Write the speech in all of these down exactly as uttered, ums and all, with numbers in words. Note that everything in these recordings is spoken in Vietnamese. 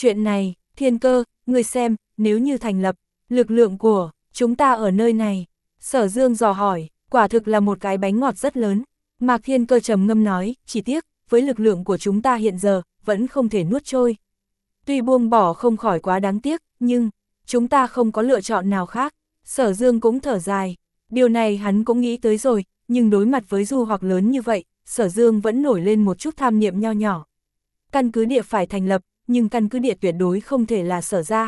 Chuyện này, Thiên Cơ, ngươi xem, nếu như thành lập, lực lượng của chúng ta ở nơi này. Sở Dương dò hỏi, quả thực là một cái bánh ngọt rất lớn. Mạc Thiên Cơ trầm ngâm nói, chỉ tiếc, với lực lượng của chúng ta hiện giờ, vẫn không thể nuốt trôi. Tuy buông bỏ không khỏi quá đáng tiếc, nhưng chúng ta không có lựa chọn nào khác. Sở Dương cũng thở dài, điều này hắn cũng nghĩ tới rồi, nhưng đối mặt với du hoặc lớn như vậy, Sở Dương vẫn nổi lên một chút tham niệm nho nhỏ. Căn cứ địa phải thành lập, nhưng căn cứ địa tuyệt đối không thể là Sở gia.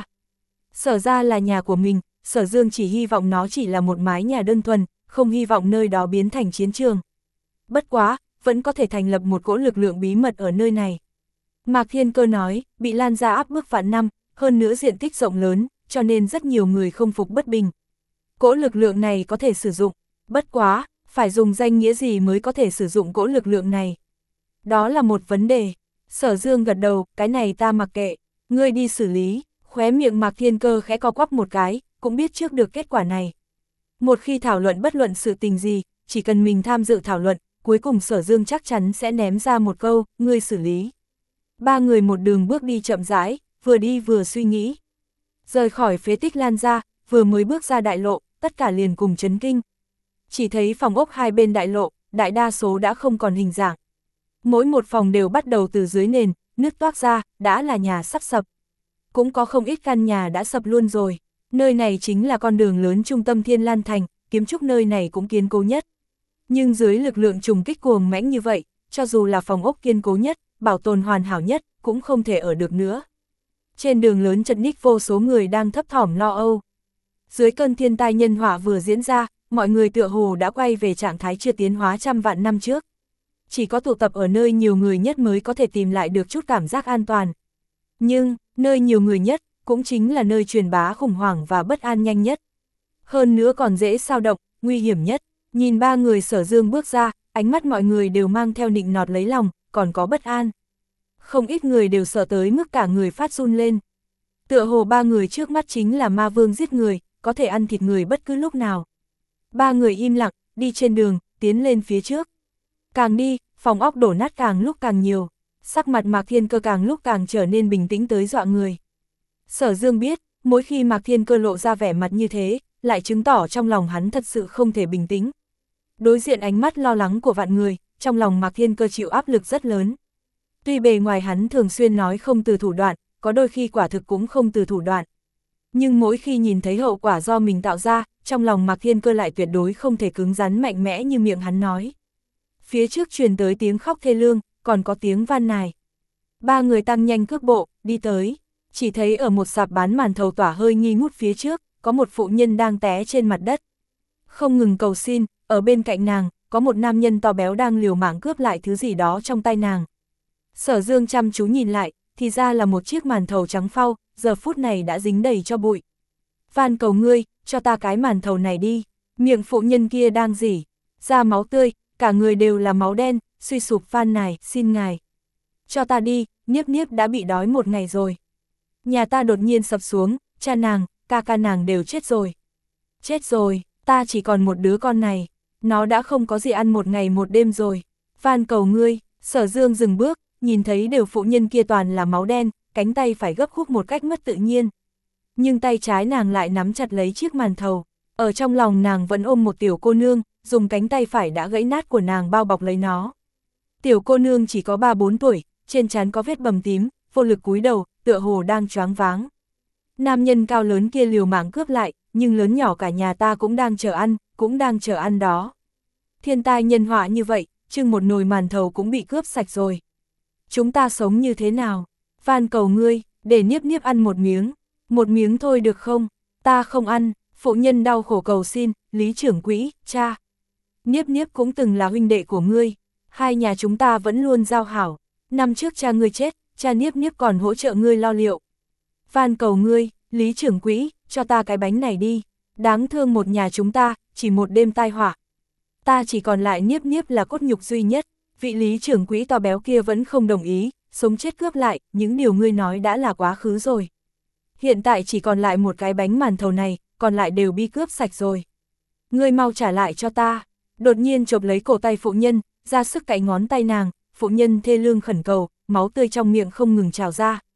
Sở gia là nhà của mình, Sở Dương chỉ hy vọng nó chỉ là một mái nhà đơn thuần, không hy vọng nơi đó biến thành chiến trường. Bất quá, vẫn có thể thành lập một cỗ lực lượng bí mật ở nơi này. Mạc Thiên Cơ nói, bị Lan gia áp bức vạn năm, hơn nữa diện tích rộng lớn, cho nên rất nhiều người không phục bất bình. Cỗ lực lượng này có thể sử dụng, bất quá, phải dùng danh nghĩa gì mới có thể sử dụng cỗ lực lượng này? Đó là một vấn đề. Sở Dương gật đầu, cái này ta mặc kệ, ngươi đi xử lý. Khóe miệng Mạc Thiên Cơ khẽ co quắp một cái, cũng biết trước được kết quả này. Một khi thảo luận bất luận sự tình gì, chỉ cần mình tham dự thảo luận, cuối cùng Sở Dương chắc chắn sẽ ném ra một câu, ngươi xử lý. Ba người một đường bước đi chậm rãi, vừa đi vừa suy nghĩ. Rời khỏi phế tích Lan gia, vừa mới bước ra đại lộ, tất cả liền cùng chấn kinh. Chỉ thấy phòng ốc hai bên đại lộ, đại đa số đã không còn hình dạng. Mỗi một phòng đều bắt đầu từ dưới nền, nứt toác ra, đã là nhà sắp sập. Cũng có không ít căn nhà đã sập luôn rồi. Nơi này chính là con đường lớn trung tâm Thiên Lan Thành, kiến trúc nơi này cũng kiên cố nhất. Nhưng dưới lực lượng trùng kích cuồng mãnh như vậy, cho dù là phòng ốc kiên cố nhất, bảo tồn hoàn hảo nhất, cũng không thể ở được nữa. Trên đường lớn chật ních vô số người đang thấp thỏm lo âu. Dưới cơn thiên tai nhân họa vừa diễn ra, mọi người tựa hồ đã quay về trạng thái chưa tiến hóa trăm vạn năm trước. Chỉ có tụ tập ở nơi nhiều người nhất mới có thể tìm lại được chút cảm giác an toàn. Nhưng, nơi nhiều người nhất, cũng chính là nơi truyền bá khủng hoảng và bất an nhanh nhất. Hơn nữa còn dễ sao động, nguy hiểm nhất. Nhìn ba người Sở Dương bước ra, ánh mắt mọi người đều mang theo nịnh nọt lấy lòng, còn có bất an. Không ít người đều sợ tới mức cả người phát run lên. Tựa hồ ba người trước mắt chính là ma vương giết người, có thể ăn thịt người bất cứ lúc nào. Ba người im lặng, đi trên đường, tiến lên phía trước. Càng đi, phòng ốc đổ nát càng lúc càng nhiều. Sắc mặt Mạc Thiên Cơ càng lúc càng trở nên bình tĩnh tới dọa người. Sở Dương biết, mỗi khi Mạc Thiên Cơ lộ ra vẻ mặt như thế, lại chứng tỏ trong lòng hắn thật sự không thể bình tĩnh. Đối diện ánh mắt lo lắng của vạn người, trong lòng Mạc Thiên Cơ chịu áp lực rất lớn. Tuy bề ngoài hắn thường xuyên nói không từ thủ đoạn, có đôi khi quả thực cũng không từ thủ đoạn. Nhưng mỗi khi nhìn thấy hậu quả do mình tạo ra, trong lòng Mạc Thiên Cơ lại tuyệt đối không thể cứng rắn mạnh mẽ như miệng hắn nói. Phía trước truyền tới tiếng khóc thê lương, còn có tiếng van nài. Ba người tăng nhanh cước bộ, đi tới. Chỉ thấy ở một sạp bán màn thầu tỏa hơi nghi ngút phía trước, có một phụ nhân đang té trên mặt đất. Không ngừng cầu xin, ở bên cạnh nàng, có một nam nhân to béo đang liều mạng cướp lại thứ gì đó trong tay nàng. Sở Dương chăm chú nhìn lại, thì ra là một chiếc màn thầu trắng phau, giờ phút này đã dính đầy cho bụi. Van cầu ngươi, cho ta cái màn thầu này đi. Miệng phụ nhân kia đang rỉ ra máu tươi, cả người đều là máu đen, suy sụp van nài, xin ngài. Cho ta đi, Niếp Niếp đã bị đói một ngày rồi. Nhà ta đột nhiên sập xuống, cha nàng, ca ca nàng đều chết rồi. Chết rồi, ta chỉ còn một đứa con này. Nó đã không có gì ăn một ngày một đêm rồi. Van cầu ngươi. Sở Dương dừng bước, nhìn thấy đều phụ nhân kia toàn là máu đen, cánh tay phải gấp khúc một cách mất tự nhiên. Nhưng tay trái nàng lại nắm chặt lấy chiếc màn thầu. Ở trong lòng nàng vẫn ôm một tiểu cô nương, dùng cánh tay phải đã gãy nát của nàng bao bọc lấy nó. Tiểu cô nương chỉ có ba bốn tuổi, trên trán có vết bầm tím, vô lực cúi đầu, tựa hồ đang choáng váng. Nam nhân cao lớn kia liều mạng cướp lại, nhưng lớn nhỏ cả nhà ta cũng đang chờ ăn, cũng đang chờ ăn đó. Thiên tai nhân họa như vậy, chừng một nồi màn thầu cũng bị cướp sạch rồi. Chúng ta sống như thế nào? Van cầu ngươi, để Niếp Niếp ăn một miếng. Một miếng thôi được không? Ta không ăn. Phụ nhân đau khổ cầu xin, Lý trưởng quỹ, cha. Niếp Niếp cũng từng là huynh đệ của ngươi. Hai nhà chúng ta vẫn luôn giao hảo. Năm trước cha ngươi chết, cha Niếp Niếp còn hỗ trợ ngươi lo liệu. Van cầu ngươi, Lý trưởng quỹ, cho ta cái bánh này đi. Đáng thương một nhà chúng ta, chỉ một đêm tai họa. Ta chỉ còn lại Niếp Niếp là cốt nhục duy nhất. Vị Lý trưởng quỹ to béo kia vẫn không đồng ý, sống chết cướp lại, những điều ngươi nói đã là quá khứ rồi. Hiện tại chỉ còn lại một cái bánh màn thầu này, còn lại đều bị cướp sạch rồi. Ngươi mau trả lại cho ta. Đột nhiên chộp lấy cổ tay phụ nhân, ra sức cạy ngón tay nàng, phụ nhân thê lương khẩn cầu, máu tươi trong miệng không ngừng trào ra.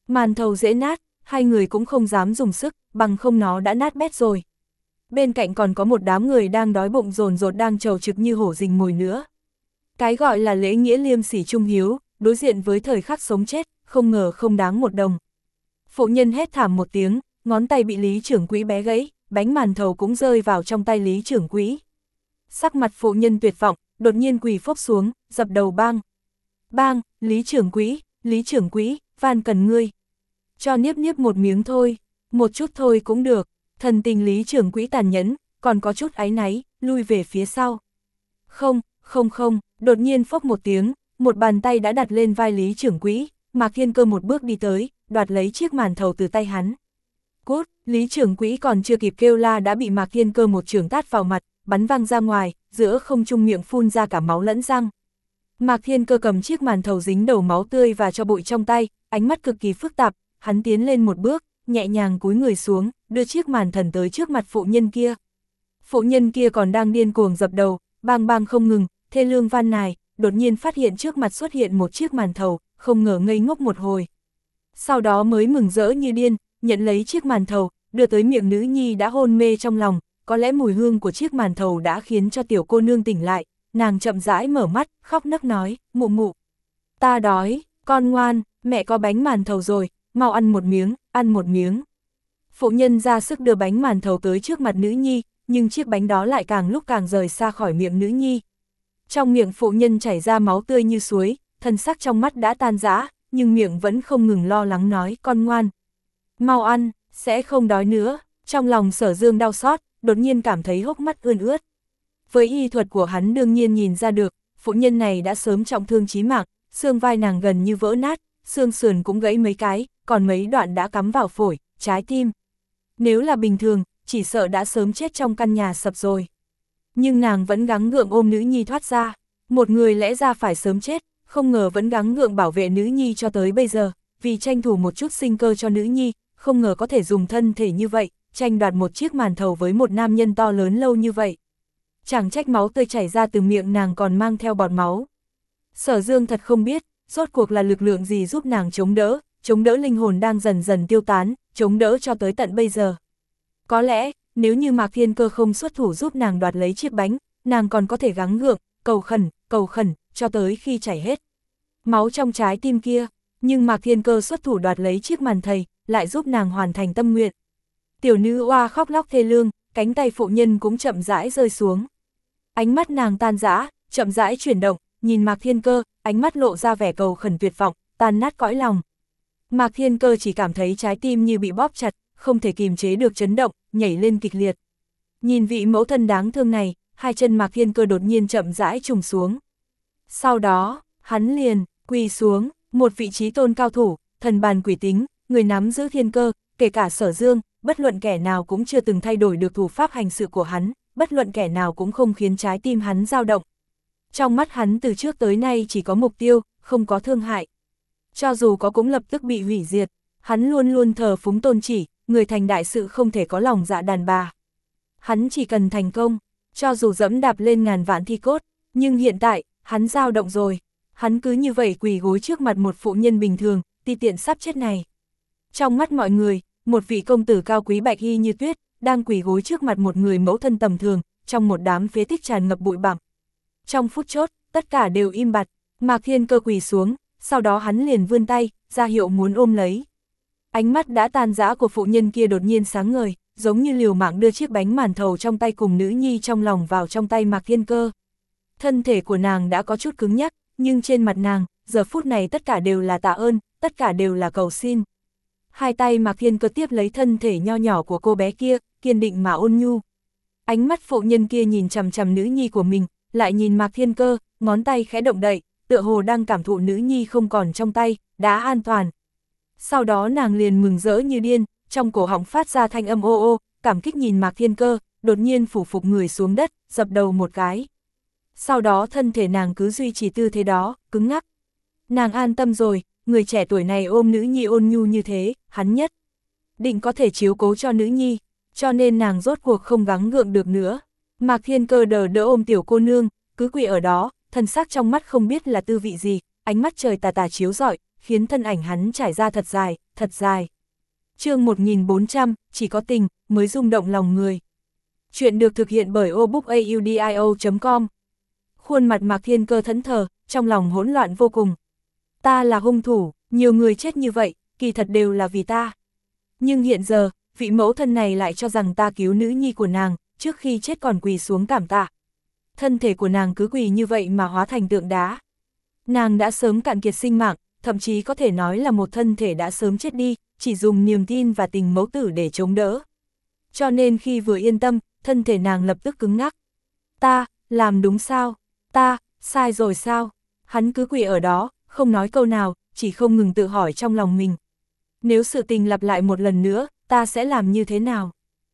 Màn thầu dễ nát, hai người cũng không dám dùng sức, bằng không nó đã nát bét rồi. Bên cạnh còn có một đám người đang đói bụng dồn dột đang trầu trực như hổ rình mồi nữa. Cái gọi là lễ nghĩa liêm sỉ trung hiếu, đối diện với thời khắc sống chết, không ngờ không đáng một đồng. Phụ nhân hét thảm một tiếng, ngón tay bị Lý trưởng quỹ bé gãy, bánh màn thầu cũng rơi vào trong tay Lý trưởng quỹ. Sắc mặt phụ nhân tuyệt vọng, đột nhiên quỳ phốc xuống, dập đầu bang. Bang, Lý trưởng quỹ, Lý trưởng quỹ, van cần ngươi. Cho niếp niếp một miếng thôi, một chút thôi cũng được. Thần tình Lý trưởng quỹ tàn nhẫn, còn có chút áy náy, lui về phía sau. Không, không không, đột nhiên phốc một tiếng, một bàn tay đã đặt lên vai Lý trưởng quỹ, Mạc Thiên Cơ một bước đi tới, đoạt lấy chiếc màn thầu từ tay hắn. Cút, Lý trưởng quỹ còn chưa kịp kêu la đã bị Mạc Thiên Cơ một chưởng tát vào mặt, bắn văng ra ngoài, giữa không trung miệng phun ra cả máu lẫn răng. Mạc Thiên Cơ cầm chiếc màn thầu dính đầu máu tươi và cho bụi trong tay, ánh mắt cực kỳ phức tạp, hắn tiến lên một bước, nhẹ nhàng cúi người xuống, đưa chiếc màn thần tới trước mặt phụ nhân kia. Phụ nhân kia còn đang điên cuồng dập đầu, bang bang không ngừng, thê lương van nài, đột nhiên phát hiện trước mặt xuất hiện một chiếc màn thầu, không ngờ ngây ngốc một hồi. Sau đó mới mừng rỡ như điên, nhận lấy chiếc màn thầu, đưa tới miệng nữ nhi đã hôn mê trong lòng, có lẽ mùi hương của chiếc màn thầu đã khiến cho tiểu cô nương tỉnh lại, nàng chậm rãi mở mắt, khóc nấc nói, mụ mụ. Ta đói, con ngoan, mẹ có bánh màn thầu rồi, mau ăn một miếng, ăn một miếng. Phụ nhân ra sức đưa bánh màn thầu tới trước mặt nữ nhi, nhưng chiếc bánh đó lại càng lúc càng rời xa khỏi miệng nữ nhi. Trong miệng phụ nhân chảy ra máu tươi như suối, thân sắc trong mắt đã tan rã, nhưng miệng vẫn không ngừng lo lắng nói, con ngoan. Mau ăn, sẽ không đói nữa. Trong lòng Sở Dương đau xót, đột nhiên cảm thấy hốc mắt ươn ướt. Với y thuật của hắn đương nhiên nhìn ra được, phụ nhân này đã sớm trọng thương chí mạng, xương vai nàng gần như vỡ nát, xương sườn cũng gãy mấy cái, còn mấy đoạn đã cắm vào phổi, trái tim. Nếu là bình thường, chỉ sợ đã sớm chết trong căn nhà sập rồi. Nhưng nàng vẫn gắng gượng ôm nữ nhi thoát ra. Một người lẽ ra phải sớm chết, không ngờ vẫn gắng gượng bảo vệ nữ nhi cho tới bây giờ, vì tranh thủ một chút sinh cơ cho nữ nhi, không ngờ có thể dùng thân thể như vậy, tranh đoạt một chiếc màn thầu với một nam nhân to lớn lâu như vậy. Chẳng trách máu tươi chảy ra từ miệng nàng còn mang theo bọt máu. Sở Dương thật không biết, rốt cuộc là lực lượng gì giúp nàng chống đỡ, chống đỡ linh hồn đang dần dần tiêu tán, chống đỡ cho tới tận bây giờ. Có lẽ, nếu như Mạc Thiên Cơ không xuất thủ giúp nàng đoạt lấy chiếc bánh, nàng còn có thể gắng gượng, cầu khẩn, cầu khẩn, cho tới khi chảy hết máu trong trái tim kia. Nhưng Mạc Thiên Cơ xuất thủ đoạt lấy chiếc màn thầy, lại giúp nàng hoàn thành tâm nguyện. Tiểu nữ oa khóc lóc thê lương, cánh tay phụ nhân cũng chậm rãi rơi xuống. Ánh mắt nàng tan rã, chậm rãi chuyển động, nhìn Mạc Thiên Cơ, ánh mắt lộ ra vẻ cầu khẩn tuyệt vọng, tan nát cõi lòng. Mạc Thiên Cơ chỉ cảm thấy trái tim như bị bóp chặt, không thể kìm chế được chấn động, nhảy lên kịch liệt. Nhìn vị mẫu thân đáng thương này, hai chân Mạc Thiên Cơ đột nhiên chậm rãi trùng xuống. Sau đó, hắn liền quỳ xuống, một vị trí tôn cao thủ, thần bàn quỷ tính, người nắm giữ thiên cơ, kể cả Sở Dương, bất luận kẻ nào cũng chưa từng thay đổi được thủ pháp hành sự của hắn, bất luận kẻ nào cũng không khiến trái tim hắn dao động. Trong mắt hắn từ trước tới nay chỉ có mục tiêu, không có thương hại. Cho dù có cũng lập tức bị hủy diệt, hắn luôn luôn thờ phúng tôn chỉ, người thành đại sự không thể có lòng dạ đàn bà. Hắn chỉ cần thành công, cho dù dẫm đạp lên ngàn vạn thi cốt, nhưng hiện tại, hắn dao động rồi. Hắn cứ như vậy quỳ gối trước mặt một phụ nhân bình thường, ti tiện sắp chết này. Trong mắt mọi người, một vị công tử cao quý bạch y như tuyết, đang quỳ gối trước mặt một người mẫu thân tầm thường, trong một đám phế tích tràn ngập bụi bặm. Trong phút chốc, tất cả đều im bặt, Mạc Thiên Cơ quỳ xuống, sau đó hắn liền vươn tay, ra hiệu muốn ôm lấy. Ánh mắt đã tan rã của phụ nhân kia đột nhiên sáng ngời, giống như liều mạng đưa chiếc bánh màn thầu trong tay cùng nữ nhi trong lòng vào trong tay Mạc Thiên Cơ. Thân thể của nàng đã có chút cứng nhắc, nhưng trên mặt nàng, giờ phút này tất cả đều là tạ ơn, tất cả đều là cầu xin. Hai tay Mạc Thiên Cơ tiếp lấy thân thể nho nhỏ của cô bé kia, kiên định mà ôn nhu. Ánh mắt phụ nhân kia nhìn chằm chằm nữ nhi của mình, lại nhìn Mạc Thiên Cơ, ngón tay khẽ động đậy, tựa hồ đang cảm thụ nữ nhi không còn trong tay, đã an toàn. Sau đó nàng liền mừng rỡ như điên, trong cổ họng phát ra thanh âm ô ô, cảm kích nhìn Mạc Thiên Cơ, đột nhiên phủ phục người xuống đất, dập đầu một cái. Sau đó thân thể nàng cứ duy trì tư thế đó, cứng ngắc. Nàng an tâm rồi, người trẻ tuổi này ôm nữ nhi ôn nhu như thế, hắn nhất định có thể chiếu cố cho nữ nhi, cho nên nàng rốt cuộc không gắng gượng được nữa. Mạc Thiên Cơ đờ đỡ ôm tiểu cô nương, cứ quỳ ở đó, thân xác trong mắt không biết là tư vị gì, ánh mắt trời tà tà chiếu rọi, khiến thân ảnh hắn trải ra thật dài, thật dài. Chương một nghìn bốn trăm, chỉ có tình mới rung động lòng người. Chuyện được thực hiện bởi obookaudio chấm com. Khuôn mặt Mạc Thiên Cơ thẫn thờ, trong lòng hỗn loạn vô cùng. Ta là hung thủ, nhiều người chết như vậy, kỳ thật đều là vì ta. Nhưng hiện giờ, vị mẫu thân này lại cho rằng ta cứu nữ nhi của nàng, trước khi chết còn quỳ xuống cảm tạ. Thân thể của nàng cứ quỳ như vậy mà hóa thành tượng đá. Nàng đã sớm cạn kiệt sinh mạng, thậm chí có thể nói là một thân thể đã sớm chết đi, chỉ dùng niềm tin và tình mẫu tử để chống đỡ. Cho nên khi vừa yên tâm, thân thể nàng lập tức cứng ngắc. Ta, làm đúng sao? Ta, sai rồi sao? Hắn cứ quỳ ở đó, không nói câu nào, chỉ không ngừng tự hỏi trong lòng mình. Nếu sự tình lặp lại một lần nữa, ta sẽ làm như thế nào?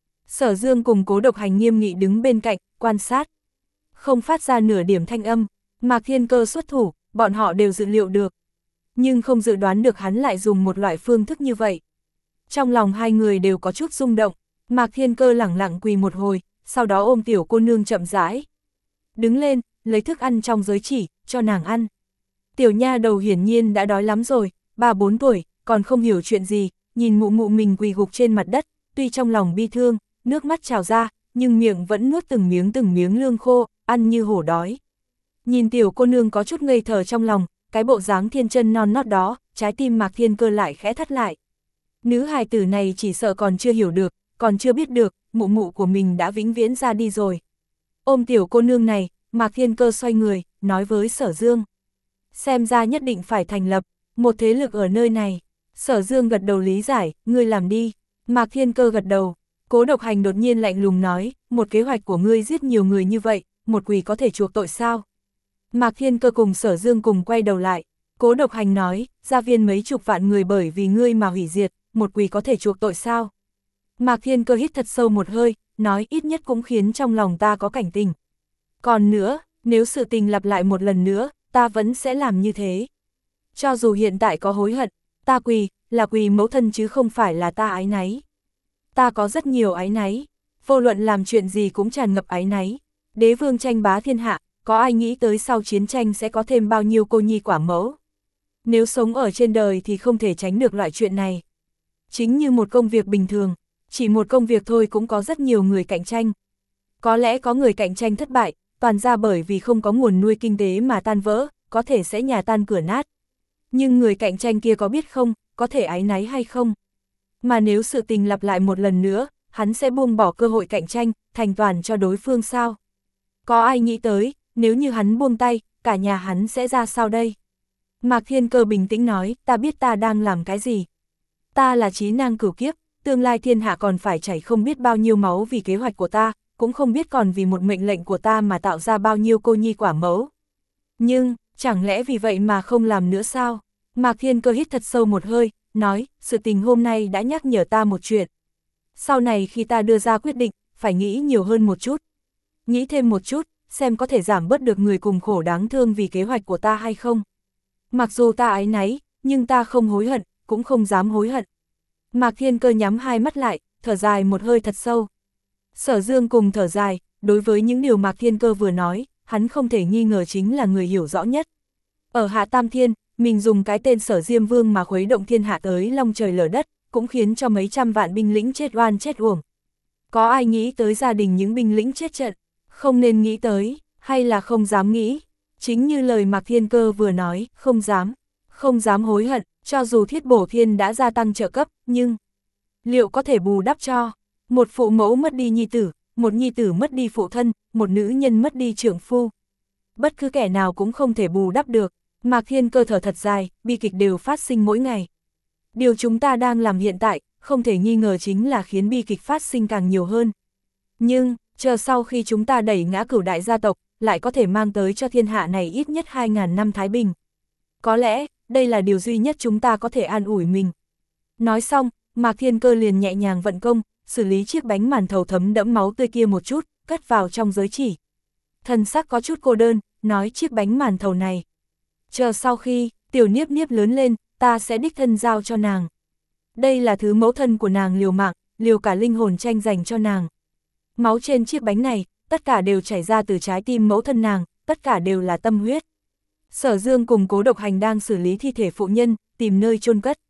Sở Dương cùng Cố Độc Hành nghiêm nghị đứng bên cạnh, quan sát. Không phát ra nửa điểm thanh âm, Mạc Thiên Cơ xuất thủ, bọn họ đều dự liệu được. Nhưng không dự đoán được hắn lại dùng một loại phương thức như vậy. Trong lòng hai người đều có chút rung động, Mạc Thiên Cơ lẳng lặng quỳ một hồi, sau đó ôm tiểu cô nương chậm rãi. Đứng lên, lấy thức ăn trong giới chỉ, cho nàng ăn. Tiểu nha đầu hiển nhiên đã đói lắm rồi, ba bốn tuổi, còn không hiểu chuyện gì, nhìn mụ mụ mình quỳ gục trên mặt đất, tuy trong lòng bi thương, nước mắt trào ra, nhưng miệng vẫn nuốt từng miếng từng miếng lương khô, ăn như hổ đói. Nhìn tiểu cô nương có chút ngây thơ trong lòng, cái bộ dáng thiên chân non nót đó, trái tim Mạc Thiên Cơ lại khẽ thắt lại. Nữ hài tử này chỉ sợ còn chưa hiểu được, còn chưa biết được, mụ mụ của mình đã vĩnh viễn ra đi rồi. Ôm tiểu cô nương này, Mạc Thiên Cơ xoay người, nói với Sở Dương. Xem ra nhất định phải thành lập một thế lực ở nơi này. Sở Dương gật đầu lý giải, ngươi làm đi. Mạc Thiên Cơ gật đầu. Cố Độc Hành đột nhiên lạnh lùng nói, một kế hoạch của ngươi giết nhiều người như vậy, một quỷ có thể chuộc tội sao? Mạc Thiên Cơ cùng Sở Dương cùng quay đầu lại. Cố Độc Hành nói, gia viên mấy chục vạn người bởi vì ngươi mà hủy diệt, một quỷ có thể chuộc tội sao? Mạc Thiên Cơ hít thật sâu một hơi, nói ít nhất cũng khiến trong lòng ta có cảnh tình. Còn nữa, nếu sự tình lặp lại một lần nữa, ta vẫn sẽ làm như thế. Cho dù hiện tại có hối hận, ta quỳ, là quỳ mẫu thân chứ không phải là ta áy náy. Ta có rất nhiều áy náy, vô luận làm chuyện gì cũng tràn ngập áy náy. Đế vương tranh bá thiên hạ, có ai nghĩ tới sau chiến tranh sẽ có thêm bao nhiêu cô nhi quả mẫu. Nếu sống ở trên đời thì không thể tránh được loại chuyện này. Chính như một công việc bình thường, chỉ một công việc thôi cũng có rất nhiều người cạnh tranh. Có lẽ có người cạnh tranh thất bại, toàn ra bởi vì không có nguồn nuôi kinh tế mà tan vỡ, có thể sẽ nhà tan cửa nát. Nhưng người cạnh tranh kia có biết không, có thể áy náy hay không? Mà nếu sự tình lặp lại một lần nữa, hắn sẽ buông bỏ cơ hội cạnh tranh, thành toàn cho đối phương sao? Có ai nghĩ tới, nếu như hắn buông tay, cả nhà hắn sẽ ra sao đây? Mạc Thiên Cơ bình tĩnh nói, ta biết ta đang làm cái gì. Ta là trí năng cửu kiếp, tương lai thiên hạ còn phải chảy không biết bao nhiêu máu vì kế hoạch của ta, cũng không biết còn vì một mệnh lệnh của ta mà tạo ra bao nhiêu cô nhi quả mẫu. Nhưng, chẳng lẽ vì vậy mà không làm nữa sao? Mạc Thiên Cơ hít thật sâu một hơi, nói, sự tình hôm nay đã nhắc nhở ta một chuyện. Sau này khi ta đưa ra quyết định, phải nghĩ nhiều hơn một chút. Nghĩ thêm một chút, xem có thể giảm bớt được người cùng khổ đáng thương vì kế hoạch của ta hay không. Mặc dù ta áy náy, nhưng ta không hối hận, cũng không dám hối hận. Mạc Thiên Cơ nhắm hai mắt lại, thở dài một hơi thật sâu. Sở Dương cùng thở dài, đối với những điều Mạc Thiên Cơ vừa nói, hắn không thể nghi ngờ chính là người hiểu rõ nhất. Ở Hạ Tam Thiên, mình dùng cái tên Sở Diêm Vương mà khuấy động thiên hạ tới long trời lở đất, cũng khiến cho mấy trăm vạn binh lính chết oan chết uổng. Có ai nghĩ tới gia đình những binh lính chết trận? Không nên nghĩ tới, hay là không dám nghĩ? Chính như lời Mạc Thiên Cơ vừa nói, không dám, không dám hối hận, cho dù Thiết Bổ Thiên đã gia tăng trợ cấp, nhưng liệu có thể bù đắp cho một phụ mẫu mất đi nhi tử, một nhi tử mất đi phụ thân, một nữ nhân mất đi trưởng phu? Bất cứ kẻ nào cũng không thể bù đắp được. Mạc Thiên Cơ thở thật dài, bi kịch đều phát sinh mỗi ngày. Điều chúng ta đang làm hiện tại, không thể nghi ngờ chính là khiến bi kịch phát sinh càng nhiều hơn. Nhưng, chờ sau khi chúng ta đẩy ngã Cửu đại gia tộc, lại có thể mang tới cho thiên hạ này ít nhất hai ngàn năm thái bình. Có lẽ, đây là điều duy nhất chúng ta có thể an ủi mình. Nói xong, Mạc Thiên Cơ liền nhẹ nhàng vận công, xử lý chiếc bánh màn thầu thấm đẫm máu tươi kia một chút, cất vào trong giới chỉ. Thần sắc có chút cô đơn, nói chiếc bánh màn thầu này. Chờ sau khi, tiểu Niếp Niếp lớn lên, ta sẽ đích thân giao cho nàng. Đây là thứ mẫu thân của nàng liều mạng, liều cả linh hồn tranh giành cho nàng. Máu trên chiếc bánh này, tất cả đều chảy ra từ trái tim mẫu thân nàng, tất cả đều là tâm huyết. Sở Dương cùng Cố Độc Hành đang xử lý thi thể phụ nhân, tìm nơi chôn cất.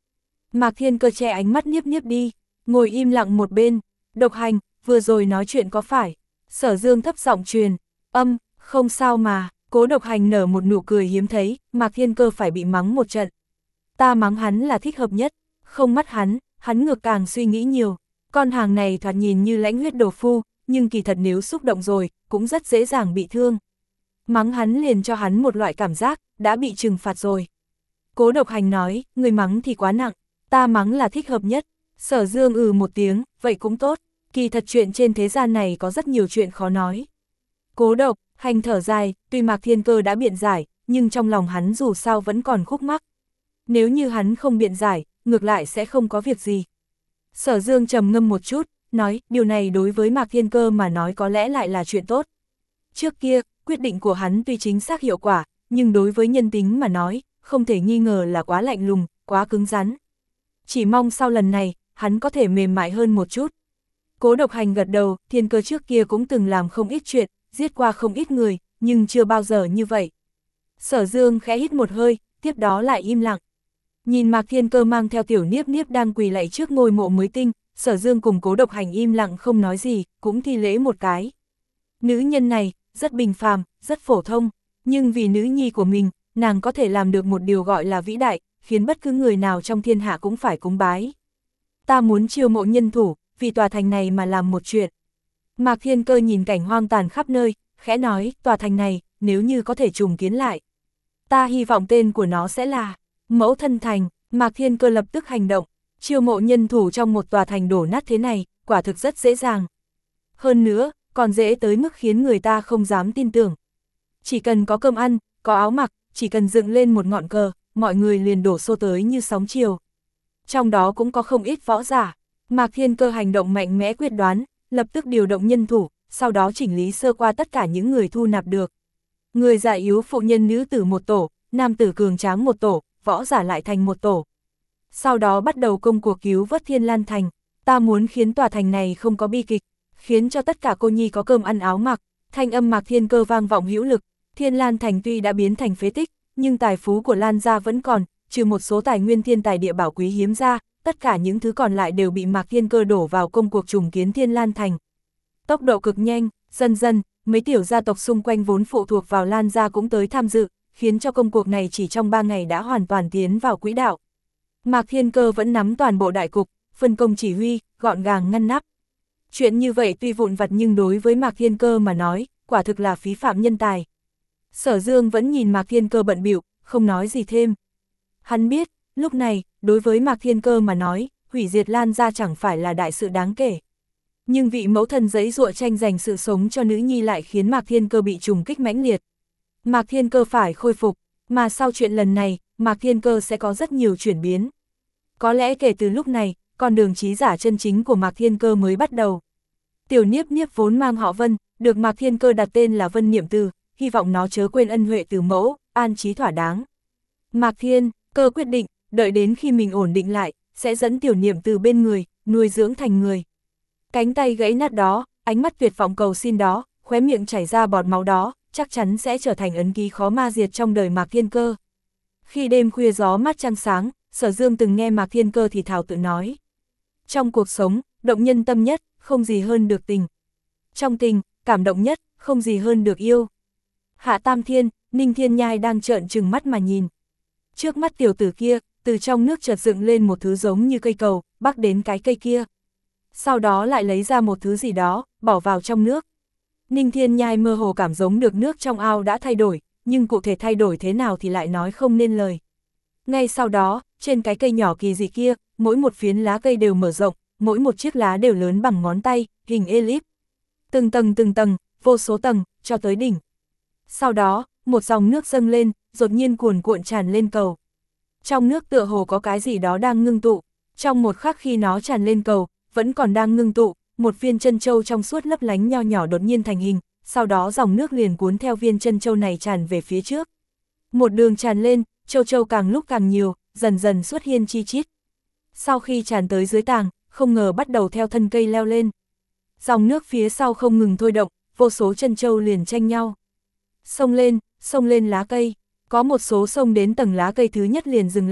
Mạc Thiên Cơ che ánh mắt nhiếp nhiếp đi, ngồi im lặng một bên. Độc Hành, vừa rồi nói chuyện có phải? Sở Dương thấp giọng truyền, âm, không sao mà. Cố Độc Hành nở một nụ cười hiếm thấy, Mạc Thiên Cơ phải bị mắng một trận. Ta mắng hắn là thích hợp nhất, không mắt hắn, hắn ngược càng suy nghĩ nhiều. Con hàng này thoạt nhìn như lãnh huyết đồ phu, nhưng kỳ thật nếu xúc động rồi, cũng rất dễ dàng bị thương. Mắng hắn liền cho hắn một loại cảm giác, đã bị trừng phạt rồi. Cố Độc Hành nói, người mắng thì quá nặng, ta mắng là thích hợp nhất. Sở Dương ừ một tiếng, vậy cũng tốt, kỳ thật chuyện trên thế gian này có rất nhiều chuyện khó nói. Cố Độc Hành thở dài, tuy Mạc Thiên Cơ đã biện giải, nhưng trong lòng hắn dù sao vẫn còn khúc mắc. Nếu như hắn không biện giải, ngược lại sẽ không có việc gì. Sở Dương trầm ngâm một chút, nói, điều này đối với Mạc Thiên Cơ mà nói có lẽ lại là chuyện tốt. Trước kia, quyết định của hắn tuy chính xác hiệu quả, nhưng đối với nhân tính mà nói, không thể nghi ngờ là quá lạnh lùng, quá cứng rắn. Chỉ mong sau lần này, hắn có thể mềm mại hơn một chút. Cố Độc Hành gật đầu, Thiên Cơ trước kia cũng từng làm không ít chuyện, giết qua không ít người, nhưng chưa bao giờ như vậy. Sở Dương khẽ hít một hơi, tiếp đó lại im lặng. Nhìn Mạc Thiên Cơ mang theo tiểu Niếp Niếp đang quỳ lạy trước ngôi mộ mới tinh, Sở Dương cùng Cố Độc Hành im lặng không nói gì, cũng thi lễ một cái. Nữ nhân này, rất bình phàm, rất phổ thông, nhưng vì nữ nhi của mình, nàng có thể làm được một điều gọi là vĩ đại, khiến bất cứ người nào trong thiên hạ cũng phải cúng bái. Ta muốn chiêu mộ nhân thủ, vì tòa thành này mà làm một chuyện. Mạc Thiên Cơ nhìn cảnh hoang tàn khắp nơi, khẽ nói, tòa thành này, nếu như có thể trùng kiến lại. Ta hy vọng tên của nó sẽ là Mẫu Thân Thành. Mạc Thiên Cơ lập tức hành động, chiêu mộ nhân thủ trong một tòa thành đổ nát thế này, quả thực rất dễ dàng. Hơn nữa, còn dễ tới mức khiến người ta không dám tin tưởng. Chỉ cần có cơm ăn, có áo mặc, chỉ cần dựng lên một ngọn cờ, mọi người liền đổ xô tới như sóng chiều. Trong đó cũng có không ít võ giả. Mạc Thiên Cơ hành động mạnh mẽ quyết đoán, lập tức điều động nhân thủ, sau đó chỉnh lý sơ qua tất cả những người thu nạp được. Người già yếu phụ nhân nữ tử một tổ, nam tử cường tráng một tổ, võ giả lại thành một tổ. Sau đó bắt đầu công cuộc cứu vớt Thiên Lan Thành. Ta muốn khiến tòa thành này không có bi kịch, khiến cho tất cả cô nhi có cơm ăn áo mặc. Thanh âm Mạc Thiên Cơ vang vọng hữu lực. Thiên Lan Thành tuy đã biến thành phế tích, nhưng tài phú của Lan gia vẫn còn, trừ một số tài nguyên thiên tài địa bảo quý hiếm ra, tất cả những thứ còn lại đều bị Mạc Thiên Cơ đổ vào công cuộc trùng kiến Thiên Lan Thành. Tốc độ cực nhanh, dần dần, mấy tiểu gia tộc xung quanh vốn phụ thuộc vào Lan gia cũng tới tham dự, khiến cho công cuộc này chỉ trong ba ngày đã hoàn toàn tiến vào quỹ đạo. Mạc Thiên Cơ vẫn nắm toàn bộ đại cục, phân công chỉ huy, gọn gàng ngăn nắp. Chuyện như vậy tuy vụn vặt nhưng đối với Mạc Thiên Cơ mà nói, quả thực là phí phạm nhân tài. Sở Dương vẫn nhìn Mạc Thiên Cơ bận bịu, không nói gì thêm. Hắn biết, lúc này, đối với Mạc Thiên Cơ mà nói, hủy diệt Lan gia chẳng phải là đại sự đáng kể. Nhưng vị mẫu thân giấy giụa tranh giành sự sống cho nữ nhi lại khiến Mạc Thiên Cơ bị trùng kích mãnh liệt. Mạc Thiên Cơ phải khôi phục, mà sau chuyện lần này, Mạc Thiên Cơ sẽ có rất nhiều chuyển biến. Có lẽ kể từ lúc này, con đường trí giả chân chính của Mạc Thiên Cơ mới bắt đầu. Tiểu Niếp Niếp vốn mang họ Vân, được Mạc Thiên Cơ đặt tên là Vân Niệm Từ, hy vọng nó chớ quên ân huệ từ mẫu, an trí thỏa đáng. Mạc Thiên Cơ quyết định, đợi đến khi mình ổn định lại, sẽ dẫn Tiểu Niệm Từ bên người, nuôi dưỡng thành người. Cánh tay gãy nát đó, ánh mắt tuyệt vọng cầu xin đó, khóe miệng chảy ra bọt máu đó, chắc chắn sẽ trở thành ấn ký khó ma diệt trong đời Mạc Thiên Cơ. Khi đêm khuya gió mát trăng sáng, Sở Dương từng nghe Mạc Thiên Cơ thì thào tự nói. Trong cuộc sống, động nhân tâm nhất, không gì hơn được tình. Trong tình, cảm động nhất, không gì hơn được yêu. Hạ Tam Thiên, Ninh Thiên Nhai đang trợn trừng mắt mà nhìn. Trước mắt tiểu tử kia, từ trong nước chợt dựng lên một thứ giống như cây cầu, bắc đến cái cây kia. Sau đó lại lấy ra một thứ gì đó, bỏ vào trong nước. Ninh Thiên Nhai mơ hồ cảm giống được nước trong ao đã thay đổi, nhưng cụ thể thay đổi thế nào thì lại nói không nên lời. Ngay sau đó, trên cái cây nhỏ kỳ dị kia, mỗi một phiến lá cây đều mở rộng, mỗi một chiếc lá đều lớn bằng ngón tay, hình elip. Từng tầng từng tầng, vô số tầng, cho tới đỉnh. Sau đó, một dòng nước dâng lên, đột nhiên cuồn cuộn tràn lên cầu. Trong nước tựa hồ có cái gì đó đang ngưng tụ. Trong một khắc khi nó tràn lên cầu, vẫn còn đang ngưng tụ, một viên chân châu trong suốt lấp lánh nho nhỏ đột nhiên thành hình, sau đó dòng nước liền cuốn theo viên chân châu này tràn về phía trước. Một đường tràn lên, châu châu càng lúc càng nhiều, dần dần xuất hiện chi chít. Sau khi tràn tới dưới tàng, không ngờ bắt đầu theo thân cây leo lên. Dòng nước phía sau không ngừng thôi động, vô số chân châu liền tranh nhau. Xông lên, xông lên lá cây, có một số xông đến tầng lá cây thứ nhất liền dừng lại,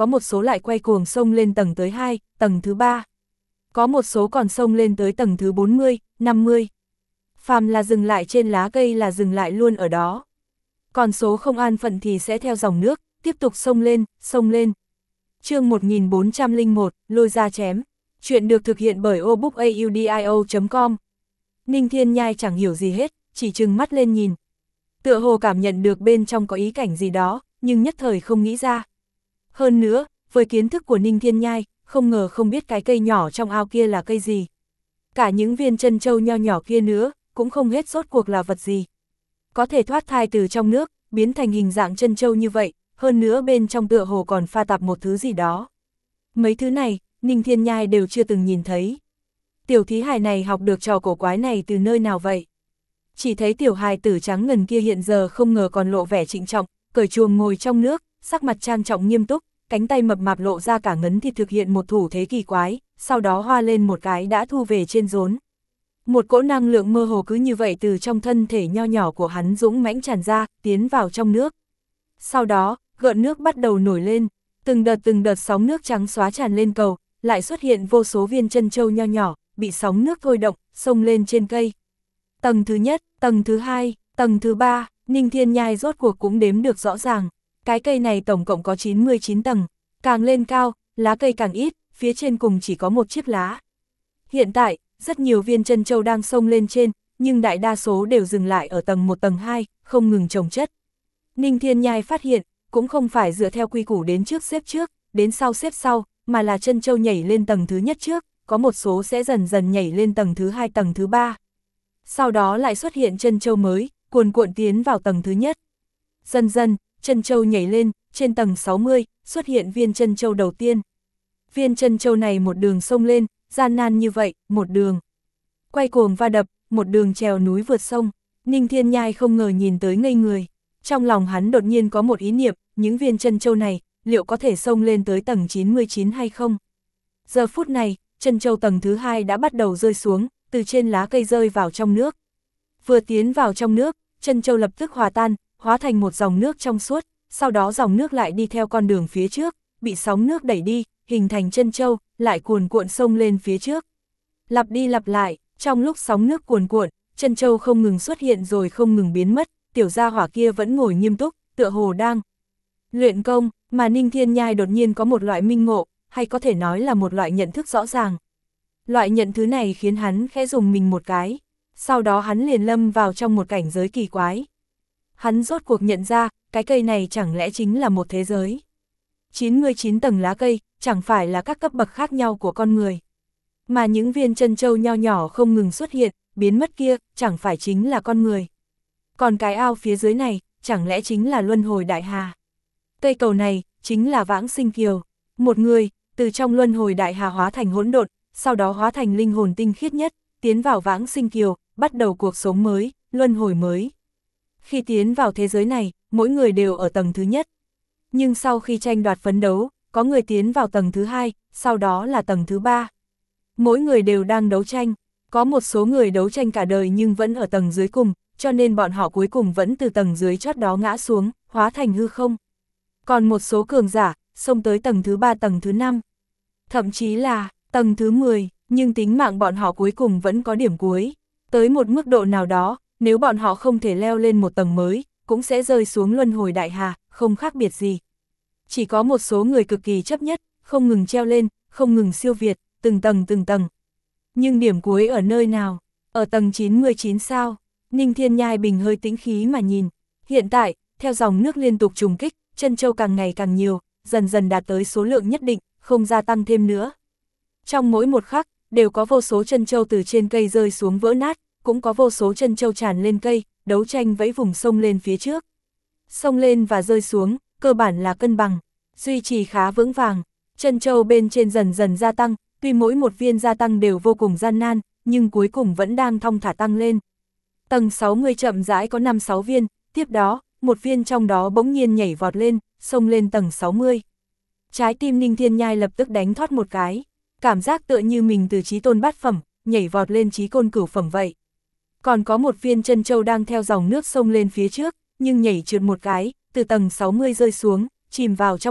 có một số lại quay cuồng xông lên tầng tới hai, tầng thứ ba. Có một số còn xông lên tới tầng thứ bốn mươi, năm mươi. Phàm là dừng lại trên lá cây là dừng lại luôn ở đó. Còn số không an phận thì sẽ theo dòng nước, tiếp tục xông lên, xông lên. Chương một nghìn bốn trăm lẻ một, lôi ra chém. Chuyện được thực hiện bởi obookaudio chấm com. Ninh Thiên Nhai chẳng hiểu gì hết, chỉ trừng mắt lên nhìn. Tựa hồ cảm nhận được bên trong có ý cảnh gì đó, nhưng nhất thời không nghĩ ra. Hơn nữa, với kiến thức của Ninh Thiên Nhai, không ngờ không biết cái cây nhỏ trong ao kia là cây gì. Cả những viên chân châu nho nhỏ kia nữa, cũng không hết rốt cuộc là vật gì. Có thể thoát thai từ trong nước, biến thành hình dạng chân châu như vậy, hơn nữa bên trong tựa hồ còn pha tạp một thứ gì đó. Mấy thứ này, Ninh Thiên Nhai đều chưa từng nhìn thấy. Tiểu thí hài này học được trò cổ quái này từ nơi nào vậy? Chỉ thấy tiểu hài tử trắng ngần kia hiện giờ không ngờ còn lộ vẻ trịnh trọng, cởi chuồng ngồi trong nước, sắc mặt trang trọng nghiêm túc, cánh tay mập mạp lộ ra cả ngấn thịt thực hiện một thủ thế kỳ quái, sau đó hoa lên một cái đã thu về trên rốn. Một cỗ năng lượng mơ hồ cứ như vậy từ trong thân thể nho nhỏ của hắn dũng mãnh tràn ra, tiến vào trong nước. Sau đó, gợn nước bắt đầu nổi lên, từng đợt từng đợt sóng nước trắng xóa tràn lên cầu, lại xuất hiện vô số viên chân châu nho nhỏ, bị sóng nước thôi động, xông lên trên cây. Tầng thứ nhất, tầng thứ hai, tầng thứ ba, Ninh Thiên Nhai rốt cuộc cũng đếm được rõ ràng. Cái cây này tổng cộng có chín mươi chín tầng, càng lên cao, lá cây càng ít, phía trên cùng chỉ có một chiếc lá. Hiện tại, rất nhiều viên chân châu đang xông lên trên, nhưng đại đa số đều dừng lại ở tầng một tầng hai, không ngừng chồng chất. Ninh Thiên Nhai phát hiện, cũng không phải dựa theo quy củ đến trước xếp trước, đến sau xếp sau, mà là chân châu nhảy lên tầng thứ nhất trước, có một số sẽ dần dần nhảy lên tầng thứ hai, tầng thứ ba. Sau đó lại xuất hiện chân châu mới, cuồn cuộn tiến vào tầng thứ nhất. Dần dần, chân châu nhảy lên, trên tầng sáu mươi, xuất hiện viên chân châu đầu tiên. Viên chân châu này một đường sông lên, gian nan như vậy, một đường quay cuồng va đập, một đường trèo núi vượt sông. Ninh Thiên Nhai không ngờ nhìn tới ngây người. Trong lòng hắn đột nhiên có một ý niệm, những viên chân châu này, liệu có thể xông lên tới tầng chín mươi chín hay không? Giờ phút này, chân châu tầng thứ hai đã bắt đầu rơi xuống, từ trên lá cây rơi vào trong nước. Vừa tiến vào trong nước, chân châu lập tức hòa tan, hóa thành một dòng nước trong suốt, sau đó dòng nước lại đi theo con đường phía trước, bị sóng nước đẩy đi, hình thành chân châu, lại cuồn cuộn sông lên phía trước. Lặp đi lặp lại, trong lúc sóng nước cuồn cuộn, chân châu không ngừng xuất hiện rồi không ngừng biến mất, tiểu gia hỏa kia vẫn ngồi nghiêm túc, tựa hồ đang luyện công, mà Ninh Thiên Nhai đột nhiên có một loại minh ngộ, hay có thể nói là một loại nhận thức rõ ràng. Loại nhận thứ này khiến hắn khẽ dùng mình một cái, sau đó hắn liền lâm vào trong một cảnh giới kỳ quái. Hắn rốt cuộc nhận ra, cái cây này chẳng lẽ chính là một thế giới. chín mươi chín tầng lá cây, chẳng phải là các cấp bậc khác nhau của con người. Mà những viên chân châu nho nhỏ không ngừng xuất hiện, biến mất kia, chẳng phải chính là con người. Còn cái ao phía dưới này, chẳng lẽ chính là luân hồi đại hà. Cây cầu này, chính là vãng sinh kiều. Một người, từ trong luân hồi đại hà hóa thành hỗn độn, sau đó hóa thành linh hồn tinh khiết nhất, tiến vào vãng sinh kiều, bắt đầu cuộc sống mới, luân hồi mới. Khi tiến vào thế giới này, mỗi người đều ở tầng thứ nhất. Nhưng sau khi tranh đoạt phấn đấu, có người tiến vào tầng thứ hai, sau đó là tầng thứ ba. Mỗi người đều đang đấu tranh, có một số người đấu tranh cả đời nhưng vẫn ở tầng dưới cùng, cho nên bọn họ cuối cùng vẫn từ tầng dưới chót đó ngã xuống, hóa thành hư không. Còn một số cường giả, xông tới tầng thứ ba, tầng thứ năm, thậm chí là tầng thứ mười, nhưng tính mạng bọn họ cuối cùng vẫn có điểm cuối. Tới một mức độ nào đó, nếu bọn họ không thể leo lên một tầng mới, cũng sẽ rơi xuống luân hồi đại hà, không khác biệt gì. Chỉ có một số người cực kỳ chấp nhất, không ngừng treo lên, không ngừng siêu việt, từng tầng từng tầng. Nhưng điểm cuối ở nơi nào? Ở tầng chín mươi chín sao? Ninh Thiên Nhai bình hơi tĩnh khí mà nhìn. Hiện tại, theo dòng nước liên tục trùng kích, chân châu càng ngày càng nhiều, dần dần đạt tới số lượng nhất định, không gia tăng thêm nữa. Trong mỗi một khắc, đều có vô số chân châu từ trên cây rơi xuống vỡ nát, cũng có vô số chân châu tràn lên cây, đấu tranh vẫy vùng sông lên phía trước. Sông lên và rơi xuống, cơ bản là cân bằng, duy trì khá vững vàng. Chân châu bên trên dần dần gia tăng, tuy mỗi một viên gia tăng đều vô cùng gian nan, nhưng cuối cùng vẫn đang thong thả tăng lên. Tầng sáu mươi chậm rãi có năm sáu viên, tiếp đó, một viên trong đó bỗng nhiên nhảy vọt lên, xông lên tầng sáu mươi. Trái tim Ninh Thiên Nhai lập tức đánh thót một cái, cảm giác tựa như mình từ chí tôn bát phẩm, nhảy vọt lên chí côn cửu phẩm vậy. Còn có một viên chân châu đang theo dòng nước sông lên phía trước, nhưng nhảy trượt một cái, từ tầng sáu mươi rơi xuống, chìm vào trong ao,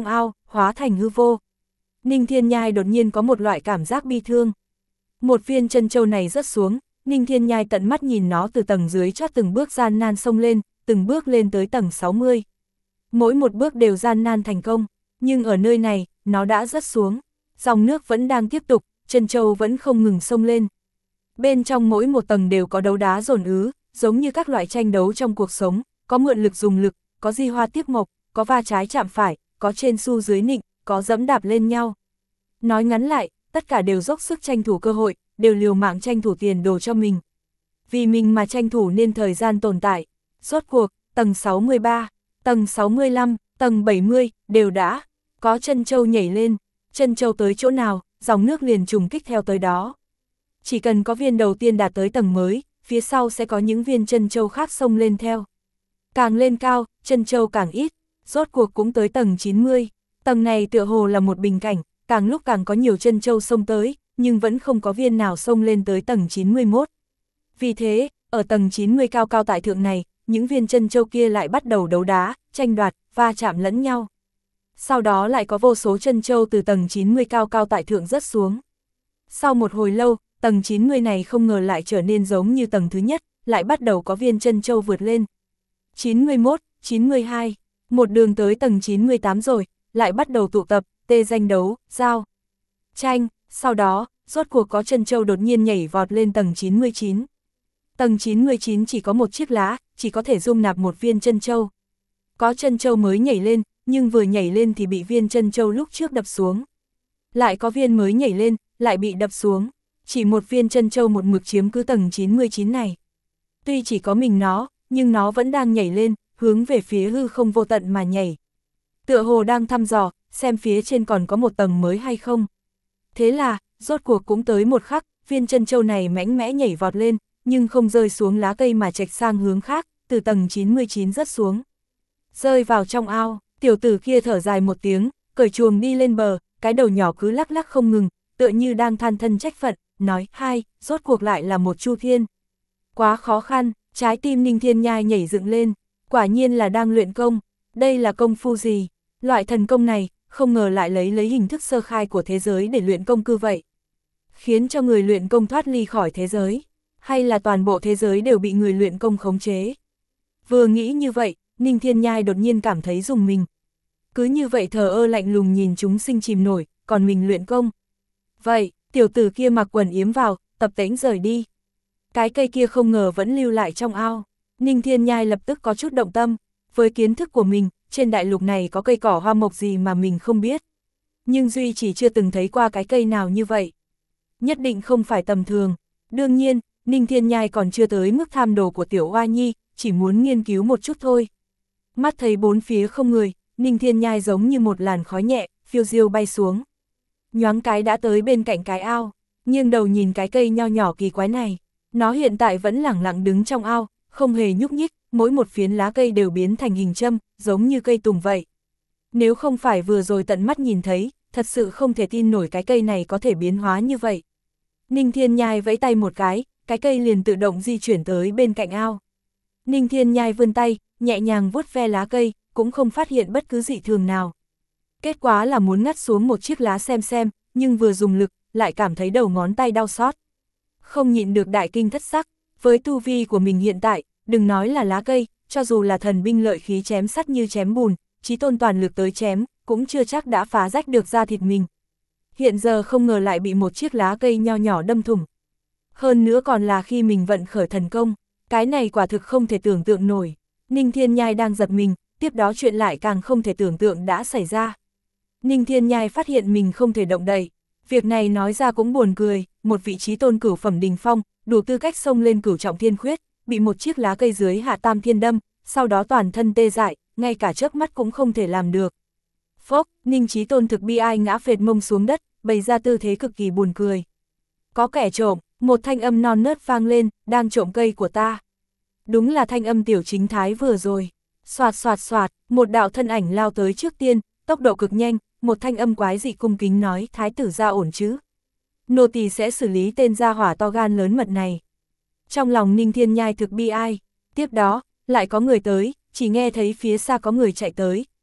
hóa thành hư vô. Ninh Thiên Nhai đột nhiên có một loại cảm giác bi thương. Một viên chân châu này rớt xuống, Ninh Thiên Nhai tận mắt nhìn nó từ tầng dưới chót từng bước gian nan xông lên, từng bước lên tới tầng sáu mươi. Mỗi một bước đều gian nan thành công, nhưng ở nơi này, nó đã rớt xuống. Dòng nước vẫn đang tiếp tục, chân châu vẫn không ngừng xông lên. Bên trong mỗi một tầng đều có đấu đá dồn ứ, giống như các loại tranh đấu trong cuộc sống, có mượn lực dùng lực, có di hoa tiếp mộc, có va trái chạm phải, có trên xu dưới nịnh, có dẫm đạp lên nhau. Nói ngắn lại, tất cả đều dốc sức tranh thủ cơ hội, đều liều mạng tranh thủ tiền đồ cho mình. Vì mình mà tranh thủ nên thời gian tồn tại. Rốt cuộc, tầng sáu mươi ba, tầng sáu mươi lăm, tầng bảy mươi, đều đã có chân châu nhảy lên. Chân châu tới chỗ nào, dòng nước liền trùng kích theo tới đó. Chỉ cần có viên đầu tiên đạt tới tầng mới, phía sau sẽ có những viên chân châu khác xông lên theo. Càng lên cao, chân châu càng ít, rốt cuộc cũng tới tầng chín mươi. Tầng này tựa hồ là một bình cảnh, càng lúc càng có nhiều chân châu xông tới, nhưng vẫn không có viên nào xông lên tới tầng chín mươi mốt. Vì thế, ở tầng chín mươi cao cao tại thượng này, những viên chân châu kia lại bắt đầu đấu đá, tranh đoạt, va chạm lẫn nhau. Sau đó lại có vô số chân châu từ tầng chín mươi cao cao tại thượng rớt xuống. Sau một hồi lâu, tầng chín mươi này không ngờ lại trở nên giống như tầng thứ nhất, lại bắt đầu có viên chân châu vượt lên. chín mươi mốt, chín mươi hai, một đường tới tầng chín mươi tám rồi, lại bắt đầu tụ tập, tê danh đấu, giao, tranh, sau đó, rốt cuộc có chân châu đột nhiên nhảy vọt lên tầng chín mươi chín. Tầng chín mươi chín chỉ có một chiếc lá, chỉ có thể dung nạp một viên chân châu. Có chân châu mới nhảy lên, nhưng vừa nhảy lên thì bị viên chân châu lúc trước đập xuống. Lại có viên mới nhảy lên, lại bị đập xuống. Chỉ một viên chân châu một mực chiếm cứ tầng chín mươi chín này. Tuy chỉ có mình nó, nhưng nó vẫn đang nhảy lên, hướng về phía hư không vô tận mà nhảy. Tựa hồ đang thăm dò, xem phía trên còn có một tầng mới hay không. Thế là, rốt cuộc cũng tới một khắc, viên chân châu này mãnh mẽ nhảy vọt lên, nhưng không rơi xuống lá cây mà chệch sang hướng khác, từ tầng chín mươi chín rớt xuống. Rơi vào trong ao, tiểu tử kia thở dài một tiếng, cởi chuồng đi lên bờ, cái đầu nhỏ cứ lắc lắc không ngừng, tựa như đang than thân trách phận, nói, hai, rốt cuộc lại là một Chu Thiên. Quá khó khăn, trái tim Ninh Thiên Nhai nhảy dựng lên, quả nhiên là đang luyện công, đây là công phu gì? Loại thần công này, không ngờ lại lấy lấy hình thức sơ khai của thế giới để luyện công cư vậy. Khiến cho người luyện công thoát ly khỏi thế giới, hay là toàn bộ thế giới đều bị người luyện công khống chế? Vừa nghĩ như vậy, Ninh Thiên Nhai đột nhiên cảm thấy rùng mình. Cứ như vậy thờ ơ lạnh lùng nhìn chúng sinh chìm nổi, còn mình luyện công. Vậy, tiểu tử kia mặc quần yếm vào, tập tễnh rời đi. Cái cây kia không ngờ vẫn lưu lại trong ao. Ninh Thiên Nhai lập tức có chút động tâm, với kiến thức của mình, trên đại lục này có cây cỏ hoa mộc gì mà mình không biết. Nhưng Duy chỉ chưa từng thấy qua cái cây nào như vậy. Nhất định không phải tầm thường. Đương nhiên, Ninh Thiên Nhai còn chưa tới mức tham đồ của tiểu Oa Nhi, chỉ muốn nghiên cứu một chút thôi. Mắt thấy bốn phía không người, Ninh Thiên Nhai giống như một làn khói nhẹ, phiêu diêu bay xuống. Nhoáng cái đã tới bên cạnh cái ao, nghiêng đầu nhìn cái cây nho nhỏ kỳ quái này. Nó hiện tại vẫn lẳng lặng đứng trong ao, không hề nhúc nhích, mỗi một phiến lá cây đều biến thành hình châm, giống như cây tùng vậy. Nếu không phải vừa rồi tận mắt nhìn thấy, thật sự không thể tin nổi cái cây này có thể biến hóa như vậy. Ninh Thiên Nhai vẫy tay một cái, cái cây liền tự động di chuyển tới bên cạnh ao. Ninh Thiên Nhai vươn tay, nhẹ nhàng vuốt ve lá cây, cũng không phát hiện bất cứ dị thường nào. Kết quả là muốn ngắt xuống một chiếc lá xem xem, nhưng vừa dùng lực, lại cảm thấy đầu ngón tay đau xót. Không nhịn được đại kinh thất sắc, với tu vi của mình hiện tại, đừng nói là lá cây, cho dù là thần binh lợi khí chém sắt như chém bùn, chí tôn toàn lực tới chém, cũng chưa chắc đã phá rách được da thịt mình. Hiện giờ không ngờ lại bị một chiếc lá cây nho nhỏ đâm thủng. Hơn nữa còn là khi mình vận khởi thần công, cái này quả thực không thể tưởng tượng nổi. Ninh Thiên Nhai đang giật mình, tiếp đó chuyện lại càng không thể tưởng tượng đã xảy ra. Ninh Thiên Nhai phát hiện mình không thể động đậy. Việc này nói ra cũng buồn cười, một vị trí tôn cửu phẩm đỉnh phong, đủ tư cách xông lên cửu trọng thiên khuyết, bị một chiếc lá cây dưới hạ tam thiên đâm, sau đó toàn thân tê dại, ngay cả chớp mắt cũng không thể làm được. Phốc, Ninh Chí Tôn thực bi ai ngã phệt mông xuống đất, bày ra tư thế cực kỳ buồn cười. Có kẻ trộm, một thanh âm non nớt vang lên, đang trộm cây của ta. Đúng là thanh âm tiểu chính thái vừa rồi. Xoạt xoạt xoạt, một đạo thân ảnh lao tới trước tiên, tốc độ cực nhanh, một thanh âm quái dị cung kính nói, thái tử gia ổn chứ? Nô tỳ sẽ xử lý tên gia hỏa to gan lớn mật này. Trong lòng Ninh Thiên Nhai thực bi ai. Tiếp đó, lại có người tới, chỉ nghe thấy phía xa có người chạy tới,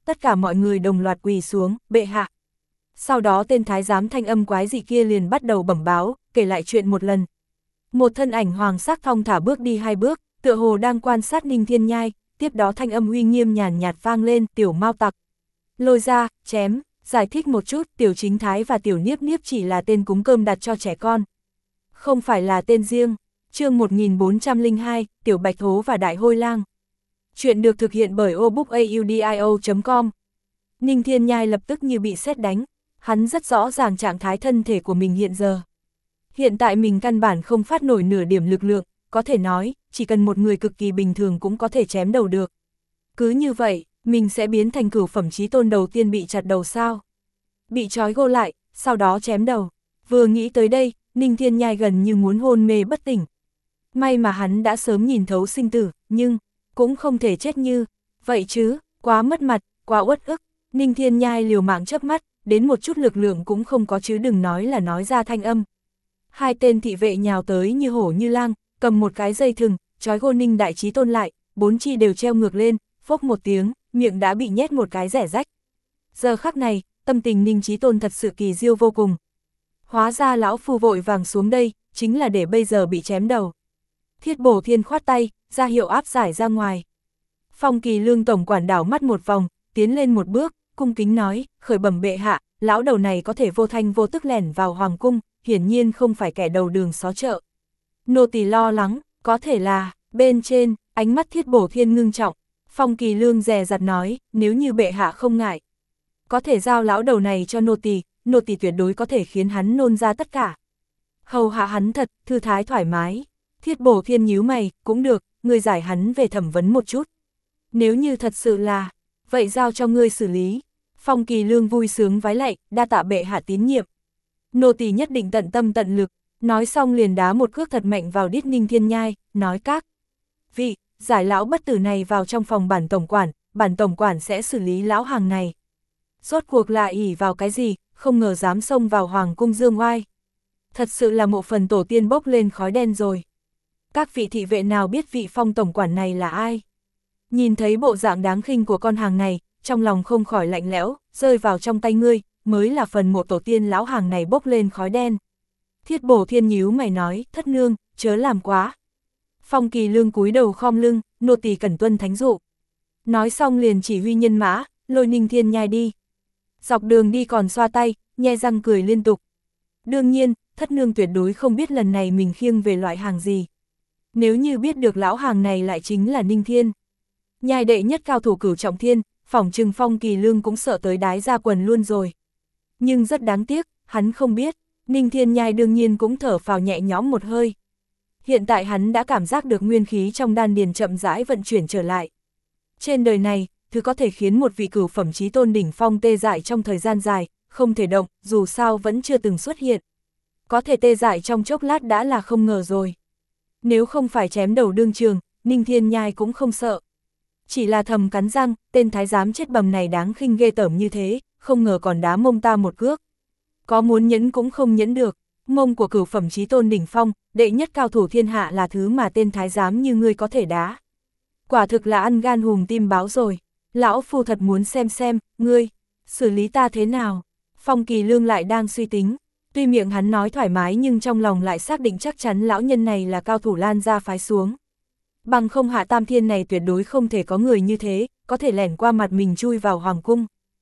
tất cả mọi người đồng loạt quỳ xuống, bệ hạ. Sau đó tên thái giám thanh âm quái dị kia liền bắt đầu bẩm báo, kể lại chuyện một lần. Một thân ảnh hoàng sắc thong thả bước đi hai bước, tựa hồ đang quan sát Ninh Thiên Nhai, tiếp đó thanh âm uy nghiêm nhàn nhạt vang lên, tiểu mao tặc. Lôi ra, chém, giải thích một chút, tiểu chính thái và tiểu niếp niếp chỉ là tên cúng cơm đặt cho trẻ con. Không phải là tên riêng. Chương một nghìn bốn trăm lẻ hai, tiểu bạch thố và đại hôi lang. Chuyện được thực hiện bởi obookaudio chấm com. Ninh Thiên Nhai lập tức như bị sét đánh, hắn rất rõ ràng trạng thái thân thể của mình hiện giờ. Hiện tại mình căn bản không phát nổi nửa điểm lực lượng, có thể nói, chỉ cần một người cực kỳ bình thường cũng có thể chém đầu được. Cứ như vậy, mình sẽ biến thành cửu phẩm chí tôn đầu tiên bị chặt đầu sao? Bị trói gô lại, sau đó chém đầu. Vừa nghĩ tới đây, Ninh Thiên Nhai gần như muốn hôn mê bất tỉnh. May mà hắn đã sớm nhìn thấu sinh tử, nhưng cũng không thể chết như vậy chứ, quá mất mặt, quá uất ức. Ninh Thiên Nhai liều mạng chớp mắt, đến một chút lực lượng cũng không có chứ đừng nói là nói ra thanh âm. Hai tên thị vệ nhào tới như hổ như lang, cầm một cái dây thừng, trói gô Ninh Đại Chí Tôn lại, bốn chi đều treo ngược lên, phốc một tiếng, miệng đã bị nhét một cái rẻ rách. Giờ khắc này, tâm tình Ninh Chí Tôn thật sự kỳ diêu vô cùng. Hóa ra lão phu vội vàng xuống đây, chính là để bây giờ bị chém đầu. Thiết Bổ Thiên khoát tay, ra hiệu áp giải ra ngoài. Phong Kỳ Lương tổng quản đảo mắt một vòng, tiến lên một bước, cung kính nói, khởi bẩm bệ hạ, lão đầu này có thể vô thanh vô tức lẻn vào hoàng cung, hiển nhiên không phải kẻ đầu đường xó chợ. Nô tỳ lo lắng, có thể là, bên trên, ánh mắt Thiết Bổ Thiên ngưng trọng, Phong Kỳ Lương dè dặt nói, nếu như bệ hạ không ngại, có thể giao lão đầu này cho nô tỳ, nô tỳ tuyệt đối có thể khiến hắn nôn ra tất cả. Hầu hạ hắn thật, thư thái thoải mái. Thiết Bổ Thiên nhíu mày, cũng được, ngươi giải hắn về thẩm vấn một chút. Nếu như thật sự là, vậy giao cho ngươi xử lý. Phong Kỳ Lương vui sướng vái lạy, đa tạ bệ hạ tín nhiệm. Nô tỳ nhất định tận tâm tận lực, nói xong liền đá một cước thật mạnh vào đít Ninh Thiên Nhai, nói các vị, giải lão bất tử này vào trong phòng bản tổng quản, bản tổng quản sẽ xử lý lão hàng này. Rốt cuộc lại ỉ vào cái gì, không ngờ dám xông vào hoàng cung dương oai. Thật sự là mộ phần tổ tiên bốc lên khói đen rồi. Các vị thị vệ nào biết vị Phong tổng quản này là ai? Nhìn thấy bộ dạng đáng khinh của con hàng này, trong lòng không khỏi lạnh lẽo, rơi vào trong tay ngươi, mới là phần mộ tổ tiên lão hàng này bốc lên khói đen. Thiết Bổ Thiên nhíu mày nói, thất nương, chớ làm quá. Phong Kỳ Lương cúi đầu khom lưng, nô tỳ cẩn tuân thánh dụ. Nói xong liền chỉ huy nhân mã, lôi Ninh Thiên Nhai đi. Dọc đường đi còn xoa tay, nhe răng cười liên tục. Đương nhiên, thất nương tuyệt đối không biết lần này mình khiêng về loại hàng gì. Nếu như biết được lão hàng này lại chính là Ninh Thiên Nhai đệ nhất cao thủ cửu trọng thiên, phỏng chừng Phong Kỳ Lương cũng sợ tới đái ra quần luôn rồi. Nhưng rất đáng tiếc, hắn không biết, Ninh Thiên Nhai đương nhiên cũng thở phào nhẹ nhõm một hơi. Hiện tại hắn đã cảm giác được nguyên khí trong đan điền chậm rãi vận chuyển trở lại. Trên đời này, thứ có thể khiến một vị cửu phẩm chí tôn đỉnh phong tê dại trong thời gian dài, không thể động, dù sao vẫn chưa từng xuất hiện. Có thể tê dại trong chốc lát đã là không ngờ rồi. Nếu không phải chém đầu đương trường, Ninh Thiên Nhai cũng không sợ. Chỉ là thầm cắn răng, tên thái giám chết bầm này đáng khinh ghê tởm như thế, không ngờ còn đá mông ta một cước. Có muốn nhẫn cũng không nhẫn được, mông của cửu phẩm chí tôn đỉnh phong, đệ nhất cao thủ thiên hạ là thứ mà tên thái giám như ngươi có thể đá. Quả thực là ăn gan hùm tim báo rồi, lão phu thật muốn xem xem, ngươi, xử lý ta thế nào. Phong Kỳ Lương lại đang suy tính, tuy miệng hắn nói thoải mái nhưng trong lòng lại xác định chắc chắn lão nhân này là cao thủ Lan gia phái xuống. Bằng không Hạ Tam Thiên này tuyệt đối không thể có người như thế, có thể lẻn qua mặt mình chui vào hoàng cung.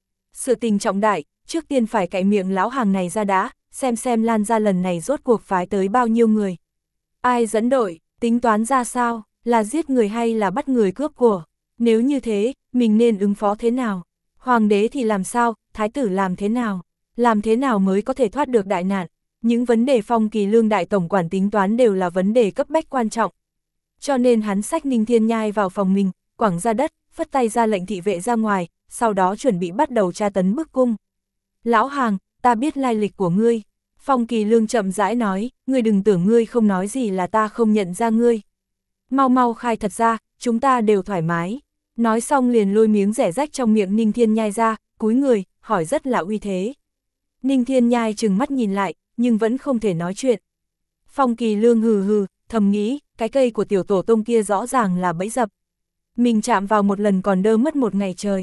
Sự tình trọng đại, trước tiên phải cạy miệng lão hàng này ra đã, xem xem Lan gia lần này rốt cuộc phái tới bao nhiêu người. Ai dẫn đội, tính toán ra sao, là giết người hay là bắt người cướp của, nếu như thế, mình nên ứng phó thế nào? Hoàng đế thì làm sao, thái tử làm thế nào? Làm thế nào mới có thể thoát được đại nạn? Những vấn đề Phong Kỳ Lương đại tổng quản tính toán đều là vấn đề cấp bách quan trọng. Cho nên hắn xách Ninh Thiên Nhai vào phòng mình, quẳng ra đất, phất tay ra lệnh thị vệ ra ngoài, sau đó chuẩn bị bắt đầu tra tấn bức cung. Lão hàng, ta biết lai lịch của ngươi. Phong Kỳ Lương chậm rãi nói, ngươi đừng tưởng ngươi không nói gì là ta không nhận ra ngươi. Mau mau khai thật ra, chúng ta đều thoải mái. Nói xong liền lôi miếng rẻ rách trong miệng Ninh Thiên Nhai ra, cúi người, hỏi rất là uy thế. Ninh Thiên Nhai trừng mắt nhìn lại, nhưng vẫn không thể nói chuyện. Phong Kỳ Lương hừ hừ, thầm nghĩ, cái cây của tiểu tổ tông kia rõ ràng là bẫy dập. Mình chạm vào một lần còn đơ mất một ngày trời.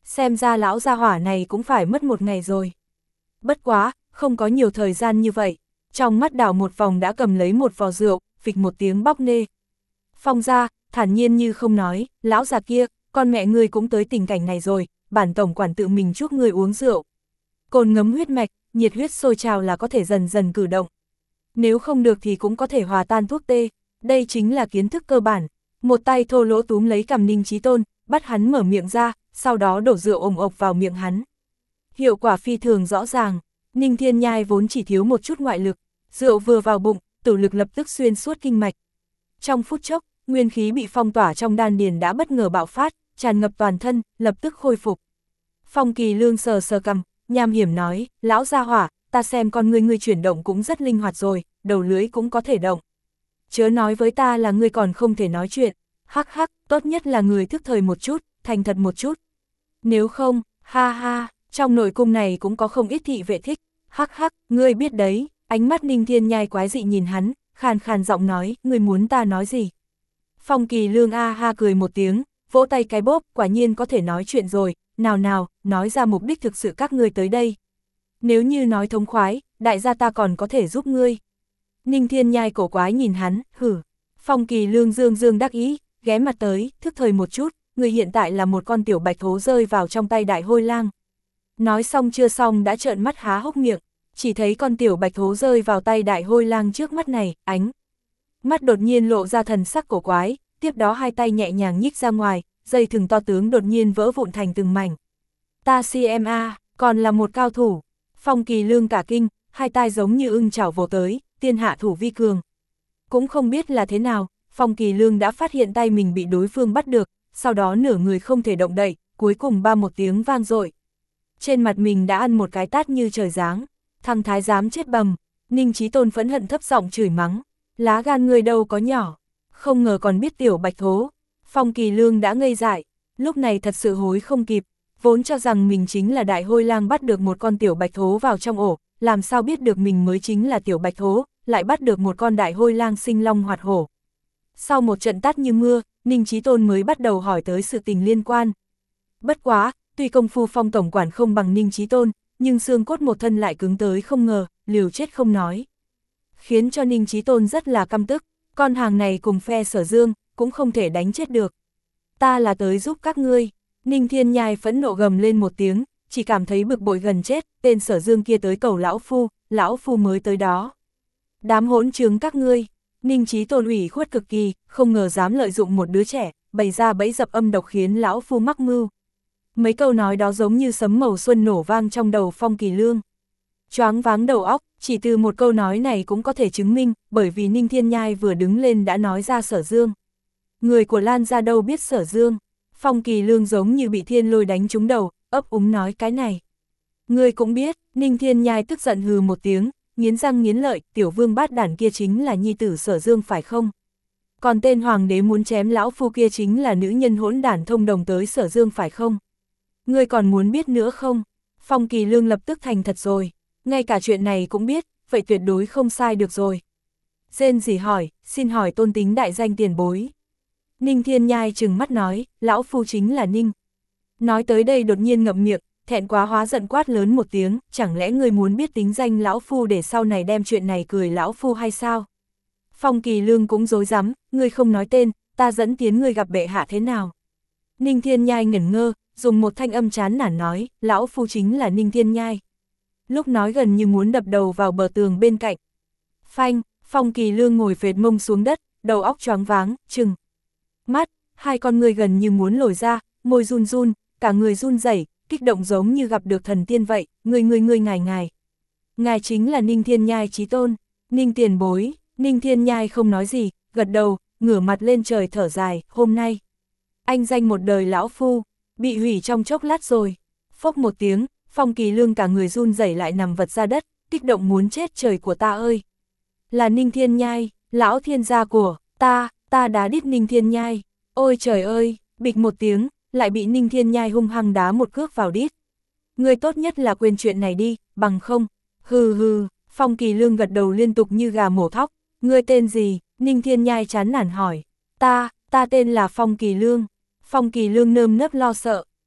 xem ra lão gia hỏa này cũng phải mất một ngày rồi. Bất quá, không có nhiều thời gian như vậy, trong mắt đảo một vòng đã cầm lấy một vò rượu, phịch một tiếng bóc nê. Phong gia, thản nhiên như không nói, lão già kia, con mẹ ngươi cũng tới tình cảnh này rồi, bản tổng quản tự mình chuốc ngươi uống rượu. Cồn ngấm huyết mạch, nhiệt huyết sôi trào là có thể dần dần cử động. Nếu không được thì cũng có thể hòa tan thuốc tê, đây chính là kiến thức cơ bản. Một tay thô lỗ túm lấy cằm Ninh Chí Tôn, bắt hắn mở miệng ra, sau đó đổ rượu ồm ộc vào miệng hắn. Hiệu quả phi thường rõ ràng, Ninh Thiên Nhai vốn chỉ thiếu một chút ngoại lực, rượu vừa vào bụng, tử lực lập tức xuyên suốt kinh mạch. Trong phút chốc, nguyên khí bị phong tỏa trong đan điền đã bất ngờ bạo phát, tràn ngập toàn thân, lập tức khôi phục. Phong Kỳ Lương sờ sờ cằm, nham hiểm nói, lão gia hỏa, ta xem con ngươi ngươi chuyển động cũng rất linh hoạt rồi, đầu lưỡi cũng có thể động. Chớ nói với ta là ngươi còn không thể nói chuyện, hắc hắc, tốt nhất là người thức thời một chút, thành thật một chút. Nếu không, ha ha, trong nội cung này cũng có không ít thị vệ thích, hắc hắc, ngươi biết đấy, ánh mắt Ninh Thiên Nhai quái dị nhìn hắn, khàn khàn giọng nói, ngươi muốn ta nói gì? Phong Kỳ Lương a ha cười một tiếng, vỗ tay cái bóp, quả nhiên có thể nói chuyện rồi, nào nào, nói ra mục đích thực sự các ngươi tới đây. Nếu như nói thống khoái, đại gia ta còn có thể giúp ngươi. Ninh Thiên Nhai cổ quái nhìn hắn, hử. Phong Kỳ Lương dương dương đắc ý, ghé mặt tới, thức thời một chút, người hiện tại là một con tiểu bạch thố rơi vào trong tay đại hôi lang. Nói xong chưa xong đã trợn mắt há hốc miệng, chỉ thấy con tiểu bạch thố rơi vào tay đại hôi lang trước mắt này, ánh. Mắt đột nhiên lộ ra thần sắc cổ quái, tiếp đó hai tay nhẹ nhàng nhích ra ngoài, dây thừng to tướng đột nhiên vỡ vụn thành từng mảnh. Ta xem a, còn là một cao thủ. Phong Kỳ Lương cả kinh, hai tay giống như ưng chảo vồ tới, tiên hạ thủ vi cường. Cũng không biết là thế nào, Phong Kỳ Lương đã phát hiện tay mình bị đối phương bắt được, sau đó nửa người không thể động đậy, cuối cùng ba một tiếng vang dội. Trên mặt mình đã ăn một cái tát như trời giáng, thằng thái giám chết bầm. Ninh Chí Tôn phẫn hận thấp giọng chửi mắng, lá gan người đâu có nhỏ, không ngờ còn biết tiểu bạch thố. Phong Kỳ Lương đã ngây dại, lúc này thật sự hối không kịp, vốn cho rằng mình chính là đại hôi lang bắt được một con tiểu bạch thố vào trong ổ, làm sao biết được mình mới chính là tiểu bạch thố, lại bắt được một con đại hôi lang sinh long hoạt hổ. Sau một trận tát như mưa, Ninh Chí Tôn mới bắt đầu hỏi tới sự tình liên quan. Bất quá, tuy công phu Phong tổng quản không bằng Ninh Chí Tôn, nhưng xương cốt một thân lại cứng tới không ngờ, liều chết không nói. Khiến cho Ninh Chí Tôn rất là căm tức, con hàng này cùng phe Sở Dương, cũng không thể đánh chết được. Ta là tới giúp các ngươi. Ninh Thiên Nhai phẫn nộ gầm lên một tiếng, chỉ cảm thấy bực bội gần chết, tên Sở Dương kia tới cầu lão phu, lão phu mới tới đó. Đám hỗn trướng các ngươi. Ninh Chí Tôn ủy khuất cực kỳ, không ngờ dám lợi dụng một đứa trẻ, bày ra bẫy dập âm độc khiến lão phu mắc mưu. Mấy câu nói đó giống như sấm màu xuân nổ vang trong đầu Phong Kỳ Lương. Choáng váng đầu óc, chỉ từ một câu nói này cũng có thể chứng minh, bởi vì Ninh Thiên Nhai vừa đứng lên đã nói ra Sở Dương. Người của Lan gia đâu biết Sở Dương. Phong Kỳ Lương giống như bị thiên lôi đánh trúng đầu, ấp úng nói cái này. Người cũng biết, Ninh Thiên Nhai tức giận hừ một tiếng, nghiến răng nghiến lợi, tiểu vương bát đản kia chính là nhi tử Sở Dương phải không? Còn tên hoàng đế muốn chém lão phu kia chính là nữ nhân hỗn đản thông đồng tới Sở Dương phải không? Ngươi còn muốn biết nữa không? Phong Kỳ Lương lập tức thành thật rồi, ngay cả chuyện này cũng biết, vậy tuyệt đối không sai được rồi. Rên rỉ hỏi, xin hỏi tôn tính đại danh tiền bối. Ninh Thiên Nhai trừng mắt nói, lão phu chính là Ninh. Nói tới đây đột nhiên ngậm miệng, thẹn quá hóa giận quát lớn một tiếng, chẳng lẽ ngươi muốn biết tính danh lão phu để sau này đem chuyện này cười lão phu hay sao? Phong Kỳ Lương cũng dối rắm, ngươi không nói tên, ta dẫn tiến ngươi gặp bệ hạ thế nào? Ninh Thiên Nhai ngẩn ngơ, dùng một thanh âm chán nản nói, lão phu chính là Ninh Thiên Nhai. Lúc nói gần như muốn đập đầu vào bờ tường bên cạnh. Phanh, Phong Kỳ Lương ngồi phệt mông xuống đất, đầu óc choáng váng, trừng mắt, hai con người gần như muốn lồi ra, môi run run, cả người run rẩy, kích động giống như gặp được thần tiên vậy, người người người ngài ngài. Ngài chính là Ninh Thiên Nhai chí tôn, Ninh tiền bối. Ninh Thiên Nhai không nói gì, gật đầu, ngửa mặt lên trời thở dài, hôm nay. Anh danh một đời lão phu, bị hủy trong chốc lát rồi. Phốc một tiếng, Phong Kỳ Lương cả người run rẩy lại nằm vật ra đất, kích động muốn chết trời của ta ơi. Là Ninh Thiên Nhai, lão thiên gia của ta, ta đá đít Ninh Thiên Nhai. Ôi trời ơi, bịch một tiếng, lại bị Ninh Thiên Nhai hung hăng đá một cước vào đít. Người tốt nhất là quên chuyện này đi, bằng không. Hừ hừ, Phong Kỳ Lương gật đầu liên tục như gà mổ thóc. Ngươi tên gì? Ninh Thiên Nhai chán nản hỏi. Ta, ta tên là Phong Kỳ Lương. Phong Kỳ Lương nơm nớp lo sợ.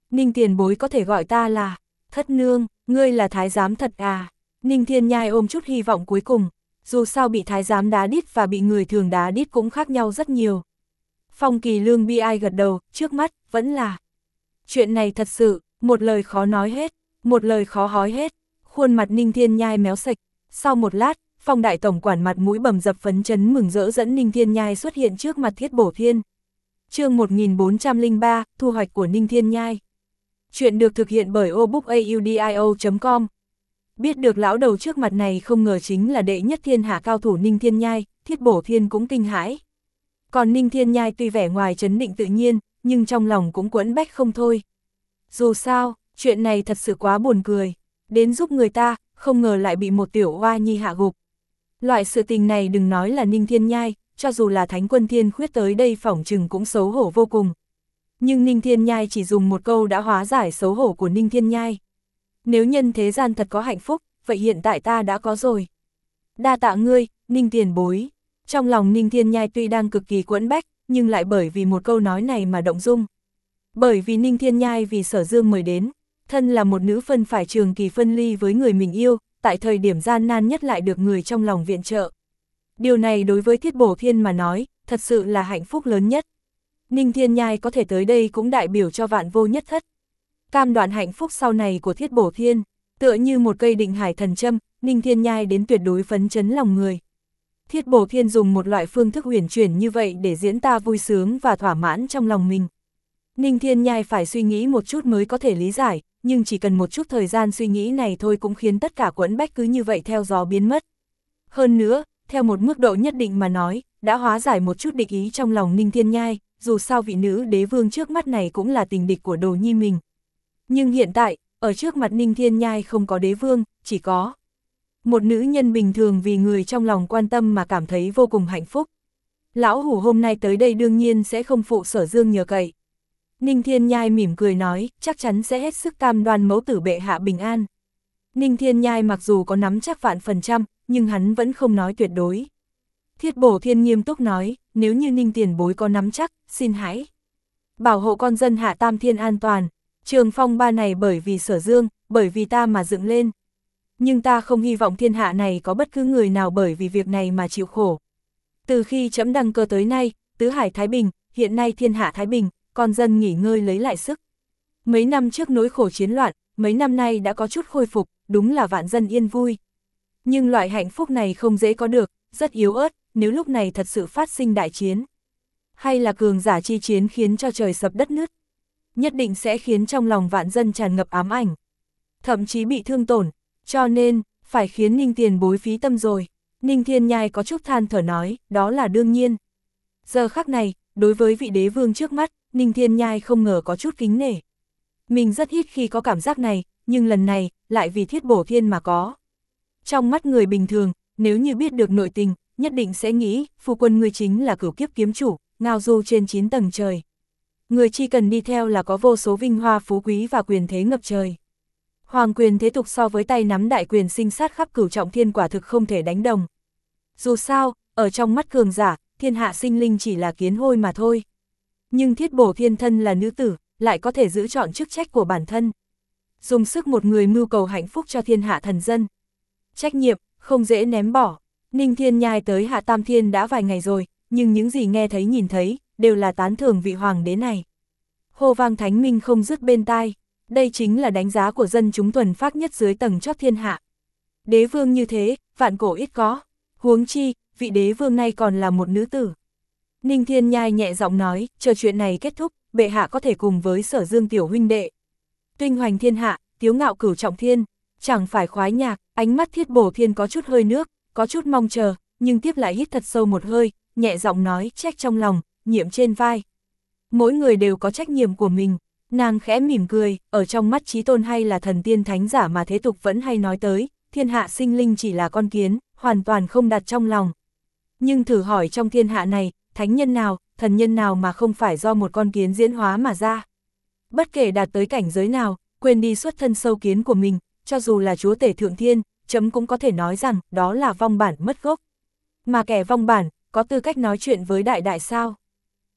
Ninh tiền bối có thể gọi ta là thất nương, ngươi là thái giám thật à? Ninh Thiên Nhai ôm chút hy vọng cuối cùng, dù sao bị thái giám đá đít và bị người thường đá đít cũng khác nhau rất nhiều. Phong Kỳ Lương bi ai gật đầu, trước mắt, vẫn là. Chuyện này thật sự, một lời khó nói hết, một lời khó hói hết, khuôn mặt Ninh Thiên Nhai méo sạch. Sau một lát, Phong đại tổng quản mặt mũi bầm dập phấn chấn mừng rỡ dẫn Ninh Thiên Nhai xuất hiện trước mặt Thiết Bổ Thiên. Chương một nghìn bốn trăm lẻ ba, thu hoạch của Ninh Thiên Nhai. Chuyện được thực hiện bởi obookaudio chấm com. Biết được lão đầu trước mặt này không ngờ chính là đệ nhất thiên hạ cao thủ Ninh Thiên Nhai, Thiết Bổ Thiên cũng kinh hãi. Còn Ninh Thiên Nhai tuy vẻ ngoài trấn định tự nhiên, nhưng trong lòng cũng quẫn bách không thôi. Dù sao, chuyện này thật sự quá buồn cười. Đến giúp người ta, không ngờ lại bị một tiểu oa nhi hạ gục. Loại sự tình này đừng nói là Ninh Thiên Nhai, cho dù là Thánh Quân Thiên Khuyết tới đây phỏng chừng cũng xấu hổ vô cùng. Nhưng Ninh Thiên Nhai chỉ dùng một câu đã hóa giải xấu hổ của Ninh Thiên Nhai. Nếu nhân thế gian thật có hạnh phúc, vậy hiện tại ta đã có rồi. Đa tạ ngươi, Ninh tiền bối. Trong lòng Ninh Thiên Nhai tuy đang cực kỳ quẫn bách, nhưng lại bởi vì một câu nói này mà động dung. Bởi vì Ninh Thiên Nhai vì Sở Dương mời đến, thân là một nữ phân phải trường kỳ phân ly với người mình yêu, tại thời điểm gian nan nhất lại được người trong lòng viện trợ. Điều này đối với Thiết Bổ Thiên mà nói, thật sự là hạnh phúc lớn nhất. Ninh Thiên Nhai có thể tới đây cũng đại biểu cho vạn vô nhất thất. Cam đoan hạnh phúc sau này của Thiết Bổ Thiên, tựa như một cây định hải thần châm, Ninh Thiên Nhai đến tuyệt đối phấn chấn lòng người. Thiết Bổ Thiên dùng một loại phương thức huyền chuyển như vậy để diễn ta vui sướng và thỏa mãn trong lòng mình. Ninh Thiên Nhai phải suy nghĩ một chút mới có thể lý giải, nhưng chỉ cần một chút thời gian suy nghĩ này thôi cũng khiến tất cả quẫn bách cứ như vậy theo gió biến mất. Hơn nữa, theo một mức độ nhất định mà nói, đã hóa giải một chút địch ý trong lòng Ninh Thiên Nhai, dù sao vị nữ đế vương trước mắt này cũng là tình địch của Đồ Nhi mình. Nhưng hiện tại, ở trước mặt Ninh Thiên Nhai không có đế vương, chỉ có một nữ nhân bình thường vì người trong lòng quan tâm mà cảm thấy vô cùng hạnh phúc. Lão hủ hôm nay tới đây đương nhiên sẽ không phụ Sở Dương nhờ cậy. Ninh Thiên Nhai mỉm cười nói, chắc chắn sẽ hết sức cam đoan mẫu tử bệ hạ bình an. Ninh Thiên Nhai mặc dù có nắm chắc vạn phần trăm, nhưng hắn vẫn không nói tuyệt đối. Thiết Bổ Thiên nghiêm túc nói, nếu như Ninh tiền bối có nắm chắc, xin hãy bảo hộ con dân Hạ Tam Thiên an toàn. Trường phong ba này bởi vì Sở Dương, bởi vì ta mà dựng lên. Nhưng ta không hy vọng thiên hạ này có bất cứ người nào bởi vì việc này mà chịu khổ. Từ khi trẫm đăng cơ tới nay, tứ hải thái bình, hiện nay thiên hạ thái bình, con dân nghỉ ngơi lấy lại sức. Mấy năm trước nỗi khổ chiến loạn, mấy năm nay đã có chút khôi phục, đúng là vạn dân yên vui. Nhưng loại hạnh phúc này không dễ có được, rất yếu ớt, nếu lúc này thật sự phát sinh đại chiến. Hay là cường giả chi chiến khiến cho trời sập đất nứt. Nhất định sẽ khiến trong lòng vạn dân tràn ngập ám ảnh. Thậm chí bị thương tổn, cho nên, phải khiến Ninh tiền bối phí tâm rồi. Ninh Thiên Nhai có chút than thở nói, đó là đương nhiên. Giờ khắc này, đối với vị đế vương trước mắt, Ninh Thiên Nhai không ngờ có chút kính nể. Mình rất ít khi có cảm giác này, nhưng lần này, lại vì Thiết Bổ Thiên mà có. Trong mắt người bình thường, nếu như biết được nội tình, nhất định sẽ nghĩ, phu quân ngươi chính là cửu kiếp kiếm chủ, ngao du trên chín tầng trời. Người chỉ cần đi theo là có vô số vinh hoa phú quý và quyền thế ngập trời. Hoàng quyền thế tục so với tay nắm đại quyền sinh sát khắp cửu trọng thiên quả thực không thể đánh đồng. Dù sao, ở trong mắt cường giả, thiên hạ sinh linh chỉ là kiến hôi mà thôi. Nhưng Thiết Bổ Thiên thân là nữ tử, lại có thể giữ chọn chức trách của bản thân. Dùng sức một người mưu cầu hạnh phúc cho thiên hạ thần dân. Trách nhiệm, không dễ ném bỏ. Ninh Thiên Nhai tới Hạ Tam Thiên đã vài ngày rồi, nhưng những gì nghe thấy nhìn thấy, đều là tán thưởng vị hoàng đế này. Hô vang thánh minh không dứt bên tai, đây chính là đánh giá của dân chúng thuần phác nhất dưới tầng chót thiên hạ. Đế vương như thế, vạn cổ ít có, huống chi, vị đế vương này còn là một nữ tử. Ninh Thiên Nhai nhẹ giọng nói, chờ chuyện này kết thúc, bệ hạ có thể cùng với Sở Dương tiểu huynh đệ. Tuynh hoành thiên hạ, tiếu ngạo cửu trọng thiên, chẳng phải khoái nhạc, ánh mắt Thiết Bổ Thiên có chút hơi nước, có chút mong chờ, nhưng tiếp lại hít thật sâu một hơi, nhẹ giọng nói, trách trong lòng, nhiệm trên vai. Mỗi người đều có trách nhiệm của mình, nàng khẽ mỉm cười, ở trong mắt chí tôn hay là thần tiên thánh giả mà thế tục vẫn hay nói tới, thiên hạ sinh linh chỉ là con kiến, hoàn toàn không đặt trong lòng. Nhưng thử hỏi trong thiên hạ này, thánh nhân nào, thần nhân nào mà không phải do một con kiến diễn hóa mà ra. Bất kể đạt tới cảnh giới nào, quên đi xuất thân sâu kiến của mình, cho dù là chúa tể thượng thiên, chấm cũng có thể nói rằng đó là vong bản mất gốc. Mà kẻ vong bản, có tư cách nói chuyện với đại đại sao?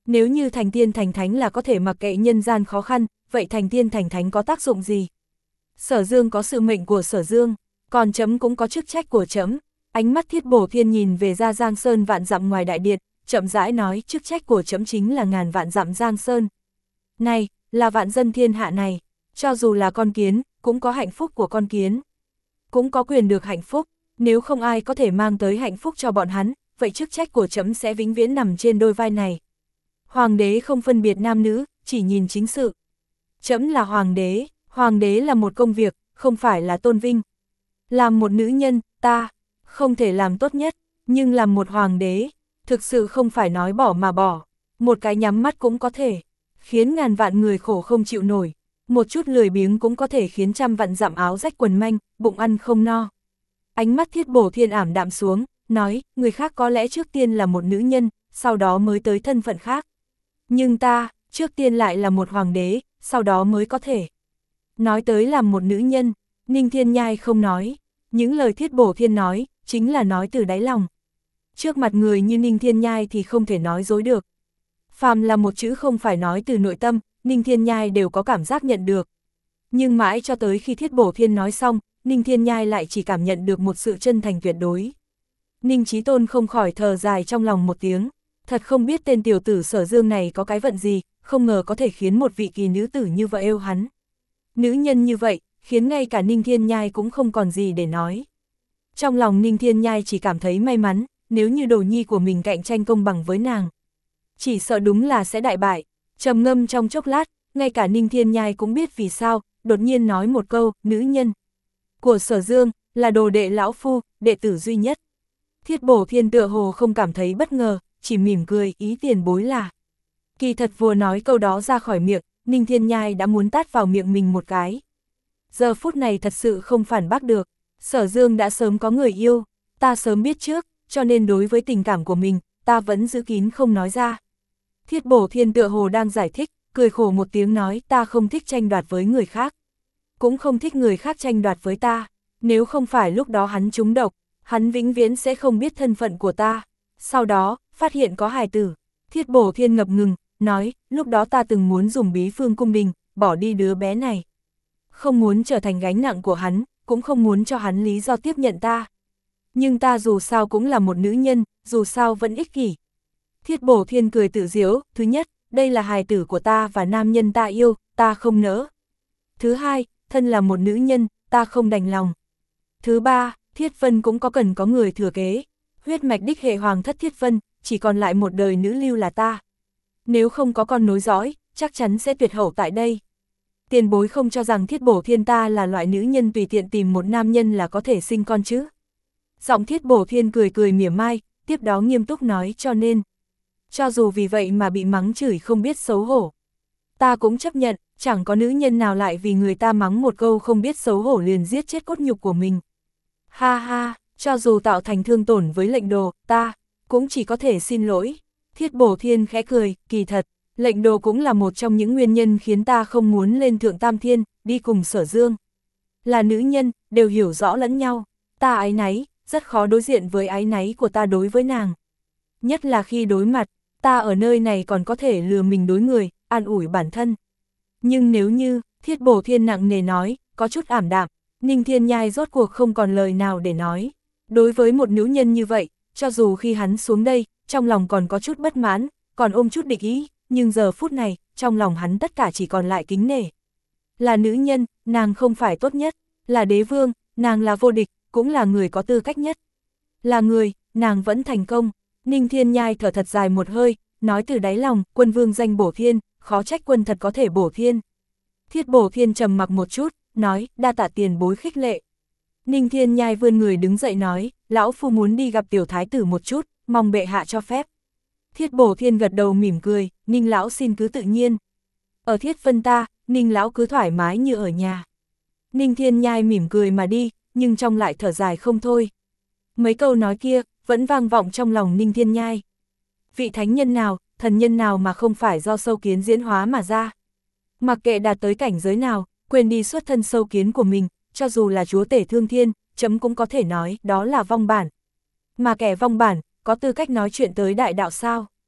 Nếu như thành tiên thành thánh là có thể mặc kệ nhân gian khó khăn, vậy thành tiên thành thánh có tác dụng gì? Sở Dương có sự mệnh của Sở Dương, còn chấm cũng có chức trách của chấm. Ánh mắt Thiết Bổ Thiên nhìn về ra Giang Sơn vạn dặm ngoài đại điện, chậm rãi nói chức trách của chấm chính là ngàn vạn dặm Giang Sơn. Này, là vạn dân thiên hạ này, cho dù là con kiến, cũng có hạnh phúc của con kiến. Cũng có quyền được hạnh phúc, nếu không ai có thể mang tới hạnh phúc cho bọn hắn, vậy chức trách của chấm sẽ vĩnh viễn nằm trên đôi vai này. Hoàng đế không phân biệt nam nữ, chỉ nhìn chính sự. Chấm là hoàng đế, hoàng đế là một công việc, không phải là tôn vinh. Làm một nữ nhân, ta không thể làm tốt nhất, nhưng làm một hoàng đế, thực sự không phải nói bỏ mà bỏ. Một cái nhắm mắt cũng có thể khiến ngàn vạn người khổ không chịu nổi. Một chút lười biếng cũng có thể khiến trăm vạn dặm áo rách quần manh, bụng ăn không no. Ánh mắt Thiết Bổ Thiên ảm đạm xuống, nói, người khác có lẽ trước tiên là một nữ nhân, sau đó mới tới thân phận khác. Nhưng ta, trước tiên lại là một hoàng đế, sau đó mới có thể. Nói tới là một nữ nhân, Ninh Thiên Nhai không nói. Những lời Thiết Bổ Thiên nói, chính là nói từ đáy lòng. Trước mặt người như Ninh Thiên Nhai thì không thể nói dối được. Phàm là một chữ không phải nói từ nội tâm, Ninh Thiên Nhai đều có cảm giác nhận được. Nhưng mãi cho tới khi Thiết Bổ Thiên nói xong, Ninh Thiên Nhai lại chỉ cảm nhận được một sự chân thành tuyệt đối. Ninh Chí Tôn không khỏi thở dài trong lòng một tiếng, thật không biết tên tiểu tử Sở Dương này có cái vận gì, không ngờ có thể khiến một vị kỳ nữ tử như vậy yêu hắn. Nữ nhân như vậy, khiến ngay cả Ninh Thiên Nhai cũng không còn gì để nói. Trong lòng Ninh Thiên Nhai chỉ cảm thấy may mắn, nếu như đồ nhi của mình cạnh tranh công bằng với nàng. Chỉ sợ đúng là sẽ đại bại. Trầm ngâm trong chốc lát, ngay cả Ninh Thiên Nhai cũng biết vì sao, đột nhiên nói một câu, nữ nhân của Sở Dương, là đồ đệ lão phu, đệ tử duy nhất. Thiết Bổ Thiên tựa hồ không cảm thấy bất ngờ, chỉ mỉm cười, ý tiền bối là. Kỳ thật vừa nói câu đó ra khỏi miệng, Ninh Thiên Nhai đã muốn tát vào miệng mình một cái. Giờ phút này thật sự không phản bác được, Sở Dương đã sớm có người yêu, ta sớm biết trước, cho nên đối với tình cảm của mình, ta vẫn giữ kín không nói ra. Thiết Bổ Thiên tựa hồ đang giải thích, cười khổ một tiếng nói, ta không thích tranh đoạt với người khác. Cũng không thích người khác tranh đoạt với ta, nếu không phải lúc đó hắn trúng độc, hắn vĩnh viễn sẽ không biết thân phận của ta. Sau đó, phát hiện có hài tử, Thiết Bổ Thiên ngập ngừng, nói, lúc đó ta từng muốn dùng bí phương cung đình, bỏ đi đứa bé này. Không muốn trở thành gánh nặng của hắn, cũng không muốn cho hắn lý do tiếp nhận ta. Nhưng ta dù sao cũng là một nữ nhân, dù sao vẫn ích kỷ. Thiết Bổ Thiên cười tự giễu, thứ nhất, đây là hài tử của ta và nam nhân ta yêu, ta không nỡ. Thứ hai, thân là một nữ nhân, ta không đành lòng. Thứ ba, Thiết Vân cũng có cần có người thừa kế. Huyết mạch đích hệ hoàng thất Thiết Vân, chỉ còn lại một đời nữ lưu là ta. Nếu không có con nối dõi, chắc chắn sẽ tuyệt hậu tại đây. Tiền bối không cho rằng Thiết Bổ Thiên ta là loại nữ nhân tùy tiện tìm một nam nhân là có thể sinh con chứ. Giọng Thiết Bổ Thiên cười cười mỉa mai, tiếp đó nghiêm túc nói, cho nên. Cho dù vì vậy mà bị mắng chửi không biết xấu hổ. Ta cũng chấp nhận, chẳng có nữ nhân nào lại vì người ta mắng một câu không biết xấu hổ liền giết chết cốt nhục của mình. Ha ha, cho dù tạo thành thương tổn với lệnh đồ, ta cũng chỉ có thể xin lỗi. Thiết Bổ Thiên khẽ cười, kỳ thật, lệnh đồ cũng là một trong những nguyên nhân khiến ta không muốn lên thượng tam thiên, đi cùng Sở Dương. Là nữ nhân, đều hiểu rõ lẫn nhau, ta áy náy, rất khó đối diện với áy náy của ta đối với nàng. Nhất là khi đối mặt, ta ở nơi này còn có thể lừa mình đối người, an ủi bản thân. Nhưng nếu như, Thiết Bổ Thiên nặng nề nói, có chút ảm đạm, Ninh Thiên Nhai rốt cuộc không còn lời nào để nói. Đối với một nữ nhân như vậy, cho dù khi hắn xuống đây, trong lòng còn có chút bất mãn, còn ôm chút địch ý, nhưng giờ phút này, trong lòng hắn tất cả chỉ còn lại kính nể. Là nữ nhân, nàng không phải tốt nhất, là đế vương, nàng là vô địch, cũng là người có tư cách nhất. Là người, nàng vẫn thành công. Ninh Thiên Nhai thở thật dài một hơi, nói từ đáy lòng, quân vương danh bổ thiên, khó trách quân thật có thể bổ thiên. Thiết Bổ Thiên trầm mặc một chút, nói, đa tạ tiền bối khích lệ. Ninh Thiên Nhai vươn người đứng dậy nói, lão phu muốn đi gặp tiểu thái tử một chút, mong bệ hạ cho phép. Thiết Bổ Thiên gật đầu mỉm cười, Ninh lão xin cứ tự nhiên. Ở Thiết Vân ta, Ninh lão cứ thoải mái như ở nhà. Ninh Thiên Nhai mỉm cười mà đi, nhưng trong lại thở dài không thôi. Mấy câu nói kia, vẫn vang vọng trong lòng Ninh Thiên Nhai. Vị thánh nhân nào, thần nhân nào mà không phải do sâu kiến diễn hóa mà ra. Mặc kệ đạt tới cảnh giới nào, quên đi xuất thân sâu kiến của mình, cho dù là chúa tể thương thiên, chấm cũng có thể nói đó là vong bản. Mà kẻ vong bản, có tư cách nói chuyện tới đại đạo sao?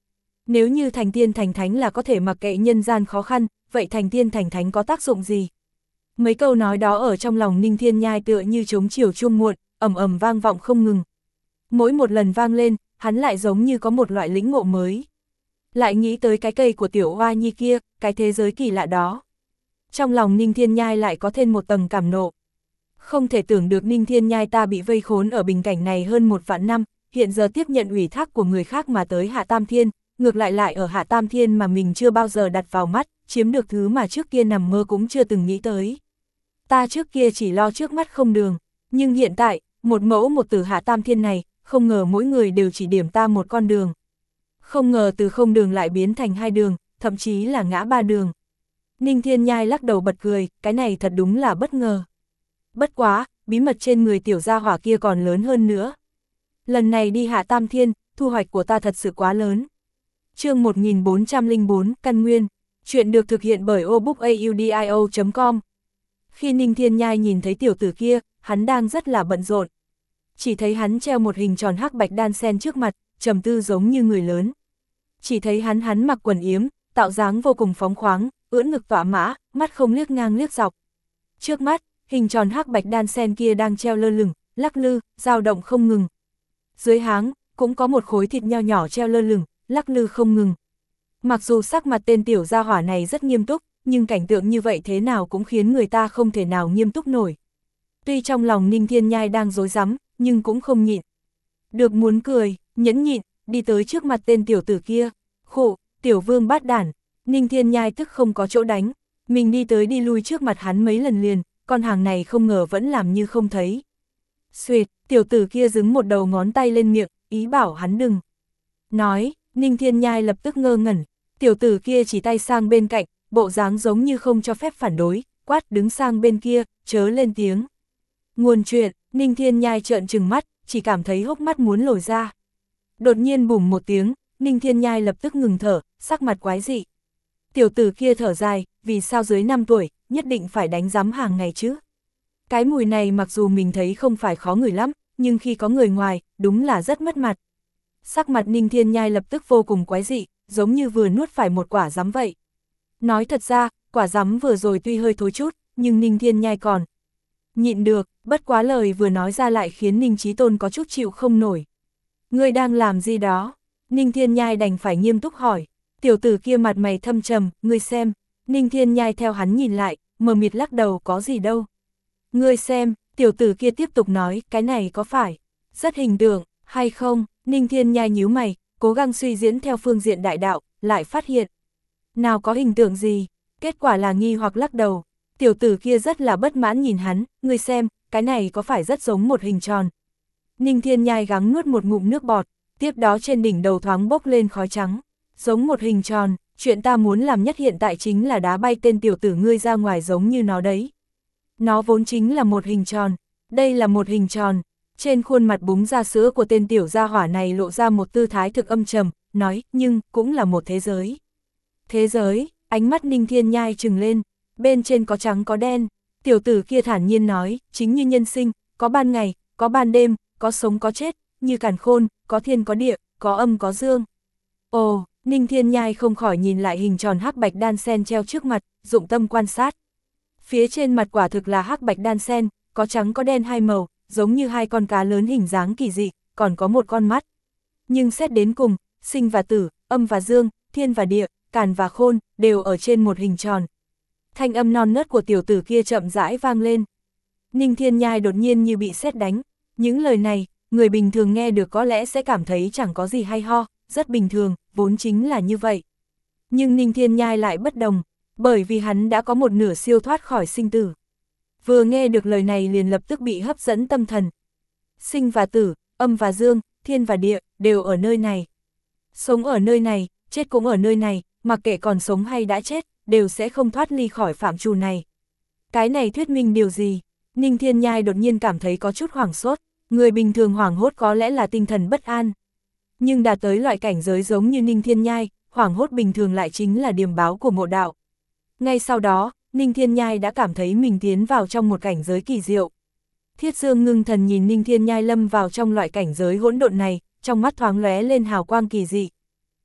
Nếu như thành tiên thành thánh là có thể mặc kệ nhân gian khó khăn, vậy thành tiên thành thánh có tác dụng gì? Mấy câu nói đó ở trong lòng Ninh Thiên Nhai tựa như trống chiều chuông muộn, ầm ầm vang vọng không ngừng. Mỗi một lần vang lên, hắn lại giống như có một loại lĩnh ngộ mới. Lại nghĩ tới cái cây của tiểu oa nhi kia, cái thế giới kỳ lạ đó. Trong lòng Ninh Thiên Nhai lại có thêm một tầng cảm nộ. Không thể tưởng được Ninh Thiên Nhai ta bị vây khốn ở bình cảnh này hơn một vạn năm, hiện giờ tiếp nhận ủy thác của người khác mà tới Hạ Tam Thiên, ngược lại lại ở Hạ Tam Thiên mà mình chưa bao giờ đặt vào mắt, chiếm được thứ mà trước kia nằm mơ cũng chưa từng nghĩ tới. Ta trước kia chỉ lo trước mắt không đường, nhưng hiện tại, một mẫu một tử Hạ Tam Thiên này, không ngờ mỗi người đều chỉ điểm ta một con đường. Không ngờ từ không đường lại biến thành hai đường, thậm chí là ngã ba đường. Ninh Thiên Nhai lắc đầu bật cười, cái này thật đúng là bất ngờ. Bất quá, bí mật trên người tiểu gia hỏa kia còn lớn hơn nữa. Lần này đi Hạ Tam Thiên, thu hoạch của ta thật sự quá lớn. Chương một nghìn bốn trăm lẻ bốn, Căn Nguyên. Chuyện được thực hiện bởi obookaudio chấm com. Khi Ninh Thiên Nhai nhìn thấy tiểu tử kia, hắn đang rất là bận rộn. Chỉ thấy hắn treo một hình tròn hắc bạch đan sen trước mặt, trầm tư giống như người lớn. Chỉ thấy hắn hắn mặc quần yếm, tạo dáng vô cùng phóng khoáng, ưỡn ngực tỏa mã, mắt không liếc ngang liếc dọc. Trước mắt, hình tròn hắc bạch đan sen kia đang treo lơ lửng, lắc lư, dao động không ngừng. Dưới háng, cũng có một khối thịt nho nhỏ treo lơ lửng, lắc lư không ngừng. Mặc dù sắc mặt tên tiểu gia hỏa này rất nghiêm túc, nhưng cảnh tượng như vậy thế nào cũng khiến người ta không thể nào nghiêm túc nổi. Tuy trong lòng Ninh Thiên Nhai đang rối rắm, nhưng cũng không nhịn. Được muốn cười, nhẫn nhịn, đi tới trước mặt tên tiểu tử kia. Khụ, tiểu vương bát đản. Ninh Thiên Nhai tức không có chỗ đánh. Mình đi tới đi lui trước mặt hắn mấy lần liền, con hàng này không ngờ vẫn làm như không thấy. Xuyệt, tiểu tử kia giứng một đầu ngón tay lên miệng, ý bảo hắn đừng. Nói, Ninh Thiên Nhai lập tức ngơ ngẩn. Tiểu tử kia chỉ tay sang bên cạnh, bộ dáng giống như không cho phép phản đối, quát đứng sang bên kia, chớ lên tiếng. Nguồn chuyện, Ninh Thiên Nhai trợn trừng mắt, chỉ cảm thấy hốc mắt muốn lồi ra. Đột nhiên bùm một tiếng, Ninh Thiên Nhai lập tức ngừng thở, sắc mặt quái dị. Tiểu tử kia thở dài, vì sao dưới năm tuổi, nhất định phải đánh giám hàng ngày chứ? Cái mùi này mặc dù mình thấy không phải khó ngửi lắm, nhưng khi có người ngoài, đúng là rất mất mặt. Sắc mặt Ninh Thiên Nhai lập tức vô cùng quái dị, giống như vừa nuốt phải một quả giám vậy. Nói thật ra, quả giám vừa rồi tuy hơi thối chút, nhưng Ninh Thiên Nhai còn nhịn được, bất quá lời vừa nói ra lại khiến Ninh Chí Tôn có chút chịu không nổi. Ngươi đang làm gì đó? Ninh Thiên Nhai đành phải nghiêm túc hỏi. Tiểu tử kia mặt mày thâm trầm, ngươi xem. Ninh Thiên Nhai theo hắn nhìn lại, mờ mịt lắc đầu, có gì đâu. Ngươi xem, tiểu tử kia tiếp tục nói, cái này có phải rất hình tượng, hay không? Ninh Thiên Nhai nhíu mày, cố gắng suy diễn theo phương diện đại đạo, lại phát hiện. Nào có hình tượng gì? Kết quả là nghi hoặc lắc đầu. Tiểu tử kia rất là bất mãn nhìn hắn, ngươi xem, cái này có phải rất giống một hình tròn. Ninh Thiên Nhai gắng nuốt một ngụm nước bọt, tiếp đó trên đỉnh đầu thoáng bốc lên khói trắng. Giống một hình tròn, chuyện ta muốn làm nhất hiện tại chính là đá bay tên tiểu tử ngươi ra ngoài giống như nó đấy. Nó vốn chính là một hình tròn, đây là một hình tròn. Trên khuôn mặt búng ra sữa của tên tiểu gia hỏa này lộ ra một tư thái thực âm trầm, nói, nhưng, cũng là một thế giới. Thế giới, ánh mắt Ninh Thiên Nhai trừng lên, bên trên có trắng có đen. Tiểu tử kia thản nhiên nói, chính như nhân sinh, có ban ngày, có ban đêm, có sống có chết, như càn khôn, có thiên có địa, có âm có dương. Ồ, Ninh Thiên Nhai không khỏi nhìn lại hình tròn hắc bạch đan sen treo trước mặt, dụng tâm quan sát. Phía trên mặt quả thực là hắc bạch đan sen, có trắng có đen hai màu, giống như hai con cá lớn hình dáng kỳ dị, còn có một con mắt. Nhưng xét đến cùng, sinh và tử, âm và dương, thiên và địa, càn và khôn, đều ở trên một hình tròn. Thanh âm non nớt của tiểu tử kia chậm rãi vang lên. Ninh Thiên Nhai đột nhiên như bị sét đánh. Những lời này, người bình thường nghe được có lẽ sẽ cảm thấy chẳng có gì hay ho, rất bình thường, vốn chính là như vậy. Nhưng Ninh Thiên Nhai lại bất đồng, bởi vì hắn đã có một nửa siêu thoát khỏi sinh tử. Vừa nghe được lời này liền lập tức bị hấp dẫn tâm thần. Sinh và tử, âm và dương, thiên và địa, đều ở nơi này. Sống ở nơi này, chết cũng ở nơi này, mặc kệ còn sống hay đã chết, đều sẽ không thoát ly khỏi phạm trù này. Cái này thuyết minh điều gì? Ninh Thiên Nhai đột nhiên cảm thấy có chút hoảng sốt, người bình thường hoảng hốt có lẽ là tinh thần bất an. Nhưng đạt tới loại cảnh giới giống như Ninh Thiên Nhai, hoảng hốt bình thường lại chính là điềm báo của mộ đạo. Ngay sau đó, Ninh Thiên Nhai đã cảm thấy mình tiến vào trong một cảnh giới kỳ diệu. Thiết Dương ngưng thần nhìn Ninh Thiên Nhai lâm vào trong loại cảnh giới hỗn độn này, trong mắt thoáng lóe lên hào quang kỳ dị.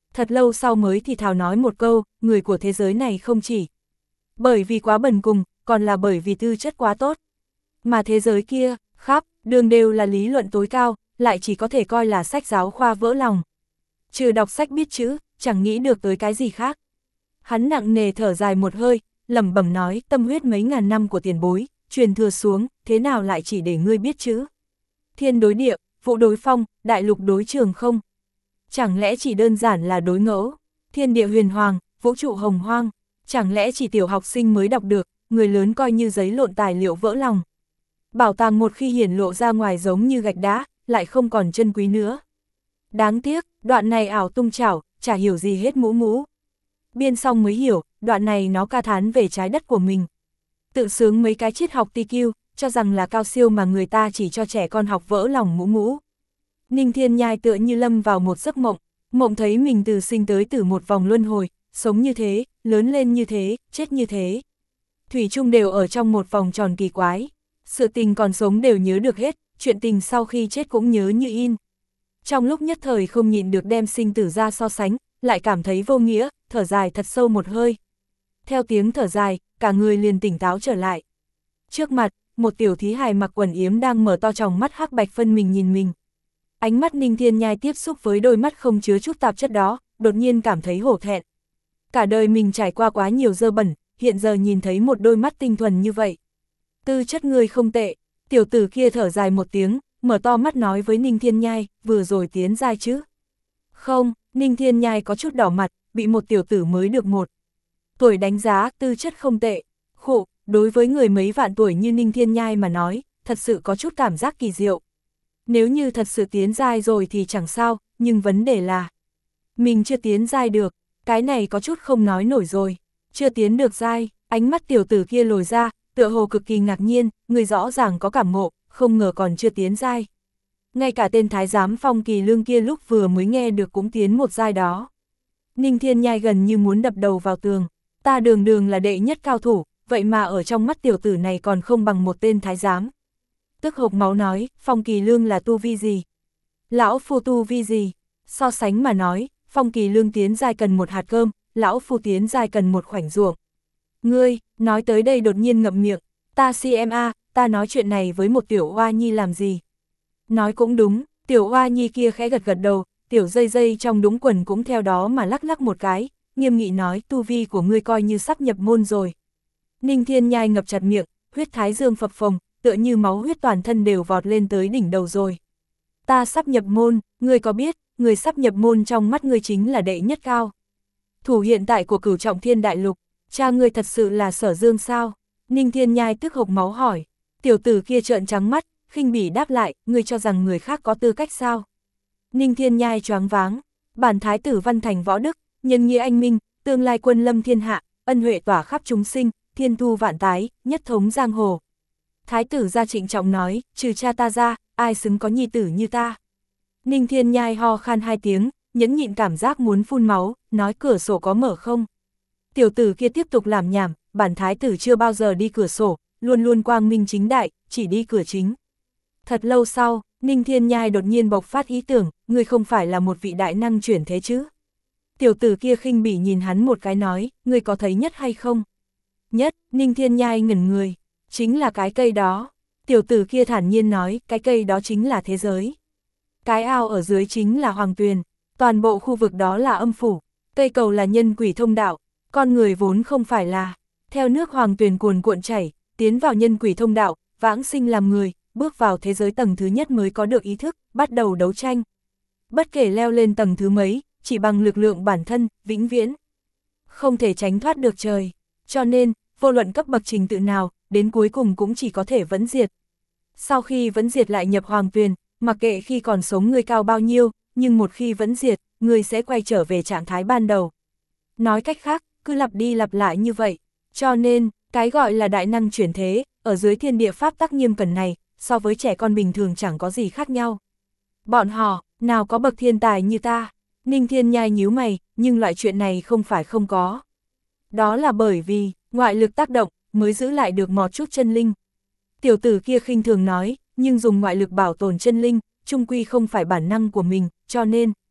Thật lâu sau mới thì thào nói một câu, người của thế giới này không chỉ bởi vì quá bần cùng, còn là bởi vì tư chất quá tốt. Mà thế giới kia, khắp, đường đều là lý luận tối cao, lại chỉ có thể coi là sách giáo khoa vỡ lòng. Trừ đọc sách biết chữ, chẳng nghĩ được tới cái gì khác. Hắn nặng nề thở dài một hơi, lẩm bẩm nói, tâm huyết mấy ngàn năm của tiền bối, truyền thừa xuống, thế nào lại chỉ để ngươi biết chữ. Thiên đối địa, vũ đối phong, đại lục đối trường không. Chẳng lẽ chỉ đơn giản là đối ngẫu, thiên địa huyền hoàng, vũ trụ hồng hoang, chẳng lẽ chỉ tiểu học sinh mới đọc được, người lớn coi như giấy lộn tài liệu vỡ lòng. Bảo tàng một khi hiển lộ ra ngoài giống như gạch đá, lại không còn chân quý nữa. Đáng tiếc, đoạn này ảo tung chảo, chả hiểu gì hết mũ mũ. Biên xong mới hiểu, đoạn này nó ca thán về trái đất của mình. Tự sướng mấy cái triết học tê quy, cho rằng là cao siêu mà người ta chỉ cho trẻ con học vỡ lòng mũ mũ. Ninh Thiên Nhai tựa như lâm vào một giấc mộng, mộng thấy mình từ sinh tới từ một vòng luân hồi, sống như thế, lớn lên như thế, chết như thế. Thủy chung đều ở trong một vòng tròn kỳ quái. Sự tình còn sống đều nhớ được hết, chuyện tình sau khi chết cũng nhớ như in. Trong lúc nhất thời không nhịn được đem sinh tử ra so sánh, lại cảm thấy vô nghĩa, thở dài thật sâu một hơi. Theo tiếng thở dài, cả người liền tỉnh táo trở lại. Trước mặt, một tiểu thí hài mặc quần yếm đang mở to tròng mắt hắc bạch phân mình nhìn mình. Ánh mắt Ninh Thiên Nhai tiếp xúc với đôi mắt không chứa chút tạp chất đó, đột nhiên cảm thấy hổ thẹn. Cả đời mình trải qua quá nhiều dơ bẩn, hiện giờ nhìn thấy một đôi mắt tinh thuần như vậy. Tư chất người không tệ, tiểu tử kia thở dài một tiếng, mở to mắt nói với Ninh Thiên Nhai, vừa rồi tiến giai chứ. Không, Ninh Thiên Nhai có chút đỏ mặt, bị một tiểu tử mới được một tuổi đánh giá tư chất không tệ. Khổ, đối với người mấy vạn tuổi như Ninh Thiên Nhai mà nói, thật sự có chút cảm giác kỳ diệu. Nếu như thật sự tiến giai rồi thì chẳng sao, nhưng vấn đề là mình chưa tiến giai được, cái này có chút không nói nổi rồi. Chưa tiến được giai, ánh mắt tiểu tử kia lồi ra, tựa hồ cực kỳ ngạc nhiên, người rõ ràng có cảm ngộ, không ngờ còn chưa tiến giai. Ngay cả tên thái giám Phong Kỳ Lương kia lúc vừa mới nghe được cũng tiến một giai đó. Ninh Thiên Nhai gần như muốn đập đầu vào tường, ta đường đường là đệ nhất cao thủ, vậy mà ở trong mắt tiểu tử này còn không bằng một tên thái giám. Tức hộc máu nói, Phong Kỳ Lương là tu vi gì? Lão phu tu vi gì? So sánh mà nói, Phong Kỳ Lương tiến giai cần một hạt cơm, lão phu tiến giai cần một khoảnh ruộng. Ngươi, nói tới đây đột nhiên ngậm miệng, ta xê em a, ta nói chuyện này với một tiểu oa nhi làm gì? Nói cũng đúng, tiểu oa nhi kia khẽ gật gật đầu, tiểu dây dây trong đũng quần cũng theo đó mà lắc lắc một cái, nghiêm nghị nói tu vi của ngươi coi như sắp nhập môn rồi. Ninh Thiên Nhai ngập chặt miệng, huyết thái dương phập phồng, tựa như máu huyết toàn thân đều vọt lên tới đỉnh đầu rồi. Ta sắp nhập môn, ngươi có biết, người sắp nhập môn trong mắt ngươi chính là đệ nhất cao thủ hiện tại của Cửu Trọng Thiên Đại Lục, cha ngươi thật sự là Sở Dương sao? Ninh Thiên Nhai tức hộc máu hỏi. Tiểu tử kia trợn trắng mắt, khinh bỉ đáp lại, ngươi cho rằng người khác có tư cách sao? Ninh Thiên Nhai choáng váng, bản thái tử văn thành võ đức, nhân nghĩa anh minh, tương lai quân lâm thiên hạ, ân huệ tỏa khắp chúng sinh, thiên thu vạn tái, nhất thống giang hồ. Thái tử gia trịnh trọng nói, trừ cha ta ra, ai xứng có nhi tử như ta? Ninh Thiên Nhai ho khan hai tiếng, nhẫn nhịn cảm giác muốn phun máu, nói cửa sổ có mở không? Tiểu tử kia tiếp tục làm nhảm, bản thái tử chưa bao giờ đi cửa sổ, luôn luôn quang minh chính đại, chỉ đi cửa chính. Thật lâu sau, Ninh Thiên Nhai đột nhiên bộc phát ý tưởng, ngươi không phải là một vị đại năng chuyển thế chứ? Tiểu tử kia khinh bỉ nhìn hắn một cái nói, ngươi có thấy nhất hay không? Nhất, Ninh Thiên Nhai ngẩn người, chính là cái cây đó. Tiểu tử kia thản nhiên nói, cái cây đó chính là thế giới. Cái ao ở dưới chính là hoàng tuyền, toàn bộ khu vực đó là âm phủ, cây cầu là nhân quỷ thông đạo, con người vốn không phải là, theo nước hoàng tuyền cuồn cuộn chảy, tiến vào nhân quỷ thông đạo, vãng sinh làm người, bước vào thế giới tầng thứ nhất mới có được ý thức, bắt đầu đấu tranh. Bất kể leo lên tầng thứ mấy, chỉ bằng lực lượng bản thân, vĩnh viễn không thể tránh thoát được trời, cho nên, vô luận cấp bậc trình tự nào, đến cuối cùng cũng chỉ có thể vẫn diệt. Sau khi vẫn diệt lại nhập hoàng tuyền, mặc kệ khi còn sống người cao bao nhiêu, nhưng một khi vẫn diệt, người sẽ quay trở về trạng thái ban đầu. Nói cách khác, cứ lặp đi lặp lại như vậy. Cho nên, cái gọi là đại năng chuyển thế, ở dưới thiên địa pháp tắc nghiêm cẩn này, so với trẻ con bình thường chẳng có gì khác nhau. Bọn họ, nào có bậc thiên tài như ta? Ninh Thiên Nhai nhíu mày, nhưng loại chuyện này không phải không có. Đó là bởi vì, ngoại lực tác động, mới giữ lại được một chút chân linh. Tiểu tử kia khinh thường nói, nhưng dùng ngoại lực bảo tồn chân linh, chung quy không phải bản năng của mình, cho nên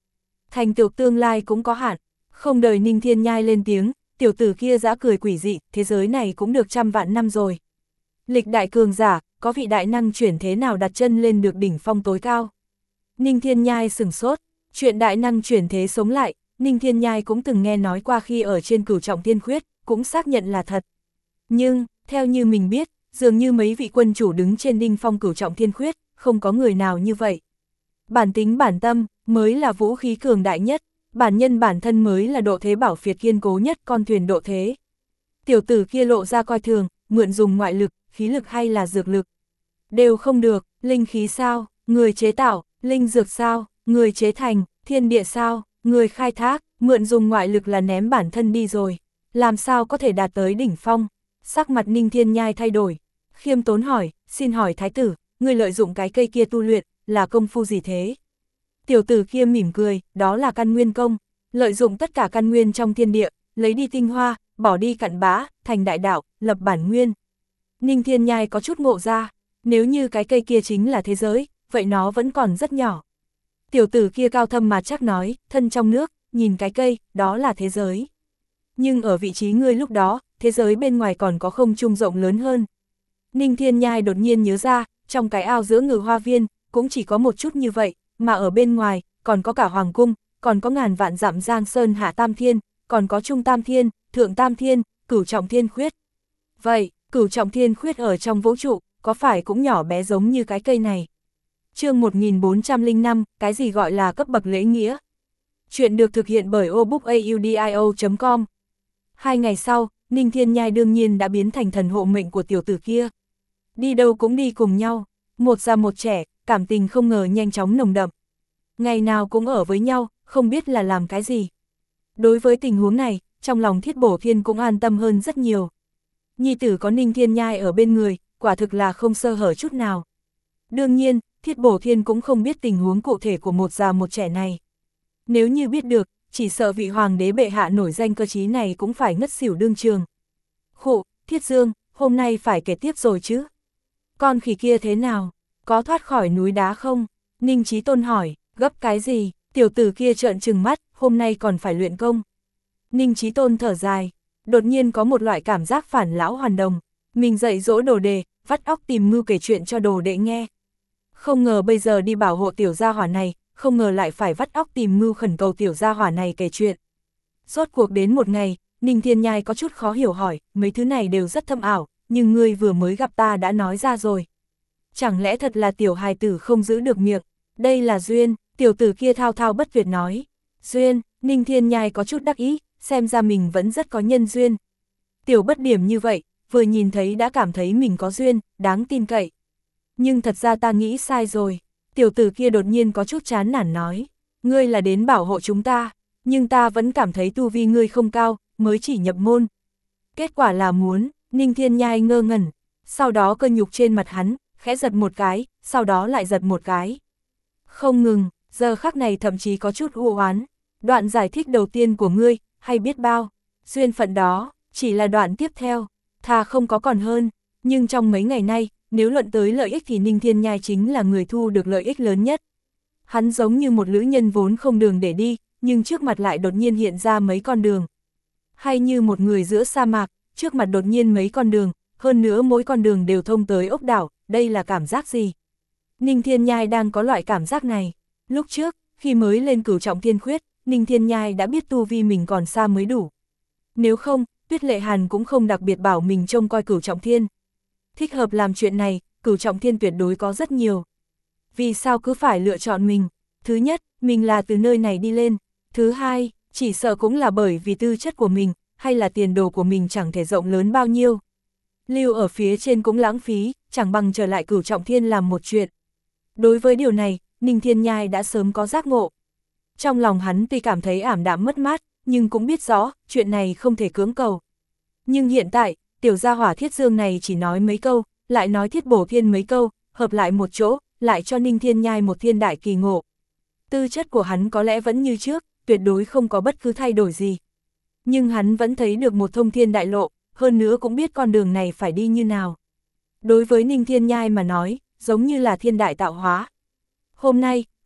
thành tựu tương lai cũng có hạn. Không đợi Ninh Thiên Nhai lên tiếng, tiểu tử kia giã cười quỷ dị, thế giới này cũng được trăm vạn năm rồi. Lịch đại cường giả, có vị đại năng chuyển thế nào đặt chân lên được đỉnh phong tối cao. Ninh Thiên Nhai sửng sốt, chuyện đại năng chuyển thế sống lại, Ninh Thiên Nhai cũng từng nghe nói qua khi ở trên Cửu Trọng Thiên Khuyết, cũng xác nhận là thật. Nhưng, theo như mình biết, dường như mấy vị quân chủ đứng trên đỉnh phong Cửu Trọng Thiên Khuyết, không có người nào như vậy. Bản tính bản tâm, mới là vũ khí cường đại nhất, bản nhân bản thân mới là độ thế bảo phiệt kiên cố nhất con thuyền độ thế. Tiểu tử kia lộ ra coi thường, mượn dùng ngoại lực, khí lực hay là dược lực. Đều không được, linh khí sao, người chế tạo, linh dược sao, người chế thành, thiên địa sao, người khai thác, mượn dùng ngoại lực là ném bản thân đi rồi. Làm sao có thể đạt tới đỉnh phong? Sắc mặt Ninh Thiên Nhai thay đổi. Khiêm tốn hỏi, xin hỏi thái tử, người lợi dụng cái cây kia tu luyện, là công phu gì thế? Tiểu tử kia mỉm cười, đó là căn nguyên công, lợi dụng tất cả căn nguyên trong thiên địa, lấy đi tinh hoa, bỏ đi cặn bã, thành đại đạo, lập bản nguyên. Ninh Thiên Nhai có chút ngộ ra, nếu như cái cây kia chính là thế giới, vậy nó vẫn còn rất nhỏ. Tiểu tử kia cao thâm mà chắc nói, thân trong nước, nhìn cái cây, đó là thế giới. Nhưng ở vị trí ngươi lúc đó, thế giới bên ngoài còn có không trung rộng lớn hơn. Ninh Thiên Nhai đột nhiên nhớ ra, trong cái ao giữa Ngự Hoa Viên, cũng chỉ có một chút như vậy, mà ở bên ngoài, còn có cả Hoàng Cung, còn có ngàn vạn dặm Giang Sơn Hạ Tam Thiên, còn có Trung Tam Thiên, Thượng Tam Thiên, Cửu Trọng Thiên Khuyết. Vậy, Cửu Trọng Thiên Khuyết ở trong vũ trụ, có phải cũng nhỏ bé giống như cái cây này? Chương một nghìn bốn trăm lẻ năm, cái gì gọi là cấp bậc lễ nghĩa? Chuyện được thực hiện bởi obookaudio chấm com. Hai ngày sau, Ninh Thiên Nhai đương nhiên đã biến thành thần hộ mệnh của tiểu tử kia. Đi đâu cũng đi cùng nhau, một già một trẻ, cảm tình không ngờ nhanh chóng nồng đậm. Ngày nào cũng ở với nhau, không biết là làm cái gì. Đối với tình huống này, trong lòng Thiết Bổ Thiên cũng an tâm hơn rất nhiều. Nhi tử có Ninh Thiên Nhai ở bên người, quả thực là không sơ hở chút nào. Đương nhiên, Thiết Bổ Thiên cũng không biết tình huống cụ thể của một già một trẻ này. Nếu như biết được, chỉ sợ vị hoàng đế bệ hạ nổi danh cơ trí này cũng phải ngất xỉu đương trường. Khụ, Thiết Dương, hôm nay phải kể tiếp rồi chứ? Con khỉ kia thế nào? Có thoát khỏi núi đá không? Ninh Chí Tôn hỏi, gấp cái gì? Tiểu tử kia trợn trừng mắt, hôm nay còn phải luyện công. Ninh Chí Tôn thở dài, đột nhiên có một loại cảm giác phản lão hoàn đồng. Mình dạy dỗ đồ đề, vắt óc tìm mưu kể chuyện cho đồ đệ nghe. Không ngờ bây giờ đi bảo hộ tiểu gia hỏa này, không ngờ lại phải vắt óc tìm mưu khẩn cầu tiểu gia hỏa này kể chuyện. Rốt cuộc đến một ngày, Ninh Thiên Nhai có chút khó hiểu hỏi, mấy thứ này đều rất thâm ảo, nhưng ngươi vừa mới gặp ta đã nói ra rồi. Chẳng lẽ thật là tiểu hài tử không giữ được miệng? Đây là duyên, tiểu tử kia thao thao bất tuyệt nói. Duyên, Ninh Thiên Nhai có chút đắc ý, xem ra mình vẫn rất có nhân duyên. Tiểu bất điểm như vậy, vừa nhìn thấy đã cảm thấy mình có duyên, đáng tin cậy. Nhưng thật ra ta nghĩ sai rồi. Tiểu tử kia đột nhiên có chút chán nản nói. Ngươi là đến bảo hộ chúng ta, nhưng ta vẫn cảm thấy tu vi ngươi không cao, mới chỉ nhập môn. Kết quả là muốn, Ninh Thiên Nhai ngơ ngẩn. Sau đó cơ nhục trên mặt hắn, khẽ giật một cái, sau đó lại giật một cái. Không ngừng, giờ khắc này thậm chí có chút u oán. Đoạn giải thích đầu tiên của ngươi, hay biết bao, duyên phận đó, chỉ là đoạn tiếp theo, thà không có còn hơn. Nhưng trong mấy ngày nay, nếu luận tới lợi ích thì Ninh Thiên Nhai chính là người thu được lợi ích lớn nhất. Hắn giống như một lữ nhân vốn không đường để đi, nhưng trước mặt lại đột nhiên hiện ra mấy con đường. Hay như một người giữa sa mạc, trước mặt đột nhiên mấy con đường, hơn nữa mỗi con đường đều thông tới ốc đảo, đây là cảm giác gì? Ninh Thiên Nhai đang có loại cảm giác này. Lúc trước, khi mới lên Cửu Trọng Thiên Khuyết, Ninh Thiên Nhai đã biết tu vi mình còn xa mới đủ. Nếu không, Tuyết Lệ Hàn cũng không đặc biệt bảo mình trông coi Cửu Trọng Thiên. Thích hợp làm chuyện này, Cửu Trọng Thiên tuyệt đối có rất nhiều. Vì sao cứ phải lựa chọn mình? Thứ nhất, mình là từ nơi này đi lên. Thứ hai, chỉ sợ cũng là bởi vì tư chất của mình, hay là tiền đồ của mình chẳng thể rộng lớn bao nhiêu. Lưu ở phía trên cũng lãng phí, chẳng bằng trở lại Cửu Trọng Thiên làm một chuyện. Đối với điều này, Ninh Thiên Nhai đã sớm có giác ngộ. Trong lòng hắn tuy cảm thấy ảm đạm mất mát, nhưng cũng biết rõ, chuyện này không thể cưỡng cầu. Nhưng hiện tại, tiểu gia hỏa Thiết Dương này chỉ nói mấy câu, lại nói Thiết Bổ Thiên mấy câu, hợp lại một chỗ, lại cho Ninh Thiên Nhai một thiên đại kỳ ngộ. Tư chất của hắn có lẽ vẫn như trước, tuyệt đối không có bất cứ thay đổi gì. Nhưng hắn vẫn thấy được một thông thiên đại lộ, hơn nữa cũng biết con đường này phải đi như nào. Đối với Ninh Thiên Nhai mà nói, giống như là thiên đại tạo hóa. Hôm nay,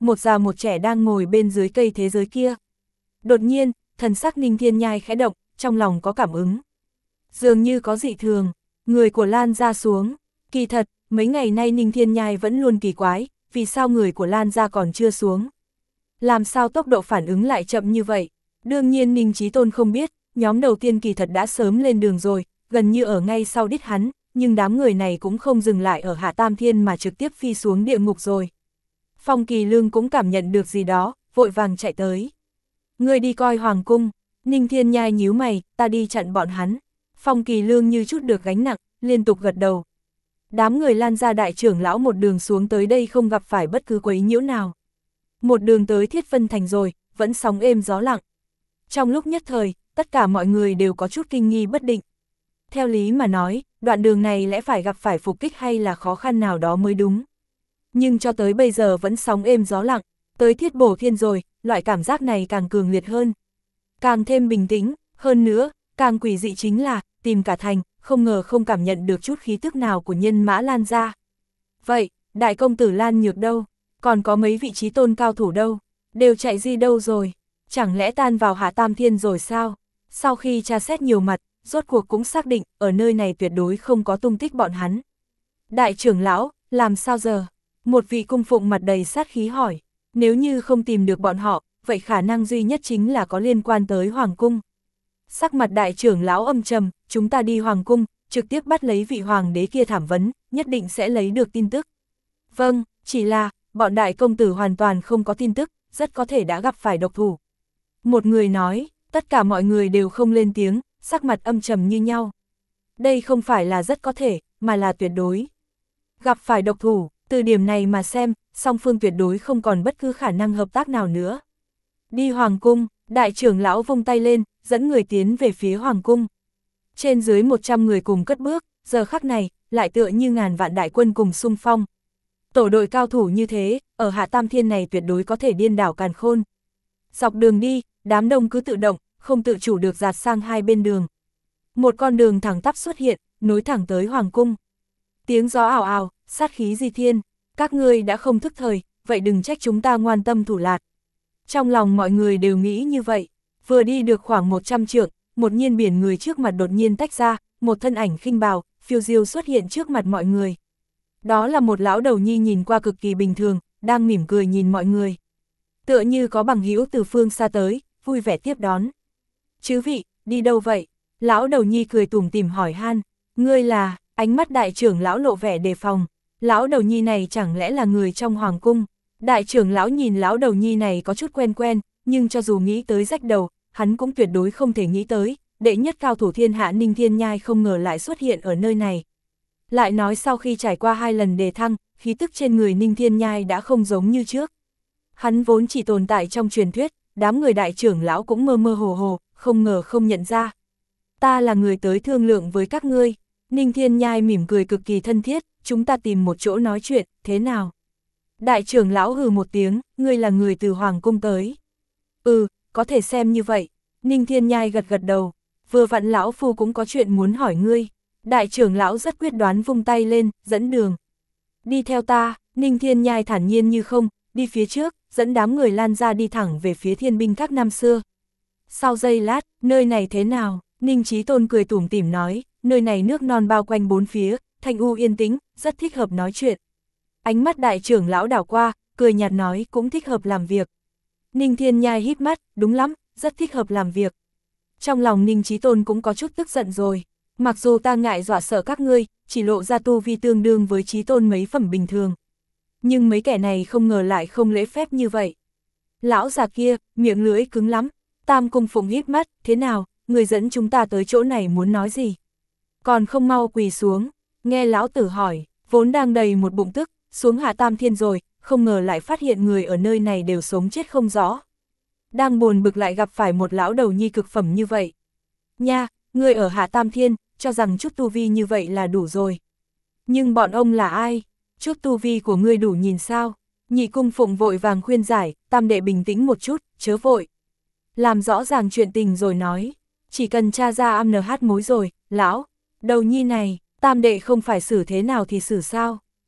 một già một trẻ đang ngồi bên dưới cây thế giới kia. Đột nhiên, thần sắc Ninh Thiên Nhai khẽ động, trong lòng có cảm ứng. Dường như có dị thường, người của Lan gia xuống. Kỳ thật, mấy ngày nay Ninh Thiên Nhai vẫn luôn kỳ quái, vì sao người của Lan gia còn chưa xuống. Làm sao tốc độ phản ứng lại chậm như vậy? Đương nhiên Ninh Chí Tôn không biết, nhóm đầu tiên kỳ thật đã sớm lên đường rồi, gần như ở ngay sau đít hắn, nhưng đám người này cũng không dừng lại ở Hạ Tam Thiên mà trực tiếp phi xuống địa ngục rồi. Phong Kỳ Lương cũng cảm nhận được gì đó, vội vàng chạy tới. Người đi coi hoàng cung. Ninh Thiên Nhai nhíu mày, ta đi chặn bọn hắn. Phong Kỳ Lương như chút được gánh nặng, liên tục gật đầu. Đám người Lan gia đại trưởng lão một đường xuống tới đây không gặp phải bất cứ quấy nhiễu nào. Một đường tới Thiết Vân Thành rồi, vẫn sóng êm gió lặng. Trong lúc nhất thời, tất cả mọi người đều có chút kinh nghi bất định. Theo lý mà nói, đoạn đường này lẽ phải gặp phải phục kích hay là khó khăn nào đó mới đúng. Nhưng cho tới bây giờ vẫn sóng êm gió lặng, tới Thiết Bổ Thiên rồi, loại cảm giác này càng cường liệt hơn. Càng thêm bình tĩnh, hơn nữa, càng quỷ dị chính là, tìm cả thành, không ngờ không cảm nhận được chút khí tức nào của nhân mã Lan gia. Vậy, đại công tử Lan Nhược đâu? Còn có mấy vị trí tôn cao thủ đâu? Đều chạy đi đâu rồi? Chẳng lẽ tan vào Hạ Tam Thiên rồi sao? Sau khi tra xét nhiều mặt, rốt cuộc cũng xác định, ở nơi này tuyệt đối không có tung tích bọn hắn. Đại trưởng lão, làm sao giờ? Một vị cung phụng mặt đầy sát khí hỏi. Nếu như không tìm được bọn họ, vậy khả năng duy nhất chính là có liên quan tới Hoàng cung. Sắc mặt đại trưởng lão âm trầm, chúng ta đi Hoàng cung, trực tiếp bắt lấy vị hoàng đế kia thảm vấn, nhất định sẽ lấy được tin tức. Vâng, chỉ là, bọn đại công tử hoàn toàn không có tin tức, rất có thể đã gặp phải độc thủ. Một người nói, tất cả mọi người đều không lên tiếng, sắc mặt âm trầm như nhau. Đây không phải là rất có thể, mà là tuyệt đối. Gặp phải độc thủ, từ điểm này mà xem, song phương tuyệt đối không còn bất cứ khả năng hợp tác nào nữa. Đi Hoàng cung, đại trưởng lão vung tay lên, dẫn người tiến về phía Hoàng cung. Trên dưới một trăm người cùng cất bước, giờ khắc này, lại tựa như ngàn vạn đại quân cùng xung phong. Tổ đội cao thủ như thế, ở Hạ Tam Thiên này tuyệt đối có thể điên đảo càn khôn. Dọc đường đi, đám đông cứ tự động, không tự chủ được dạt sang hai bên đường. Một con đường thẳng tắp xuất hiện, nối thẳng tới Hoàng cung. Tiếng gió ảo ảo, sát khí di thiên, các ngươi đã không thức thời, vậy đừng trách chúng ta ngoan tâm thủ lạt. Trong lòng mọi người đều nghĩ như vậy, vừa đi được khoảng một trăm trượng, một nhiên biển người trước mặt đột nhiên tách ra, một thân ảnh khinh bào, phiêu diêu xuất hiện trước mặt mọi người. Đó là một lão đầu nhi nhìn qua cực kỳ bình thường, đang mỉm cười nhìn mọi người. Tựa như có bằng hữu từ phương xa tới, vui vẻ tiếp đón. Chứ vị, đi đâu vậy? Lão đầu nhi cười tủm tỉm hỏi han. Ngươi là, ánh mắt đại trưởng lão lộ vẻ đề phòng. Lão đầu nhi này chẳng lẽ là người trong hoàng cung? Đại trưởng lão nhìn lão đầu nhi này có chút quen quen, nhưng cho dù nghĩ tới rách đầu, hắn cũng tuyệt đối không thể nghĩ tới, đệ nhất cao thủ thiên hạ Ninh Thiên Nhai không ngờ lại xuất hiện ở nơi này. Lại nói sau khi trải qua hai lần đề thăng, khí tức trên người Ninh Thiên Nhai đã không giống như trước. Hắn vốn chỉ tồn tại trong truyền thuyết, đám người đại trưởng lão cũng mơ mơ hồ hồ, không ngờ không nhận ra. Ta là người tới thương lượng với các ngươi. Ninh Thiên Nhai mỉm cười cực kỳ thân thiết, chúng ta tìm một chỗ nói chuyện, thế nào? Đại trưởng lão hừ một tiếng, ngươi là người từ Hoàng cung tới. Ừ, có thể xem như vậy. Ninh Thiên Nhai gật gật đầu, vừa vặn lão phu cũng có chuyện muốn hỏi ngươi. Đại trưởng lão rất quyết đoán vung tay lên, dẫn đường. Đi theo ta, Ninh Thiên Nhai thản nhiên như không, đi phía trước, dẫn đám người Lan ra đi thẳng về phía thiên binh các năm xưa. Sau giây lát, nơi này thế nào? Ninh Chí Tôn cười tủm tỉm nói, nơi này nước non bao quanh bốn phía, thanh u yên tĩnh, rất thích hợp nói chuyện. Ánh mắt đại trưởng lão đảo qua, cười nhạt nói cũng thích hợp làm việc. Ninh Thiên Nhai híp mắt, đúng lắm, rất thích hợp làm việc. Trong lòng Ninh Chí Tôn cũng có chút tức giận rồi. Mặc dù ta ngại dọa sợ các ngươi, chỉ lộ ra tu vi tương đương với Chí Tôn mấy phẩm bình thường. Nhưng mấy kẻ này không ngờ lại không lễ phép như vậy. Lão già kia, miệng lưỡi cứng lắm. Tam Cung Phụng híp mắt, thế nào, người dẫn chúng ta tới chỗ này muốn nói gì? Còn không mau quỳ xuống, nghe lão tử hỏi, vốn đang đầy một bụng tức, xuống Hạ Tam Thiên rồi, không ngờ lại phát hiện người ở nơi này đều sống chết không rõ. Đang buồn bực lại gặp phải một lão đầu nhi cực phẩm như vậy. Nha, người ở Hạ Tam Thiên, cho rằng chút tu vi như vậy là đủ rồi. Nhưng bọn ông là ai? Chút tu vi của ngươi đủ nhìn sao? Nhị Cung Phụng vội vàng khuyên giải, tam đệ bình tĩnh một chút, chớ vội. Làm rõ ràng chuyện tình rồi nói, chỉ cần tra ra am en hát mối rồi, lão, đầu nhi này, tam đệ không phải xử thế nào thì xử sao?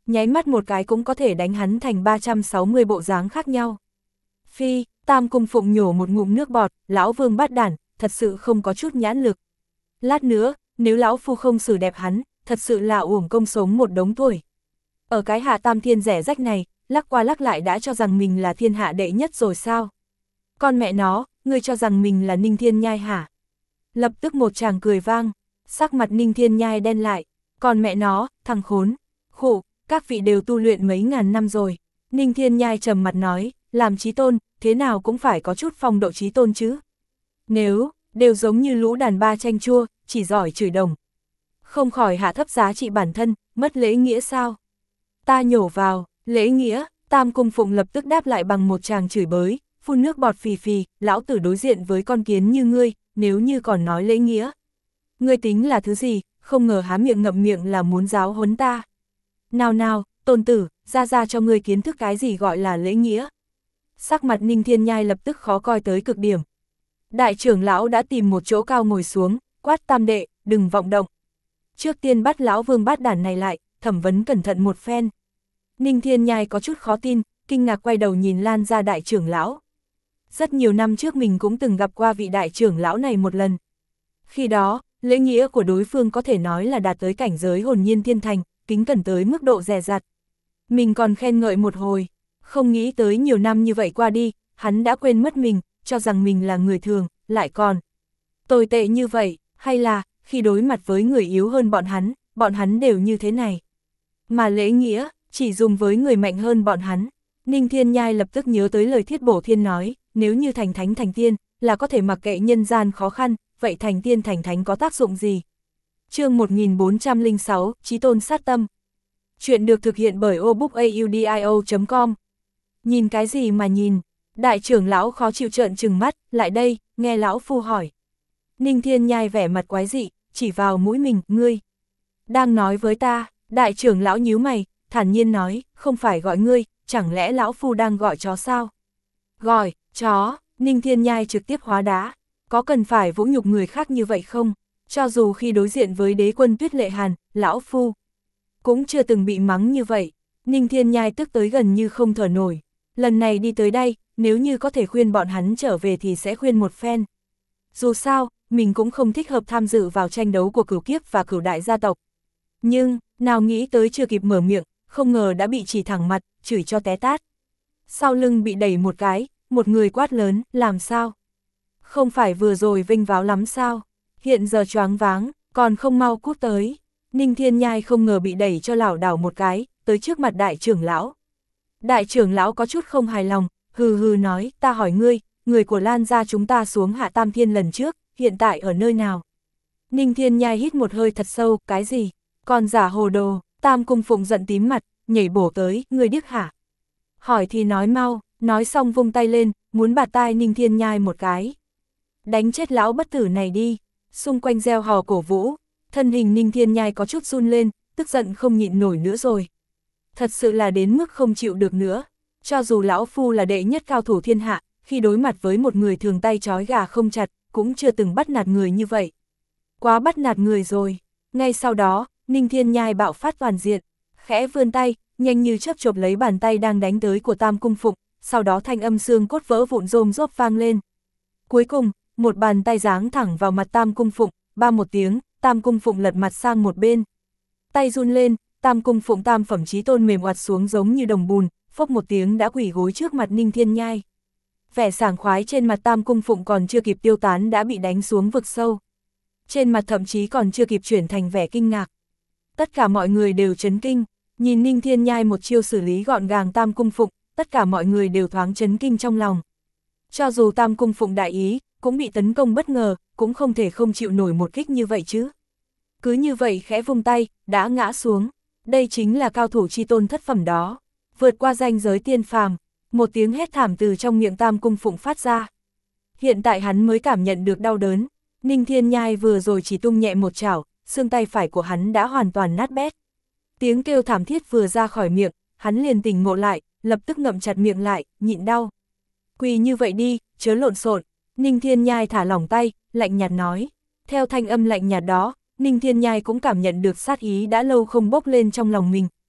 nháy mắt một cái cũng có thể đánh hắn thành ba trăm sáu mươi bộ dáng khác nhau. Phi, Tam Cung Phụng nhổ một ngụm nước bọt, lão Vương bát đản, thật sự không có chút nhãn lực. Lát nữa, nếu lão phu không xử đẹp hắn, thật sự là uổng công sống một đống tuổi. Ở cái Hạ Tam Thiên rẻ rách này, lắc qua lắc lại đã cho rằng mình là thiên hạ đệ nhất rồi sao? Con mẹ nó, ngươi cho rằng mình là Ninh Thiên Nhai hả? Lập tức một chàng cười vang, sắc mặt Ninh Thiên Nhai đen lại, con mẹ nó, thằng khốn, khổ, các vị đều tu luyện mấy ngàn năm rồi. Ninh Thiên Nhai trầm mặt nói, làm chí tôn, thế nào cũng phải có chút phong độ chí tôn chứ. Nếu, đều giống như lũ đàn ba chanh chua, chỉ giỏi chửi đồng. Không khỏi hạ thấp giá trị bản thân, mất lễ nghĩa sao? Ta nhổ vào, lễ nghĩa, Tam Cung Phụng lập tức đáp lại bằng một tràng chửi bới, phun nước bọt phì phì, lão tử đối diện với con kiến như ngươi, nếu như còn nói lễ nghĩa. Ngươi tính là thứ gì, không ngờ há miệng ngậm miệng là muốn giáo huấn ta. Nào nào, tôn tử, ra ra cho ngươi kiến thức cái gì gọi là lễ nghĩa. Sắc mặt Ninh Thiên Nhai lập tức khó coi tới cực điểm. Đại trưởng lão đã tìm một chỗ cao ngồi xuống, quát Tam đệ, đừng vọng động. Trước tiên bắt lão Vương bát đản này lại, thẩm vấn cẩn thận một phen. Ninh Thiên Nhai có chút khó tin, kinh ngạc quay đầu nhìn Lan ra đại trưởng lão. Rất nhiều năm trước mình cũng từng gặp qua vị đại trưởng lão này một lần. Khi đó, lễ nghĩa của đối phương có thể nói là đạt tới cảnh giới hồn nhiên thiên thành, kính cẩn tới mức độ dè dặt. Mình còn khen ngợi một hồi, không nghĩ tới nhiều năm như vậy qua đi, hắn đã quên mất mình, cho rằng mình là người thường, lại còn tồi tệ như vậy, hay là, khi đối mặt với người yếu hơn bọn hắn, bọn hắn đều như thế này. Mà lễ nghĩa, chỉ dùng với người mạnh hơn bọn hắn. Ninh Thiên Nhai lập tức nhớ tới lời Thiết Bổ Thiên nói, nếu như thành thánh thành tiên, là có thể mặc kệ nhân gian khó khăn, vậy thành tiên thành thánh có tác dụng gì? Chương một nghìn bốn trăm lẻ sáu, Chí Tôn sát tâm. Chuyện được thực hiện bởi obookaudio chấm com. Nhìn cái gì mà nhìn? Đại trưởng lão khó chịu trợn trừng mắt, lại đây, nghe lão phu hỏi. Ninh Thiên Nhai vẻ mặt quái dị, chỉ vào mũi mình, ngươi đang nói với ta. Đại trưởng lão nhíu mày, thản nhiên nói, không phải gọi ngươi, chẳng lẽ lão phu đang gọi chó sao? Gọi, chó, Ninh Thiên Nhai trực tiếp hóa đá, có cần phải vũ nhục người khác như vậy không? Cho dù khi đối diện với đế quân Tuyết Lệ Hàn, lão phu cũng chưa từng bị mắng như vậy. Ninh Thiên Nhai tức tới gần như không thở nổi. Lần này đi tới đây, nếu như có thể khuyên bọn hắn trở về thì sẽ khuyên một phen. Dù sao, mình cũng không thích hợp tham dự vào tranh đấu của Cửu Kiếp và Cửu Đại gia tộc. Nhưng, nào nghĩ tới chưa kịp mở miệng, không ngờ đã bị chỉ thẳng mặt, chửi cho té tát. Sau lưng bị đẩy một cái, một người quát lớn, làm sao? Không phải vừa rồi vinh váo lắm sao? Hiện giờ choáng váng, còn không mau cút tới. Ninh Thiên Nhai không ngờ bị đẩy cho lảo đảo một cái, tới trước mặt đại trưởng lão. Đại trưởng lão có chút không hài lòng, hừ hừ nói, ta hỏi ngươi, người của Lan gia chúng ta xuống Hạ Tam Thiên lần trước, hiện tại ở nơi nào? Ninh Thiên Nhai hít một hơi thật sâu, cái gì? Còn giả hồ đồ, Tam Cung Phụng giận tím mặt, nhảy bổ tới, ngươi điếc hả? Hỏi thì nói mau, nói xong vung tay lên, muốn bạt tai Ninh Thiên Nhai một cái. Đánh chết lão bất tử này đi, xung quanh reo hò cổ vũ, thân hình Ninh Thiên Nhai có chút run lên, tức giận không nhịn nổi nữa rồi. Thật sự là đến mức không chịu được nữa, cho dù lão phu là đệ nhất cao thủ thiên hạ, khi đối mặt với một người thường tay trói gà không chặt, cũng chưa từng bắt nạt người như vậy. Quá bắt nạt người rồi. Ngay sau đó, Ninh Thiên Nhai bạo phát toàn diện, khẽ vươn tay, nhanh như chớp chộp lấy bàn tay đang đánh tới của Tam Cung Phụng, sau đó thanh âm xương cốt vỡ vụn rôm rốp vang lên. Cuối cùng, một bàn tay giáng thẳng vào mặt Tam Cung Phụng, ba một tiếng, Tam Cung Phụng lật mặt sang một bên. Tay run lên, Tam Cung Phụng tam phẩm chí tôn mềm oặt xuống giống như đồng bùn, phốc một tiếng đã quỳ gối trước mặt Ninh Thiên Nhai. Vẻ sảng khoái trên mặt Tam Cung Phụng còn chưa kịp tiêu tán đã bị đánh xuống vực sâu. Trên mặt thậm chí còn chưa kịp chuyển thành vẻ kinh ngạc. Tất cả mọi người đều chấn kinh, nhìn Ninh Thiên Nhai một chiêu xử lý gọn gàng Tam Cung Phụng, tất cả mọi người đều thoáng chấn kinh trong lòng. Cho dù Tam Cung Phụng đại ý, cũng bị tấn công bất ngờ, cũng không thể không chịu nổi một kích như vậy chứ. Cứ như vậy khẽ vung tay, đã ngã xuống. Đây chính là cao thủ chi tôn thất phẩm đó. Vượt qua ranh giới tiên phàm, một tiếng hét thảm từ trong miệng Tam Cung Phụng phát ra. Hiện tại hắn mới cảm nhận được đau đớn. Ninh Thiên Nhai vừa rồi chỉ tung nhẹ một chảo, xương tay phải của hắn đã hoàn toàn nát bét. Tiếng kêu thảm thiết vừa ra khỏi miệng, hắn liền tỉnh ngộ lại, lập tức ngậm chặt miệng lại, nhịn đau. Quỳ như vậy đi, chớ lộn xộn. Ninh Thiên Nhai thả lỏng tay, lạnh nhạt nói. Theo thanh âm lạnh nhạt đó, Ninh Thiên Nhai cũng cảm nhận được sát ý đã lâu không bốc lên trong lòng mình,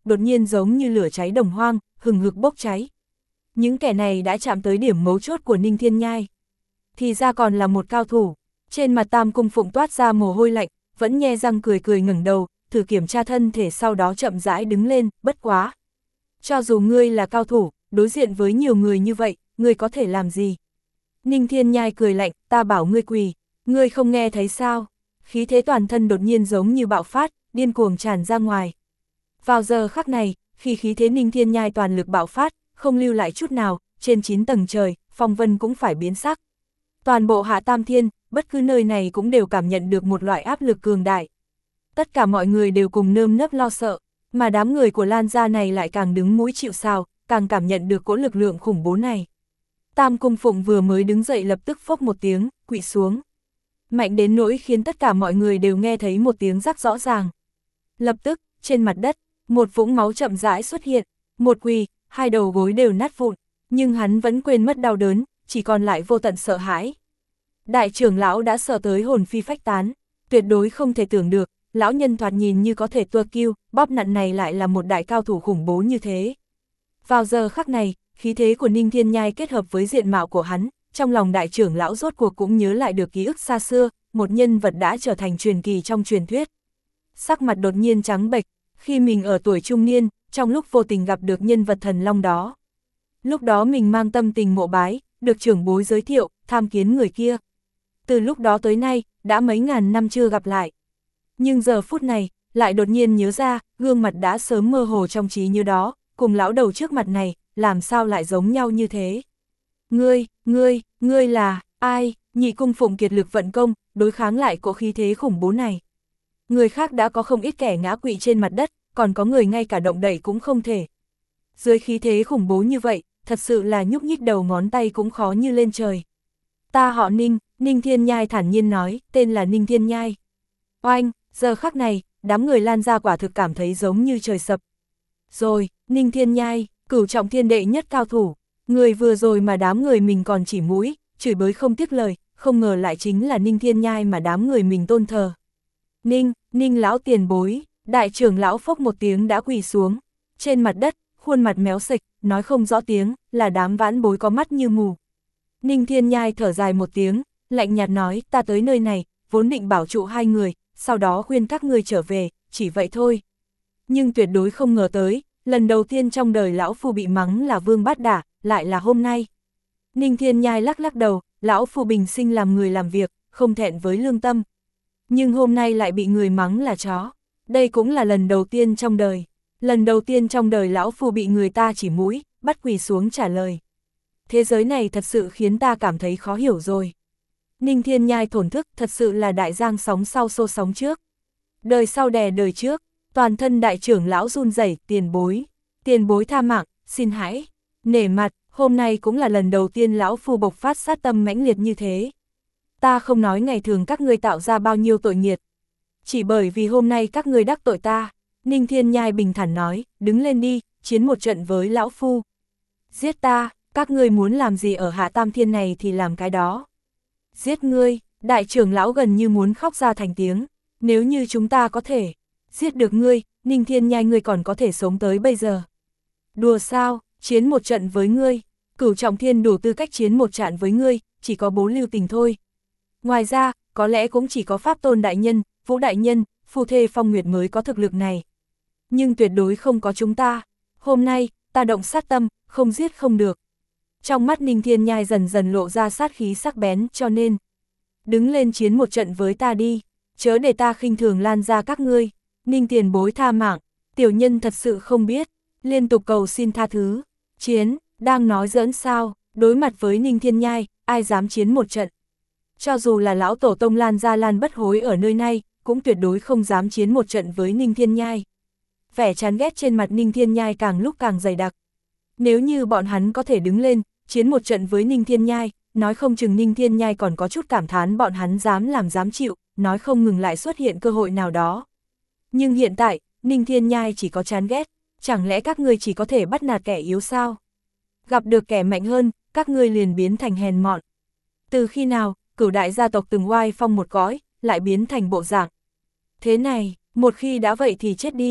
đột nhiên giống như lửa cháy đồng hoang, hừng hực bốc cháy. Những kẻ này đã chạm tới điểm mấu chốt của Ninh Thiên Nhai. Thì ra còn là một cao thủ. Trên mặt Tam Cung Phụng toát ra mồ hôi lạnh, vẫn nhe răng cười cười ngẩng đầu, thử kiểm tra thân thể, sau đó chậm rãi đứng lên, bất quá. Cho dù ngươi là cao thủ, đối diện với nhiều người như vậy, ngươi có thể làm gì? Ninh Thiên Nhai cười lạnh, ta bảo ngươi quỳ, ngươi không nghe thấy sao? Khí thế toàn thân đột nhiên giống như bạo phát, điên cuồng tràn ra ngoài. Vào giờ khắc này, khi khí thế Ninh Thiên Nhai toàn lực bạo phát, không lưu lại chút nào, trên chín tầng trời, phong vân cũng phải biến sắc. Toàn bộ Hạ Tam Thiên, bất cứ nơi này cũng đều cảm nhận được một loại áp lực cường đại. Tất cả mọi người đều cùng nơm nớp lo sợ, mà đám người của Lan gia này lại càng đứng mũi chịu sào, càng cảm nhận được cỗ lực lượng khủng bố này. Tam Cung Phụng vừa mới đứng dậy lập tức phốc một tiếng, quỵ xuống. Mạnh đến nỗi khiến tất cả mọi người đều nghe thấy một tiếng rắc rõ ràng. Lập tức, trên mặt đất, một vũng máu chậm rãi xuất hiện, một quỳ, hai đầu gối đều nát vụn, nhưng hắn vẫn quên mất đau đớn, chỉ còn lại vô tận sợ hãi. Đại trưởng lão đã sợ tới hồn phi phách tán, tuyệt đối không thể tưởng được, lão nhân thoạt nhìn như có thể tua kiêu, bóp nặn này lại là một đại cao thủ khủng bố như thế. Vào giờ khắc này, khí thế của Ninh Thiên Nhai kết hợp với diện mạo của hắn, trong lòng đại trưởng lão rốt cuộc cũng nhớ lại được ký ức xa xưa, một nhân vật đã trở thành truyền kỳ trong truyền thuyết. Sắc mặt đột nhiên trắng bệch, khi mình ở tuổi trung niên, trong lúc vô tình gặp được nhân vật thần long đó. Lúc đó mình mang tâm tình mộ bái, được trưởng bối giới thiệu, tham kiến người kia. Từ lúc đó tới nay, đã mấy ngàn năm chưa gặp lại. Nhưng giờ phút này, lại đột nhiên nhớ ra, gương mặt đã sớm mơ hồ trong trí như đó, cùng lão đầu trước mặt này, làm sao lại giống nhau như thế. Ngươi, ngươi, ngươi là, ai? Nhị Cung Phụng kiệt lực vận công, đối kháng lại cỗ khí thế khủng bố này. Người khác đã có không ít kẻ ngã quỵ trên mặt đất, còn có người ngay cả động đậy cũng không thể. Dưới khí thế khủng bố như vậy, thật sự là nhúc nhích đầu ngón tay cũng khó như lên trời. Ta họ Ninh, Ninh Thiên Nhai thản nhiên nói, tên là Ninh Thiên Nhai. Oanh, giờ khắc này, đám người Lan gia quả thực cảm thấy giống như trời sập. Rồi, Ninh Thiên Nhai, cửu trọng thiên đệ nhất cao thủ, người vừa rồi mà đám người mình còn chỉ mũi, chửi bới không tiếc lời, không ngờ lại chính là Ninh Thiên Nhai mà đám người mình tôn thờ. Ninh, Ninh lão tiền bối, đại trưởng lão phốc một tiếng đã quỳ xuống, trên mặt đất, khuôn mặt méo xệch, nói không rõ tiếng, là đám vãn bối có mắt như mù. Ninh Thiên Nhai thở dài một tiếng, lạnh nhạt nói, ta tới nơi này, vốn định bảo trụ hai người, sau đó khuyên các ngươi trở về, chỉ vậy thôi. Nhưng tuyệt đối không ngờ tới, lần đầu tiên trong đời lão phu bị mắng là vương bát đả, lại là hôm nay. Ninh Thiên Nhai lắc lắc đầu, lão phu bình sinh làm người làm việc, không thẹn với lương tâm. Nhưng hôm nay lại bị người mắng là chó. Đây cũng là lần đầu tiên trong đời. Lần đầu tiên trong đời lão phu bị người ta chỉ mũi, bắt quỳ xuống trả lời. Thế giới này thật sự khiến ta cảm thấy khó hiểu rồi. Ninh Thiên Nhai thổn thức, thật sự là đại giang sóng sau xô sóng trước. Đời sau đè đời trước, toàn thân đại trưởng lão run rẩy, tiền bối. Tiền bối tha mạng, xin hãy. Nể mặt, hôm nay cũng là lần đầu tiên lão phu bộc phát sát tâm mãnh liệt như thế. Ta không nói ngày thường các ngươi tạo ra bao nhiêu tội nghiệt. Chỉ bởi vì hôm nay các ngươi đắc tội ta. Ninh Thiên Nhai bình thản nói, đứng lên đi, chiến một trận với lão phu. Giết ta, các ngươi muốn làm gì ở Hạ Tam Thiên này thì làm cái đó. Giết ngươi, đại trưởng lão gần như muốn khóc ra thành tiếng. Nếu như chúng ta có thể giết được ngươi, Ninh Thiên Nhai ngươi còn có thể sống tới bây giờ. Đùa sao, chiến một trận với ngươi. Cửu trọng thiên đủ tư cách chiến một trận với ngươi, chỉ có bố lưu tình thôi. Ngoài ra, có lẽ cũng chỉ có Pháp Tôn Đại Nhân, Vũ Đại Nhân, Phu Thê Phong Nguyệt mới có thực lực này. Nhưng tuyệt đối không có chúng ta. Hôm nay, ta động sát tâm, không giết không được. Trong mắt Ninh Thiên Nhai dần dần lộ ra sát khí sắc bén, cho nên đứng lên chiến một trận với ta đi, chớ để ta khinh thường Lan ra các ngươi. Ninh tiền bối tha mạng, tiểu nhân thật sự không biết, liên tục cầu xin tha thứ. Chiến, đang nói giỡn sao, đối mặt với Ninh Thiên Nhai, ai dám chiến một trận. Cho dù là lão tổ tông Lan gia Lan Bất Hối ở nơi này, cũng tuyệt đối không dám chiến một trận với Ninh Thiên Nhai. Vẻ chán ghét trên mặt Ninh Thiên Nhai càng lúc càng dày đặc. Nếu như bọn hắn có thể đứng lên, chiến một trận với Ninh Thiên Nhai, nói không chừng Ninh Thiên Nhai còn có chút cảm thán bọn hắn dám làm dám chịu, nói không ngừng lại xuất hiện cơ hội nào đó. Nhưng hiện tại, Ninh Thiên Nhai chỉ có chán ghét, chẳng lẽ các ngươi chỉ có thể bắt nạt kẻ yếu sao? Gặp được kẻ mạnh hơn, các ngươi liền biến thành hèn mọn. Từ khi nào, cửu đại gia tộc từng oai phong một cõi, lại biến thành bộ dạng. Thế này, một khi đã vậy thì chết đi.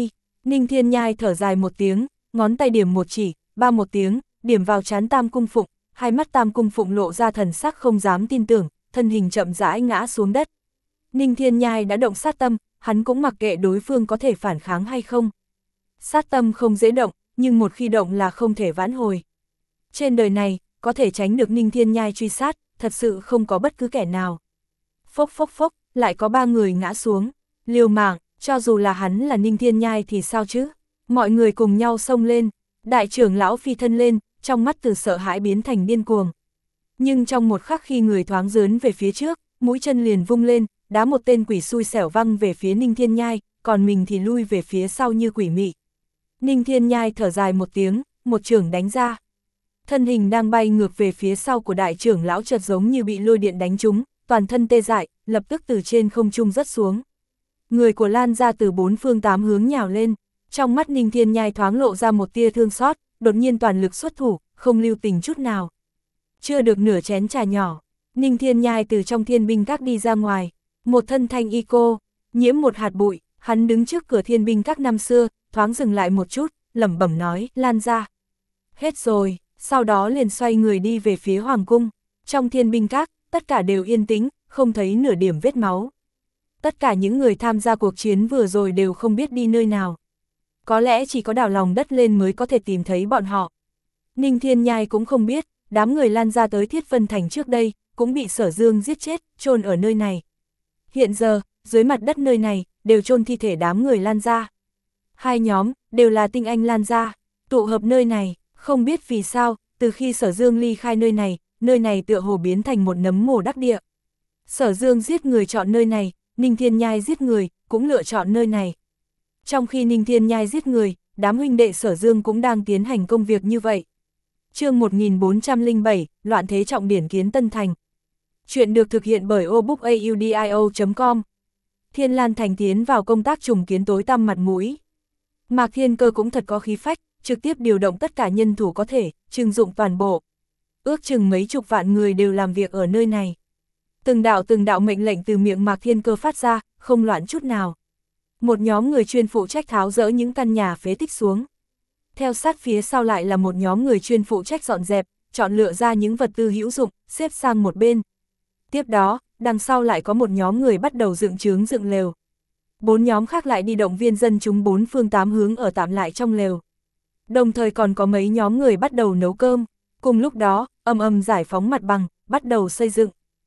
Ninh Thiên Nhai thở dài một tiếng, ngón tay điểm một chỉ, ba một tiếng, điểm vào trán Tam Cung Phụng, hai mắt Tam Cung Phụng lộ ra thần sắc không dám tin tưởng, thân hình chậm rãi ngã xuống đất. Ninh Thiên Nhai đã động sát tâm, hắn cũng mặc kệ đối phương có thể phản kháng hay không. Sát tâm không dễ động, nhưng một khi động là không thể vãn hồi. Trên đời này, có thể tránh được Ninh Thiên Nhai truy sát, thật sự không có bất cứ kẻ nào. Phốc phốc phốc, lại có ba người ngã xuống. Liều mạng, cho dù là hắn là Ninh Thiên Nhai thì sao chứ? Mọi người cùng nhau xông lên, đại trưởng lão phi thân lên, trong mắt từ sợ hãi biến thành điên cuồng. Nhưng trong một khắc khi người thoáng dướn về phía trước, mũi chân liền vung lên, đá một tên quỷ xui xẻo văng về phía Ninh Thiên Nhai, còn mình thì lui về phía sau như quỷ mị. Ninh Thiên Nhai thở dài một tiếng, một chưởng đánh ra. Thân hình đang bay ngược về phía sau của đại trưởng lão chợt giống như bị lôi điện đánh trúng, toàn thân tê dại, lập tức từ trên không trung rớt xuống. Người của Lan ra từ bốn phương tám hướng nhào lên, trong mắt Ninh Thiên Nhai thoáng lộ ra một tia thương xót, đột nhiên toàn lực xuất thủ, không lưu tình chút nào. Chưa được nửa chén trà nhỏ, Ninh Thiên Nhai từ trong thiên binh các đi ra ngoài, một thân thanh y cô, nhiễm một hạt bụi, hắn đứng trước cửa thiên binh các năm xưa, thoáng dừng lại một chút, lẩm bẩm nói, Lan ra. Hết rồi, sau đó liền xoay người đi về phía hoàng cung, trong thiên binh các, tất cả đều yên tĩnh, không thấy nửa điểm vết máu. Tất cả những người tham gia cuộc chiến vừa rồi đều không biết đi nơi nào. Có lẽ chỉ có đào lòng đất lên mới có thể tìm thấy bọn họ. Ninh Thiên Nhai cũng không biết, đám người Lan ra tới Thiết Vân Thành trước đây, cũng bị Sở Dương giết chết, chôn ở nơi này. Hiện giờ, dưới mặt đất nơi này, đều chôn thi thể đám người Lan ra. Hai nhóm, đều là tinh anh Lan ra, tụ hợp nơi này, không biết vì sao, từ khi Sở Dương ly khai nơi này, nơi này tựa hồ biến thành một nấm mồ đắc địa. Sở Dương giết người chọn nơi này, Ninh Thiên Nhai giết người, cũng lựa chọn nơi này. Trong khi Ninh Thiên Nhai giết người, đám huynh đệ Sở Dương cũng đang tiến hành công việc như vậy. Chương một nghìn bốn trăm lẻ bảy, Loạn thế trọng điển kiến Tân Thành. Chuyện được thực hiện bởi obookaudio chấm com. Thiên Lan Thành tiến vào công tác trùng kiến tối tăm mặt mũi. Mạc Thiên Cơ cũng thật có khí phách, trực tiếp điều động tất cả nhân thủ có thể, trừng dụng toàn bộ. Ước chừng mấy chục vạn người đều làm việc ở nơi này. Từng đạo từng đạo mệnh lệnh từ miệng Mạc Thiên Cơ phát ra, không loạn chút nào. Một nhóm người chuyên phụ trách tháo dỡ những căn nhà phế tích xuống. Theo sát phía sau lại là một nhóm người chuyên phụ trách dọn dẹp, chọn lựa ra những vật tư hữu dụng, xếp sang một bên. Tiếp đó, đằng sau lại có một nhóm người bắt đầu dựng trướng dựng lều. Bốn nhóm khác lại đi động viên dân chúng bốn phương tám hướng ở tạm lại trong lều. Đồng thời còn có mấy nhóm người bắt đầu nấu cơm. Cùng lúc đó, ầm ầm giải phóng mặt bằng, bắt đầu xây dựng.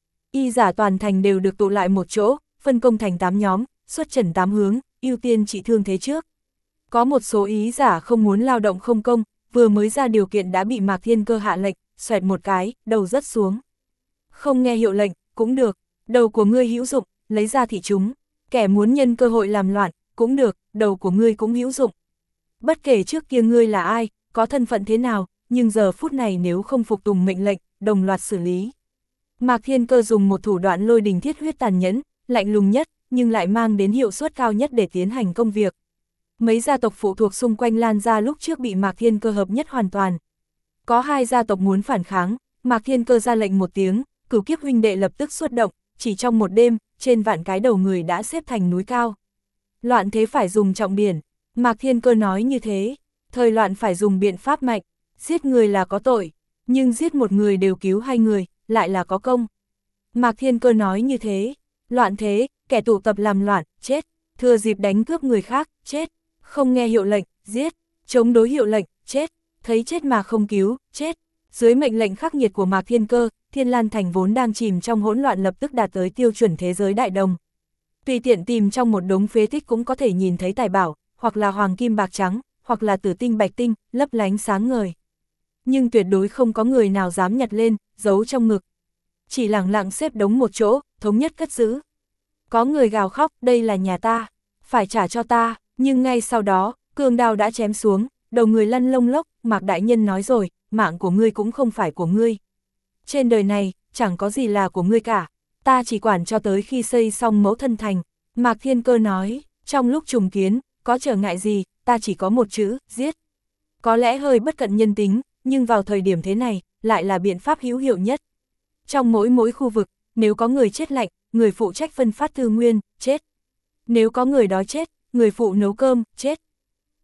Y giả toàn thành đều được tụ lại một chỗ, phân công thành tám nhóm, xuất trần tám hướng, ưu tiên trị thương thế trước. Có một số ý giả không muốn lao động không công, vừa mới ra điều kiện đã bị Mạc Thiên Cơ hạ lệnh, xoẹt một cái, đầu rớt xuống. Không nghe hiệu lệnh, cũng được, đầu của ngươi hữu dụng, lấy ra thị chúng. Kẻ muốn nhân cơ hội làm loạn, cũng được, đầu của ngươi cũng hữu dụng. Bất kể trước kia ngươi là ai, có thân phận thế nào, nhưng giờ phút này nếu không phục tùng mệnh lệnh, đồng loạt xử lý. Mạc Thiên Cơ dùng một thủ đoạn lôi đình thiết huyết tàn nhẫn, lạnh lùng nhất, nhưng lại mang đến hiệu suất cao nhất để tiến hành công việc. Mấy gia tộc phụ thuộc xung quanh Lan ra lúc trước bị Mạc Thiên Cơ hợp nhất hoàn toàn. Có hai gia tộc muốn phản kháng, Mạc Thiên Cơ ra lệnh một tiếng, Cửu Kiếp huynh đệ lập tức xuất động, chỉ trong một đêm, trên vạn cái đầu người đã xếp thành núi cao. Loạn thế phải dùng trọng điển, Mạc Thiên Cơ nói như thế, thời loạn phải dùng biện pháp mạnh, giết người là có tội, nhưng giết một người đều cứu hai người, lại là có công. Mạc Thiên Cơ nói như thế, loạn thế, kẻ tụ tập làm loạn, chết, thừa dịp đánh cướp người khác, chết, không nghe hiệu lệnh, giết, chống đối hiệu lệnh, chết, thấy chết mà không cứu, chết. Dưới mệnh lệnh khắc nghiệt của Mạc Thiên Cơ, Thiên Lan Thành vốn đang chìm trong hỗn loạn lập tức đạt tới tiêu chuẩn thế giới đại đồng. Tùy tiện tìm trong một đống phế tích cũng có thể nhìn thấy tài bảo, hoặc là hoàng kim bạc trắng, hoặc là tử tinh bạch tinh, lấp lánh sáng ngời. Nhưng tuyệt đối không có người nào dám nhặt lên, giấu trong ngực. Chỉ lẳng lặng xếp đống một chỗ, thống nhất cất giữ. Có người gào khóc, đây là nhà ta, phải trả cho ta, nhưng ngay sau đó, cương đao đã chém xuống, đầu người lăn lông lốc, Mạc Đại Nhân nói rồi, mạng của ngươi cũng không phải của ngươi. Trên đời này, chẳng có gì là của ngươi cả, ta chỉ quản cho tới khi xây xong mẫu thân thành. Mạc Thiên Cơ nói, trong lúc trùng kiến, có trở ngại gì, ta chỉ có một chữ, giết. Có lẽ hơi bất cận nhân tính, nhưng vào thời điểm thế này, lại là biện pháp hữu hiệu nhất. Trong mỗi mỗi khu vực, nếu có người chết lạnh, người phụ trách phân phát tư nguyên, chết. Nếu có người đói chết, người phụ nấu cơm, chết.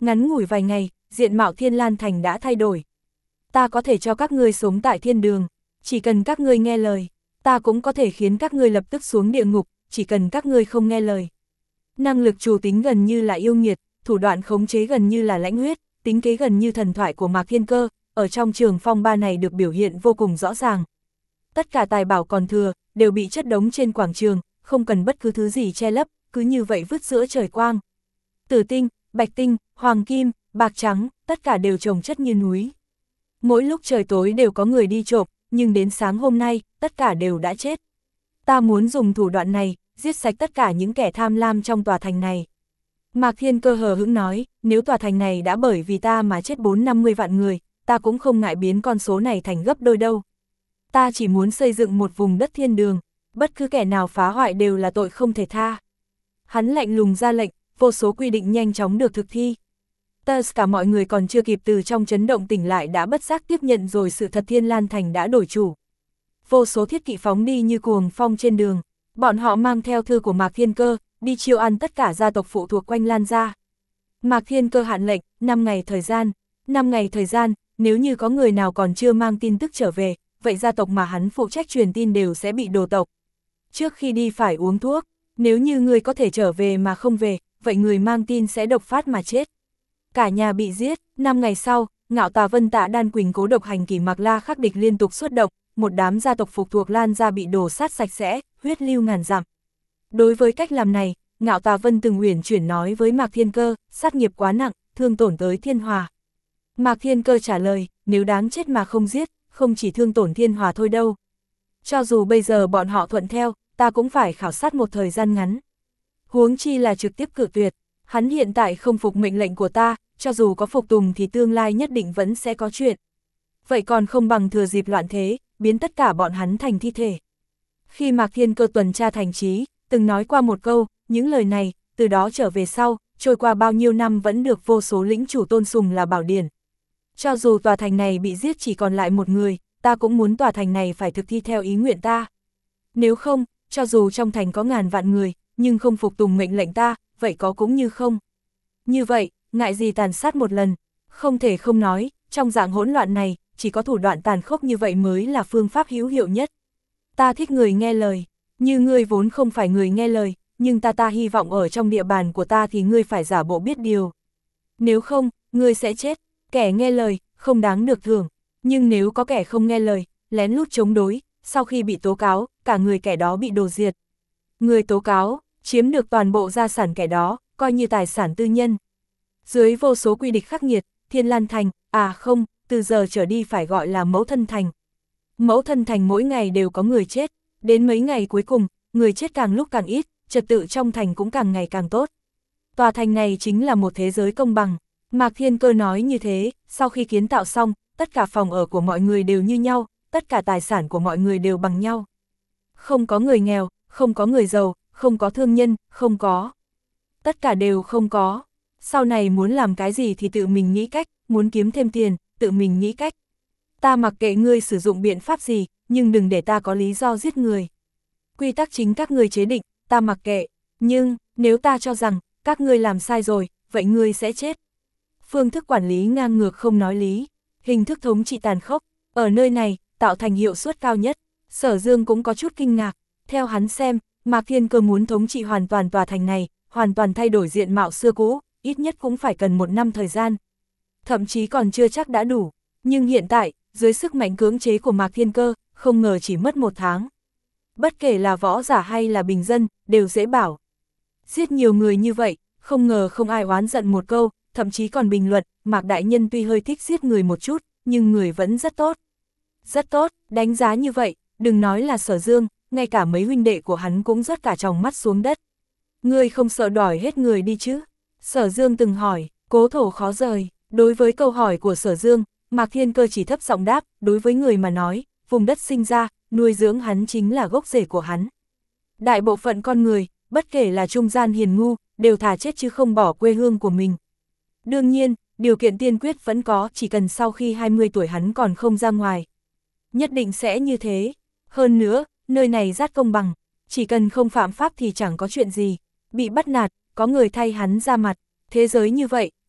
ngắn ngủi vài ngày, diện mạo Thiên Lan Thành đã thay đổi. Ta có thể cho các ngươi sống tại thiên đường, chỉ cần các ngươi nghe lời, ta cũng có thể khiến các ngươi lập tức xuống địa ngục, chỉ cần các ngươi không nghe lời. Năng lực chủ tính gần như là yêu nghiệt, thủ đoạn khống chế gần như là lãnh huyết, tính kế gần như thần thoại của Mạc Thiên Cơ, ở trong trường phong ba này được biểu hiện vô cùng rõ ràng. Tất cả tài bảo còn thừa, đều bị chất đống trên quảng trường, không cần bất cứ thứ gì che lấp, cứ như vậy vứt giữa trời quang. Tử tinh, bạch tinh, hoàng kim, bạc trắng, tất cả đều chồng chất như núi. Mỗi lúc trời tối đều có người đi trộm, nhưng đến sáng hôm nay, tất cả đều đã chết. Ta muốn dùng thủ đoạn này, giết sạch tất cả những kẻ tham lam trong tòa thành này. Mạc Thiên Cơ hờ hững nói, nếu tòa thành này đã bởi vì ta mà chết bốn năm mươi vạn người, ta cũng không ngại biến con số này thành gấp đôi đâu. Ta chỉ muốn xây dựng một vùng đất thiên đường, bất cứ kẻ nào phá hoại đều là tội không thể tha. Hắn lạnh lùng ra lệnh, vô số quy định nhanh chóng được thực thi. Tất cả mọi người còn chưa kịp từ trong chấn động tỉnh lại đã bất giác tiếp nhận rồi sự thật Thiên Lan Thành đã đổi chủ. Vô số thiết kỵ phóng đi như cuồng phong trên đường, bọn họ mang theo thư của Mạc Thiên Cơ, đi chiêu ăn tất cả gia tộc phụ thuộc quanh Lan gia. Mạc Thiên Cơ hạn lệnh, năm ngày thời gian, năm ngày thời gian, nếu như có người nào còn chưa mang tin tức trở về, vậy gia tộc mà hắn phụ trách truyền tin đều sẽ bị đổ tộc. Trước khi đi phải uống thuốc, nếu như người có thể trở về mà không về, vậy người mang tin sẽ độc phát mà chết. Cả nhà bị giết, năm ngày sau, Ngạo Tà Vân Tạ Đan Quỳnh cố độc hành kỷ Mạc La khắc địch liên tục xuất động, một đám gia tộc phục thuộc Lan gia bị đổ sát sạch sẽ, huyết lưu ngàn dặm. Đối với cách làm này, Ngạo Tà Vân từng uyển chuyển nói với Mạc Thiên Cơ, sát nghiệp quá nặng, thương tổn tới thiên hòa. Mạc Thiên Cơ trả lời, nếu đáng chết mà không giết, không chỉ thương tổn thiên hòa thôi đâu. Cho dù bây giờ bọn họ thuận theo, ta cũng phải khảo sát một thời gian ngắn. Huống chi là trực tiếp cự tuyệt, hắn hiện tại không phục mệnh lệnh của ta, cho dù có phục tùng thì tương lai nhất định vẫn sẽ có chuyện. Vậy còn không bằng thừa dịp loạn thế, biến tất cả bọn hắn thành thi thể. Khi Mạc Thiên Cơ tuần tra thành trí, từng nói qua một câu, những lời này, từ đó trở về sau, trôi qua bao nhiêu năm vẫn được vô số lĩnh chủ tôn sùng là bảo điển. Cho dù tòa thành này bị giết chỉ còn lại một người, ta cũng muốn tòa thành này phải thực thi theo ý nguyện ta. Nếu không, cho dù trong thành có ngàn vạn người, nhưng không phục tùng mệnh lệnh ta, vậy có cũng như không. Như vậy, ngại gì tàn sát một lần, không thể không nói, trong dạng hỗn loạn này, chỉ có thủ đoạn tàn khốc như vậy mới là phương pháp hữu hiệu nhất. Ta thích người nghe lời, như ngươi vốn không phải người nghe lời, nhưng ta ta hy vọng ở trong địa bàn của ta thì ngươi phải giả bộ biết điều. Nếu không, ngươi sẽ chết, kẻ nghe lời, không đáng được thưởng, nhưng nếu có kẻ không nghe lời, lén lút chống đối, sau khi bị tố cáo, cả người kẻ đó bị đổ diệt. Người tố cáo, chiếm được toàn bộ gia sản kẻ đó, coi như tài sản tư nhân. Dưới vô số quy định khắc nghiệt, Thiên Lan Thành, à không, từ giờ trở đi phải gọi là Mẫu Thân Thành. Mẫu Thân Thành mỗi ngày đều có người chết, đến mấy ngày cuối cùng, người chết càng lúc càng ít, trật tự trong thành cũng càng ngày càng tốt. Tòa thành này chính là một thế giới công bằng. Mạc Thiên Cơ nói như thế, sau khi kiến tạo xong, tất cả phòng ở của mọi người đều như nhau, tất cả tài sản của mọi người đều bằng nhau. Không có người nghèo, không có người giàu, không có thương nhân, không có. Tất cả đều không có. Sau này muốn làm cái gì thì tự mình nghĩ cách, muốn kiếm thêm tiền, tự mình nghĩ cách. Ta mặc kệ ngươi sử dụng biện pháp gì, nhưng đừng để ta có lý do giết người. Quy tắc chính các ngươi chế định, ta mặc kệ, nhưng, nếu ta cho rằng, các ngươi làm sai rồi, vậy ngươi sẽ chết. Phương thức quản lý ngang ngược không nói lý, hình thức thống trị tàn khốc, ở nơi này, tạo thành hiệu suất cao nhất. Sở Dương cũng có chút kinh ngạc, theo hắn xem, Mạc Thiên Cơ muốn thống trị hoàn toàn tòa thành này, hoàn toàn thay đổi diện mạo xưa cũ, ít nhất cũng phải cần một năm thời gian. Thậm chí còn chưa chắc đã đủ, nhưng hiện tại, dưới sức mạnh cưỡng chế của Mạc Thiên Cơ, không ngờ chỉ mất một tháng. Bất kể là võ giả hay là bình dân, đều dễ bảo. Giết nhiều người như vậy, không ngờ không ai oán giận một câu, thậm chí còn bình luận, Mạc Đại Nhân tuy hơi thích giết người một chút, nhưng người vẫn rất tốt. Rất tốt, đánh giá như vậy, đừng nói là Sở Dương, ngay cả mấy huynh đệ của hắn cũng rớt cả tròng mắt xuống đất. Ngươi không sợ đòi hết người đi chứ? Sở Dương từng hỏi, cố thổ khó rời. Đối với câu hỏi của Sở Dương, Mạc Thiên Cơ chỉ thấp giọng đáp, đối với người mà nói, vùng đất sinh ra, nuôi dưỡng hắn chính là gốc rễ của hắn. Đại bộ phận con người, bất kể là trung gian hiền ngu, đều thà chết chứ không bỏ quê hương của mình. Đương nhiên, điều kiện tiên quyết vẫn có, chỉ cần sau khi hai mươi tuổi hắn còn không ra ngoài. Nhất định sẽ như thế. Hơn nữa, nơi này rất công bằng, chỉ cần không phạm pháp thì chẳng có chuyện gì. Bị bắt nạt, có người thay hắn ra mặt. Thế giới như vậy,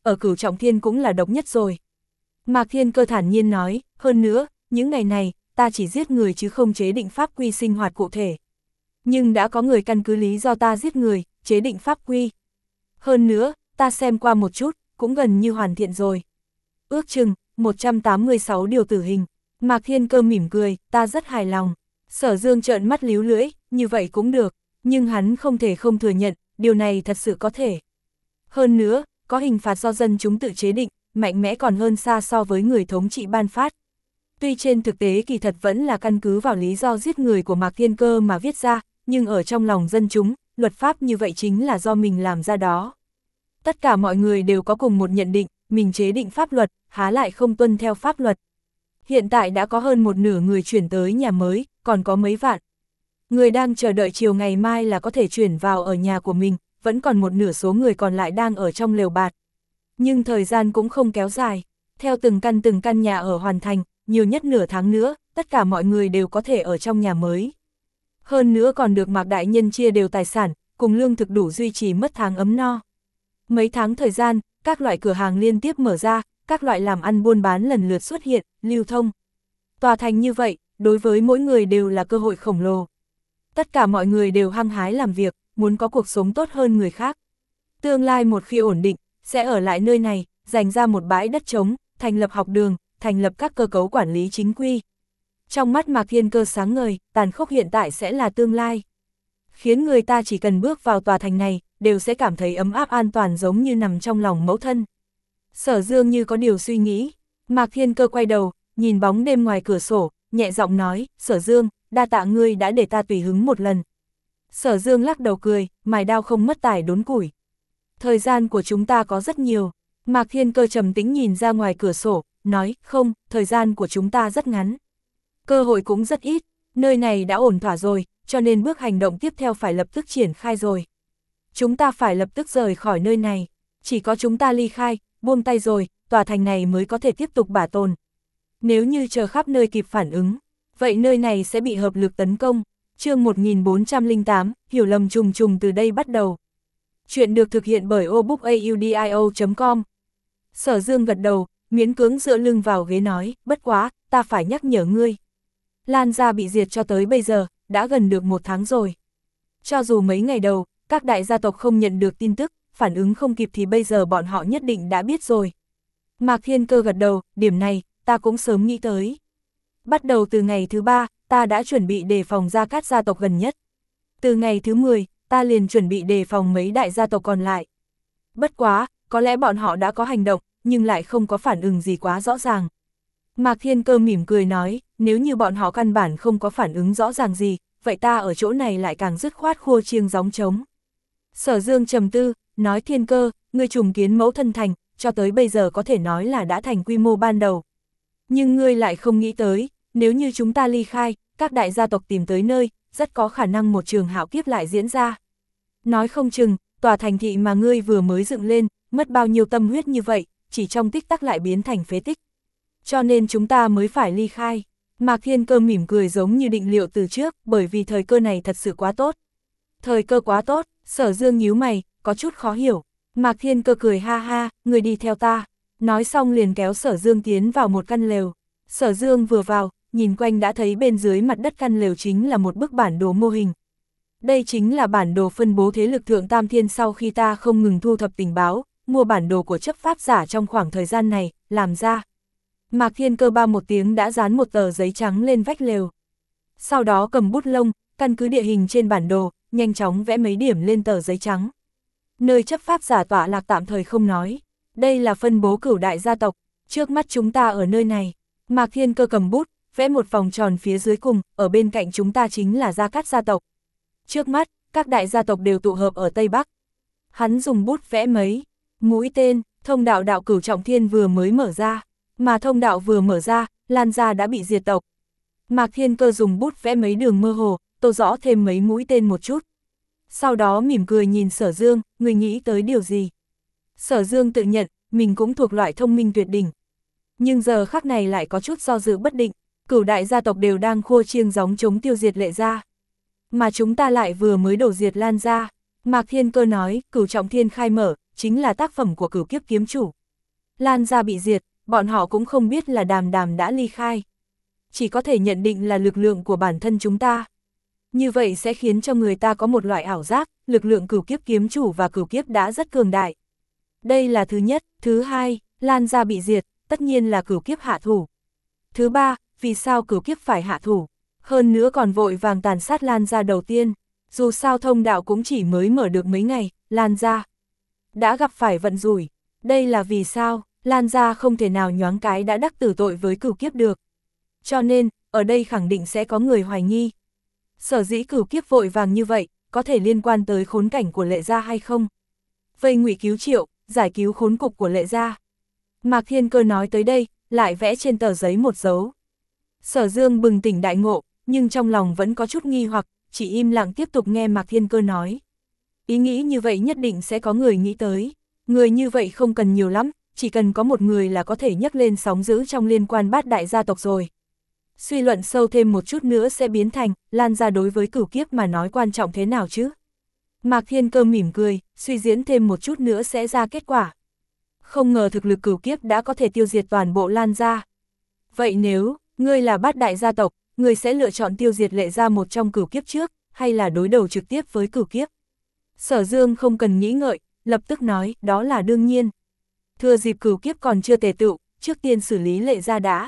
ở Cửu Trọng Thiên cũng là độc nhất rồi. Mạc Thiên Cơ thản nhiên nói, hơn nữa, những ngày này, ta chỉ giết người chứ không chế định pháp quy sinh hoạt cụ thể. Nhưng đã có người căn cứ lý do ta giết người, chế định pháp quy. Hơn nữa, ta xem qua một chút, cũng gần như hoàn thiện rồi. Ước chừng, một trăm tám mươi sáu điều tử hình. Mạc Thiên Cơ mỉm cười, ta rất hài lòng. Sở Dương trợn mắt líu lưỡi, như vậy cũng được, nhưng hắn không thể không thừa nhận, điều này thật sự có thể. Hơn nữa, có hình phạt do dân chúng tự chế định, mạnh mẽ còn hơn xa so với người thống trị ban phát. Tuy trên thực tế kỳ thật vẫn là căn cứ vào lý do giết người của Mạc Thiên Cơ mà viết ra, nhưng ở trong lòng dân chúng, luật pháp như vậy chính là do mình làm ra đó. Tất cả mọi người đều có cùng một nhận định, mình chế định pháp luật, há lại không tuân theo pháp luật. Hiện tại đã có hơn một nửa người chuyển tới nhà mới, còn có mấy vạn. Người đang chờ đợi chiều ngày mai là có thể chuyển vào ở nhà của mình, vẫn còn một nửa số người còn lại đang ở trong lều bạt. Nhưng thời gian cũng không kéo dài, theo từng căn từng căn nhà ở hoàn thành, nhiều nhất nửa tháng nữa, tất cả mọi người đều có thể ở trong nhà mới. Hơn nữa còn được Mạc Đại Nhân chia đều tài sản, cùng lương thực đủ duy trì mất tháng ấm no. Mấy tháng thời gian, các loại cửa hàng liên tiếp mở ra, các loại làm ăn buôn bán lần lượt xuất hiện, lưu thông. Tòa thành như vậy, đối với mỗi người đều là cơ hội khổng lồ. Tất cả mọi người đều hăng hái làm việc, muốn có cuộc sống tốt hơn người khác. Tương lai một khi ổn định, sẽ ở lại nơi này, dành ra một bãi đất trống, thành lập học đường, thành lập các cơ cấu quản lý chính quy. Trong mắt Mạc Thiên Cơ sáng ngời, tàn khốc hiện tại sẽ là tương lai. Khiến người ta chỉ cần bước vào tòa thành này, đều sẽ cảm thấy ấm áp an toàn giống như nằm trong lòng mẫu thân. Sở Dương như có điều suy nghĩ, Mạc Thiên Cơ quay đầu, nhìn bóng đêm ngoài cửa sổ, nhẹ giọng nói, Sở Dương, đa tạ ngươi đã để ta tùy hứng một lần. Sở Dương lắc đầu cười, mài đao không mất tài đốn củi. Thời gian của chúng ta có rất nhiều. Mạc Thiên Cơ trầm tĩnh nhìn ra ngoài cửa sổ, nói, không, thời gian của chúng ta rất ngắn. Cơ hội cũng rất ít, nơi này đã ổn thỏa rồi, cho nên bước hành động tiếp theo phải lập tức triển khai rồi. Chúng ta phải lập tức rời khỏi nơi này, chỉ có chúng ta ly khai, buông tay rồi, tòa thành này mới có thể tiếp tục bảo tồn. Nếu như chờ khắp nơi kịp phản ứng, vậy nơi này sẽ bị hợp lực tấn công. Chương một nghìn bốn trăm lẻ tám, hiểu lầm trùng trùng từ đây bắt đầu. Chuyện được thực hiện bởi obookaudio chấm com. Sở Dương gật đầu, miễn cưỡng dựa lưng vào ghế nói, bất quá, ta phải nhắc nhở ngươi. Lan gia bị diệt cho tới bây giờ, đã gần được một tháng rồi. Cho dù mấy ngày đầu, các đại gia tộc không nhận được tin tức, phản ứng không kịp thì bây giờ bọn họ nhất định đã biết rồi. Mạc Thiên Cơ gật đầu, điểm này, ta cũng sớm nghĩ tới. Bắt đầu từ ngày thứ ba, ta đã chuẩn bị đề phòng Gia Cát gia tộc gần nhất. Từ ngày thứ mười, ta liền chuẩn bị đề phòng mấy đại gia tộc còn lại. Bất quá, có lẽ bọn họ đã có hành động, nhưng lại không có phản ứng gì quá rõ ràng. Mạc Thiên Cơ mỉm cười nói, nếu như bọn họ căn bản không có phản ứng rõ ràng gì, vậy ta ở chỗ này lại càng dứt khoát khua chiêng gióng trống. Sở Dương trầm tư, nói Thiên Cơ, ngươi trùng kiến mẫu thân thành, cho tới bây giờ có thể nói là đã thành quy mô ban đầu. Nhưng ngươi lại không nghĩ tới, nếu như chúng ta ly khai, các đại gia tộc tìm tới nơi, rất có khả năng một trường hạo kiếp lại diễn ra. Nói không chừng, tòa thành thị mà ngươi vừa mới dựng lên, mất bao nhiêu tâm huyết như vậy, chỉ trong tích tắc lại biến thành phế tích. Cho nên chúng ta mới phải ly khai. Mạc Thiên Cơ mỉm cười giống như định liệu từ trước, bởi vì thời cơ này thật sự quá tốt. Thời cơ quá tốt, Sở Dương nhíu mày, có chút khó hiểu. Mạc Thiên Cơ cười ha ha, người đi theo ta. Nói xong liền kéo Sở Dương tiến vào một căn lều. Sở Dương vừa vào, nhìn quanh đã thấy bên dưới mặt đất căn lều chính là một bức bản đồ mô hình. Đây chính là bản đồ phân bố thế lực Thượng Tam Thiên sau khi ta không ngừng thu thập tình báo, mua bản đồ của chấp pháp giả trong khoảng thời gian này, làm ra. Mạc Thiên Cơ ba một tiếng đã dán một tờ giấy trắng lên vách lều. Sau đó cầm bút lông, căn cứ địa hình trên bản đồ, nhanh chóng vẽ mấy điểm lên tờ giấy trắng. Nơi chấp pháp giả tọa lạc tạm thời không nói. Đây là phân bố cửu đại gia tộc, trước mắt chúng ta ở nơi này. Mạc Thiên Cơ cầm bút, vẽ một vòng tròn phía dưới cùng, ở bên cạnh chúng ta chính là Gia Cát gia tộc. Trước mắt, các đại gia tộc đều tụ hợp ở Tây Bắc. Hắn dùng bút vẽ mấy mũi tên, thông đạo đạo Cửu Trọng Thiên vừa mới mở ra, mà thông đạo vừa mở ra, Lan gia đã bị diệt tộc. Mạc Thiên Cơ dùng bút vẽ mấy đường mơ hồ, tô rõ thêm mấy mũi tên một chút. Sau đó mỉm cười nhìn Sở Dương, người nghĩ tới điều gì? Sở Dương tự nhận, mình cũng thuộc loại thông minh tuyệt đỉnh. Nhưng giờ khắc này lại có chút do dự bất định, cửu đại gia tộc đều đang khua chiêng gióng chống tiêu diệt Lệ gia. Mà chúng ta lại vừa mới đổ diệt Lan gia. Mạc Thiên Cơ nói, Cửu Trọng Thiên khai mở, chính là tác phẩm của Cửu Kiếp kiếm chủ. Lan gia bị diệt, bọn họ cũng không biết là Đàm Đàm đã ly khai. Chỉ có thể nhận định là lực lượng của bản thân chúng ta. Như vậy sẽ khiến cho người ta có một loại ảo giác, lực lượng Cửu Kiếp kiếm chủ và Cửu Kiếp đã rất cường đại. Đây là thứ nhất. Thứ hai, Lan gia bị diệt, tất nhiên là Cửu Kiếp hạ thủ. Thứ ba, vì sao Cửu Kiếp phải hạ thủ? Hơn nữa còn vội vàng tàn sát Lan gia đầu tiên. Dù sao thông đạo cũng chỉ mới mở được mấy ngày, Lan gia đã gặp phải vận rủi. Đây là vì sao? Lan gia không thể nào nhoáng cái đã đắc tử tội với Cửu Kiếp được. Cho nên, ở đây khẳng định sẽ có người hoài nghi. Sở dĩ Cửu Kiếp vội vàng như vậy, có thể liên quan tới khốn cảnh của Lệ gia hay không? Vây ngụy cứu triệu, giải cứu khốn cục của Lệ gia. Mạc Thiên Cơ nói tới đây, lại vẽ trên tờ giấy một dấu. Sở Dương bừng tỉnh đại ngộ, nhưng trong lòng vẫn có chút nghi hoặc, chỉ im lặng tiếp tục nghe Mạc Thiên Cơ nói. Ý nghĩ như vậy nhất định sẽ có người nghĩ tới. Người như vậy không cần nhiều lắm, chỉ cần có một người là có thể nhấc lên sóng dữ trong liên quan bát đại gia tộc rồi. Suy luận sâu thêm một chút nữa sẽ biến thành, Lan gia đối với Cửu Kiếp mà nói quan trọng thế nào chứ? Mạc Thiên Cơ mỉm cười, suy diễn thêm một chút nữa sẽ ra kết quả. Không ngờ thực lực Cửu Kiếp đã có thể tiêu diệt toàn bộ Lan gia. Vậy nếu, ngươi là bát đại gia tộc, ngươi sẽ lựa chọn tiêu diệt Lệ gia một trong Cửu Kiếp trước, hay là đối đầu trực tiếp với Cửu Kiếp? Sở Dương không cần nghĩ ngợi, lập tức nói, đó là đương nhiên. Thừa dịp Cửu Kiếp còn chưa tề tựu, trước tiên xử lý Lệ gia đã.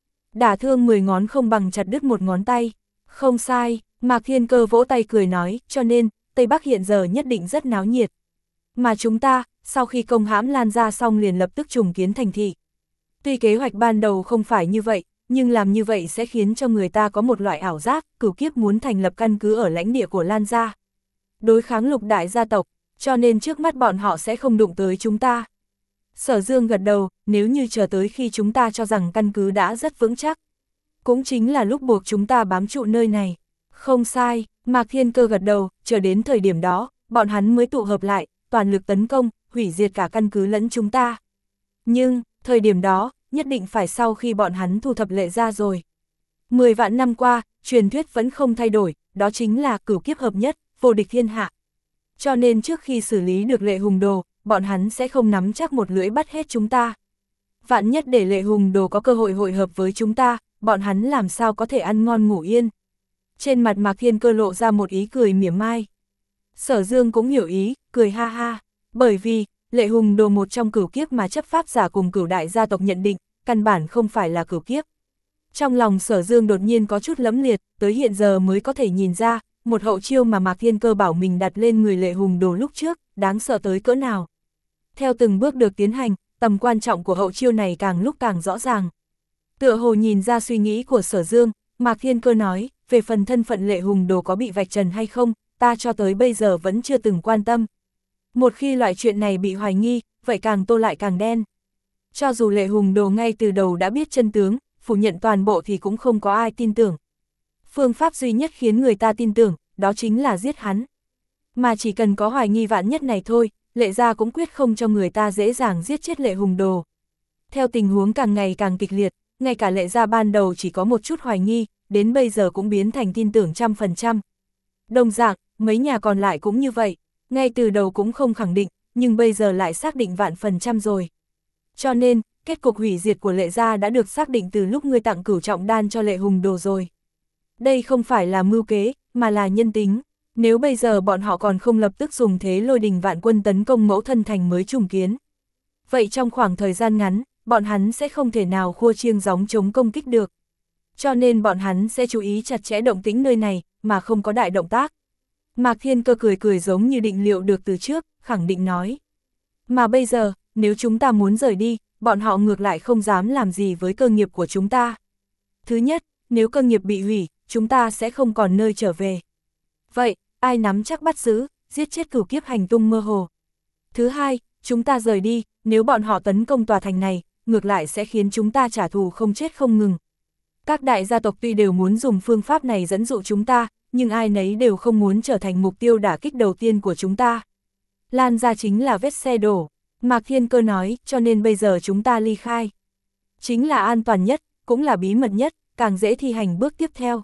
Đả thương mười ngón không bằng chặt đứt một ngón tay. Không sai, Mạc Thiên Cơ vỗ tay cười nói, cho nên, Tây Bắc hiện giờ nhất định rất náo nhiệt. Mà chúng ta, sau khi công hãm Lan gia xong liền lập tức trùng kiến thành thị. Tuy kế hoạch ban đầu không phải như vậy, nhưng làm như vậy sẽ khiến cho người ta có một loại ảo giác, Cửu Kiếp muốn thành lập căn cứ ở lãnh địa của Lan gia. Đối kháng lục đại gia tộc, cho nên trước mắt bọn họ sẽ không đụng tới chúng ta. Sở Dương gật đầu, nếu như chờ tới khi chúng ta cho rằng căn cứ đã rất vững chắc. Cũng chính là lúc buộc chúng ta bám trụ nơi này. Không sai, Mạc Thiên Cơ gật đầu, chờ đến thời điểm đó, bọn hắn mới tụ hợp lại, toàn lực tấn công, hủy diệt cả căn cứ lẫn chúng ta. Nhưng, thời điểm đó, nhất định phải sau khi bọn hắn thu thập Lệ gia rồi. Mười vạn năm qua, truyền thuyết vẫn không thay đổi, đó chính là Cửu Kiếp hợp nhất, vô địch thiên hạ. Cho nên trước khi xử lý được Lệ Hùng Đồ, bọn hắn sẽ không nắm chắc một lưỡi bắt hết chúng ta. Vạn nhất để Lệ Hùng Đồ có cơ hội hội hợp với chúng ta, bọn hắn làm sao có thể ăn ngon ngủ yên. Trên mặt Mạc Thiên Cơ lộ ra một ý cười mỉa mai. Sở Dương cũng hiểu ý, cười ha ha, bởi vì, Lệ Hùng Đồ một trong Cửu Kiếp mà chấp pháp giả cùng Cửu đại gia tộc nhận định, căn bản không phải là Cửu Kiếp. Trong lòng Sở Dương đột nhiên có chút lẫm liệt, tới hiện giờ mới có thể nhìn ra, một hậu chiêu mà Mạc Thiên Cơ bảo mình đặt lên người Lệ Hùng Đồ lúc trước, đáng sợ tới cỡ nào. Theo từng bước được tiến hành, tầm quan trọng của hậu chiêu này càng lúc càng rõ ràng. Tựa hồ nhìn ra suy nghĩ của Sở Dương, Mạc Thiên Cơ nói, về phần thân phận Lệ Hùng Đồ có bị vạch trần hay không, ta cho tới bây giờ vẫn chưa từng quan tâm. Một khi loại chuyện này bị hoài nghi, vậy càng tô lại càng đen. Cho dù Lệ Hùng Đồ ngay từ đầu đã biết chân tướng, phủ nhận toàn bộ thì cũng không có ai tin tưởng. Phương pháp duy nhất khiến người ta tin tưởng, đó chính là giết hắn. Mà chỉ cần có hoài nghi vạn nhất này thôi, Lệ gia cũng quyết không cho người ta dễ dàng giết chết Lệ Hùng Đồ. Theo tình huống càng ngày càng kịch liệt, ngay cả Lệ gia ban đầu chỉ có một chút hoài nghi, đến bây giờ cũng biến thành tin tưởng trăm phần trăm. Đồng dạng, mấy nhà còn lại cũng như vậy, ngay từ đầu cũng không khẳng định, nhưng bây giờ lại xác định vạn phần trăm rồi. Cho nên, kết cục hủy diệt của Lệ gia đã được xác định từ lúc ngươi tặng cửu trọng đan cho Lệ Hùng Đồ rồi. Đây không phải là mưu kế, mà là nhân tính. Nếu bây giờ bọn họ còn không lập tức dùng thế lôi đình vạn quân tấn công mẫu thân thành mới trùng kiến. Vậy trong khoảng thời gian ngắn, bọn hắn sẽ không thể nào khua chiêng gióng chống công kích được. Cho nên bọn hắn sẽ chú ý chặt chẽ động tĩnh nơi này, mà không có đại động tác. Mạc Thiên Cơ cười cười giống như định liệu được từ trước, khẳng định nói. Mà bây giờ, nếu chúng ta muốn rời đi, bọn họ ngược lại không dám làm gì với cơ nghiệp của chúng ta. Thứ nhất, nếu cơ nghiệp bị hủy, chúng ta sẽ không còn nơi trở về. Vậy, ai nắm chắc bắt giữ, giết chết Cửu Kiếp hành tung mơ hồ. Thứ hai, chúng ta rời đi, nếu bọn họ tấn công tòa thành này, ngược lại sẽ khiến chúng ta trả thù không chết không ngừng. Các đại gia tộc tuy đều muốn dùng phương pháp này dẫn dụ chúng ta, nhưng ai nấy đều không muốn trở thành mục tiêu đả kích đầu tiên của chúng ta. Lan gia chính là vết xe đổ, Mạc Thiên Cơ nói, cho nên bây giờ chúng ta ly khai. Chính là an toàn nhất, cũng là bí mật nhất, càng dễ thi hành bước tiếp theo.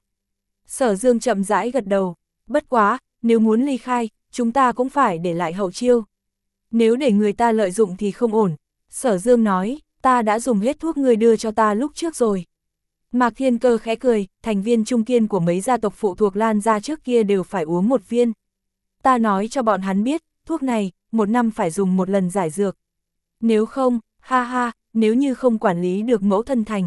Sở Dương chậm rãi gật đầu, bất quá, nếu muốn ly khai, chúng ta cũng phải để lại hậu chiêu. nếu để người ta lợi dụng thì không ổn. Sở Dương nói, ta đã dùng hết thuốc ngươi đưa cho ta lúc trước rồi. Mạc Thiên Cơ khẽ cười, thành viên trung kiên của mấy gia tộc phụ thuộc Lan gia trước kia đều phải uống một viên. Ta nói cho bọn hắn biết, thuốc này, một năm phải dùng một lần giải dược. Nếu không, ha ha, nếu như không quản lý được mẫu thân thành.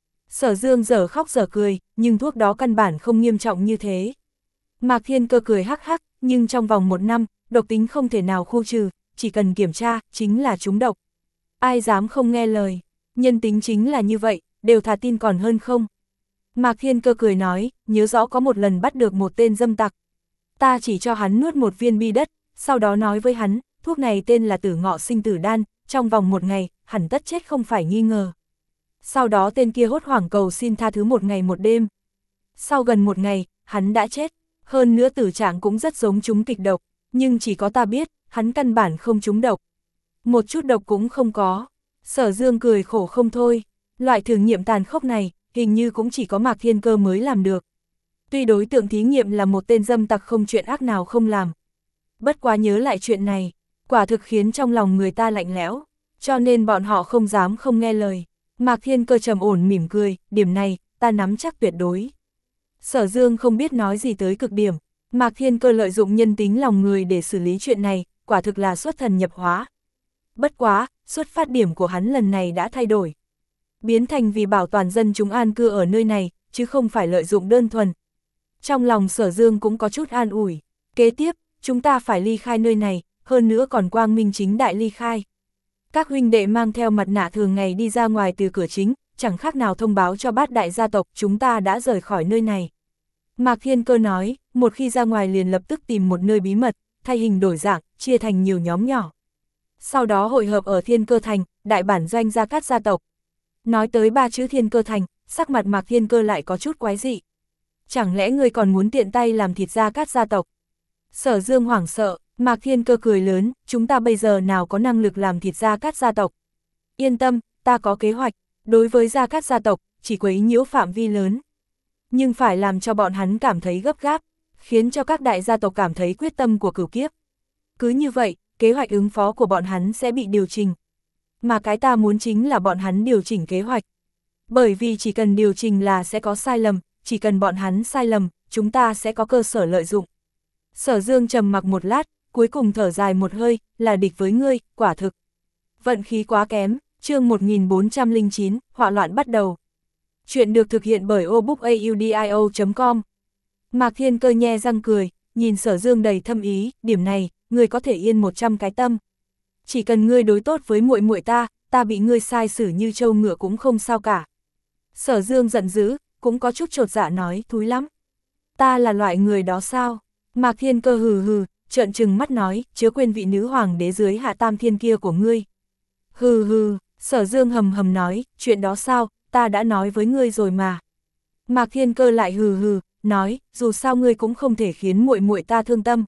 Sở Dương dở khóc dở cười, nhưng thuốc đó căn bản không nghiêm trọng như thế. Mạc Thiên Cơ cười hắc hắc, nhưng trong vòng một năm, độc tính không thể nào khu trừ, chỉ cần kiểm tra, chính là trúng độc. Ai dám không nghe lời, nhân tính chính là như vậy, đều thà tin còn hơn không. Mạc Thiên Cơ cười nói, nhớ rõ có một lần bắt được một tên dâm tặc. Ta chỉ cho hắn nuốt một viên bi đất, sau đó nói với hắn, thuốc này tên là tử ngọ sinh tử đan, trong vòng một ngày, hẳn tất chết không phải nghi ngờ. Sau đó tên kia hốt hoảng cầu xin tha thứ một ngày một đêm. Sau gần một ngày, hắn đã chết, hơn nữa tử trạng cũng rất giống trúng kịch độc, nhưng chỉ có ta biết, hắn căn bản không trúng độc. Một chút độc cũng không có. Sở Dương cười khổ không thôi, loại thử nghiệm tàn khốc này, hình như cũng chỉ có Mạc Thiên Cơ mới làm được. Tuy đối tượng thí nghiệm là một tên dâm tặc không chuyện ác nào không làm. Bất quá nhớ lại chuyện này, quả thực khiến trong lòng người ta lạnh lẽo, cho nên bọn họ không dám không nghe lời. Mạc Thiên Cơ trầm ổn mỉm cười, điểm này, ta nắm chắc tuyệt đối. Sở Dương không biết nói gì tới cực điểm, Mạc Thiên Cơ lợi dụng nhân tính lòng người để xử lý chuyện này, quả thực là xuất thần nhập hóa. Bất quá, xuất phát điểm của hắn lần này đã thay đổi. Biến thành vì bảo toàn dân chúng an cư ở nơi này, chứ không phải lợi dụng đơn thuần. Trong lòng Sở Dương cũng có chút an ủi, kế tiếp, chúng ta phải ly khai nơi này, hơn nữa còn quang minh chính đại ly khai. Các huynh đệ mang theo mặt nạ thường ngày đi ra ngoài từ cửa chính, chẳng khác nào thông báo cho bát đại gia tộc chúng ta đã rời khỏi nơi này. Mạc Thiên Cơ nói, một khi ra ngoài liền lập tức tìm một nơi bí mật, thay hình đổi dạng, chia thành nhiều nhóm nhỏ. Sau đó hội hợp ở Thiên Cơ Thành, đại bản doanh Gia Cát gia tộc. Nói tới ba chữ Thiên Cơ Thành, sắc mặt Mạc Thiên Cơ lại có chút quái dị. Chẳng lẽ ngươi còn muốn tiện tay làm thịt Gia Cát gia tộc? Sở Dương hoảng sợ, Mạc Thiên Cơ cười lớn, chúng ta bây giờ nào có năng lực làm thịt Gia Cát gia tộc. Yên tâm, ta có kế hoạch, đối với Gia Cát gia tộc, chỉ quấy nhiễu phạm vi lớn. Nhưng phải làm cho bọn hắn cảm thấy gấp gáp, khiến cho các đại gia tộc cảm thấy quyết tâm của cửu kiếp. Cứ như vậy, kế hoạch ứng phó của bọn hắn sẽ bị điều chỉnh. Mà cái ta muốn chính là bọn hắn điều chỉnh kế hoạch. Bởi vì chỉ cần điều chỉnh là sẽ có sai lầm, chỉ cần bọn hắn sai lầm, chúng ta sẽ có cơ sở lợi dụng. Sở Dương trầm mặc một lát, cuối cùng thở dài một hơi, là địch với ngươi, quả thực. Vận khí quá kém, chương một nghìn bốn trăm lẻ chín, họa loạn bắt đầu. Chuyện được thực hiện bởi obookaudio chấm com. Mạc Thiên Cơ nhe răng cười, nhìn Sở Dương đầy thâm ý, điểm này, ngươi có thể yên một trăm cái tâm. Chỉ cần ngươi đối tốt với muội muội ta, ta bị ngươi sai xử như trâu ngựa cũng không sao cả. Sở Dương giận dữ, cũng có chút chột dạ nói, thúi lắm. Ta là loại người đó sao? Mạc Thiên Cơ hừ hừ, trợn trừng mắt nói, chớ quên vị nữ hoàng đế dưới hạ tam thiên kia của ngươi. Hừ hừ, Sở Dương hầm hầm nói, chuyện đó sao, ta đã nói với ngươi rồi mà. Mạc Thiên Cơ lại hừ hừ, nói, dù sao ngươi cũng không thể khiến muội muội ta thương tâm.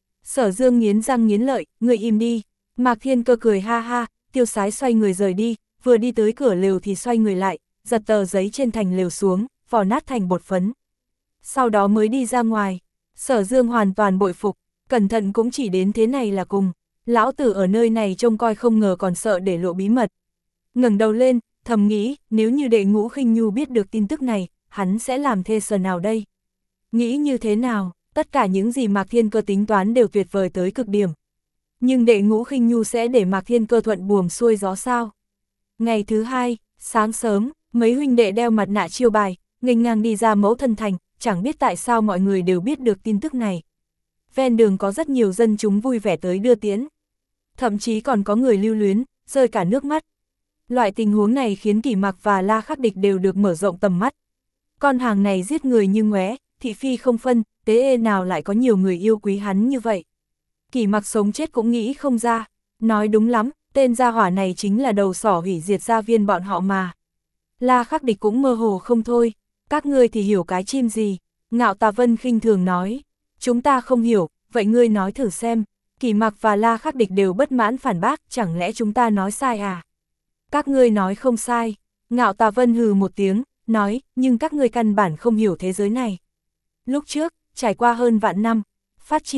Sở Dương nghiến răng nghiến lợi, ngươi im đi. Mạc Thiên Cơ cười ha ha, tiêu sái xoay người rời đi, vừa đi tới cửa lều thì xoay người lại, giật tờ giấy trên thành lều xuống, vò nát thành bột phấn. Sau đó mới đi ra ngoài. Sở Dương hoàn toàn bội phục, cẩn thận cũng chỉ đến thế này là cùng. Lão tử ở nơi này trông coi không ngờ còn sợ để lộ bí mật. Ngẩng đầu lên, thầm nghĩ, nếu như Đệ Ngũ Khinh Nhu biết được tin tức này, hắn sẽ làm thê sờ nào đây? Nghĩ như thế nào, tất cả những gì Mạc Thiên Cơ tính toán đều tuyệt vời tới cực điểm. Nhưng Đệ Ngũ Khinh Nhu sẽ để Mạc Thiên Cơ thuận buồm xuôi gió sao? Ngày thứ hai, sáng sớm, mấy huynh đệ đeo mặt nạ chiêu bài, nghênh ngang đi ra Mẫu Thân Thành, chẳng biết tại sao mọi người đều biết được tin tức này. Ven đường có rất nhiều dân chúng vui vẻ tới đưa tiễn. Thậm chí còn có người lưu luyến, rơi cả nước mắt. Loại tình huống này khiến Kỷ Mặc và La Khắc Địch đều được mở rộng tầm mắt. Con hàng này giết người như ngoé, thị phi không phân, tế ê nào lại có nhiều người yêu quý hắn như vậy. Kỷ Mặc sống chết cũng nghĩ không ra, nói đúng lắm, tên gia hỏa này chính là đầu sỏ hủy diệt gia viên bọn họ mà. La Khắc Địch cũng mơ hồ không thôi, các ngươi thì hiểu cái chim gì, Ngạo Tà Vân khinh thường nói, chúng ta không hiểu, vậy ngươi nói thử xem. Kỷ Mặc và La Khắc Địch đều bất mãn phản bác, chẳng lẽ chúng ta nói sai à? Các ngươi nói không sai, Ngạo Tà Vân hừ một tiếng, nói, nhưng các ngươi căn bản không hiểu thế giới này. Lúc trước, trải qua hơn vạn năm, phát triển,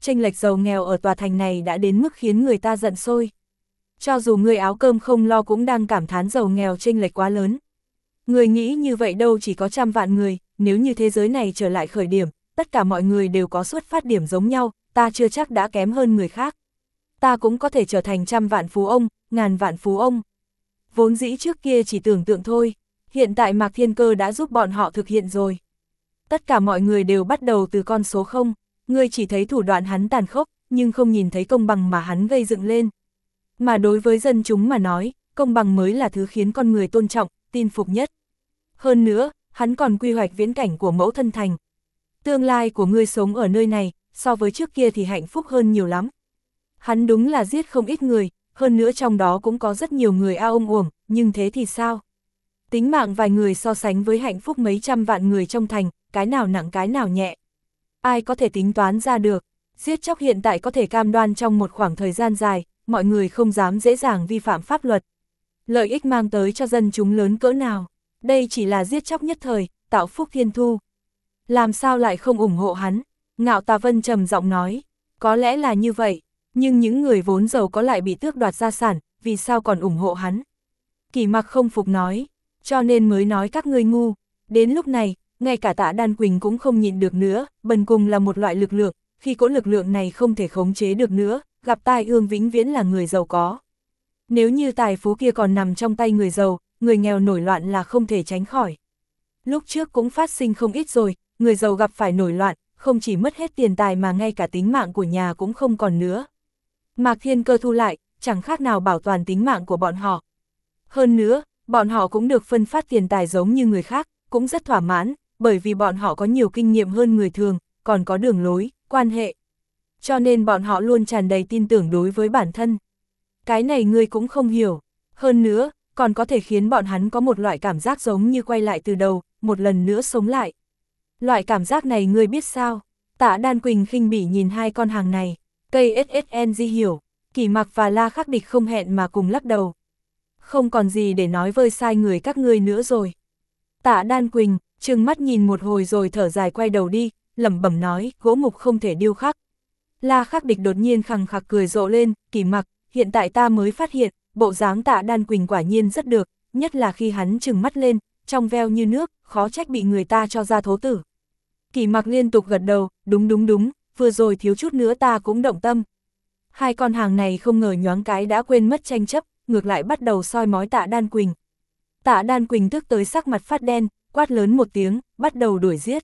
chênh lệch giàu nghèo ở tòa thành này đã đến mức khiến người ta giận sôi. Cho dù người áo cơm không lo cũng đang cảm thán giàu nghèo chênh lệch quá lớn. Người nghĩ như vậy đâu chỉ có trăm vạn người, nếu như thế giới này trở lại khởi điểm, tất cả mọi người đều có xuất phát điểm giống nhau, ta chưa chắc đã kém hơn người khác. Ta cũng có thể trở thành trăm vạn phú ông, ngàn vạn phú ông. Vốn dĩ trước kia chỉ tưởng tượng thôi, hiện tại Mạc Thiên Cơ đã giúp bọn họ thực hiện rồi. Tất cả mọi người đều bắt đầu từ con số không, ngươi chỉ thấy thủ đoạn hắn tàn khốc, nhưng không nhìn thấy công bằng mà hắn gây dựng lên. Mà đối với dân chúng mà nói, công bằng mới là thứ khiến con người tôn trọng, tin phục nhất. Hơn nữa, hắn còn quy hoạch viễn cảnh của mẫu thân thành. Tương lai của ngươi sống ở nơi này, so với trước kia thì hạnh phúc hơn nhiều lắm. Hắn đúng là giết không ít người, hơn nữa trong đó cũng có rất nhiều người a ôm uổng, nhưng thế thì sao? Tính mạng vài người so sánh với hạnh phúc mấy trăm vạn người trong thành, cái nào nặng cái nào nhẹ. Ai có thể tính toán ra được, giết chóc hiện tại có thể cam đoan trong một khoảng thời gian dài, mọi người không dám dễ dàng vi phạm pháp luật. Lợi ích mang tới cho dân chúng lớn cỡ nào, đây chỉ là giết chóc nhất thời, tạo phúc thiên thu. Làm sao lại không ủng hộ hắn? Ngạo Tà Vân trầm giọng nói, có lẽ là như vậy, nhưng những người vốn giàu có lại bị tước đoạt gia sản, vì sao còn ủng hộ hắn? Kỷ Mặc không phục nói, cho nên mới nói các ngươi ngu. Đến lúc này, ngay cả Tạ Đan Quỳnh cũng không nhịn được nữa, bần cùng là một loại lực lượng, khi cỗ lực lượng này không thể khống chế được nữa, gặp tai ương vĩnh viễn là người giàu có. Nếu như tài phú kia còn nằm trong tay người giàu, người nghèo nổi loạn là không thể tránh khỏi. Lúc trước cũng phát sinh không ít rồi, người giàu gặp phải nổi loạn, không chỉ mất hết tiền tài mà ngay cả tính mạng của nhà cũng không còn nữa. Mạc Thiên Cơ thu lại, chẳng khác nào bảo toàn tính mạng của bọn họ. Hơn nữa, bọn họ cũng được phân phát tiền tài giống như người khác, cũng rất thỏa mãn, bởi vì bọn họ có nhiều kinh nghiệm hơn người thường, còn có đường lối, quan hệ. Cho nên bọn họ luôn tràn đầy tin tưởng đối với bản thân. Cái này ngươi cũng không hiểu. Hơn nữa, còn có thể khiến bọn hắn có một loại cảm giác giống như quay lại từ đầu, một lần nữa sống lại. Loại cảm giác này ngươi biết sao? Tạ Đan Quỳnh khinh bỉ nhìn hai con hàng này. Cây ét ét en giê hiểu, Kỷ Mặc và La Khắc Địch không hẹn mà cùng lắc đầu. Không còn gì để nói vơi sai người các ngươi nữa rồi. Tạ Đan Quỳnh, trừng mắt nhìn một hồi rồi thở dài quay đầu đi, lẩm bẩm nói, gỗ mục không thể điêu khắc. La Khắc Địch đột nhiên khằng khặc cười rộ lên, Kỷ Mặc, hiện tại ta mới phát hiện, bộ dáng Tạ Đan Quỳnh quả nhiên rất được, nhất là khi hắn trừng mắt lên, trong veo như nước, khó trách bị người ta cho ra thố tử. Kỷ Mặc liên tục gật đầu, đúng đúng đúng, vừa rồi thiếu chút nữa ta cũng động tâm. Hai con hàng này không ngờ nhoáng cái đã quên mất tranh chấp, ngược lại bắt đầu soi mói Tạ Đan Quỳnh. Tạ Đan Quỳnh tức tới sắc mặt phát đen, quát lớn một tiếng, bắt đầu đuổi giết.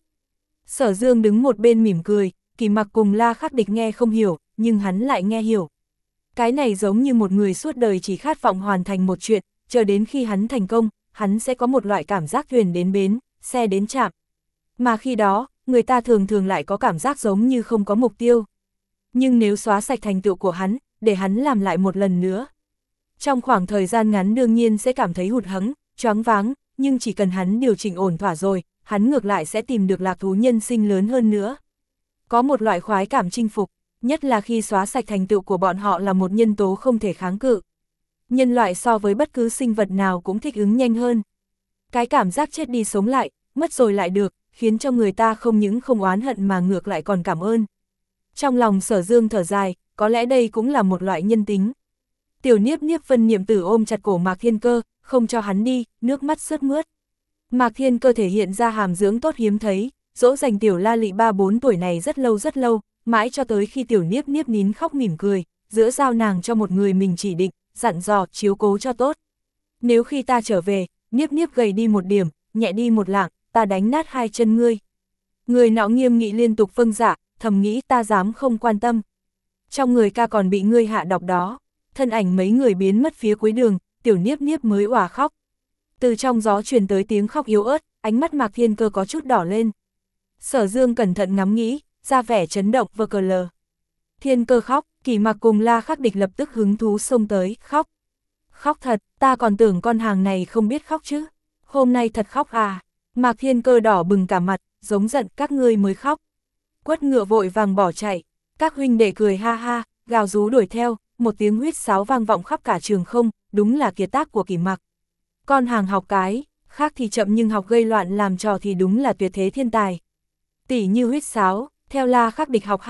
Sở Dương đứng một bên mỉm cười, Kỷ Mặc cùng La Khắc Địch nghe không hiểu, nhưng hắn lại nghe hiểu. Cái này giống như một người suốt đời chỉ khát vọng hoàn thành một chuyện, chờ đến khi hắn thành công, hắn sẽ có một loại cảm giác thuyền đến bến, xe đến trạm. Mà khi đó, người ta thường thường lại có cảm giác giống như không có mục tiêu. Nhưng nếu xóa sạch thành tựu của hắn, để hắn làm lại một lần nữa. Trong khoảng thời gian ngắn đương nhiên sẽ cảm thấy hụt hẫng, choáng váng, nhưng chỉ cần hắn điều chỉnh ổn thỏa rồi, hắn ngược lại sẽ tìm được lạc thú nhân sinh lớn hơn nữa. Có một loại khoái cảm chinh phục, nhất là khi xóa sạch thành tựu của bọn họ là một nhân tố không thể kháng cự. Nhân loại so với bất cứ sinh vật nào cũng thích ứng nhanh hơn. Cái cảm giác chết đi sống lại, mất rồi lại được, khiến cho người ta không những không oán hận mà ngược lại còn cảm ơn. Trong lòng Sở Dương thở dài, có lẽ đây cũng là một loại nhân tính. Tiểu Niếp Niếp Vân Niệm Tử ôm chặt cổ Mạc Thiên Cơ, không cho hắn đi, nước mắt sướt mướt. Mạc Thiên Cơ thể hiện ra hàm dưỡng tốt hiếm thấy, dỗ dành tiểu La Lị ba bốn tuổi này rất lâu rất lâu, mãi cho tới khi Tiểu Niếp Niếp nín khóc mỉm cười, giữa giao nàng cho một người mình chỉ định, dặn dò, chiếu cố cho tốt. Nếu khi ta trở về, Niếp Niếp gầy đi một điểm, nhẹ đi một lạng, ta đánh nát hai chân ngươi. Người nọ nghiêm nghị liên tục vâng dạ, thầm nghĩ ta dám không quan tâm. Trong người ca còn bị ngươi hạ độc đó, thân ảnh mấy người biến mất phía cuối đường, Tiểu Niếp Niếp mới òa khóc. Từ trong gió truyền tới tiếng khóc yếu ớt, ánh mắt Mạc Thiên Cơ có chút đỏ lên. Sở Dương cẩn thận ngắm nghĩ, ra vẻ chấn động vờ cờ lờ. Thiên Cơ khóc, Kỷ Mặc cùng La Khắc Địch lập tức hứng thú xông tới, khóc. Khóc thật, ta còn tưởng con hàng này không biết khóc chứ. Hôm nay thật khóc à. Mạc Thiên Cơ đỏ bừng cả mặt, giống giận các ngươi mới khóc. Quất ngựa vội vàng bỏ chạy, các huynh đệ cười ha ha, gào rú đuổi theo, một tiếng huýt sáo vang vọng khắp cả trường không, đúng là kiệt tác của Kỷ Mặc. Con hàng học cái, khác thì chậm nhưng học gây loạn làm trò thì đúng là tuyệt thế thiên tài. Tỷ như huýt sáo, theo La Khắc Địch học hai lần,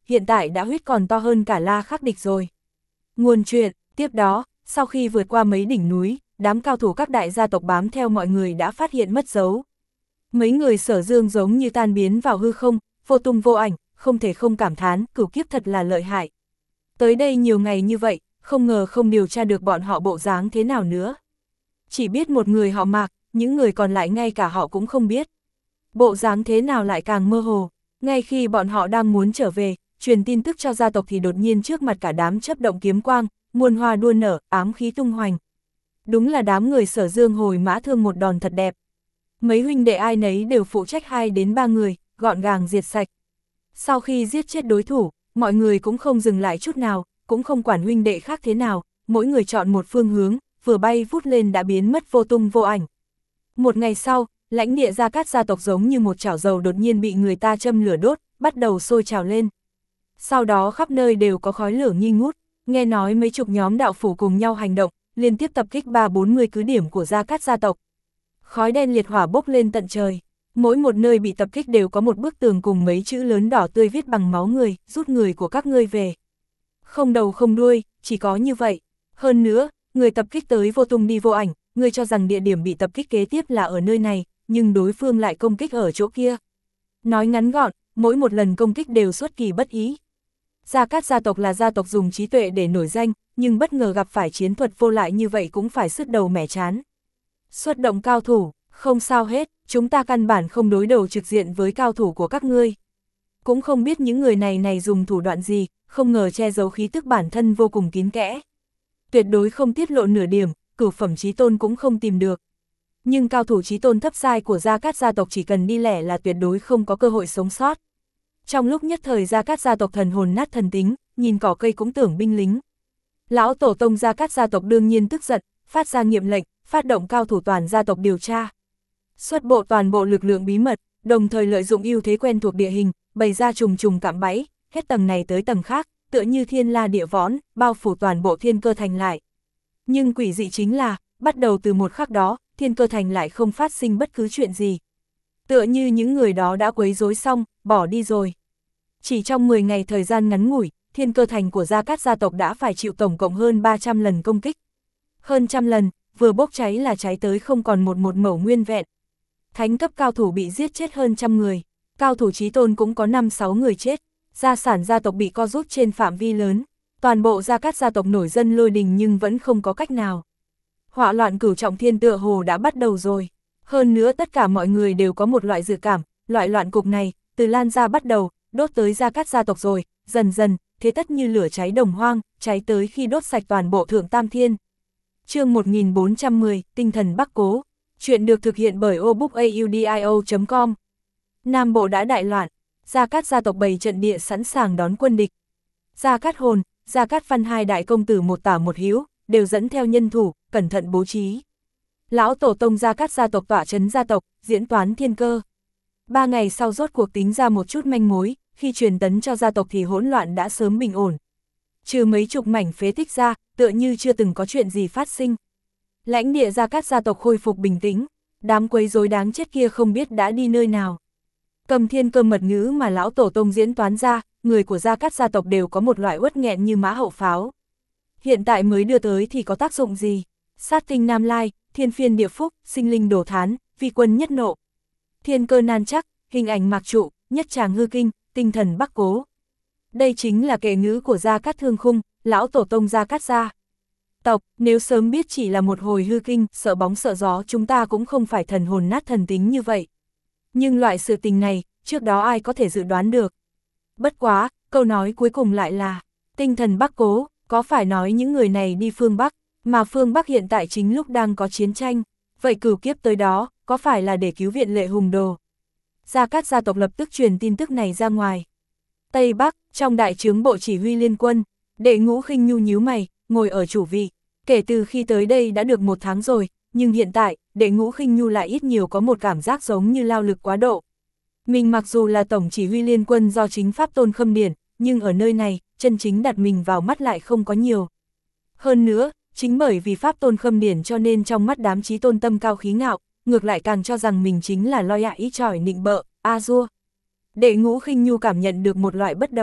hiện tại đã huyết còn to hơn cả La Khắc Địch rồi. Nguồn chuyện, tiếp đó, sau khi vượt qua mấy đỉnh núi, đám cao thủ các đại gia tộc bám theo mọi người đã phát hiện mất dấu. Mấy người Sở Dương giống như tan biến vào hư không, vô tung vô ảnh, không thể không cảm thán, cửu kiếp thật là lợi hại. Tới đây nhiều ngày như vậy, không ngờ không điều tra được bọn họ bộ dáng thế nào nữa. Chỉ biết một người họ Mạc, những người còn lại ngay cả họ cũng không biết. Bộ dáng thế nào lại càng mơ hồ, ngay khi bọn họ đang muốn trở về, truyền tin tức cho gia tộc thì đột nhiên trước mặt cả đám chớp động kiếm quang, muôn hoa đua nở, ám khí tung hoành. Đúng là đám người Sở Dương hồi mã thương một đòn thật đẹp. Mấy huynh đệ ai nấy đều phụ trách hai đến ba người, gọn gàng diệt sạch. Sau khi giết chết đối thủ, mọi người cũng không dừng lại chút nào, cũng không quản huynh đệ khác thế nào, mỗi người chọn một phương hướng, vừa bay vút lên đã biến mất vô tung vô ảnh. Một ngày sau, lãnh địa Gia Cát gia tộc giống như một chảo dầu đột nhiên bị người ta châm lửa đốt, bắt đầu sôi trào lên. Sau đó khắp nơi đều có khói lửa nghi ngút, nghe nói mấy chục nhóm đạo phủ cùng nhau hành động, liên tiếp tập kích ba bốn mươi cứ điểm của Gia Cát gia tộc. Khói đen liệt hỏa bốc lên tận trời, mỗi một nơi bị tập kích đều có một bức tường cùng mấy chữ lớn đỏ tươi viết bằng máu người, rút người của các ngươi về. Không đầu không đuôi, chỉ có như vậy. Hơn nữa, người tập kích tới vô tung đi vô ảnh, người cho rằng địa điểm bị tập kích kế tiếp là ở nơi này, nhưng đối phương lại công kích ở chỗ kia. Nói ngắn gọn, mỗi một lần công kích đều xuất kỳ bất ý. Gia Cát gia tộc là gia tộc dùng trí tuệ để nổi danh, nhưng bất ngờ gặp phải chiến thuật vô lại như vậy cũng phải sứt đầu mẻ chán. Xuất động cao thủ, không sao hết, chúng ta căn bản không đối đầu trực diện với cao thủ của các ngươi. Cũng không biết những người này này dùng thủ đoạn gì, không ngờ che giấu khí tức bản thân vô cùng kín kẽ. Tuyệt đối không tiết lộ nửa điểm, cửu phẩm chí tôn cũng không tìm được. Nhưng cao thủ chí tôn thấp giai của Gia Cát gia tộc chỉ cần đi lẻ là tuyệt đối không có cơ hội sống sót. Trong lúc nhất thời Gia Cát gia tộc thần hồn nát thần tính, nhìn cỏ cây cũng tưởng binh lính. Lão tổ tông Gia Cát gia tộc đương nhiên tức giận, phát ra nghiệm lệnh, phát động cao thủ toàn gia tộc điều tra. Xuất bộ toàn bộ lực lượng bí mật, đồng thời lợi dụng ưu thế quen thuộc địa hình, bày ra trùng trùng cạm bẫy, hết tầng này tới tầng khác, tựa như thiên la địa võn, bao phủ toàn bộ Thiên Cơ thành lại. Nhưng quỷ dị chính là, bắt đầu từ một khắc đó, Thiên Cơ thành lại không phát sinh bất cứ chuyện gì. Tựa như những người đó đã quấy rối xong, bỏ đi rồi. Chỉ trong mười ngày thời gian ngắn ngủi, Thiên Cơ thành của Gia Cát gia tộc đã phải chịu tổng cộng hơn ba trăm lần công kích. Hơn trăm lần, vừa bốc cháy là cháy tới không còn một một mẩu nguyên vẹn. Thánh cấp cao thủ bị giết chết hơn trăm người, cao thủ chí tôn cũng có năm sáu người chết, gia sản gia tộc bị co rút trên phạm vi lớn, toàn bộ Gia Cát gia tộc nổi dân lôi đình nhưng vẫn không có cách nào. Họa loạn cửu trọng thiên tựa hồ đã bắt đầu rồi, hơn nữa tất cả mọi người đều có một loại dự cảm, loại loạn cục này, từ lan ra bắt đầu, đốt tới Gia Cát gia tộc rồi, dần dần, thế tất như lửa cháy đồng hoang, cháy tới khi đốt sạch toàn bộ Thượng Tam Thiên. Chương một nghìn bốn trăm mười, Tinh thần Bắc Cố. Chuyện được thực hiện bởi obookaudio chấm com. Nam Bộ đã đại loạn, Gia Cát gia tộc bày trận địa sẵn sàng đón quân địch. Gia Cát Hồn, Gia Cát Văn hai đại công tử một tả một hữu, đều dẫn theo nhân thủ, cẩn thận bố trí. Lão tổ tông Gia Cát gia tộc tỏa trấn gia tộc, diễn toán thiên cơ. Ba ngày sau rốt cuộc tính ra một chút manh mối, khi truyền tấn cho gia tộc thì hỗn loạn đã sớm bình ổn. Trừ mấy chục mảnh phế tích ra, tựa như chưa từng có chuyện gì phát sinh. Lãnh địa Gia Cát gia tộc khôi phục bình tĩnh, đám quấy rối đáng chết kia không biết đã đi nơi nào. Cầm thiên cơ mật ngữ mà lão tổ tông diễn toán ra, người của Gia Cát gia tộc đều có một loại uất nghẹn như mã hậu pháo. Hiện tại mới đưa tới thì có tác dụng gì? Sát tinh Nam Lai, thiên phiên địa phúc, sinh linh đổ thán, vi quân nhất nộ. Thiên cơ nan chắc, hình ảnh mạc trụ, nhất tràng hư kinh, tinh thần Bắc Cố. Đây chính là kệ ngữ của Gia Cát Thương Khung, lão tổ tông Gia Cát gia tộc, nếu sớm biết chỉ là một hồi hư kinh, sợ bóng sợ gió chúng ta cũng không phải thần hồn nát thần tính như vậy. Nhưng loại sự tình này, trước đó ai có thể dự đoán được. Bất quá, câu nói cuối cùng lại là, tinh thần Bắc Cố, có phải nói những người này đi phương Bắc, mà phương Bắc hiện tại chính lúc đang có chiến tranh, vậy cửu kiếp tới đó, có phải là để cứu viện Lệ Hùng Đồ? Gia Cát gia tộc lập tức truyền tin tức này ra ngoài. Tây Bắc, trong đại trướng bộ chỉ huy liên quân, Đệ Ngũ Khinh Nhu nhíu mày, ngồi ở chủ vị. Kể từ khi tới đây đã được một tháng rồi, nhưng hiện tại, Đệ Ngũ Khinh Nhu lại ít nhiều có một cảm giác giống như lao lực quá độ. Mình mặc dù là tổng chỉ huy liên quân do chính Pháp Tôn khâm điển, nhưng ở nơi này, chân chính đặt mình vào mắt lại không có nhiều. Hơn nữa, chính bởi vì Pháp Tôn khâm điển cho nên trong mắt đám chí tôn tâm cao khí ngạo, ngược lại càng cho rằng mình chính là loi ạ ý chỏi nịnh bợ, a dua. Đệ Ngũ Khinh Nhu cảm nhận được một loại bất đồng.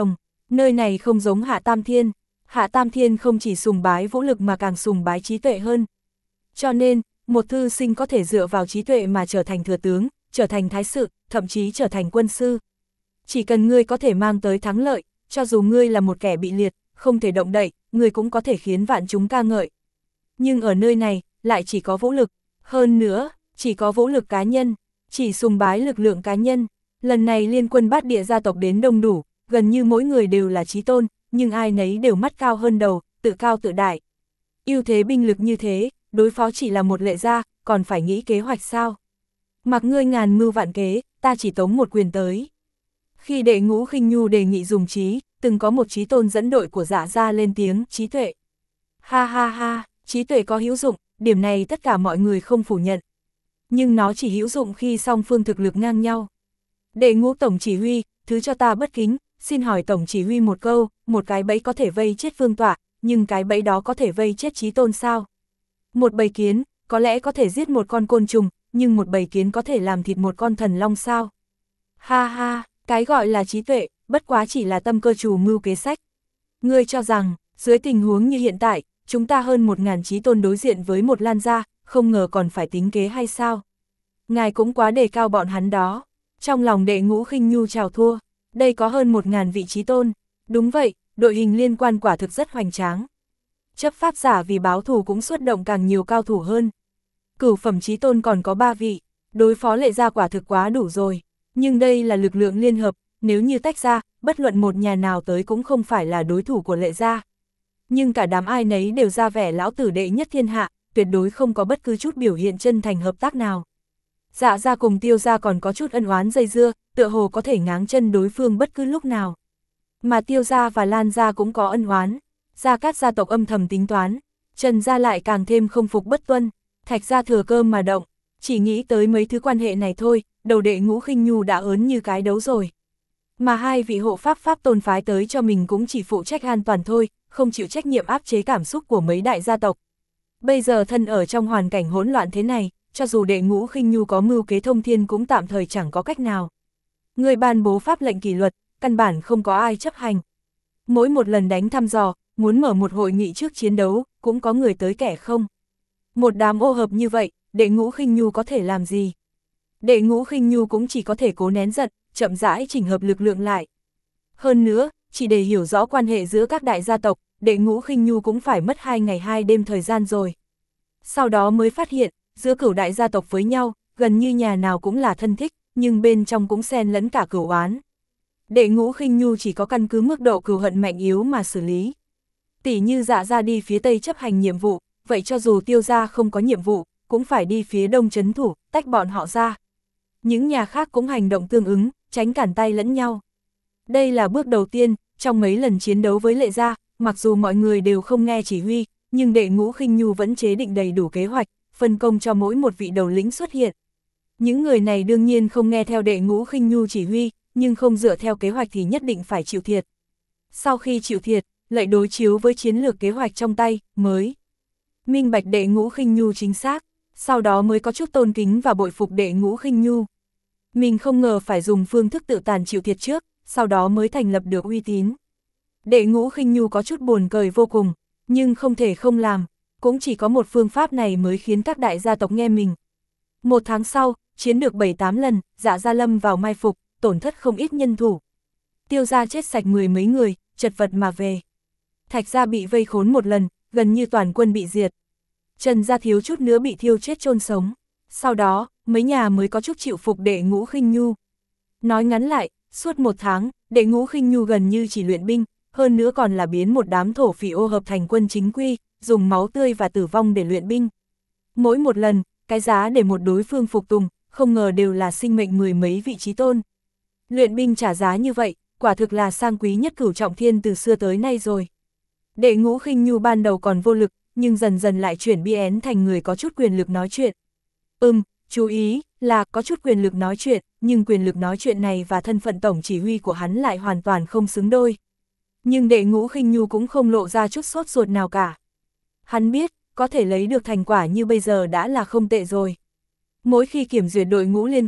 Nơi này không giống Hạ Tam Thiên, Hạ Tam Thiên không chỉ sùng bái vũ lực mà càng sùng bái trí tuệ hơn. Cho nên, một thư sinh có thể dựa vào trí tuệ mà trở thành thừa tướng, trở thành thái sự, thậm chí trở thành quân sư. Chỉ cần ngươi có thể mang tới thắng lợi, cho dù ngươi là một kẻ bị liệt, không thể động đậy, ngươi cũng có thể khiến vạn chúng ca ngợi. Nhưng ở nơi này, lại chỉ có vũ lực, hơn nữa, chỉ có vũ lực cá nhân, chỉ sùng bái lực lượng cá nhân. Lần này liên quân bát địa gia tộc đến đông đủ, gần như mỗi người đều là chí tôn, nhưng ai nấy đều mắt cao hơn đầu, tự cao tự đại. Ưu thế binh lực như thế, đối phó chỉ là một Lệ gia, còn phải nghĩ kế hoạch sao? Mặc ngươi ngàn mưu vạn kế, ta chỉ tống một quyền tới. Khi Đệ Ngũ Khinh Nhu đề nghị dùng trí, từng có một chí tôn dẫn đội của Dạ gia lên tiếng, trí tuệ. Ha ha ha, trí tuệ có hữu dụng, điểm này tất cả mọi người không phủ nhận. Nhưng nó chỉ hữu dụng khi song phương thực lực ngang nhau. Đệ Ngũ tổng chỉ huy, thứ cho ta bất kính, xin hỏi tổng chỉ huy một câu, một cái bẫy có thể vây chết vương tọa, nhưng cái bẫy đó có thể vây chết chí tôn sao? Một bầy kiến, có lẽ có thể giết một con côn trùng, nhưng một bầy kiến có thể làm thịt một con thần long sao? Ha ha, cái gọi là trí tuệ, bất quá chỉ là tâm cơ chủ mưu kế sách. Ngươi cho rằng, dưới tình huống như hiện tại, chúng ta hơn một ngàn chí tôn đối diện với một Lan gia, không ngờ còn phải tính kế hay sao? Ngài cũng quá đề cao bọn hắn đó. Trong lòng Đệ Ngũ Khinh Nhu chào thua, đây có hơn một ngàn vị chí tôn. Đúng vậy, đội hình liên quan quả thực rất hoành tráng. Chấp pháp giả vì báo thù cũng xuất động càng nhiều cao thủ hơn. Cửu phẩm chí tôn còn có ba vị, đối phó Lệ gia quả thực quá đủ rồi. Nhưng đây là lực lượng liên hợp, nếu như tách ra, bất luận một nhà nào tới cũng không phải là đối thủ của Lệ gia. Nhưng cả đám ai nấy đều ra vẻ lão tử đệ nhất thiên hạ, tuyệt đối không có bất cứ chút biểu hiện chân thành hợp tác nào. Dạ gia cùng Tiêu gia còn có chút ân oán dây dưa, tựa hồ có thể ngáng chân đối phương bất cứ lúc nào. Mà Tiêu gia và Lan gia cũng có ân oán, Gia Cát gia tộc âm thầm tính toán, Trần gia lại càng thêm không phục bất tuân, Thạch gia thừa cơ mà động, chỉ nghĩ tới mấy thứ quan hệ này thôi, đầu Đệ Ngũ Khinh Nhu đã ớn như cái đấu rồi. Mà hai vị hộ pháp pháp tôn phái tới cho mình cũng chỉ phụ trách an toàn thôi, không chịu trách nhiệm áp chế cảm xúc của mấy đại gia tộc. Bây giờ thân ở trong hoàn cảnh hỗn loạn thế này, cho dù Đệ Ngũ Khinh Nhu có mưu kế thông thiên cũng tạm thời chẳng có cách nào. Người ban bố pháp lệnh kỷ luật, căn bản không có ai chấp hành. Mỗi một lần đánh thăm dò, muốn mở một hội nghị trước chiến đấu, cũng có người tới kẻ không. Một đám ô hợp như vậy, Đệ Ngũ Khinh Nhu có thể làm gì? Đệ Ngũ Khinh Nhu cũng chỉ có thể cố nén giận, chậm rãi chỉnh hợp lực lượng lại. Hơn nữa, chỉ để hiểu rõ quan hệ giữa các đại gia tộc, Đệ Ngũ Khinh Nhu cũng phải mất hai ngày hai đêm thời gian rồi. Sau đó mới phát hiện, giữa cửu đại gia tộc với nhau, gần như nhà nào cũng là thân thích, nhưng bên trong cũng xen lẫn cả cửu oán. Đệ Ngũ Khinh Nhu chỉ có căn cứ mức độ cừu hận mạnh yếu mà xử lý. Tỷ như Dạ gia đi phía Tây chấp hành nhiệm vụ, vậy cho dù Tiêu gia không có nhiệm vụ, cũng phải đi phía Đông trấn thủ, tách bọn họ ra. Những nhà khác cũng hành động tương ứng, tránh cản tay lẫn nhau. Đây là bước đầu tiên, trong mấy lần chiến đấu với Lệ gia, mặc dù mọi người đều không nghe chỉ huy, nhưng Đệ Ngũ Khinh Nhu vẫn chế định đầy đủ kế hoạch, phân công cho mỗi một vị đầu lĩnh xuất hiện. Những người này đương nhiên không nghe theo Đệ Ngũ Khinh Nhu chỉ huy, nhưng không dựa theo kế hoạch thì nhất định phải chịu thiệt. Sau khi chịu thiệt, lại đối chiếu với chiến lược kế hoạch trong tay, mới minh bạch Đệ Ngũ Khinh Nhu chính xác, sau đó mới có chút tôn kính và bội phục Đệ Ngũ Khinh Nhu. Mình không ngờ phải dùng phương thức tự tàn chịu thiệt trước, sau đó mới thành lập được uy tín. Đệ Ngũ Khinh Nhu có chút buồn cười vô cùng, nhưng không thể không làm, cũng chỉ có một phương pháp này mới khiến các đại gia tộc nghe mình. Một tháng sau, chiến được bảy tám lần, Dạ gia lâm vào mai phục, tổn thất không ít nhân thủ. Tiêu gia chết sạch mười mấy người, chật vật mà về. Thạch gia bị vây khốn một lần, gần như toàn quân bị diệt. Trần gia thiếu chút nữa bị thiêu chết chôn sống. Sau đó, mấy nhà mới có chút chịu phục Đệ Ngũ Khinh Nhu. Nói ngắn lại, suốt một tháng, Đệ Ngũ Khinh Nhu gần như chỉ luyện binh, hơn nữa còn là biến một đám thổ phỉ ô hợp thành quân chính quy, dùng máu tươi và tử vong để luyện binh. Mỗi một lần, cái giá để một đối phương phục tùng, không ngờ đều là sinh mệnh mười mấy vị chí tôn. Luyện binh trả giá như vậy, quả thực là sang quý nhất cửu trọng thiên từ xưa tới nay rồi. Đệ Ngũ Khinh Nhu ban đầu còn vô lực, nhưng dần dần lại chuyển biến thành người có chút quyền lực nói chuyện. Ừm, chú ý, là có chút quyền lực nói chuyện, nhưng quyền lực nói chuyện này và thân phận tổng chỉ huy của hắn lại hoàn toàn không xứng đôi. Nhưng Đệ Ngũ Khinh Nhu cũng không lộ ra chút sốt ruột nào cả. Hắn biết, có thể lấy được thành quả như bây giờ đã là không tệ rồi. Mỗi khi kiểm duyệt đội ngũ liên quân,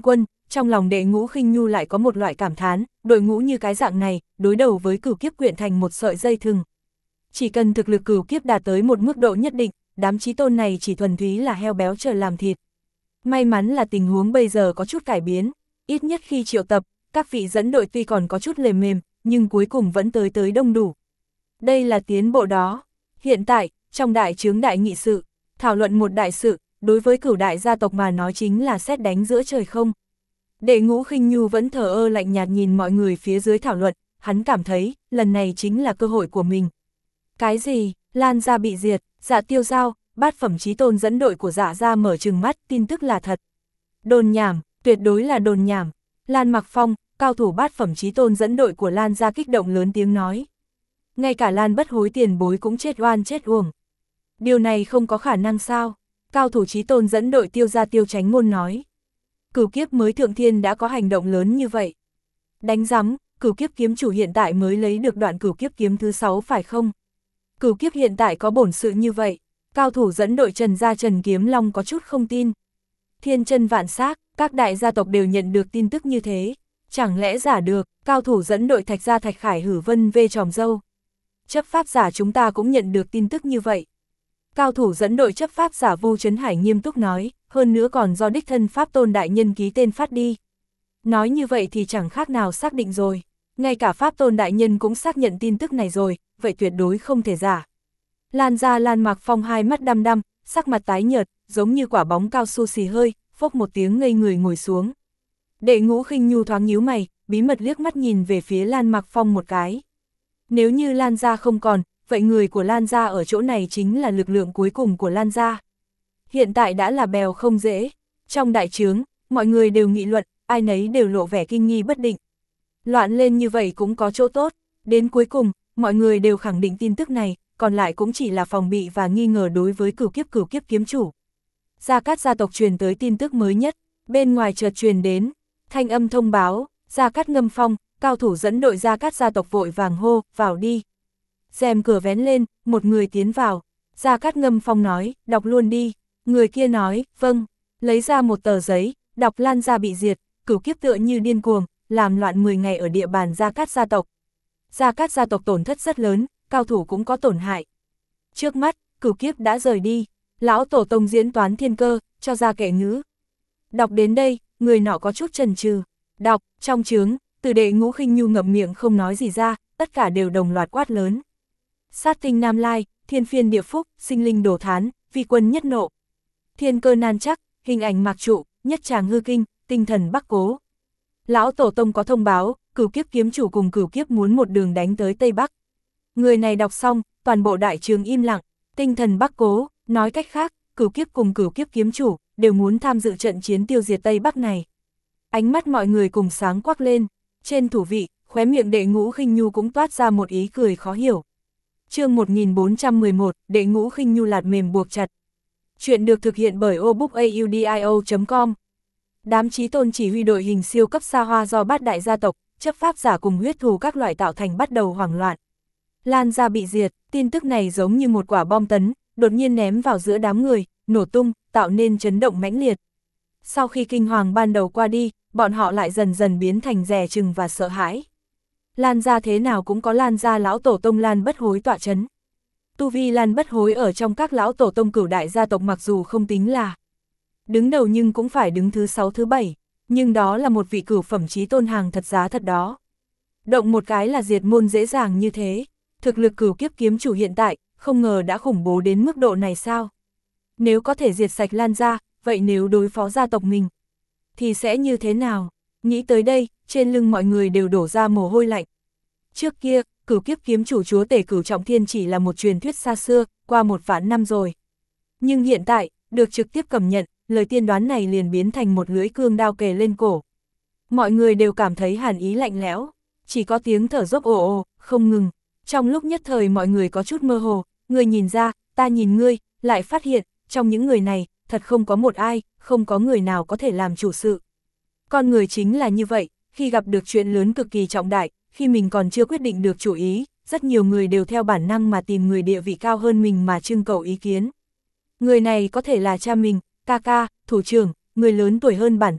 trong lòng Đệ Ngũ Khinh Nhu lại có một loại cảm thán, đội ngũ như cái dạng này, đối đầu với cửu kiếp quyện thành một sợi dây thừng. Chỉ cần thực lực cửu kiếp đạt tới một mức độ nhất định, đám chí tôn này chỉ thuần túy là heo béo chờ làm thịt. May mắn là tình huống bây giờ có chút cải biến, ít nhất khi triệu tập, các vị dẫn đội tuy còn có chút lề mềm, nhưng cuối cùng vẫn tới tới đông đủ. Đây là tiến bộ đó. Hiện tại, trong đại chướng đại nghị sự, thảo luận một đại sự, đối với cửu đại gia tộc mà nói chính là sét đánh giữa trời không. Đệ Ngũ Khinh Nhu vẫn thờ ơ lạnh nhạt nhìn mọi người phía dưới thảo luận, hắn cảm thấy, lần này chính là cơ hội của mình. Cái gì, Lan gia bị diệt, Dạ Tiêu Giao, bát phẩm chí tôn dẫn đội của Dạ gia mở trừng mắt, tin tức là thật. Đồn nhảm, tuyệt đối là đồn nhảm. Lan Mặc Phong, cao thủ bát phẩm chí tôn dẫn đội của Lan gia kích động lớn tiếng nói. Ngay cả Lan Bất Hối tiền bối cũng chết oan chết uổng. Điều này không có khả năng sao? Cao thủ chí tôn dẫn đội Tiêu gia Tiêu Chánh Ngôn nói. Cửu kiếp mới thượng thiên đã có hành động lớn như vậy. Đánh rắm, cửu kiếp kiếm chủ hiện tại mới lấy được đoạn cửu kiếp kiếm thứ sáu phải không? Cửu kiếp hiện tại có bổn sự như vậy. Cao thủ dẫn đội Trần gia Trần Kiếm Long có chút không tin. Thiên chân vạn xác, các đại gia tộc đều nhận được tin tức như thế. Chẳng lẽ giả được, cao thủ dẫn đội Thạch gia Thạch Khải Hử Vân vê tròm dâu. Chấp pháp giả chúng ta cũng nhận được tin tức như vậy. Cao thủ dẫn đội chấp pháp giả Vu Trấn Hải nghiêm túc nói, hơn nữa còn do đích thân Pháp Tôn Đại Nhân ký tên phát đi. Nói như vậy thì chẳng khác nào xác định rồi. Ngay cả Pháp Tôn Đại Nhân cũng xác nhận tin tức này rồi, vậy tuyệt đối không thể giả. Lan ra Lan Mạc Phong hai mắt đăm đăm, sắc mặt tái nhợt, giống như quả bóng cao su xì hơi, phốc một tiếng ngây người ngồi xuống. Đệ Ngũ Khinh Nhu thoáng nhíu mày, bí mật liếc mắt nhìn về phía Lan Mạc Phong một cái. Nếu như Lan gia không còn, vậy người của Lan gia ở chỗ này chính là lực lượng cuối cùng của Lan gia. Hiện tại đã là bèo không dễ. Trong đại trướng, mọi người đều nghị luận, ai nấy đều lộ vẻ kinh nghi bất định. Loạn lên như vậy cũng có chỗ tốt. Đến cuối cùng, mọi người đều khẳng định tin tức này, còn lại cũng chỉ là phòng bị và nghi ngờ đối với cửu kiếp cửu kiếp kiếm chủ. Gia Cát gia tộc truyền tới tin tức mới nhất, bên ngoài chợt truyền đến, thanh âm thông báo, Gia Cát Ngâm Phong, cao thủ dẫn đội Gia Cát gia tộc vội vàng hô, vào đi. Rèm cửa vén lên, một người tiến vào, Gia Cát Ngâm Phong nói, đọc luôn đi. Người kia nói, vâng, lấy ra một tờ giấy, đọc Lan gia bị diệt, cửu kiếp tựa như điên cuồng, làm loạn mười ngày ở địa bàn Gia Cát gia tộc. Gia Cát gia tộc tổn thất rất lớn, cao thủ cũng có tổn hại. Trước mắt, cửu kiếp đã rời đi, lão tổ tông diễn toán thiên cơ, cho ra kệ ngữ. Đọc đến đây, người nọ có chút chần chừ. Đọc, trong chướng, từ Đệ Ngũ Khinh Nhu ngậm miệng không nói gì ra, tất cả đều đồng loạt quát lớn. Sát tinh Nam Lai, thiên phiên địa phúc, sinh linh đổ thán, vi quân nhất nộ. Thiên cơ nan chắc, hình ảnh mạc trụ, nhất tràng hư kinh, tinh thần bắc cố. Lão tổ tông có thông báo, cửu kiếp kiếm chủ cùng cửu kiếp muốn một đường đánh tới Tây Bắc. Người này đọc xong, toàn bộ đại trường im lặng, tinh thần bắc cố, nói cách khác, cửu kiếp cùng cửu kiếp kiếm chủ, đều muốn tham dự trận chiến tiêu diệt Tây Bắc này. Ánh mắt mọi người cùng sáng quắc lên, trên thủ vị, khóe miệng Đệ Ngũ Khinh Nhu cũng toát ra một ý cười khó hiểu. Chương một nghìn bốn trăm mười một, Đệ Ngũ Khinh Nhu lạt mềm buộc chặt. Chuyện được thực hiện bởi obookaudio chấm com. Đám chí tôn chỉ huy đội hình siêu cấp xa hoa do bát đại gia tộc, chấp pháp giả cùng huyết thù các loại tạo thành bắt đầu hoảng loạn. Lan gia bị diệt, tin tức này giống như một quả bom tấn, đột nhiên ném vào giữa đám người, nổ tung, tạo nên chấn động mãnh liệt. Sau khi kinh hoàng ban đầu qua đi, bọn họ lại dần dần biến thành dè chừng và sợ hãi. Lan gia thế nào cũng có Lan gia lão tổ tông Lan Bất Hối tọa chấn. Tu vi Lan Bất Hối ở trong các lão tổ tông cửu đại gia tộc mặc dù không tính là đứng đầu nhưng cũng phải đứng thứ sáu thứ bảy, nhưng đó là một vị cửu phẩm chí tôn hàng thật giá thật đó. Động một cái là diệt môn dễ dàng như thế, thực lực cửu kiếp kiếm chủ hiện tại, không ngờ đã khủng bố đến mức độ này sao? Nếu có thể diệt sạch Lan gia, vậy nếu đối phó gia tộc mình, thì sẽ như thế nào? Nghĩ tới đây, trên lưng mọi người đều đổ ra mồ hôi lạnh. Trước kia, cửu kiếp kiếm chủ chúa tể Cửu Trọng Thiên chỉ là một truyền thuyết xa xưa, qua một vạn năm rồi. Nhưng hiện tại, được trực tiếp cầm nhận, lời tiên đoán này liền biến thành một lưỡi cương đao kề lên cổ. Mọi người đều cảm thấy hàn ý lạnh lẽo, chỉ có tiếng thở dốc ồ ồ, không ngừng. Trong lúc nhất thời mọi người có chút mơ hồ, người nhìn ra, ta nhìn ngươi, lại phát hiện, trong những người này, thật không có một ai, không có người nào có thể làm chủ sự. Con người chính là như vậy, khi gặp được chuyện lớn cực kỳ trọng đại, khi mình còn chưa quyết định được chủ ý, rất nhiều người đều theo bản năng mà tìm người địa vị cao hơn mình mà trưng cầu ý kiến. Người này có thể là cha mình, ca ca, thủ trưởng, người lớn tuổi hơn bản thân,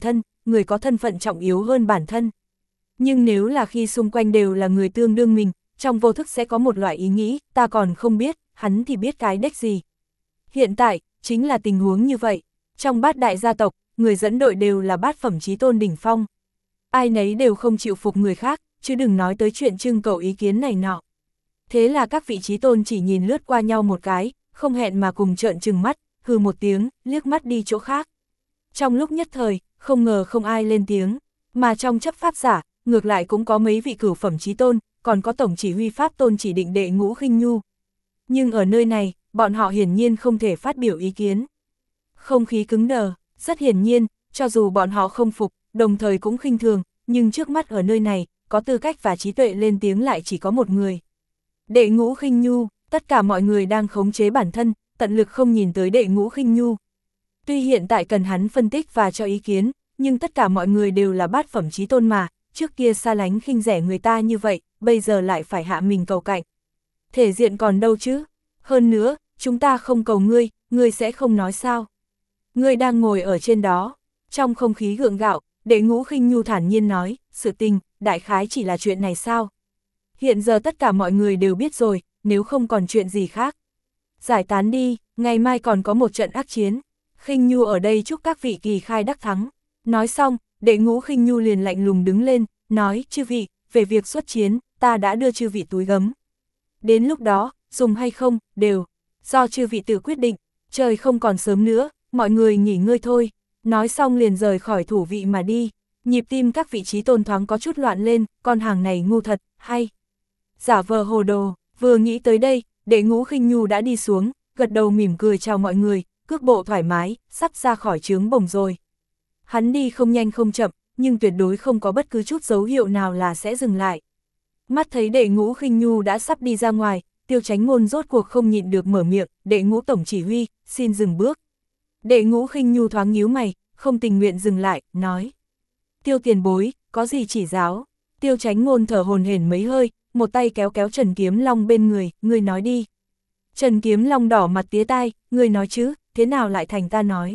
người có thân phận trọng yếu hơn bản thân. Nhưng nếu là khi xung quanh đều là người tương đương mình, trong vô thức sẽ có một loại ý nghĩ, ta còn không biết, hắn thì biết cái đếch gì. Hiện tại, chính là tình huống như vậy. Trong bát đại gia tộc, người dẫn đội đều là bát phẩm chí tôn đỉnh phong. Ai nấy đều không chịu phục người khác, chứ đừng nói tới chuyện trưng cầu ý kiến này nọ. Thế là các vị chí tôn chỉ nhìn lướt qua nhau một cái, không hẹn mà cùng trợn trừng mắt, hừ một tiếng, liếc mắt đi chỗ khác. Trong lúc nhất thời, không ngờ không ai lên tiếng, mà trong chấp pháp giả, ngược lại cũng có mấy vị cửu phẩm chí tôn, còn có tổng chỉ huy pháp tôn chỉ định đệ Ngũ Khinh Nhu. Nhưng ở nơi này, bọn họ hiển nhiên không thể phát biểu ý kiến. Không khí cứng đờ, rất hiển nhiên, cho dù bọn họ không phục, đồng thời cũng khinh thường, nhưng trước mắt ở nơi này, có tư cách và trí tuệ lên tiếng lại chỉ có một người. Đệ Ngũ Khinh Nhu, tất cả mọi người đang khống chế bản thân, tận lực không nhìn tới đệ Ngũ Khinh Nhu. Tuy hiện tại cần hắn phân tích và cho ý kiến, nhưng tất cả mọi người đều là bát phẩm chí tôn mà, trước kia xa lánh khinh rẻ người ta như vậy, bây giờ lại phải hạ mình cầu cạnh. Thể diện còn đâu chứ? Hơn nữa, chúng ta không cầu ngươi, ngươi sẽ không nói sao? Ngươi đang ngồi ở trên đó, trong không khí gượng gạo, đệ Ngũ Khinh Nhu thản nhiên nói, sự tình, đại khái chỉ là chuyện này sao? Hiện giờ tất cả mọi người đều biết rồi, nếu không còn chuyện gì khác. Giải tán đi, ngày mai còn có một trận ác chiến. Khinh Nhu ở đây chúc các vị kỳ khai đắc thắng. Nói xong, đệ Ngũ Khinh Nhu liền lạnh lùng đứng lên, nói, chư vị, về việc xuất chiến, ta đã đưa chư vị túi gấm. Đến lúc đó, dùng hay không, đều, do chư vị tự quyết định, trời không còn sớm nữa, mọi người nghỉ ngơi thôi. Nói xong liền rời khỏi thủ vị mà đi, nhịp tim các vị trí tôn thoáng có chút loạn lên, con hàng này ngu thật, hay. Giả vờ hồ đồ, vừa nghĩ tới đây, đệ Ngũ Khinh Nhu đã đi xuống, gật đầu mỉm cười chào mọi người, cước bộ thoải mái, sắp ra khỏi trướng bồng rồi. Hắn đi không nhanh không chậm, nhưng tuyệt đối không có bất cứ chút dấu hiệu nào là sẽ dừng lại. Mắt thấy đệ Ngũ Khinh Nhu đã sắp đi ra ngoài, Tiêu Chánh Ngôn rốt cuộc không nhịn được mở miệng, đệ Ngũ tổng chỉ huy, xin dừng bước. Đệ Ngũ Khinh Nhu thoáng nhíu mày, không tình nguyện dừng lại, nói. Tiêu tiền bối, có gì chỉ giáo? Tiêu Chánh Ngôn thở hổn hển mấy hơi, một tay kéo kéo Trần Kiếm Long bên người, ngươi nói đi. Trần Kiếm Long đỏ mặt tía tai, ngươi nói chứ, thế nào lại thành ta nói?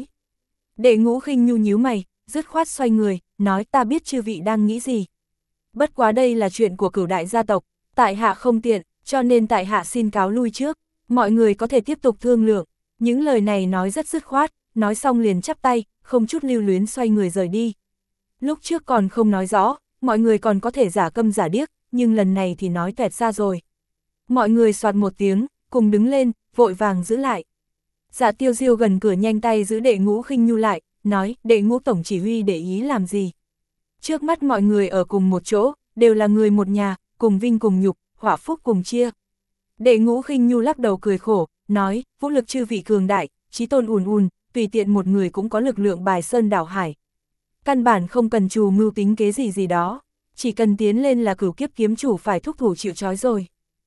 Đệ Ngũ Khinh Nhu nhíu mày, dứt khoát xoay người, nói ta biết chư vị đang nghĩ gì. Bất quá đây là chuyện của cửu đại gia tộc, tại hạ không tiện, cho nên tại hạ xin cáo lui trước, mọi người có thể tiếp tục thương lượng. Những lời này nói rất dứt khoát, nói xong liền chắp tay, không chút lưu luyến xoay người rời đi. Lúc trước còn không nói rõ, mọi người còn có thể giả câm giả điếc, nhưng lần này thì nói toẹt ra rồi. Mọi người soạt một tiếng, cùng đứng lên, vội vàng giữ lại. Dạ Tiêu Diêu gần cửa nhanh tay giữ đệ Ngũ Khinh Nhu lại, nói, đệ Ngũ tổng chỉ huy để ý làm gì. Trước mắt mọi người ở cùng một chỗ, đều là người một nhà, cùng vinh cùng nhục, họa phúc cùng chia. Đệ Ngũ Khinh Nhu lắc đầu cười khổ, nói, vũ lực chư vị cường đại, chí tôn ùn ùn, tùy tiện một người cũng có lực lượng bài sơn đảo hải. Căn bản không cần trù mưu tính kế gì gì đó, chỉ cần tiến lên là cửu kiếp kiếm chủ phải thúc thủ chịu trói rồi.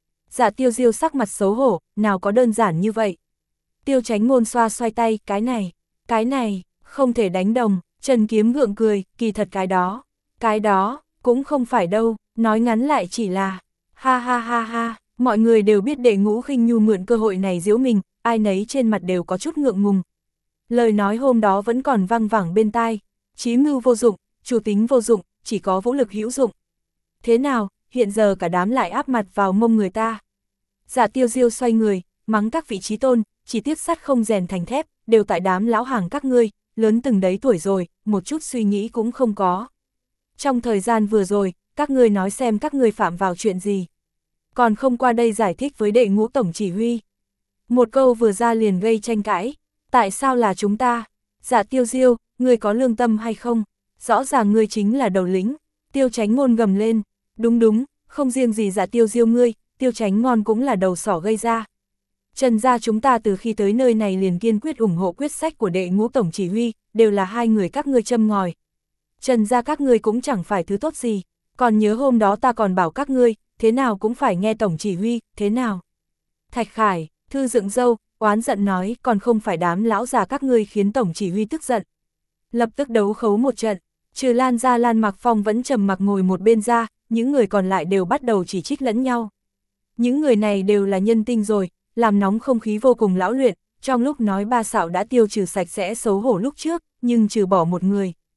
Dạ Tiêu Diêu sắc mặt xấu hổ, nào có đơn giản như vậy. Tiêu Chánh Ngôn xoa xoay tay, cái này, cái này, không thể đánh đồng. Trần Kiếm gượng cười, kỳ thật cái đó, cái đó, cũng không phải đâu, nói ngắn lại chỉ là, ha ha ha ha, mọi người đều biết đệ Ngũ Khinh Nhu mượn cơ hội này giễu mình, ai nấy trên mặt đều có chút ngượng ngùng. Lời nói hôm đó vẫn còn văng vẳng bên tai, chí mưu vô dụng, chủ tính vô dụng, chỉ có vũ lực hữu dụng. Thế nào, hiện giờ cả đám lại áp mặt vào mông người ta. Dạ Tiêu Diêu xoay người, mắng các vị chí tôn, chỉ tiếc sắt không rèn thành thép, đều tại đám lão hàng các ngươi, lớn từng đấy tuổi rồi, một chút suy nghĩ cũng không có. Trong thời gian vừa rồi, các ngươi nói xem các ngươi phạm vào chuyện gì. Còn không qua đây giải thích với đệ Ngũ tổng chỉ huy. Một câu vừa ra liền gây tranh cãi. Tại sao là chúng ta? Dạ Tiêu Diêu, ngươi có lương tâm hay không? Rõ ràng ngươi chính là đầu lĩnh. Tiêu Chánh Ngôn gầm lên. Đúng đúng, không riêng gì Dạ Tiêu Diêu ngươi, Tiêu Chánh Ngon cũng là đầu sỏ gây ra. Trần gia chúng ta từ khi tới nơi này liền kiên quyết ủng hộ quyết sách của đệ Ngũ tổng chỉ huy, đều là hai người các ngươi châm ngòi. Trần gia các ngươi cũng chẳng phải thứ tốt gì, còn nhớ hôm đó ta còn bảo các ngươi, thế nào cũng phải nghe tổng chỉ huy, thế nào? Thạch Khải, Thư dựng râu, oán giận nói, còn không phải đám lão già các ngươi khiến tổng chỉ huy tức giận. Lập tức đấu khấu một trận, trừ Lan gia Lan Mặc Phong vẫn trầm mặc ngồi một bên ra, những người còn lại đều bắt đầu chỉ trích lẫn nhau. Những người này đều là nhân tinh rồi, làm nóng không khí vô cùng lão luyện, trong lúc nói ba xạo đã tiêu trừ sạch sẽ xấu hổ lúc trước, nhưng trừ bỏ một người.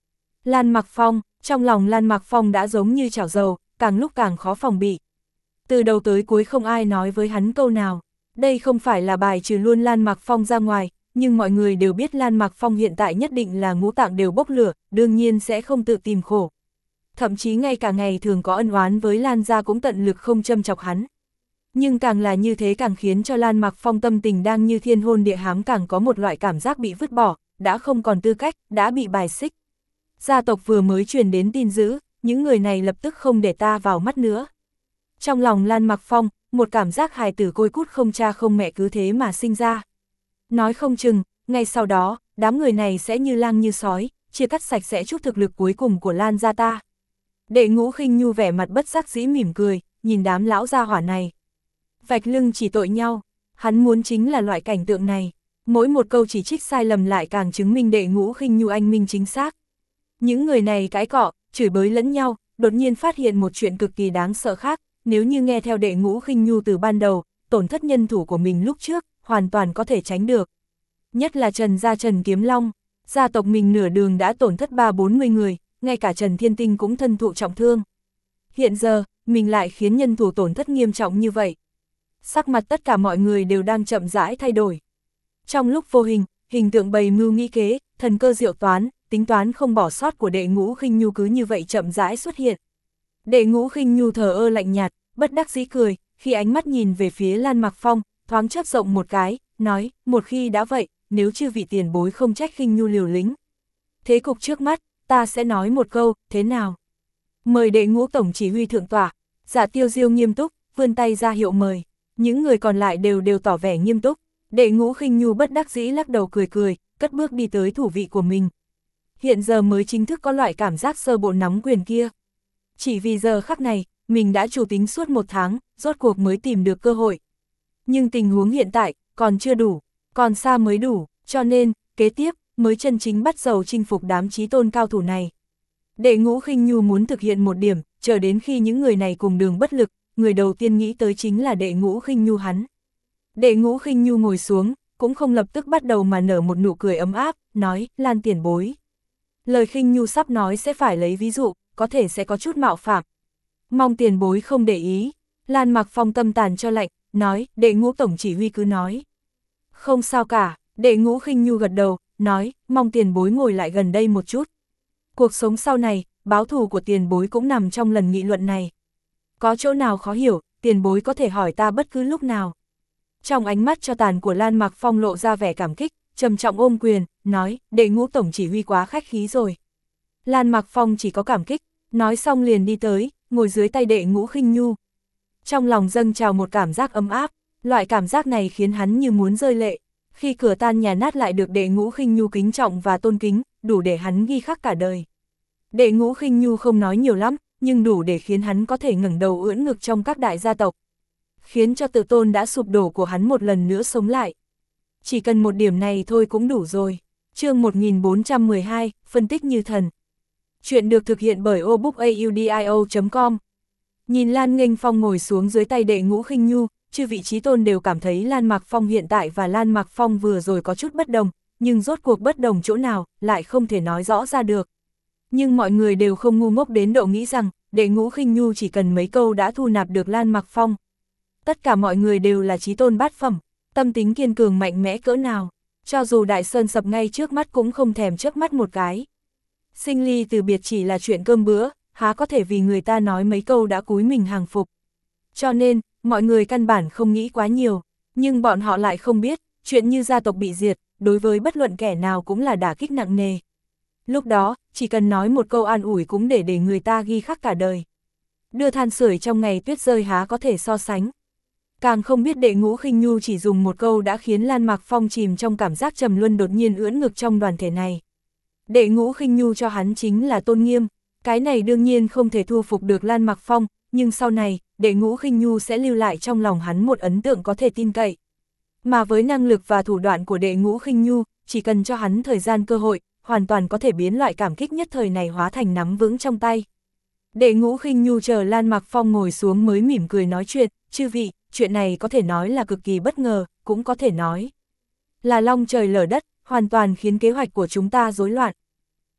Lan Mặc Phong, trong lòng Lan Mặc Phong đã giống như chảo dầu, càng lúc càng khó phòng bị. Từ đầu tới cuối không ai nói với hắn câu nào. Đây không phải là bài trừ luôn Lan Mặc Phong ra ngoài, nhưng mọi người đều biết Lan Mặc Phong hiện tại nhất định là ngũ tạng đều bốc lửa, đương nhiên sẽ không tự tìm khổ. Thậm chí ngay cả ngày thường có ân oán với Lan gia cũng tận lực không châm chọc hắn. Nhưng càng là như thế càng khiến cho Lan Mặc Phong tâm tình đang như thiên hôn địa hám càng có một loại cảm giác bị vứt bỏ, đã không còn tư cách, đã bị bài xích. Gia tộc vừa mới truyền đến tin dữ, những người này lập tức không để ta vào mắt nữa. Trong lòng Lan Mặc Phong, một cảm giác hài tử côi cút không cha không mẹ cứ thế mà sinh ra. Nói không chừng, ngay sau đó, đám người này sẽ như lang như sói, chia cắt sạch sẽ chút thực lực cuối cùng của Lan gia ta. Đệ Ngũ Khinh Nhu vẻ mặt bất đắc dĩ mỉm cười, nhìn đám lão gia hỏa này. Vạch lưng chỉ tội nhau, hắn muốn chính là loại cảnh tượng này. Mỗi một câu chỉ trích sai lầm lại càng chứng minh Đệ Ngũ Khinh Nhu anh minh chính xác. Những người này cãi cọ, chửi bới lẫn nhau, đột nhiên phát hiện một chuyện cực kỳ đáng sợ khác. Nếu như nghe theo Đệ Ngũ Khinh Nhu từ ban đầu, tổn thất nhân thủ của mình lúc trước, hoàn toàn có thể tránh được. Nhất là Trần gia Trần Kiếm Long, gia tộc mình nửa đường đã tổn thất ba bốn mươi người, ngay cả Trần Thiên Tinh cũng thân thụ trọng thương. Hiện giờ, mình lại khiến nhân thủ tổn thất nghiêm trọng như vậy. Sắc mặt tất cả mọi người đều đang chậm rãi thay đổi. Trong lúc vô hình, hình tượng bày mưu nghĩ kế, thần cơ diệu toán, tính toán không bỏ sót của Đệ Ngũ Khinh Nhu cứ như vậy chậm rãi xuất hiện. Đệ Ngũ Khinh Nhu thờ ơ lạnh nhạt, bất đắc dĩ cười, khi ánh mắt nhìn về phía Lan Mặc Phong, thoáng chớp rộng một cái, nói, một khi đã vậy, nếu chư vị tiền bối không trách Khinh Nhu liều lĩnh. Thế cục trước mắt, ta sẽ nói một câu, thế nào? Mời Đệ Ngũ tổng chỉ huy thượng tọa. Dạ Tiêu Diêu nghiêm túc, vươn tay ra hiệu mời. Những người còn lại đều đều tỏ vẻ nghiêm túc. Đệ Ngũ Khinh Nhu bất đắc dĩ lắc đầu cười cười, cất bước đi tới thủ vị của mình. Hiện giờ mới chính thức có loại cảm giác sơ bộ nắm quyền kia. Chỉ vì giờ khắc này, mình đã chủ tính suốt một tháng, rốt cuộc mới tìm được cơ hội. Nhưng tình huống hiện tại, còn chưa đủ, còn xa mới đủ, cho nên, kế tiếp, mới chân chính bắt đầu chinh phục đám chí tôn cao thủ này. Đệ Ngũ Khinh Nhu muốn thực hiện một điểm, chờ đến khi những người này cùng đường bất lực, người đầu tiên nghĩ tới chính là Đệ Ngũ Khinh Nhu hắn. Đệ Ngũ Khinh Nhu ngồi xuống, cũng không lập tức bắt đầu mà nở một nụ cười ấm áp, nói, Lan tiền bối. Lời Khinh Nhu sắp nói sẽ phải lấy ví dụ, có thể sẽ có chút mạo phạm. Mong tiền bối không để ý. Lan Mặc Phong tâm tàn cho lạnh, nói, Đệ Ngũ tổng chỉ huy cứ nói. Không sao cả, Đệ Ngũ Khinh Nhu gật đầu, nói, mong tiền bối ngồi lại gần đây một chút. Cuộc sống sau này, báo thù của tiền bối cũng nằm trong lần nghị luận này. Có chỗ nào khó hiểu, tiền bối có thể hỏi ta bất cứ lúc nào. Trong ánh mắt cho tàn của Lan Mặc Phong lộ ra vẻ cảm kích, trầm trọng ôm quyền, nói, Đệ Ngũ tổng chỉ huy quá khách khí rồi. Lan Mặc Phong chỉ có cảm kích, nói xong liền đi tới, ngồi dưới tay Đệ Ngũ Khinh Nhu. Trong lòng dâng trào một cảm giác ấm áp, loại cảm giác này khiến hắn như muốn rơi lệ. Khi cửa tan nhà nát lại được Đệ Ngũ Khinh Nhu kính trọng và tôn kính, đủ để hắn ghi khắc cả đời. Đệ Ngũ Khinh Nhu không nói nhiều lắm, nhưng đủ để khiến hắn có thể ngẩng đầu ưỡn ngực trong các đại gia tộc. Khiến cho tự tôn đã sụp đổ của hắn một lần nữa sống lại. Chỉ cần một điểm này thôi cũng đủ rồi. Chương một nghìn bốn trăm mười hai, phân tích như thần. Chuyện được thực hiện bởi obookaudio chấm com. Nhìn Lan Nghênh Phong ngồi xuống dưới tay Đệ Ngũ Khinh Nhu, chư vị trí tôn đều cảm thấy Lan Mặc Phong hiện tại và Lan Mặc Phong vừa rồi có chút bất đồng, nhưng rốt cuộc bất đồng chỗ nào, lại không thể nói rõ ra được. Nhưng mọi người đều không ngu ngốc đến độ nghĩ rằng, Đệ Ngũ Khinh Nhu chỉ cần mấy câu đã thu nạp được Lan Mặc Phong. Tất cả mọi người đều là chí tôn bát phẩm, tâm tính kiên cường mạnh mẽ cỡ nào, cho dù đại sơn sập ngay trước mắt cũng không thèm chớp mắt một cái. Sinh ly từ biệt chỉ là chuyện cơm bữa, há có thể vì người ta nói mấy câu đã cúi mình hàng phục. Cho nên, mọi người căn bản không nghĩ quá nhiều, nhưng bọn họ lại không biết, chuyện như gia tộc bị diệt, đối với bất luận kẻ nào cũng là đả kích nặng nề. Lúc đó, chỉ cần nói một câu an ủi cũng để để người ta ghi khắc cả đời. Đưa than sưởi trong ngày tuyết rơi há có thể so sánh. Càng không biết Đệ Ngũ Khinh Nhu chỉ dùng một câu đã khiến Lan Mặc Phong chìm trong cảm giác trầm luân đột nhiên ưỡn ngực trong đoàn thể này. Đệ Ngũ Khinh Nhu cho hắn chính là tôn nghiêm, cái này đương nhiên không thể thu phục được Lan Mặc Phong, nhưng sau này, Đệ Ngũ Khinh Nhu sẽ lưu lại trong lòng hắn một ấn tượng có thể tin cậy. Mà với năng lực và thủ đoạn của Đệ Ngũ Khinh Nhu, chỉ cần cho hắn thời gian cơ hội, hoàn toàn có thể biến loại cảm kích nhất thời này hóa thành nắm vững trong tay. Đệ Ngũ Khinh Nhu chờ Lan Mặc Phong ngồi xuống mới mỉm cười nói chuyện, chư vị, chuyện này có thể nói là cực kỳ bất ngờ, cũng có thể nói là long trời lở đất, hoàn toàn khiến kế hoạch của chúng ta rối loạn.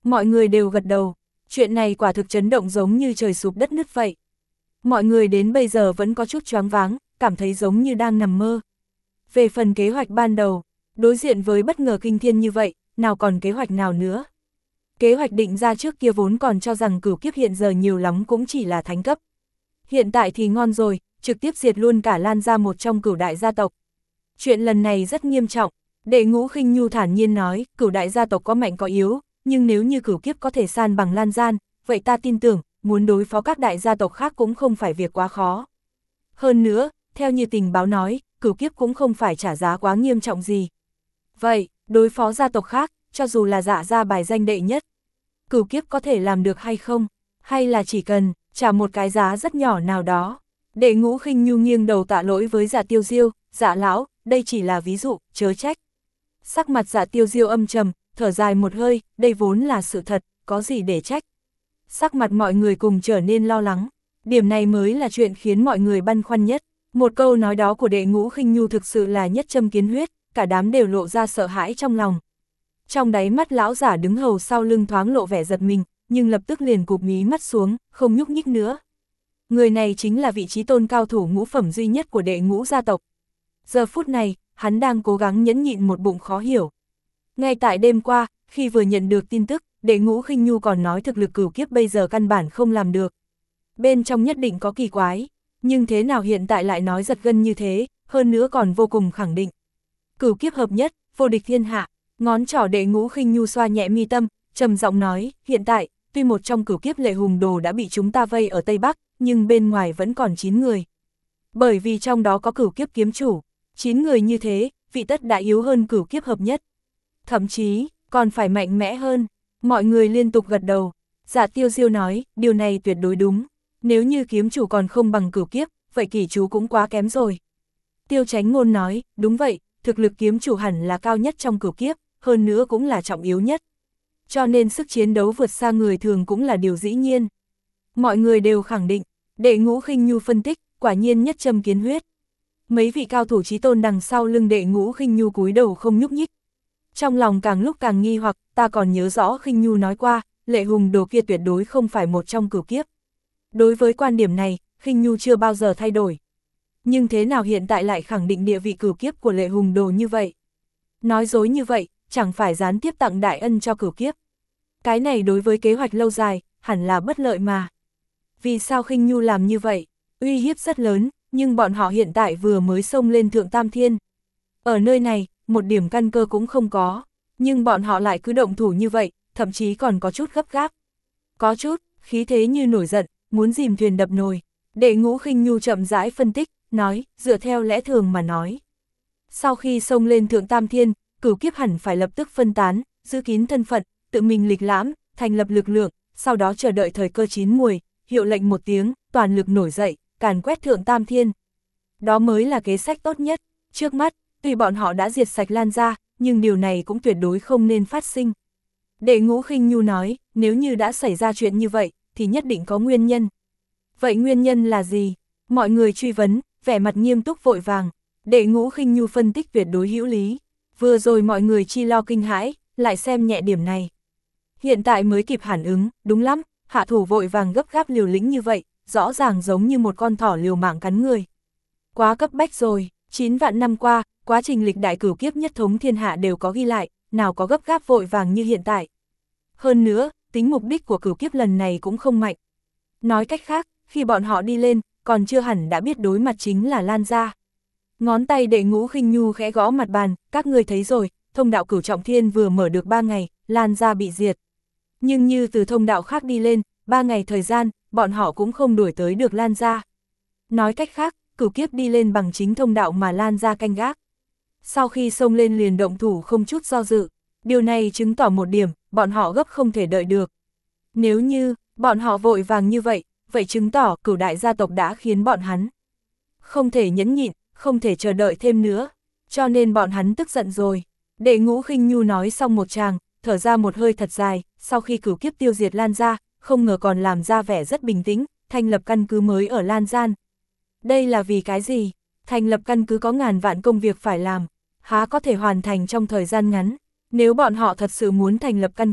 Mọi người đều gật đầu, chuyện này quả thực chấn động giống như trời sụp đất nứt vậy. Mọi người đến bây giờ vẫn có chút choáng váng, cảm thấy giống như đang nằm mơ. Về phần kế hoạch ban đầu, đối diện với bất ngờ kinh thiên như vậy, nào còn kế hoạch nào nữa. Kế hoạch định ra trước kia vốn còn cho rằng cửu kiếp hiện giờ nhiều lắm cũng chỉ là thánh cấp. Hiện tại thì ngon rồi, trực tiếp diệt luôn cả Lan gia một trong cửu đại gia tộc. Chuyện lần này rất nghiêm trọng, Đệ Ngũ Khinh Nhu thản nhiên nói, cửu đại gia tộc có mạnh có yếu, nhưng nếu như cửu kiếp có thể san bằng Lan gian, vậy ta tin tưởng, muốn đối phó các đại gia tộc khác cũng không phải việc quá khó. Hơn nữa, theo như tình báo nói, cửu kiếp cũng không phải trả giá quá nghiêm trọng gì. Vậy, đối phó gia tộc khác, cho dù là Dạ gia bài danh đệ nhất, cửu kiếp có thể làm được hay không? Hay là chỉ cần trả một cái giá rất nhỏ nào đó? Đệ Ngũ Khinh Nhu nghiêng đầu tạ lỗi với Dạ Tiêu Diêu, Dạ lão, đây chỉ là ví dụ, chớ trách. Sắc mặt Dạ Tiêu Diêu âm trầm, thở dài một hơi, đây vốn là sự thật, có gì để trách. Sắc mặt mọi người cùng trở nên lo lắng, điểm này mới là chuyện khiến mọi người băn khoăn nhất. Một câu nói đó của Đệ Ngũ Khinh Nhu thực sự là nhất châm kiến huyết, cả đám đều lộ ra sợ hãi trong lòng. Trong đáy mắt lão giả đứng hầu sau lưng thoáng lộ vẻ giật mình, nhưng lập tức liền cụp mí mắt xuống, không nhúc nhích nữa. Người này chính là vị trí tôn cao thủ ngũ phẩm duy nhất của Đệ Ngũ gia tộc. Giờ phút này, hắn đang cố gắng nhẫn nhịn một bụng khó hiểu. Ngay tại đêm qua, khi vừa nhận được tin tức, Đệ Ngũ Khinh Nhu còn nói thực lực cửu kiếp bây giờ căn bản không làm được. Bên trong nhất định có kỳ quái, nhưng thế nào hiện tại lại nói giật gân như thế, hơn nữa còn vô cùng khẳng định. Cửu kiếp hợp nhất, vô địch thiên hạ, ngón trỏ Đệ Ngũ Khinh Nhu xoa nhẹ mi tâm, trầm giọng nói, hiện tại, tuy một trong cửu kiếp Lệ Hùng Đồ đã bị chúng ta vây ở Tây Bắc, nhưng bên ngoài vẫn còn chín người. Bởi vì trong đó có cửu kiếp kiếm chủ, chín người như thế, vị tất đã yếu hơn cửu kiếp hợp nhất. Thậm chí, còn phải mạnh mẽ hơn. Mọi người liên tục gật đầu. Dạ Tiêu Diêu nói, điều này tuyệt đối đúng. Nếu như kiếm chủ còn không bằng cửu kiếp, vậy kỷ chú cũng quá kém rồi. Tiêu Chánh Ngôn nói, đúng vậy, thực lực kiếm chủ hẳn là cao nhất trong cửu kiếp, hơn nữa cũng là trọng yếu nhất. Cho nên sức chiến đấu vượt xa người thường cũng là điều dĩ nhiên. Mọi người đều khẳng định, Đệ Ngũ Khinh Nhu phân tích, quả nhiên nhất châm kiến huyết. Mấy vị cao thủ chí tôn đằng sau lưng Đệ Ngũ Khinh Nhu cúi đầu không nhúc nhích. Trong lòng càng lúc càng nghi hoặc, ta còn nhớ rõ Khinh Nhu nói qua, Lệ Hùng Đồ kia tuyệt đối không phải một trong cửu kiếp. Đối với quan điểm này, Khinh Nhu chưa bao giờ thay đổi. Nhưng thế nào hiện tại lại khẳng định địa vị cửu kiếp của Lệ Hùng Đồ như vậy? Nói dối như vậy, chẳng phải gián tiếp tặng đại ân cho cửu kiếp. Cái này đối với kế hoạch lâu dài, hẳn là bất lợi mà. Vì sao Khinh Nhu làm như vậy? Uy hiếp rất lớn, nhưng bọn họ hiện tại vừa mới xông lên Thượng Tam Thiên. Ở nơi này, một điểm căn cơ cũng không có, nhưng bọn họ lại cứ động thủ như vậy, thậm chí còn có chút gấp gáp. Có chút, khí thế như nổi giận, muốn dìm thuyền đập nồi. Đệ Ngũ Khinh Nhu chậm rãi phân tích, nói, dựa theo lẽ thường mà nói. Sau khi xông lên Thượng Tam Thiên, cửu kiếp hẳn phải lập tức phân tán, giữ kín thân phận, tự mình lịch lãm, thành lập lực lượng, sau đó chờ đợi thời cơ chín muồi, hiệu lệnh một tiếng, toàn lực nổi dậy, càn quét Thượng Tam Thiên. Đó mới là kế sách tốt nhất. Trước mắt, tuy bọn họ đã diệt sạch Lan gia, nhưng điều này cũng tuyệt đối không nên phát sinh. Đệ Ngũ Khinh Nhu nói, nếu như đã xảy ra chuyện như vậy, thì nhất định có nguyên nhân. Vậy nguyên nhân là gì? Mọi người truy vấn, vẻ mặt nghiêm túc vội vàng. Đệ Ngũ Khinh Nhu phân tích tuyệt đối hữu lý. Vừa rồi mọi người chi lo kinh hãi, lại xem nhẹ điểm này. Hiện tại mới kịp phản ứng, đúng lắm, hạ thủ vội vàng gấp gáp liều lĩnh như vậy, rõ ràng giống như một con thỏ liều mạng cắn người. Quá cấp bách rồi, chín vạn năm qua, quá trình lịch đại cửu kiếp nhất thống thiên hạ đều có ghi lại, nào có gấp gáp vội vàng như hiện tại. Hơn nữa, tính mục đích của cửu kiếp lần này cũng không mạnh. Nói cách khác, khi bọn họ đi lên, còn chưa hẳn đã biết đối mặt chính là Lan gia. Ngón tay Đệ Ngũ Khinh Nhu khẽ gõ mặt bàn, các người thấy rồi, thông đạo cửu trọng thiên vừa mở được ba ngày, Lan gia bị diệt. Nhưng như từ thông đạo khác đi lên, ba ngày thời gian, bọn họ cũng không đuổi tới được Lan gia. Nói cách khác, cửu kiếp đi lên bằng chính thông đạo mà Lan gia canh gác. Sau khi xông lên liền động thủ không chút do dự, điều này chứng tỏ một điểm, bọn họ gấp không thể đợi được. Nếu như, bọn họ vội vàng như vậy, vậy chứng tỏ cửu đại gia tộc đã khiến bọn hắn không thể nhẫn nhịn, không thể chờ đợi thêm nữa, cho nên bọn hắn tức giận rồi. Đệ Ngũ Khinh Nhu nói xong một tràng, thở ra một hơi thật dài, sau khi cửu kiếp tiêu diệt Lan gia, không ngờ còn làm ra vẻ rất bình tĩnh, thành lập căn cứ mới ở Lan gian. Đây là vì cái gì? Thành lập căn cứ có ngàn vạn công việc phải làm, há có thể hoàn thành trong thời gian ngắn. Nếu bọn họ thật sự muốn thành lập căn cứ,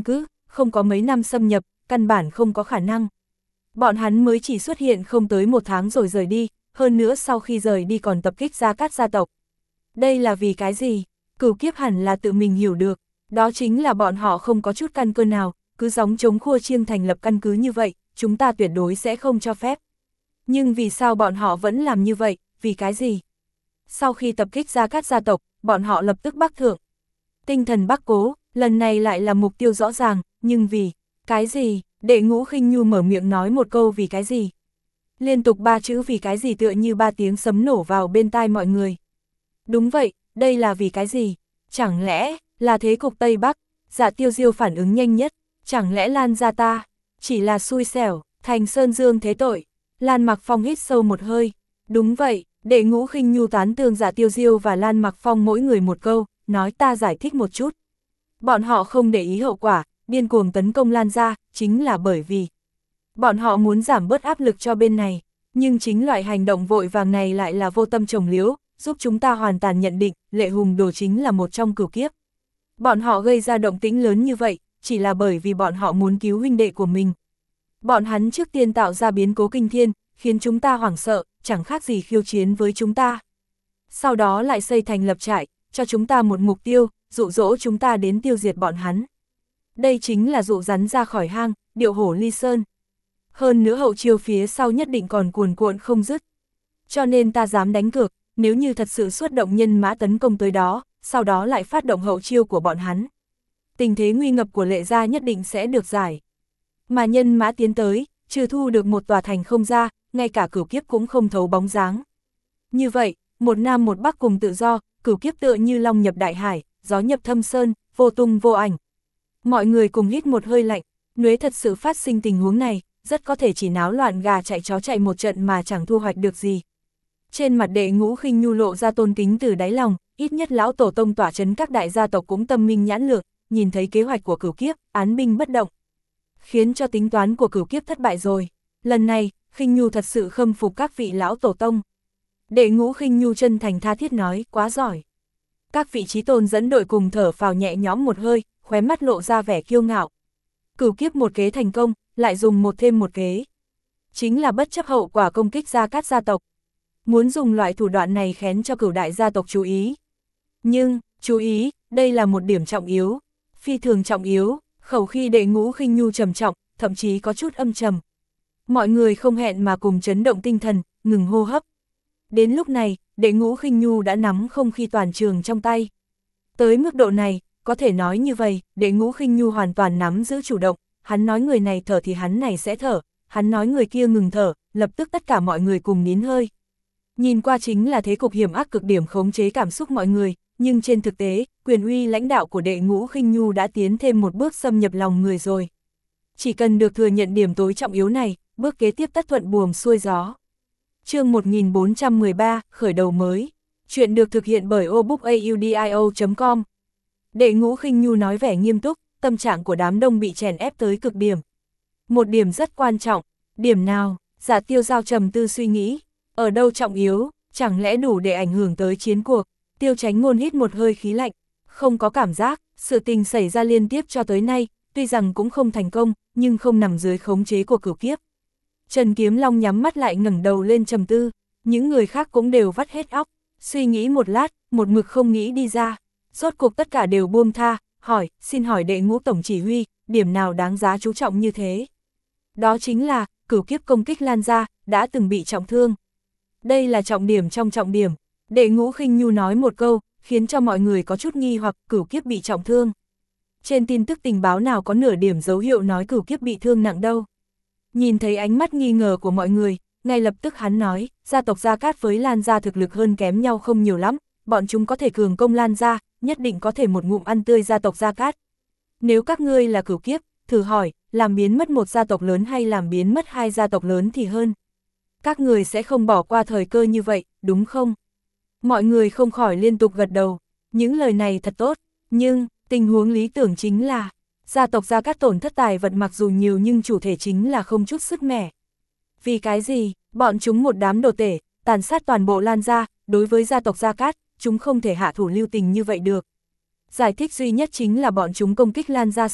không có mấy năm xâm nhập, căn bản không có khả năng. Bọn hắn mới chỉ xuất hiện không tới một tháng rồi rời đi, hơn nữa sau khi rời đi còn tập kích Gia Cát gia tộc. Đây là vì cái gì? Cửu Kiếp hẳn là tự mình hiểu được, đó chính là bọn họ không có chút căn cơ nào, cứ gióng chống khua chiêng thành lập căn cứ như vậy, chúng ta tuyệt đối sẽ không cho phép. Nhưng vì sao bọn họ vẫn làm như vậy, vì cái gì? Sau khi tập kích Gia Cát gia tộc, bọn họ lập tức bắc thượng. Tinh thần Bắc Cố, lần này lại là mục tiêu rõ ràng, nhưng vì cái gì? Đệ Ngũ Khinh Nhu mở miệng nói một câu vì cái gì? Liên tục ba chữ vì cái gì tựa như ba tiếng sấm nổ vào bên tai mọi người. Đúng vậy, đây là vì cái gì? Chẳng lẽ là thế cục Tây Bắc? Dạ Tiêu Diêu phản ứng nhanh nhất, chẳng lẽ Lan gia ta chỉ là xui xẻo, thành Sơn Dương thế tội? Lan Mặc Phong hít sâu một hơi. Đúng vậy, Đệ Ngũ Khinh Nhu tán tường Dạ Tiêu Diêu và Lan Mặc Phong mỗi người một câu, nói ta giải thích một chút. Bọn họ không để ý hậu quả, điên cuồng tấn công Lan gia, chính là bởi vì bọn họ muốn giảm bớt áp lực cho bên này, nhưng chính loại hành động vội vàng này lại là vô tâm trồng liễu, giúp chúng ta hoàn toàn nhận định, Lệ Hùng Đồ chính là một trong cửu kiếp. Bọn họ gây ra động tĩnh lớn như vậy, chỉ là bởi vì bọn họ muốn cứu huynh đệ của mình. Bọn hắn trước tiên tạo ra biến cố kinh thiên, khiến chúng ta hoảng sợ, chẳng khác gì khiêu chiến với chúng ta. Sau đó lại xây thành lập trại, cho chúng ta một mục tiêu, dụ dỗ chúng ta đến tiêu diệt bọn hắn. Đây chính là dụ rắn ra khỏi hang, điệu hổ ly sơn. Hơn nữa hậu chiêu phía sau nhất định còn cuồn cuộn không dứt. Cho nên ta dám đánh cược, nếu như thật sự xuất động nhân mã tấn công tới đó, sau đó lại phát động hậu chiêu của bọn hắn. Tình thế nguy ngập của Lệ gia nhất định sẽ được giải. Mà nhân mã tiến tới, trừ thu được một tòa thành không ra, ngay cả cửu kiếp cũng không thấu bóng dáng. Như vậy, một nam một bắc cùng tự do, cửu kiếp tựa như long nhập đại hải, gió nhập thâm sơn, vô tung vô ảnh. Mọi người cùng hít một hơi lạnh, nếu thật sự phát sinh tình huống này, rất có thể chỉ náo loạn gà chạy chó chạy một trận mà chẳng thu hoạch được gì. Trên mặt Đệ Ngũ Khinh Nhu lộ ra tôn kính từ đáy lòng, ít nhất lão tổ tông tỏa chấn các đại gia tộc cũng tâm minh nhãn lược, nhìn thấy kế hoạch của cửu kiếp, án binh bất động. Khiến cho tính toán của cửu kiếp thất bại rồi. Lần này, Khinh Nhu thật sự khâm phục các vị lão tổ tông. Đệ Ngũ Khinh Nhu chân thành tha thiết nói, quá giỏi. Các vị chí tôn dẫn đội cùng thở phào nhẹ nhõm một hơi, khóe mắt lộ ra vẻ kiêu ngạo. Cửu kiếp một kế thành công, lại dùng một thêm một kế. Chính là bất chấp hậu quả công kích Gia Cát gia tộc. Muốn dùng loại thủ đoạn này khén cho cửu đại gia tộc chú ý. Nhưng, chú ý, đây là một điểm trọng yếu. Phi thường trọng yếu, khẩu khi Đệ Ngũ Khinh Nhu trầm trọng, thậm chí có chút âm trầm. Mọi người không hẹn mà cùng chấn động tinh thần, ngừng hô hấp. Đến lúc này, Đệ Ngũ Khinh Nhu đã nắm không khí toàn trường trong tay. Tới mức độ này, có thể nói như vậy, Đệ Ngũ Khinh Nhu hoàn toàn nắm giữ chủ động, hắn nói người này thở thì hắn này sẽ thở, hắn nói người kia ngừng thở, lập tức tất cả mọi người cùng nín hơi. Nhìn qua chính là thế cục hiểm ác cực điểm khống chế cảm xúc mọi người, nhưng trên thực tế, quyền uy lãnh đạo của Đệ Ngũ Khinh Nhu đã tiến thêm một bước xâm nhập lòng người rồi. Chỉ cần được thừa nhận điểm tối trọng yếu này, bước kế tiếp tất thuận buồm xuôi gió. Chương một nghìn bốn trăm mười ba, khởi đầu mới. Chuyện được thực hiện bởi obookaudio chấm com. Đệ Ngũ Khinh Nhu nói vẻ nghiêm túc, tâm trạng của đám đông bị chèn ép tới cực điểm. Một điểm rất quan trọng, điểm nào? Dạ Tiêu Giao trầm tư suy nghĩ, ở đâu trọng yếu, chẳng lẽ đủ để ảnh hưởng tới chiến cuộc? Tiêu Chánh Ngôn hít một hơi khí lạnh, không có cảm giác, sự tình xảy ra liên tiếp cho tới nay, tuy rằng cũng không thành công, nhưng không nằm dưới khống chế của cửu kiếp. Trần Kiếm Long nhắm mắt lại ngẩng đầu lên trầm tư, những người khác cũng đều vắt hết óc, suy nghĩ một lát, một mực không nghĩ đi ra. Rốt cuộc tất cả đều buông tha, hỏi, xin hỏi Đệ Ngũ tổng chỉ huy, điểm nào đáng giá chú trọng như thế? Đó chính là, cửu kiếp công kích Lan gia, đã từng bị trọng thương. Đây là trọng điểm trong trọng điểm. Đệ Ngũ Khinh Nhu nói một câu, khiến cho mọi người có chút nghi hoặc cửu kiếp bị trọng thương. Trên tin tức tình báo nào có nửa điểm dấu hiệu nói cửu kiếp bị thương nặng đâu. Nhìn thấy ánh mắt nghi ngờ của mọi người, ngay lập tức hắn nói, gia tộc Gia Cát với Lan gia thực lực hơn kém nhau không nhiều lắm, bọn chúng có thể cường công Lan gia, nhất định có thể một ngụm ăn tươi gia tộc Gia Cát. Nếu các ngươi là cửu kiếp, thử hỏi, làm biến mất một gia tộc lớn hay làm biến mất hai gia tộc lớn thì hơn. Các người sẽ không bỏ qua thời cơ như vậy, đúng không? Mọi người không khỏi liên tục gật đầu, những lời này thật tốt, nhưng, tình huống lý tưởng chính là, gia tộc Gia Cát tổn thất tài vật mặc dù nhiều nhưng chủ thể chính là không chút sức mẻ. Vì cái gì, bọn chúng một đám đồ tể, tàn sát toàn bộ Lan gia, đối với gia tộc Gia Cát, chúng không thể hạ thủ lưu tình như vậy được. Giải thích duy nhất chính là bọn chúng công kích Lan gia xong,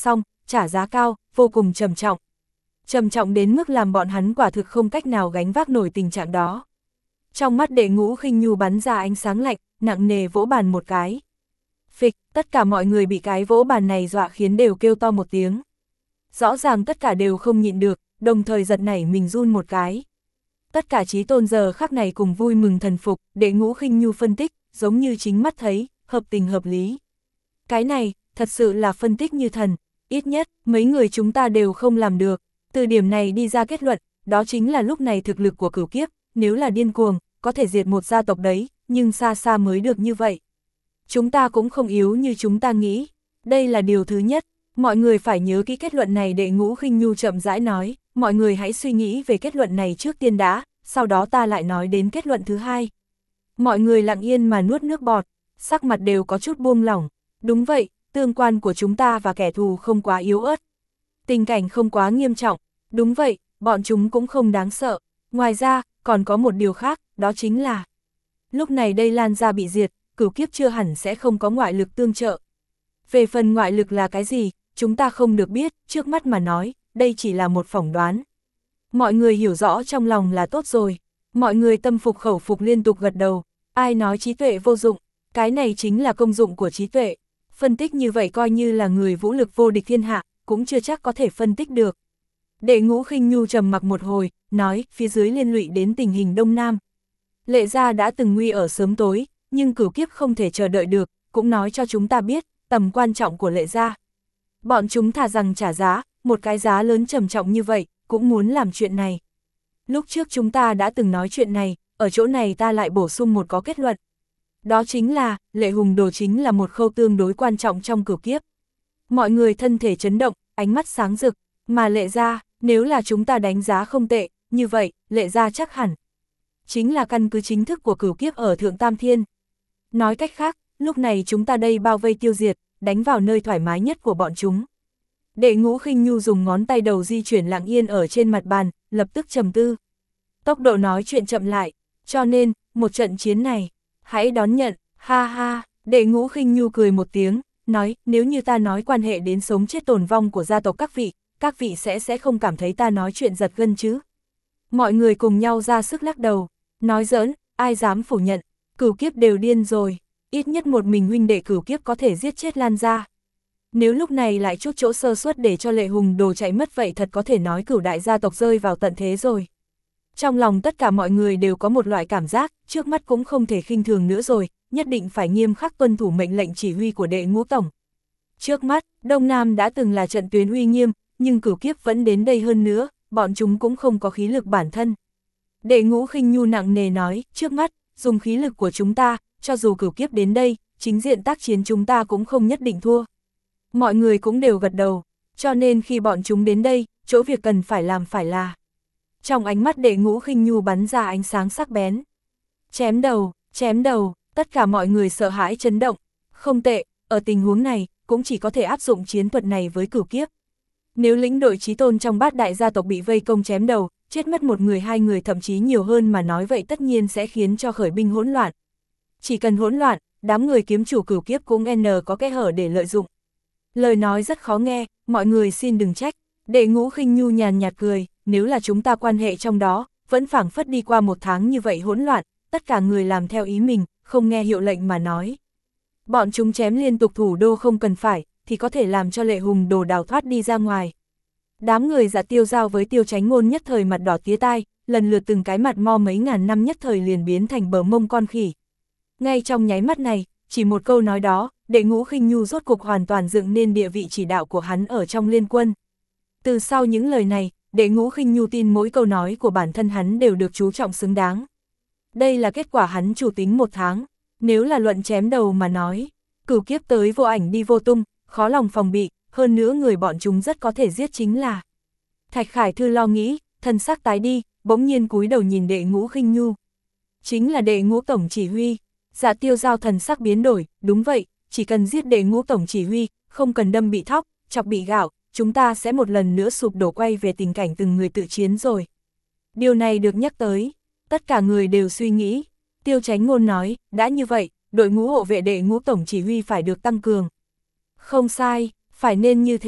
trả giá cao, vô cùng trầm trọng. Trầm trọng đến mức làm bọn hắn quả thực không cách nào gánh vác nổi tình trạng đó. Trong mắt Đệ Ngũ Khinh Nhu bắn ra ánh sáng lạnh, nặng nề vỗ bàn một cái. Phịch, tất cả mọi người bị cái vỗ bàn này dọa khiến đều kêu to một tiếng. Rõ ràng tất cả đều không nhịn được, đồng thời giật nảy mình run một cái. Tất cả chí tôn giờ khắc này cùng vui mừng thần phục, Đệ Ngũ Khinh Nhu phân tích, giống như chính mắt thấy, hợp tình hợp lý. Cái này, thật sự là phân tích như thần, ít nhất, mấy người chúng ta đều không làm được. Từ điểm này đi ra kết luận, đó chính là lúc này thực lực của Cửu Kiếp, nếu là điên cuồng, có thể diệt một gia tộc đấy, nhưng xa xa mới được như vậy. Chúng ta cũng không yếu như chúng ta nghĩ, đây là điều thứ nhất, mọi người phải nhớ kỹ kết luận này. Đệ Ngũ Khinh Nhu chậm rãi nói, mọi người hãy suy nghĩ về kết luận này trước tiên đã, sau đó ta lại nói đến kết luận thứ hai. Mọi người lặng yên mà nuốt nước bọt, sắc mặt đều có chút buông lỏng, đúng vậy, tương quan của chúng ta và kẻ thù không quá yếu ớt. Tình cảnh không quá nghiêm trọng, đúng vậy, bọn chúng cũng không đáng sợ. Ngoài ra, còn có một điều khác, đó chính là lúc này đây Lan gia bị diệt, Cửu Kiếp chưa hẳn sẽ không có ngoại lực tương trợ. Về phần ngoại lực là cái gì, chúng ta không được biết, trước mắt mà nói, đây chỉ là một phỏng đoán. Mọi người hiểu rõ trong lòng là tốt rồi, mọi người tâm phục khẩu phục liên tục gật đầu, ai nói trí tuệ vô dụng, cái này chính là công dụng của trí tuệ. Phân tích như vậy coi như là người vũ lực vô địch thiên hạ, cũng chưa chắc có thể phân tích được. Đệ Ngũ Khinh Nhu trầm mặc một hồi, nói, phía dưới liên lụy đến tình hình Đông Nam. Lệ gia đã từng nguy ở sớm tối, nhưng Cửu Kiếp không thể chờ đợi được, cũng nói cho chúng ta biết, tầm quan trọng của Lệ gia. Bọn chúng thà rằng trả giá, một cái giá lớn trầm trọng như vậy, cũng muốn làm chuyện này. Lúc trước chúng ta đã từng nói chuyện này, ở chỗ này ta lại bổ sung một có kết luận. Đó chính là, Lệ Hùng Đồ chính là một khâu tương đối quan trọng trong Cửu Kiếp. Mọi người thân thể chấn động, ánh mắt sáng rực, mà Lệ gia, nếu là chúng ta đánh giá không tệ, như vậy, Lệ gia chắc hẳn chính là căn cứ chính thức của Cửu Kiếp ở Thượng Tam Thiên. Nói cách khác, lúc này chúng ta đây bao vây tiêu diệt, đánh vào nơi thoải mái nhất của bọn chúng. Đệ Ngũ Khinh Nhu dùng ngón tay đầu di chuyển lặng yên ở trên mặt bàn, lập tức trầm tư. Tốc độ nói chuyện chậm lại, cho nên, một trận chiến này, hãy đón nhận, ha ha. Đệ Ngũ Khinh Nhu cười một tiếng, nói, nếu như ta nói quan hệ đến sống chết tồn vong của gia tộc các vị, các vị sẽ sẽ không cảm thấy ta nói chuyện giật gân chứ. Mọi người cùng nhau ra sức lắc đầu, nói giỡn, ai dám phủ nhận, Cửu Kiếp đều điên rồi, ít nhất một mình huynh đệ Cửu Kiếp có thể giết chết Lan gia. Nếu lúc này lại chút chỗ sơ suất để cho Lệ Hùng Đồ chạy mất vậy thật có thể nói Cửu đại gia tộc rơi vào tận thế rồi. Trong lòng tất cả mọi người đều có một loại cảm giác, trước mắt cũng không thể khinh thường nữa rồi, nhất định phải nghiêm khắc tuân thủ mệnh lệnh chỉ huy của Đệ Ngũ Tổng. Trước mắt, Đông Nam đã từng là trận tuyến uy nghiêm, nhưng Cửu Kiếp vẫn đến đây hơn nữa, bọn chúng cũng không có khí lực bản thân. Đệ Ngũ Khinh Nhu nặng nề nói, trước mắt, dùng khí lực của chúng ta, cho dù Cửu Kiếp đến đây, chính diện tác chiến chúng ta cũng không nhất định thua. Mọi người cũng đều gật đầu, cho nên khi bọn chúng đến đây, chỗ việc cần phải làm phải là. Trong ánh mắt Đệ Ngũ Khinh Nhu bắn ra ánh sáng sắc bén. Chém đầu, chém đầu, tất cả mọi người sợ hãi chấn động. Không tệ, ở tình huống này, cũng chỉ có thể áp dụng chiến thuật này với Cửu Kiếp. Nếu lĩnh đội chí tôn trong bát đại gia tộc bị vây công chém đầu, chết mất một người hai người thậm chí nhiều hơn mà nói vậy tất nhiên sẽ khiến cho khởi binh hỗn loạn. Chỉ cần hỗn loạn, đám người kiếm chủ Cửu Kiếp cũng n có kẽ hở để lợi dụng. Lời nói rất khó nghe, mọi người xin đừng trách. Đệ Ngũ Khinh Nhu nhàn nhạt cười, nếu là chúng ta quan hệ trong đó, vẫn phảng phất đi qua một tháng như vậy hỗn loạn, tất cả người làm theo ý mình, không nghe hiệu lệnh mà nói. Bọn chúng chém liên tục thủ đô không cần phải, thì có thể làm cho Lệ Hùng Đồ đào thoát đi ra ngoài. Đám người Dạ Tiêu Giao với Tiêu Chánh Ngôn nhất thời mặt đỏ tía tai, lần lượt từng cái mặt mo mấy ngàn năm nhất thời liền biến thành bờ mông con khỉ. Ngay trong nháy mắt này, chỉ một câu nói đó, Đệ Ngũ Khinh Nhu rốt cục hoàn toàn dựng nên địa vị chỉ đạo của hắn ở trong liên quân. Từ sau những lời này, Đệ Ngũ Khinh Nhu tin mỗi câu nói của bản thân hắn đều được chú trọng xứng đáng. Đây là kết quả hắn chủ tính một tháng, nếu là luận chém đầu mà nói, Cửu Kiếp tới vô ảnh đi vô tung, khó lòng phòng bị, hơn nữa người bọn chúng rất có thể giết chính là. Thạch Khải Thư lo nghĩ, thân sắc tái đi, bỗng nhiên cúi đầu nhìn Đệ Ngũ Khinh Nhu. Chính là Đệ Ngũ Tổng chỉ huy. Dạ Tiêu Giao thần sắc biến đổi, đúng vậy, chỉ cần giết Đệ Ngũ Tổng chỉ huy, không cần đâm bị thóc, chọc bị gạo, chúng ta sẽ một lần nữa sụp đổ quay về tình cảnh từng người tự chiến rồi. Điều này được nhắc tới, tất cả người đều suy nghĩ. Tiêu Chánh Ngôn nói, đã như vậy, đội ngũ hộ vệ Đệ Ngũ Tổng chỉ huy phải được tăng cường. Không sai, phải nên như thế,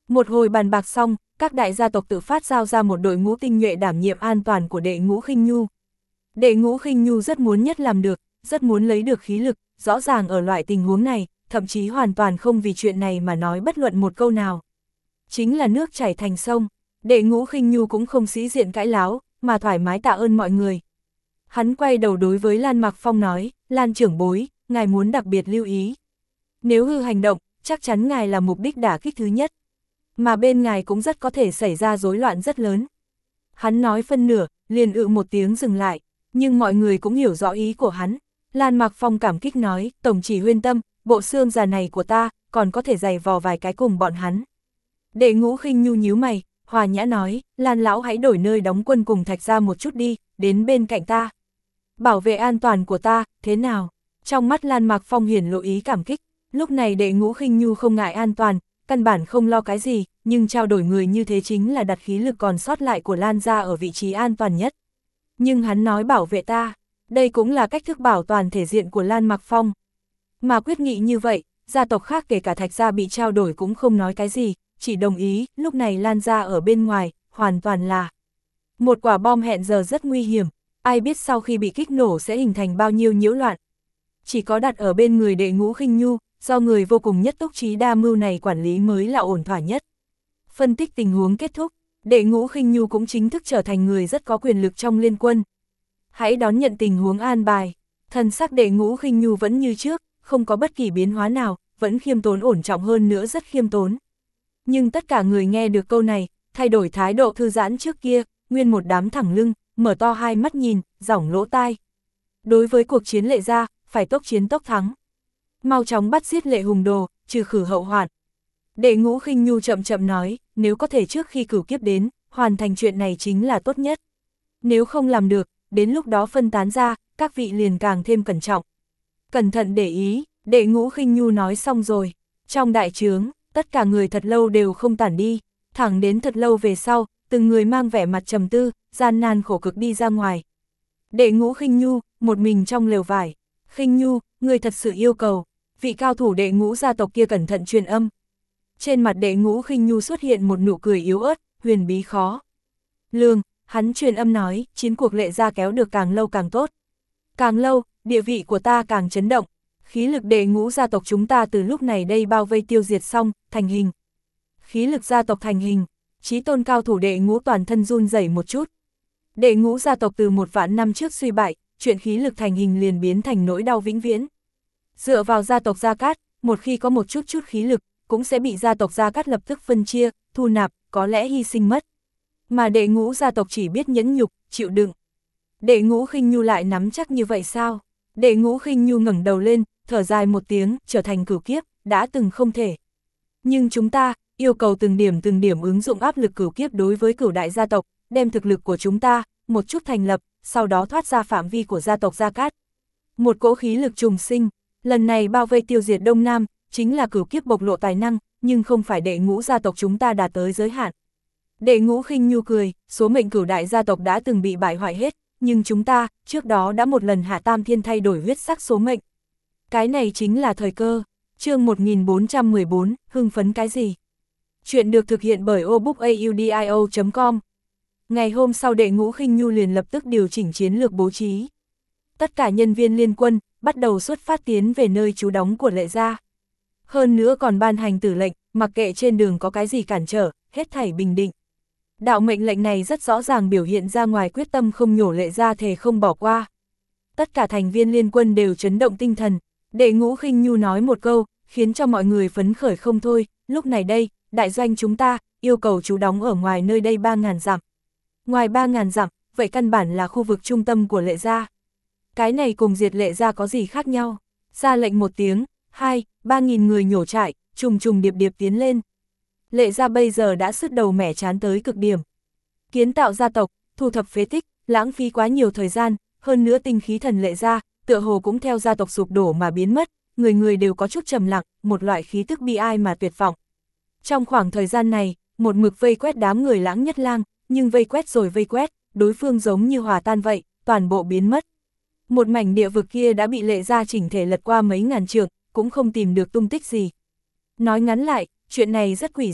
Một hồi bàn bạc xong, các đại gia tộc tự phát giao ra một đội ngũ tinh nhuệ đảm nhiệm an toàn của đệ ngũ Khinh Nhu. Đệ ngũ Khinh Nhu rất muốn nhất làm được, rất muốn lấy được khí lực, rõ ràng ở loại tình huống này, thậm chí hoàn toàn không vì chuyện này mà nói bất luận một câu nào. Chính là nước chảy thành sông, đệ ngũ Khinh Nhu cũng không sĩ diện cãi láo, mà thoải mái tạ ơn mọi người. Hắn quay đầu đối với Lan Mặc Phong nói, Lan trưởng bối, ngài muốn đặc biệt lưu ý. Nếu hư hành động, chắc chắn ngài là mục đích đả kích thứ nhất. Mà bên ngài cũng rất có thể xảy ra rối loạn rất lớn. Hắn nói phân nửa, liền ự một tiếng dừng lại, nhưng mọi người cũng hiểu rõ ý của hắn. Lan Mặc Phong cảm kích nói, tổng chỉ huyên tâm, bộ xương già này của ta, còn có thể giày vò vài cái cùng bọn hắn. Đệ ngũ Khinh Nhu nhíu mày, hòa nhã nói, Lan lão hãy đổi nơi đóng quân cùng Thạch Gia một chút đi, đến bên cạnh ta. Bảo vệ an toàn của ta, thế nào? Trong mắt Lan Mặc Phong hiển lộ ý cảm kích, lúc này đệ ngũ Khinh Nhu không ngại an toàn, căn bản không lo cái gì, nhưng trao đổi người như thế chính là đặt khí lực còn sót lại của Lan gia ở vị trí an toàn nhất. Nhưng hắn nói bảo vệ ta, đây cũng là cách thức bảo toàn thể diện của Lan Mặc Phong. Mà quyết nghị như vậy, gia tộc khác kể cả Thạch gia bị trao đổi cũng không nói cái gì, chỉ đồng ý, lúc này Lan gia ở bên ngoài, hoàn toàn là một quả bom hẹn giờ rất nguy hiểm, ai biết sau khi bị kích nổ sẽ hình thành bao nhiêu nhiễu loạn. Chỉ có đặt ở bên người đệ ngũ Khinh Nhu, do người vô cùng nhất túc trí đa mưu này quản lý mới là ổn thỏa nhất. Phân tích tình huống kết thúc, đệ ngũ Khinh Nhu cũng chính thức trở thành người rất có quyền lực trong liên quân. Hãy đón nhận tình huống an bài, thần sắc đệ ngũ Khinh Nhu vẫn như trước, không có bất kỳ biến hóa nào, vẫn khiêm tốn ổn trọng hơn nữa rất khiêm tốn. Nhưng tất cả người nghe được câu này, thay đổi thái độ thư giãn trước kia, nguyên một đám thẳng lưng, mở to hai mắt nhìn, giỏng lỗ tai. Đối với cuộc chiến Lệ gia, phải tốc chiến tốc thắng. Mau chóng bắt giết Lệ Hùng Đồ, trừ khử hậu hoạn. Đệ ngũ Khinh Nhu chậm chậm nói, nếu có thể trước khi cửu kiếp đến, hoàn thành chuyện này chính là tốt nhất. Nếu không làm được, đến lúc đó phân tán ra, các vị liền càng thêm cẩn trọng. Cẩn thận để ý, đệ ngũ Khinh Nhu nói xong rồi. Trong đại trướng, tất cả người thật lâu đều không tản đi, thẳng đến thật lâu về sau, từng người mang vẻ mặt trầm tư, gian nan khổ cực đi ra ngoài. Đệ ngũ Khinh Nhu, một mình trong lều vải. Khinh Nhu, người thật sự yêu cầu, vị cao thủ đệ ngũ gia tộc kia cẩn thận truyền âm. Trên mặt đệ ngũ Khinh Nhu xuất hiện một nụ cười yếu ớt, huyền bí khó lường, hắn truyền âm nói, chiến cuộc Lệ gia kéo được càng lâu càng tốt. Càng lâu, địa vị của ta càng chấn động, khí lực đệ ngũ gia tộc chúng ta từ lúc này đây bao vây tiêu diệt xong, thành hình. Khí lực gia tộc thành hình, chí tôn cao thủ đệ ngũ toàn thân run rẩy một chút. Đệ ngũ gia tộc từ một vạn năm trước suy bại, chuyện khí lực thành hình liền biến thành nỗi đau vĩnh viễn. Dựa vào gia tộc Gia Cát, một khi có một chút chút khí lực, cũng sẽ bị gia tộc Gia Cát lập tức phân chia, thu nạp, có lẽ hy sinh mất. Mà đệ ngũ gia tộc chỉ biết nhẫn nhục, chịu đựng. Đệ ngũ Khinh Nhu lại nắm chắc như vậy sao? Đệ ngũ Khinh Nhu ngẩng đầu lên, thở dài một tiếng, trở thành cửu kiếp, đã từng không thể. Nhưng chúng ta, yêu cầu từng điểm từng điểm ứng dụng áp lực cửu kiếp đối với cửu đại gia tộc, đem thực lực của chúng ta, một chút thành lập, sau đó thoát ra phạm vi của gia tộc Gia Cát. Một cỗ khí lực trùng sinh, lần này bao vây tiêu diệt Đông Nam, chính là cửu kiếp bộc lộ tài năng, nhưng không phải đệ ngũ gia tộc chúng ta đạt tới giới hạn. Đệ ngũ Khinh Nhu cười, số mệnh cửu đại gia tộc đã từng bị bại hoại hết, nhưng chúng ta, trước đó đã một lần hạ tam thiên thay đổi huyết sắc số mệnh. Cái này chính là thời cơ. Chương một nghìn bốn trăm mười bốn, hưng phấn cái gì? Chuyện được thực hiện bởi obookaudio chấm com. Ngày hôm sau đệ ngũ Khinh Nhu liền lập tức điều chỉnh chiến lược bố trí. Tất cả nhân viên liên quân, bắt đầu xuất phát tiến về nơi trú đóng của Lệ gia. Hơn nữa còn ban hành tử lệnh, mặc kệ trên đường có cái gì cản trở, hết thảy bình định. Đạo mệnh lệnh này rất rõ ràng biểu hiện ra ngoài quyết tâm không nhổ Lệ gia thề không bỏ qua. Tất cả thành viên liên quân đều chấn động tinh thần, đệ ngũ Khinh Nhu nói một câu, khiến cho mọi người phấn khởi không thôi, lúc này đây, đại doanh chúng ta, yêu cầu trú đóng ở ngoài nơi đây ba ngàn dặm. Ngoài ba ngàn dặm, vậy căn bản là khu vực trung tâm của Lệ gia. Cái này cùng diệt Lệ gia có gì khác nhau? Ra lệnh một tiếng, hai, ba nghìn người nhổ trại, trùng trùng điệp điệp tiến lên. Lệ gia bây giờ đã sứt đầu mẻ chán tới cực điểm. Kiến tạo gia tộc, thu thập phế tích, lãng phí quá nhiều thời gian, hơn nữa tinh khí thần Lệ gia, tựa hồ cũng theo gia tộc sụp đổ mà biến mất, người người đều có chút trầm lặng, một loại khí tức bi ai mà tuyệt vọng. Trong khoảng thời gian này, một mực vây quét đám người Lãng Nhất Lang, nhưng vây quét rồi vây quét, đối phương giống như hòa tan vậy, toàn bộ biến mất. Một mảnh địa vực kia đã bị Lệ gia chỉnh thể lật qua mấy ngàn trượng, cũng không tìm được tung tích gì. Nói ngắn lại, chuyện này rất quỷ dị,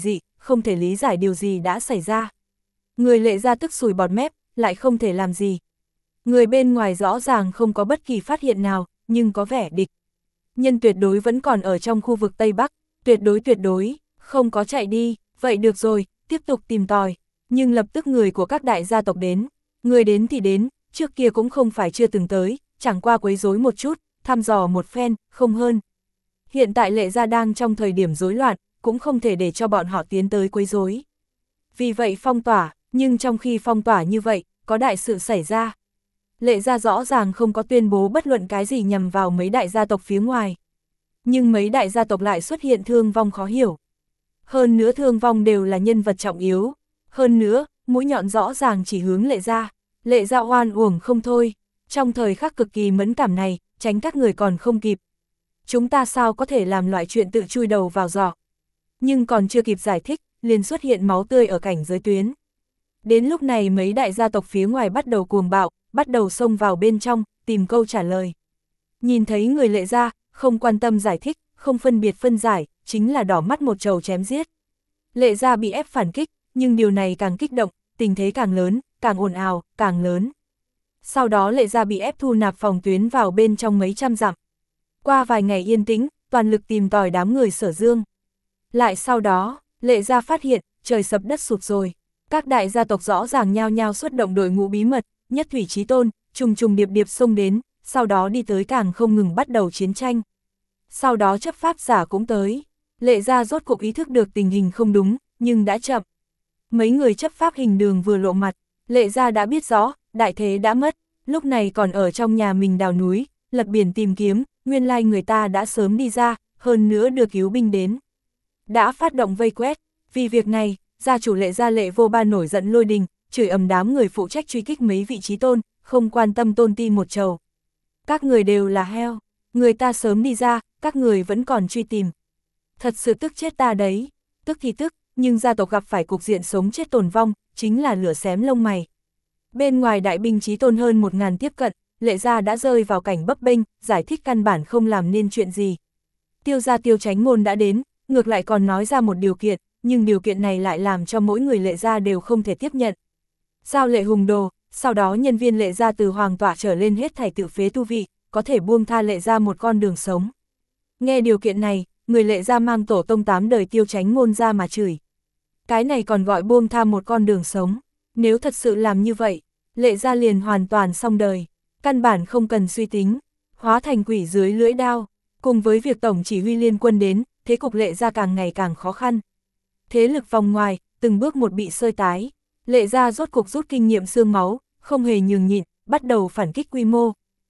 không thể lý giải điều gì đã xảy ra. Người Lệ gia tức sùi bọt mép, lại không thể làm gì. Người bên ngoài rõ ràng không có bất kỳ phát hiện nào, nhưng có vẻ địch nhân tuyệt đối vẫn còn ở trong khu vực Tây Bắc, tuyệt đối tuyệt đối, không có chạy đi, vậy được rồi, tiếp tục tìm tòi. Nhưng lập tức người của các đại gia tộc đến, người đến thì đến, trước kia cũng không phải chưa từng tới, chẳng qua quấy rối một chút, thăm dò một phen, không hơn. Hiện tại Lệ gia đang trong thời điểm rối loạn, cũng không thể để cho bọn họ tiến tới quấy rối. Vì vậy phong tỏa, nhưng trong khi phong tỏa như vậy, có đại sự xảy ra. Lệ gia rõ ràng không có tuyên bố bất luận cái gì nhằm vào mấy đại gia tộc phía ngoài. Nhưng mấy đại gia tộc lại xuất hiện thương vong khó hiểu. Hơn nữa thương vong đều là nhân vật trọng yếu. Hơn nữa, mũi nhọn rõ ràng chỉ hướng Lệ gia. Lệ gia oan uổng không thôi. Trong thời khắc cực kỳ mẫn cảm này, tránh các người còn không kịp. Chúng ta sao có thể làm loại chuyện tự chui đầu vào giỏ. Nhưng còn chưa kịp giải thích, liền xuất hiện máu tươi ở cảnh giới tuyến. Đến lúc này mấy đại gia tộc phía ngoài bắt đầu cuồng bạo, bắt đầu xông vào bên trong, tìm câu trả lời. Nhìn thấy người Lệ gia, không quan tâm giải thích, không phân biệt phân giải, chính là đỏ mắt một trầu chém giết. Lệ gia bị ép phản kích, nhưng điều này càng kích động, tình thế càng lớn, càng ồn ào, càng lớn. Sau đó Lệ gia bị ép thu nạp phòng tuyến vào bên trong mấy trăm dặm. Qua vài ngày yên tĩnh, toàn lực tìm tòi đám người Sở Dương. Lại sau đó, Lệ gia phát hiện, trời sập đất sụt rồi. Các đại gia tộc rõ ràng nhao nhao xuất động đội ngũ bí mật, nhất thủy chí tôn, trùng trùng điệp điệp xông đến, sau đó đi tới càng không ngừng bắt đầu chiến tranh. Sau đó chấp pháp giả cũng tới. Lệ gia rốt cuộc ý thức được tình hình không đúng, nhưng đã chậm. Mấy người chấp pháp hình đường vừa lộ mặt, Lệ gia đã biết rõ, đại thế đã mất, lúc này còn ở trong nhà mình đào núi, lật biển tìm kiếm, nguyên lai người ta đã sớm đi ra, hơn nữa đưa cứu binh đến. Đã phát động vây quét, vì việc này, gia chủ Lệ gia Lệ Vô Ba nổi giận lôi đình, chửi ầm đám người phụ trách truy kích mấy vị chí tôn, không quan tâm tôn ti một trầu. Các người đều là heo, người ta sớm đi ra, các người vẫn còn truy tìm. Thật sự tức chết ta đấy, tức thì tức, nhưng gia tộc gặp phải cục diện sống chết tồn vong, chính là lửa xém lông mày. Bên ngoài đại binh chí tôn hơn một ngàn tiếp cận, Lệ gia đã rơi vào cảnh bấp bênh, giải thích căn bản không làm nên chuyện gì. Tiêu gia Tiêu Chánh Ngôn đã đến, ngược lại còn nói ra một điều kiện, nhưng điều kiện này lại làm cho mỗi người Lệ gia đều không thể tiếp nhận. Giao Lệ Hùng đồ, sau đó nhân viên Lệ gia từ hoàng tọa trở lên hết thảy tự phế tu vị, có thể buông tha Lệ gia một con đường sống. Nghe điều kiện này, người Lệ gia mang tổ tông tám đời Tiêu Chánh Ngôn ra mà chửi. Cái này còn gọi buông tha một con đường sống, nếu thật sự làm như vậy, Lệ gia liền hoàn toàn xong đời, căn bản không cần suy tính, hóa thành quỷ dưới lưỡi đao, cùng với việc tổng chỉ huy liên quân đến, thế cục Lệ gia càng ngày càng khó khăn. Thế lực vòng ngoài, từng bước một bị sơi tái, Lệ gia rốt cuộc rút kinh nghiệm xương máu, không hề nhường nhịn, bắt đầu phản kích quy mô.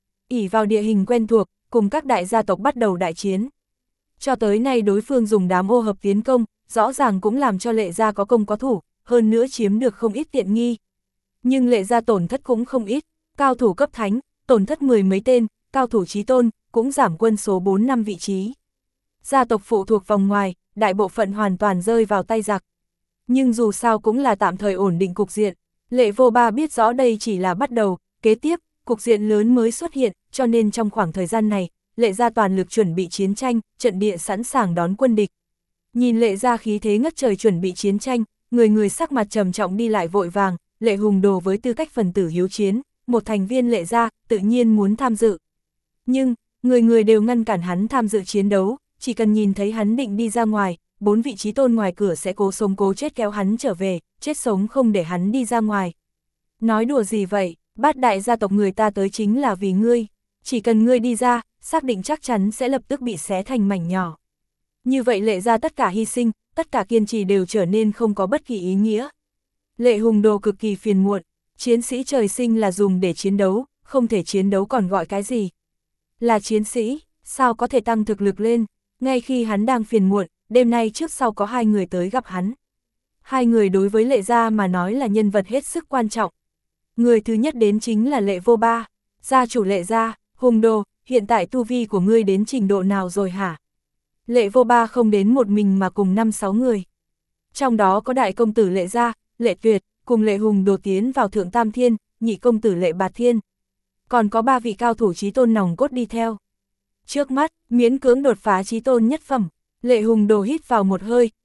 Ỷ vào địa hình quen thuộc, cùng các đại gia tộc bắt đầu đại chiến. Cho tới nay đối phương dùng đám ô hợp tiến công, rõ ràng cũng làm cho Lệ gia có công có thủ, hơn nữa chiếm được không ít tiện nghi. Nhưng Lệ gia tổn thất cũng không ít, cao thủ cấp thánh, tổn thất mười mấy tên, cao thủ chí tôn, cũng giảm quân số bốn năm vị trí. Gia tộc phụ thuộc vòng ngoài, đại bộ phận hoàn toàn rơi vào tay giặc. Nhưng dù sao cũng là tạm thời ổn định cục diện, Lệ Vô Ba biết rõ đây chỉ là bắt đầu, kế tiếp, cục diện lớn mới xuất hiện, cho nên trong khoảng thời gian này, Lệ gia toàn lực chuẩn bị chiến tranh, trận địa sẵn sàng đón quân địch. Nhìn Lệ gia khí thế ngất trời chuẩn bị chiến tranh, người người sắc mặt trầm trọng đi lại vội vàng, Lệ Hùng đồ với tư cách phần tử hiếu chiến, một thành viên Lệ gia, tự nhiên muốn tham dự. Nhưng, người người đều ngăn cản hắn tham dự chiến đấu, chỉ cần nhìn thấy hắn định đi ra ngoài, bốn vị chí tôn ngoài cửa sẽ cố sống cố chết kéo hắn trở về, chết sống không để hắn đi ra ngoài. Nói đùa gì vậy, bát đại gia tộc người ta tới chính là vì ngươi, chỉ cần ngươi đi ra, xác định chắc chắn sẽ lập tức bị xé thành mảnh nhỏ. Như vậy Lệ gia tất cả hy sinh, tất cả kiên trì đều trở nên không có bất kỳ ý nghĩa. Lệ Hùng đồ cực kỳ phiền muộn, chiến sĩ trời sinh là dùng để chiến đấu, không thể chiến đấu còn gọi cái gì. Là chiến sĩ, sao có thể tăng thực lực lên, ngay khi hắn đang phiền muộn, đêm nay trước sau có hai người tới gặp hắn. Hai người đối với Lệ gia mà nói là nhân vật hết sức quan trọng. Người thứ nhất đến chính là Lệ Vô Ba, gia chủ Lệ gia. Hùng đồ, hiện tại tu vi của ngươi đến trình độ nào rồi hả? Lệ Vô Ba không đến một mình mà cùng năm sáu người. Trong đó có đại công tử Lệ gia, Lệ Tuyệt, cùng Lệ Hùng đồ tiến vào thượng tam thiên, nhị công tử Lệ Bạt Thiên. Còn có ba vị cao thủ chí tôn nòng cốt đi theo. Trước mắt, miễn cưỡng đột phá chí tôn nhất phẩm, Lệ Hùng đồ hít vào một hơi,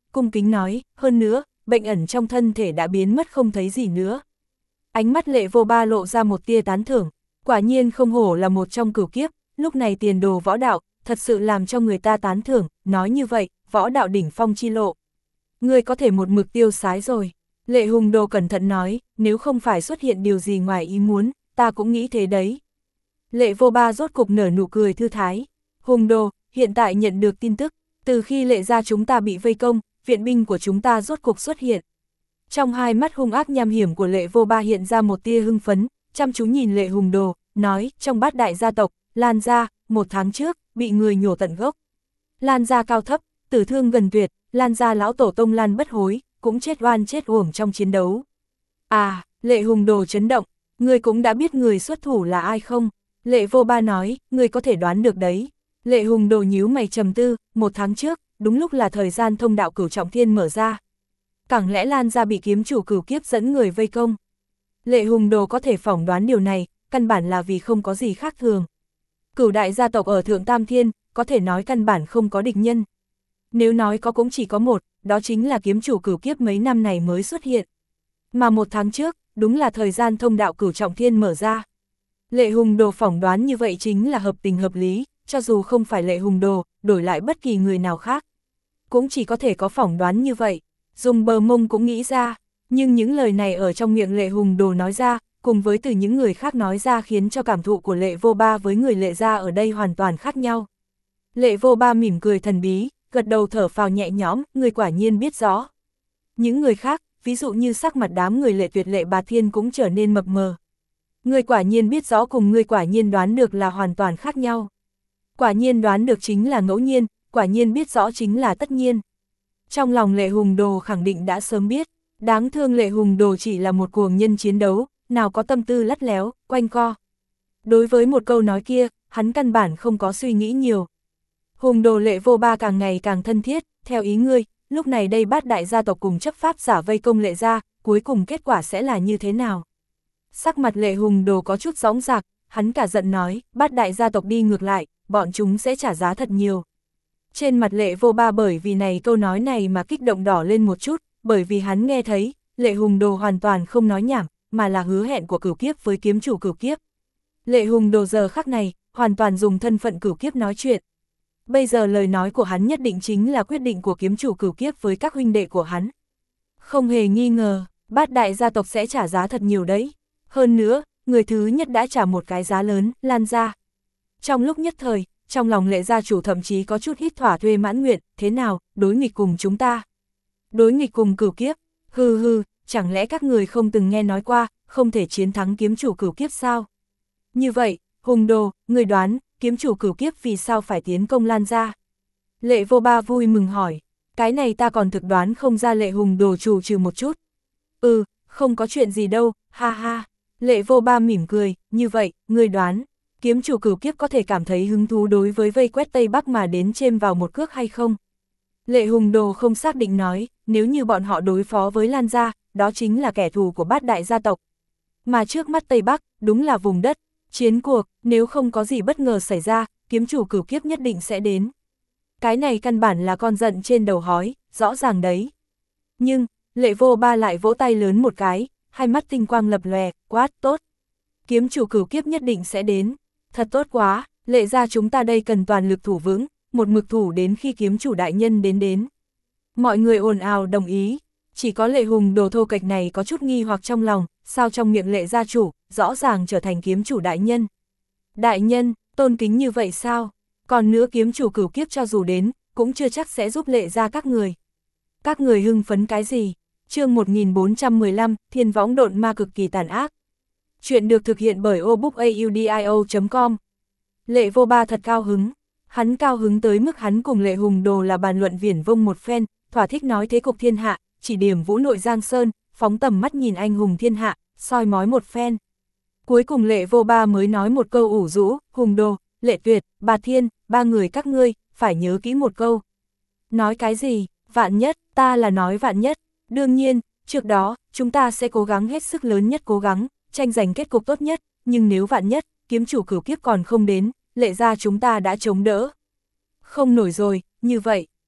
cung kính nói, hơn nữa, bệnh ẩn trong thân thể đã biến mất không thấy gì nữa. Ánh mắt Lệ Vô Ba lộ ra một tia tán thưởng, quả nhiên không hổ là một trong cửu kiếp, lúc này tiền đồ võ đạo, thật sự làm cho người ta tán thưởng, nói như vậy, võ đạo đỉnh phong chi lộ. Ngươi có thể một mực tiêu sái rồi. Lệ Hùng Đồ cẩn thận nói, nếu không phải xuất hiện điều gì ngoài ý muốn, ta cũng nghĩ thế đấy. Lệ Vô Ba rốt cục nở nụ cười thư thái. Hùng Đồ, hiện tại nhận được tin tức, từ khi Lệ gia chúng ta bị vây công, viện binh của chúng ta rốt cục xuất hiện. Trong hai mắt hung ác nham hiểm của Lệ Vô Ba hiện ra một tia hưng phấn, chăm chú nhìn Lệ Hùng Đồ, nói, trong bát đại gia tộc, Lan gia, một tháng trước, bị người nhổ tận gốc. Lan gia cao thấp, tử thương gần tuyệt, Lan gia lão tổ tông Lan Bất Hối, cũng chết oan chết uổng trong chiến đấu. À, Lệ Hùng Đồ chấn động, người cũng đã biết người xuất thủ là ai không? Lệ Vô Ba nói, người có thể đoán được đấy. Lệ Hùng Đồ nhíu mày trầm tư, một tháng trước, đúng lúc là thời gian thông đạo cửu trọng thiên mở ra. Chẳng lẽ Lan gia bị kiếm chủ cửu kiếp dẫn người vây công? Lệ Hùng Đồ có thể phỏng đoán điều này, căn bản là vì không có gì khác thường. Cửu đại gia tộc ở Thượng Tam Thiên, có thể nói căn bản không có địch nhân. Nếu nói có cũng chỉ có một, đó chính là kiếm chủ cửu kiếp mấy năm này mới xuất hiện. Mà một tháng trước, đúng là thời gian thông đạo cửu trọng thiên mở ra. Lệ Hùng Đồ phỏng đoán như vậy chính là hợp tình hợp lý, cho dù không phải Lệ Hùng Đồ, đổi lại bất kỳ người nào khác. Cũng chỉ có thể có phỏng đoán như vậy, dùng bờ mông cũng nghĩ ra, nhưng những lời này ở trong miệng Lệ Hùng Đồ nói ra, cùng với từ những người khác nói ra khiến cho cảm thụ của Lệ Vô Ba với người Lệ gia ở đây hoàn toàn khác nhau. Lệ Vô Ba mỉm cười thần bí, gật đầu thở phào nhẹ nhõm, người quả nhiên biết rõ. Những người khác, ví dụ như sắc mặt đám người Lệ Tuyệt Lệ Bạt Thiên cũng trở nên mập mờ. Người quả nhiên biết rõ cùng người quả nhiên đoán được là hoàn toàn khác nhau. Quả nhiên đoán được chính là ngẫu nhiên, quả nhiên biết rõ chính là tất nhiên. Trong lòng Lệ Hùng Đồ khẳng định đã sớm biết, đáng thương Lệ Hùng Đồ chỉ là một cuồng nhân chiến đấu, nào có tâm tư lắt léo, quanh co. Đối với một câu nói kia, hắn căn bản không có suy nghĩ nhiều. Hùng Đồ Lệ Vô Ba càng ngày càng thân thiết, theo ý ngươi, lúc này đây bát đại gia tộc cùng chấp pháp giả vây công Lệ gia, cuối cùng kết quả sẽ là như thế nào? Sắc mặt Lệ Hùng Đồ có chút dõng dạc, hắn cả giận nói, bát đại gia tộc đi ngược lại, bọn chúng sẽ trả giá thật nhiều. Trên mặt Lệ Vô Ba bởi vì này câu nói này mà kích động đỏ lên một chút, bởi vì hắn nghe thấy, Lệ Hùng Đồ hoàn toàn không nói nhảm, mà là hứa hẹn của cửu kiếp với kiếm chủ cửu kiếp. Lệ Hùng Đồ giờ khắc này, hoàn toàn dùng thân phận cửu kiếp nói chuyện. Bây giờ lời nói của hắn nhất định chính là quyết định của kiếm chủ cửu kiếp với các huynh đệ của hắn. Không hề nghi ngờ, bát đại gia tộc sẽ trả giá thật nhiều đấy. Hơn nữa, người thứ nhất đã trả một cái giá lớn, Lan gia. Trong lúc nhất thời, trong lòng Lệ gia chủ thậm chí có chút hít thỏa thuê mãn nguyện, thế nào, đối nghịch cùng chúng ta. Đối nghịch cùng cửu kiếp, hừ hừ, chẳng lẽ các người không từng nghe nói qua, không thể chiến thắng kiếm chủ cửu kiếp sao? Như vậy, Hùng Đồ, người đoán, kiếm chủ cửu kiếp vì sao phải tiến công Lan gia? Lệ Vô Ba vui mừng hỏi, cái này ta còn thực đoán không ra. Lệ Hùng Đồ trù trừ một chút. Ừ, không có chuyện gì đâu, ha ha. Lệ Vô Ba mỉm cười, như vậy, người đoán, kiếm chủ cửu kiếp có thể cảm thấy hứng thú đối với vây quét Tây Bắc mà đến chêm vào một cước hay không? Lệ Hùng Đồ không xác định nói, nếu như bọn họ đối phó với Lan gia, đó chính là kẻ thù của bát đại gia tộc. Mà trước mắt Tây Bắc, đúng là vùng đất, chiến cuộc, nếu không có gì bất ngờ xảy ra, kiếm chủ cửu kiếp nhất định sẽ đến. Cái này căn bản là con giận trên đầu hói, rõ ràng đấy. Nhưng, Lệ Vô Ba lại vỗ tay lớn một cái, hai mắt tinh quang lập lòe, quát, tốt. Kiếm chủ cửu kiếp nhất định sẽ đến. Thật tốt quá, Lệ gia chúng ta đây cần toàn lực thủ vững, một mực thủ đến khi kiếm chủ đại nhân đến đến. Mọi người ồn ào đồng ý, chỉ có Lệ Hùng Đồ thô kệch này có chút nghi hoặc trong lòng, sao trong miệng Lệ gia chủ, rõ ràng trở thành kiếm chủ đại nhân. Đại nhân, tôn kính như vậy sao? Còn nữa kiếm chủ cửu kiếp cho dù đến, cũng chưa chắc sẽ giúp Lệ gia các người. Các người hưng phấn cái gì? Chương một nghìn bốn trăm mười lăm, Thiên Võng Độn Ma cực kỳ tàn ác. Chuyện được thực hiện bởi obookaudio chấm com. Lệ Vô Ba thật cao hứng. Hắn cao hứng tới mức hắn cùng Lệ Hùng Đồ là bàn luận viển vông một phen, thỏa thích nói thế cục thiên hạ, chỉ điểm vũ nội Giang Sơn, phóng tầm mắt nhìn anh hùng thiên hạ, soi mói một phen. Cuối cùng Lệ Vô Ba mới nói một câu ủ rũ, Hùng Đồ, Lệ Tuyệt, Bạt Thiên, ba người các ngươi, phải nhớ kỹ một câu. Nói cái gì? Vạn nhất, ta là nói vạn nhất. Đương nhiên, trước đó, chúng ta sẽ cố gắng hết sức lớn nhất cố gắng, tranh giành kết cục tốt nhất, nhưng nếu vạn nhất, kiếm chủ cửu kiếp còn không đến, Lệ gia chúng ta đã chống đỡ. Không nổi rồi, như vậy,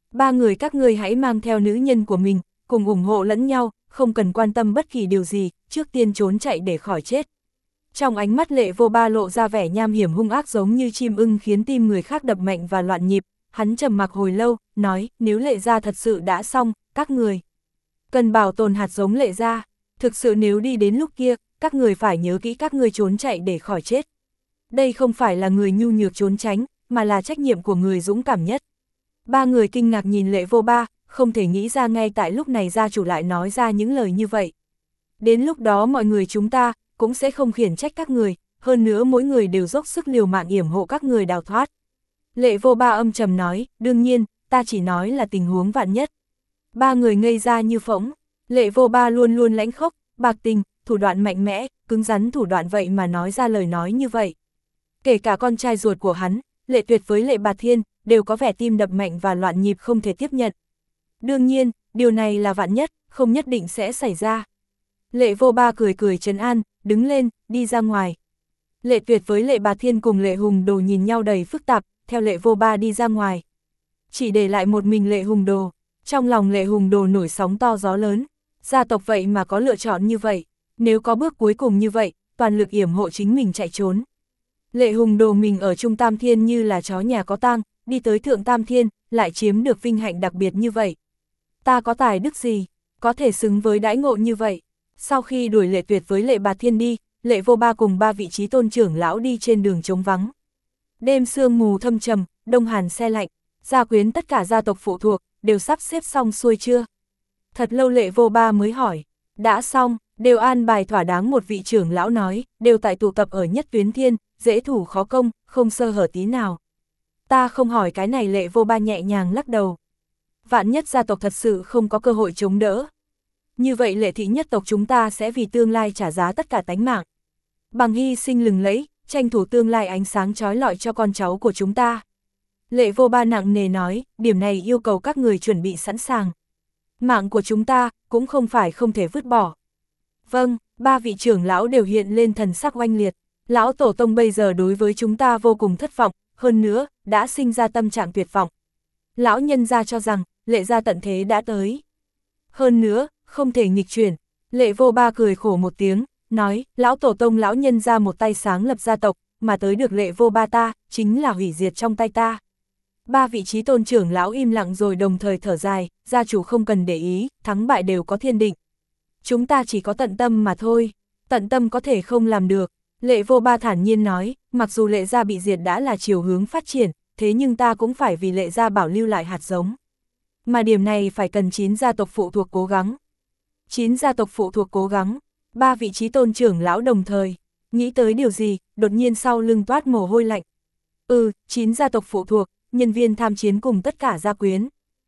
Ba người các ngươi hãy mang theo nữ nhân của mình, cùng ủng hộ lẫn nhau, không cần quan tâm bất kỳ điều gì, trước tiên trốn chạy để khỏi chết. Trong ánh mắt Lệ Vô Ba lộ ra vẻ nham hiểm hung ác giống như chim ưng khiến tim người khác đập mạnh và loạn nhịp, hắn trầm mặc hồi lâu, nói, nếu Lệ gia thật sự đã xong, các người cần bảo tồn hạt giống Lệ gia, thực sự nếu đi đến lúc kia, các người phải nhớ kỹ các người trốn chạy để khỏi chết. Đây không phải là người nhu nhược trốn tránh, mà là trách nhiệm của người dũng cảm nhất. Ba người kinh ngạc nhìn Lệ Vô Ba, không thể nghĩ ra ngay tại lúc này gia chủ lại nói ra những lời như vậy. Đến lúc đó mọi người chúng ta cũng sẽ không khiển trách các người, hơn nữa mỗi người đều dốc sức liều mạng yểm hộ các người đào thoát. Lệ Vô Ba âm trầm nói, đương nhiên, ta chỉ nói là tình huống vạn nhất. Ba người ngây ra như phỗng, Lệ Vô Ba luôn luôn lãnh khốc, bạc tình, thủ đoạn mạnh mẽ, cứng rắn thủ đoạn vậy mà nói ra lời nói như vậy. Kể cả con trai ruột của hắn, Lệ Tuyệt với Lệ Bạt Thiên, đều có vẻ tim đập mạnh và loạn nhịp không thể tiếp nhận. Đương nhiên, điều này là vạn nhất, không nhất định sẽ xảy ra. Lệ Vô Ba cười cười trấn an, đứng lên, đi ra ngoài. Lệ Tuyệt với Lệ Bạt Thiên cùng Lệ Hùng Đồ nhìn nhau đầy phức tạp, theo Lệ Vô Ba đi ra ngoài. Chỉ để lại một mình Lệ Hùng Đồ, trong lòng Lệ Hùng Đồ nổi sóng to gió lớn. Gia tộc vậy mà có lựa chọn như vậy, nếu có bước cuối cùng như vậy, toàn lực yểm hộ chính mình chạy trốn. Lệ Hùng Đồ mình ở Trung Tam Thiên như là chó nhà có tang, đi tới Thượng Tam Thiên, lại chiếm được vinh hạnh đặc biệt như vậy. Ta có tài đức gì, có thể xứng với đãi ngộ như vậy. Sau khi đuổi Lệ Tuyệt với Lệ Bạt Thiên đi, Lệ Vô Ba cùng ba vị trí tôn trưởng lão đi trên đường trống vắng. Đêm sương mù thâm trầm, đông hàn se lạnh, gia quyến tất cả gia tộc phụ thuộc, đều sắp xếp xong xuôi chưa? Thật lâu Lệ Vô Ba mới hỏi, đã xong, đều an bài thỏa đáng. Một vị trưởng lão nói, đều tại tụ tập ở Nhất Tuyến Thiên, dễ thủ khó công, không sơ hở tí nào. Ta không hỏi cái này. Lệ Vô Ba nhẹ nhàng lắc đầu. Vạn nhất gia tộc thật sự không có cơ hội chống đỡ. Như vậy Lệ thị nhất tộc chúng ta sẽ vì tương lai trả giá tất cả tánh mạng. Bằng hy sinh lừng lẫy, tranh thủ tương lai ánh sáng chói lọi cho con cháu của chúng ta. Lệ Vô Ba nặng nề nói, điểm này yêu cầu các người chuẩn bị sẵn sàng. Mạng của chúng ta cũng không phải không thể vứt bỏ. Vâng, ba vị trưởng lão đều hiện lên thần sắc oanh liệt. Lão tổ tông bây giờ đối với chúng ta vô cùng thất vọng, hơn nữa, đã sinh ra tâm trạng tuyệt vọng. Lão nhân gia cho rằng, Lệ gia tận thế đã tới. Hơn nữa, không thể nghịch chuyển. Lệ Vô Ba cười khổ một tiếng, nói, lão tổ tông lão nhân gia một tay sáng lập gia tộc, mà tới được Lệ Vô Ba ta, chính là hủy diệt trong tay ta. Ba vị trí tôn trưởng lão im lặng rồi đồng thời thở dài, gia chủ không cần để ý, thắng bại đều có thiên định. Chúng ta chỉ có tận tâm mà thôi, tận tâm có thể không làm được. Lệ Vô Ba thản nhiên nói, mặc dù Lệ gia bị diệt đã là chiều hướng phát triển, thế nhưng ta cũng phải vì Lệ gia bảo lưu lại hạt giống. Mà điểm này phải cần chín gia tộc phụ thuộc cố gắng. Chín gia tộc phụ thuộc cố gắng, ba vị trí tôn trưởng lão đồng thời, nghĩ tới điều gì, đột nhiên sau lưng toát mồ hôi lạnh. Ừ, chín gia tộc phụ thuộc, nhân viên tham chiến cùng tất cả gia quyến.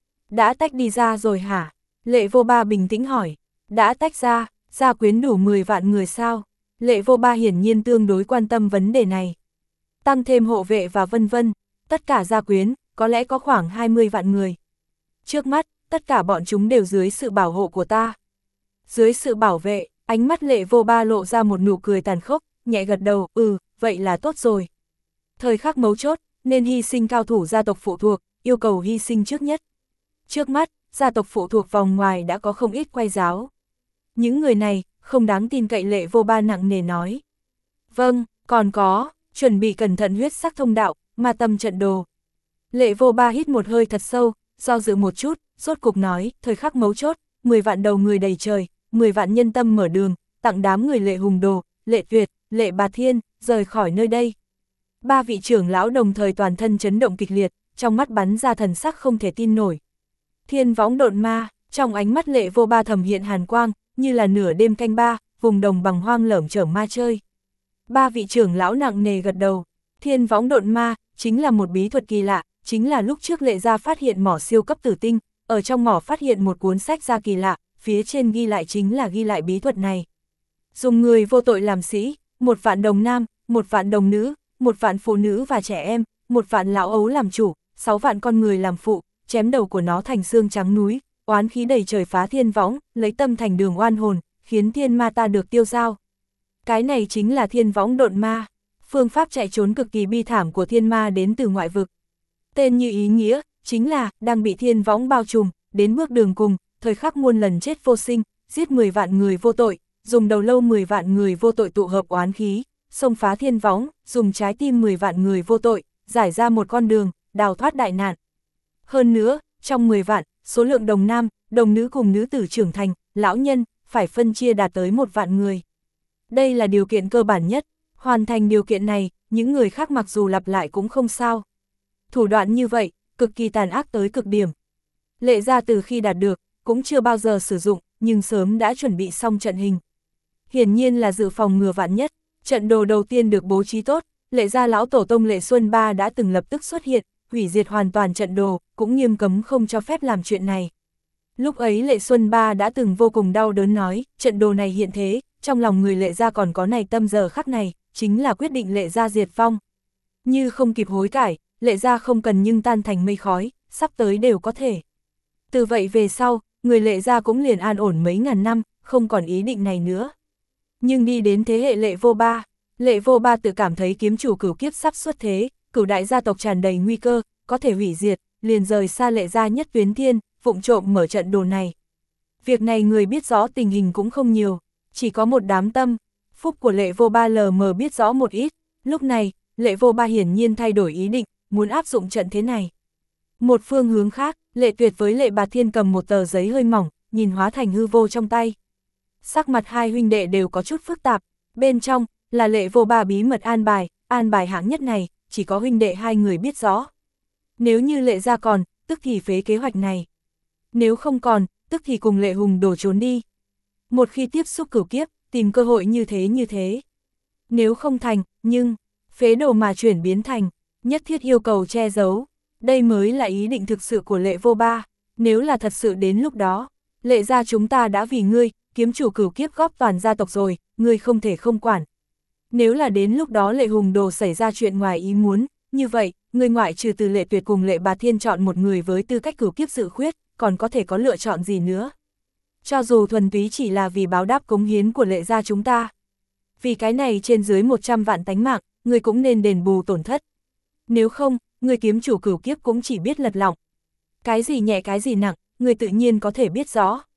Đã tách đi ra rồi hả? Lệ Vô Ba bình tĩnh hỏi. Đã tách ra, gia quyến đủ mười vạn người sao? Lệ Vô Ba hiển nhiên tương đối quan tâm vấn đề này. Tăng thêm hộ vệ và vân vân, tất cả gia quyến, có lẽ có khoảng hai mươi vạn người. Trước mắt, tất cả bọn chúng đều dưới sự bảo hộ của ta. Dưới sự bảo vệ, ánh mắt Lệ Vô Ba lộ ra một nụ cười tàn khốc, nhẹ gật đầu, ừ, vậy là tốt rồi. Thời khắc mấu chốt, nên hy sinh cao thủ gia tộc phụ thuộc, yêu cầu hy sinh trước nhất. Trước mắt, gia tộc phụ thuộc vòng ngoài đã có không ít quay giáo. Những người này, không đáng tin cậy. Lệ Vô Ba nặng nề nói. Vâng, còn có, chuẩn bị cẩn thận huyết sắc thông đạo, ma tâm trận đồ. Lệ Vô Ba hít một hơi thật sâu, do dự một chút, rốt cục nói, thời khắc mấu chốt, mười vạn đầu người đầy trời, mười vạn nhân tâm mở đường, tặng đám người Lệ Hùng Đồ, Lệ Tuyệt, Lệ Bạt Thiên, rời khỏi nơi đây. Ba vị trưởng lão đồng thời toàn thân chấn động kịch liệt, trong mắt bắn ra thần sắc không thể tin nổi. Thiên võng độn ma, trong ánh mắt Lệ Vô Ba thầm hiện hàn quang, như là nửa đêm canh ba, vùng đồng bằng hoang lởm chởm ma chơi. Ba vị trưởng lão nặng nề gật đầu. Thiên võng độn ma, chính là một bí thuật kỳ lạ, chính là lúc trước Lệ gia phát hiện mỏ siêu cấp tử tinh, ở trong mỏ phát hiện một cuốn sách gia kỳ lạ, phía trên ghi lại chính là ghi lại bí thuật này. Dùng người vô tội làm sĩ, một vạn đồng nam, một vạn đồng nữ, một vạn phụ nữ và trẻ em, một vạn lão ấu làm chủ, sáu vạn con người làm phụ, chém đầu của nó thành xương trắng núi, oán khí đầy trời phá thiên võng, lấy tâm thành đường oan hồn, khiến thiên ma ta được tiêu dao. Cái này chính là thiên võng độn ma, phương pháp chạy trốn cực kỳ bi thảm của thiên ma đến từ ngoại vực. Tên như ý nghĩa, chính là, đang bị thiên võng bao trùm, đến bước đường cùng, thời khắc muôn lần chết vô sinh, giết mười vạn người vô tội, dùng đầu lâu mười vạn người vô tội tụ hợp oán khí, xông phá thiên võng, dùng trái tim mười vạn người vô tội, giải ra một con đường, đào thoát đại nạn. Hơn nữa, trong mười vạn, số lượng đồng nam, đồng nữ cùng nữ tử trưởng thành, lão nhân, phải phân chia đạt tới một vạn người. Đây là điều kiện cơ bản nhất, hoàn thành điều kiện này, những người khác mặc dù lặp lại cũng không sao. Thủ đoạn như vậy, cực kỳ tàn ác tới cực điểm. Lệ gia từ khi đạt được, cũng chưa bao giờ sử dụng, nhưng sớm đã chuẩn bị xong trận hình. Hiển nhiên là dự phòng ngừa vạn nhất, trận đồ đầu tiên được bố trí tốt, Lệ gia lão tổ tông Lệ Xuân Ba đã từng lập tức xuất hiện, hủy diệt hoàn toàn trận đồ, cũng nghiêm cấm không cho phép làm chuyện này. Lúc ấy Lệ Xuân Ba đã từng vô cùng đau đớn nói, trận đồ này hiện thế, trong lòng người Lệ gia còn có này tâm giờ khắc này, chính là quyết định Lệ gia diệt vong. Như không kịp hối cải, Lệ gia không cần nhưng tan thành mây khói, sắp tới đều có thể. Từ vậy về sau, người Lệ gia cũng liền an ổn mấy ngàn năm, không còn ý định này nữa. Nhưng đi đến thế hệ Lệ Vô Ba, Lệ Vô Ba tự cảm thấy kiếm chủ cửu kiếp sắp xuất thế, cửu đại gia tộc tràn đầy nguy cơ, có thể hủy diệt, liền rời xa Lệ gia nhất tuyến thiên, vụng trộm mở trận đồ này. Việc này người biết rõ tình hình cũng không nhiều, chỉ có một đám tâm, phúc của Lệ Vô Ba lờ mờ biết rõ một ít, lúc này, Lệ Vô Ba hiển nhiên thay đổi ý định, muốn áp dụng trận thế này. Một phương hướng khác, Lệ Tuyệt với Lệ Bạt Thiên cầm một tờ giấy hơi mỏng, nhìn hóa thành hư vô trong tay. Sắc mặt hai huynh đệ đều có chút phức tạp, bên trong, là Lệ Vô Ba bí mật an bài, an bài hạng nhất này, chỉ có huynh đệ hai người biết rõ. Nếu như Lệ gia còn, tức thì phế kế hoạch này. Nếu không còn, tức thì cùng Lệ Hùng đổ trốn đi. Một khi tiếp xúc cửu kiếp, tìm cơ hội như thế như thế. Nếu không thành, nhưng, phế đồ mà chuyển biến thành, nhất thiết yêu cầu che giấu. Đây mới là ý định thực sự của Lệ Vô Ba. Nếu là thật sự đến lúc đó, Lệ gia chúng ta đã vì ngươi, kiếm chủ cửu kiếp góp toàn gia tộc rồi, ngươi không thể không quản. Nếu là đến lúc đó Lệ Hùng đồ xảy ra chuyện ngoài ý muốn, như vậy, ngươi ngoại trừ từ Lệ Tuyệt cùng Lệ Bạt Thiên chọn một người với tư cách cửu kiếp dự khuyết, còn có thể có lựa chọn gì nữa. Cho dù thuần túy chỉ là vì báo đáp cống hiến của Lệ gia chúng ta. Vì cái này trên dưới một trăm vạn tánh mạng, ngươi cũng nên đền bù tổn thất. Nếu không, ngươi kiếm chủ cửu kiếp cũng chỉ biết lật lọng. Cái gì nhẹ cái gì nặng, ngươi tự nhiên có thể biết rõ.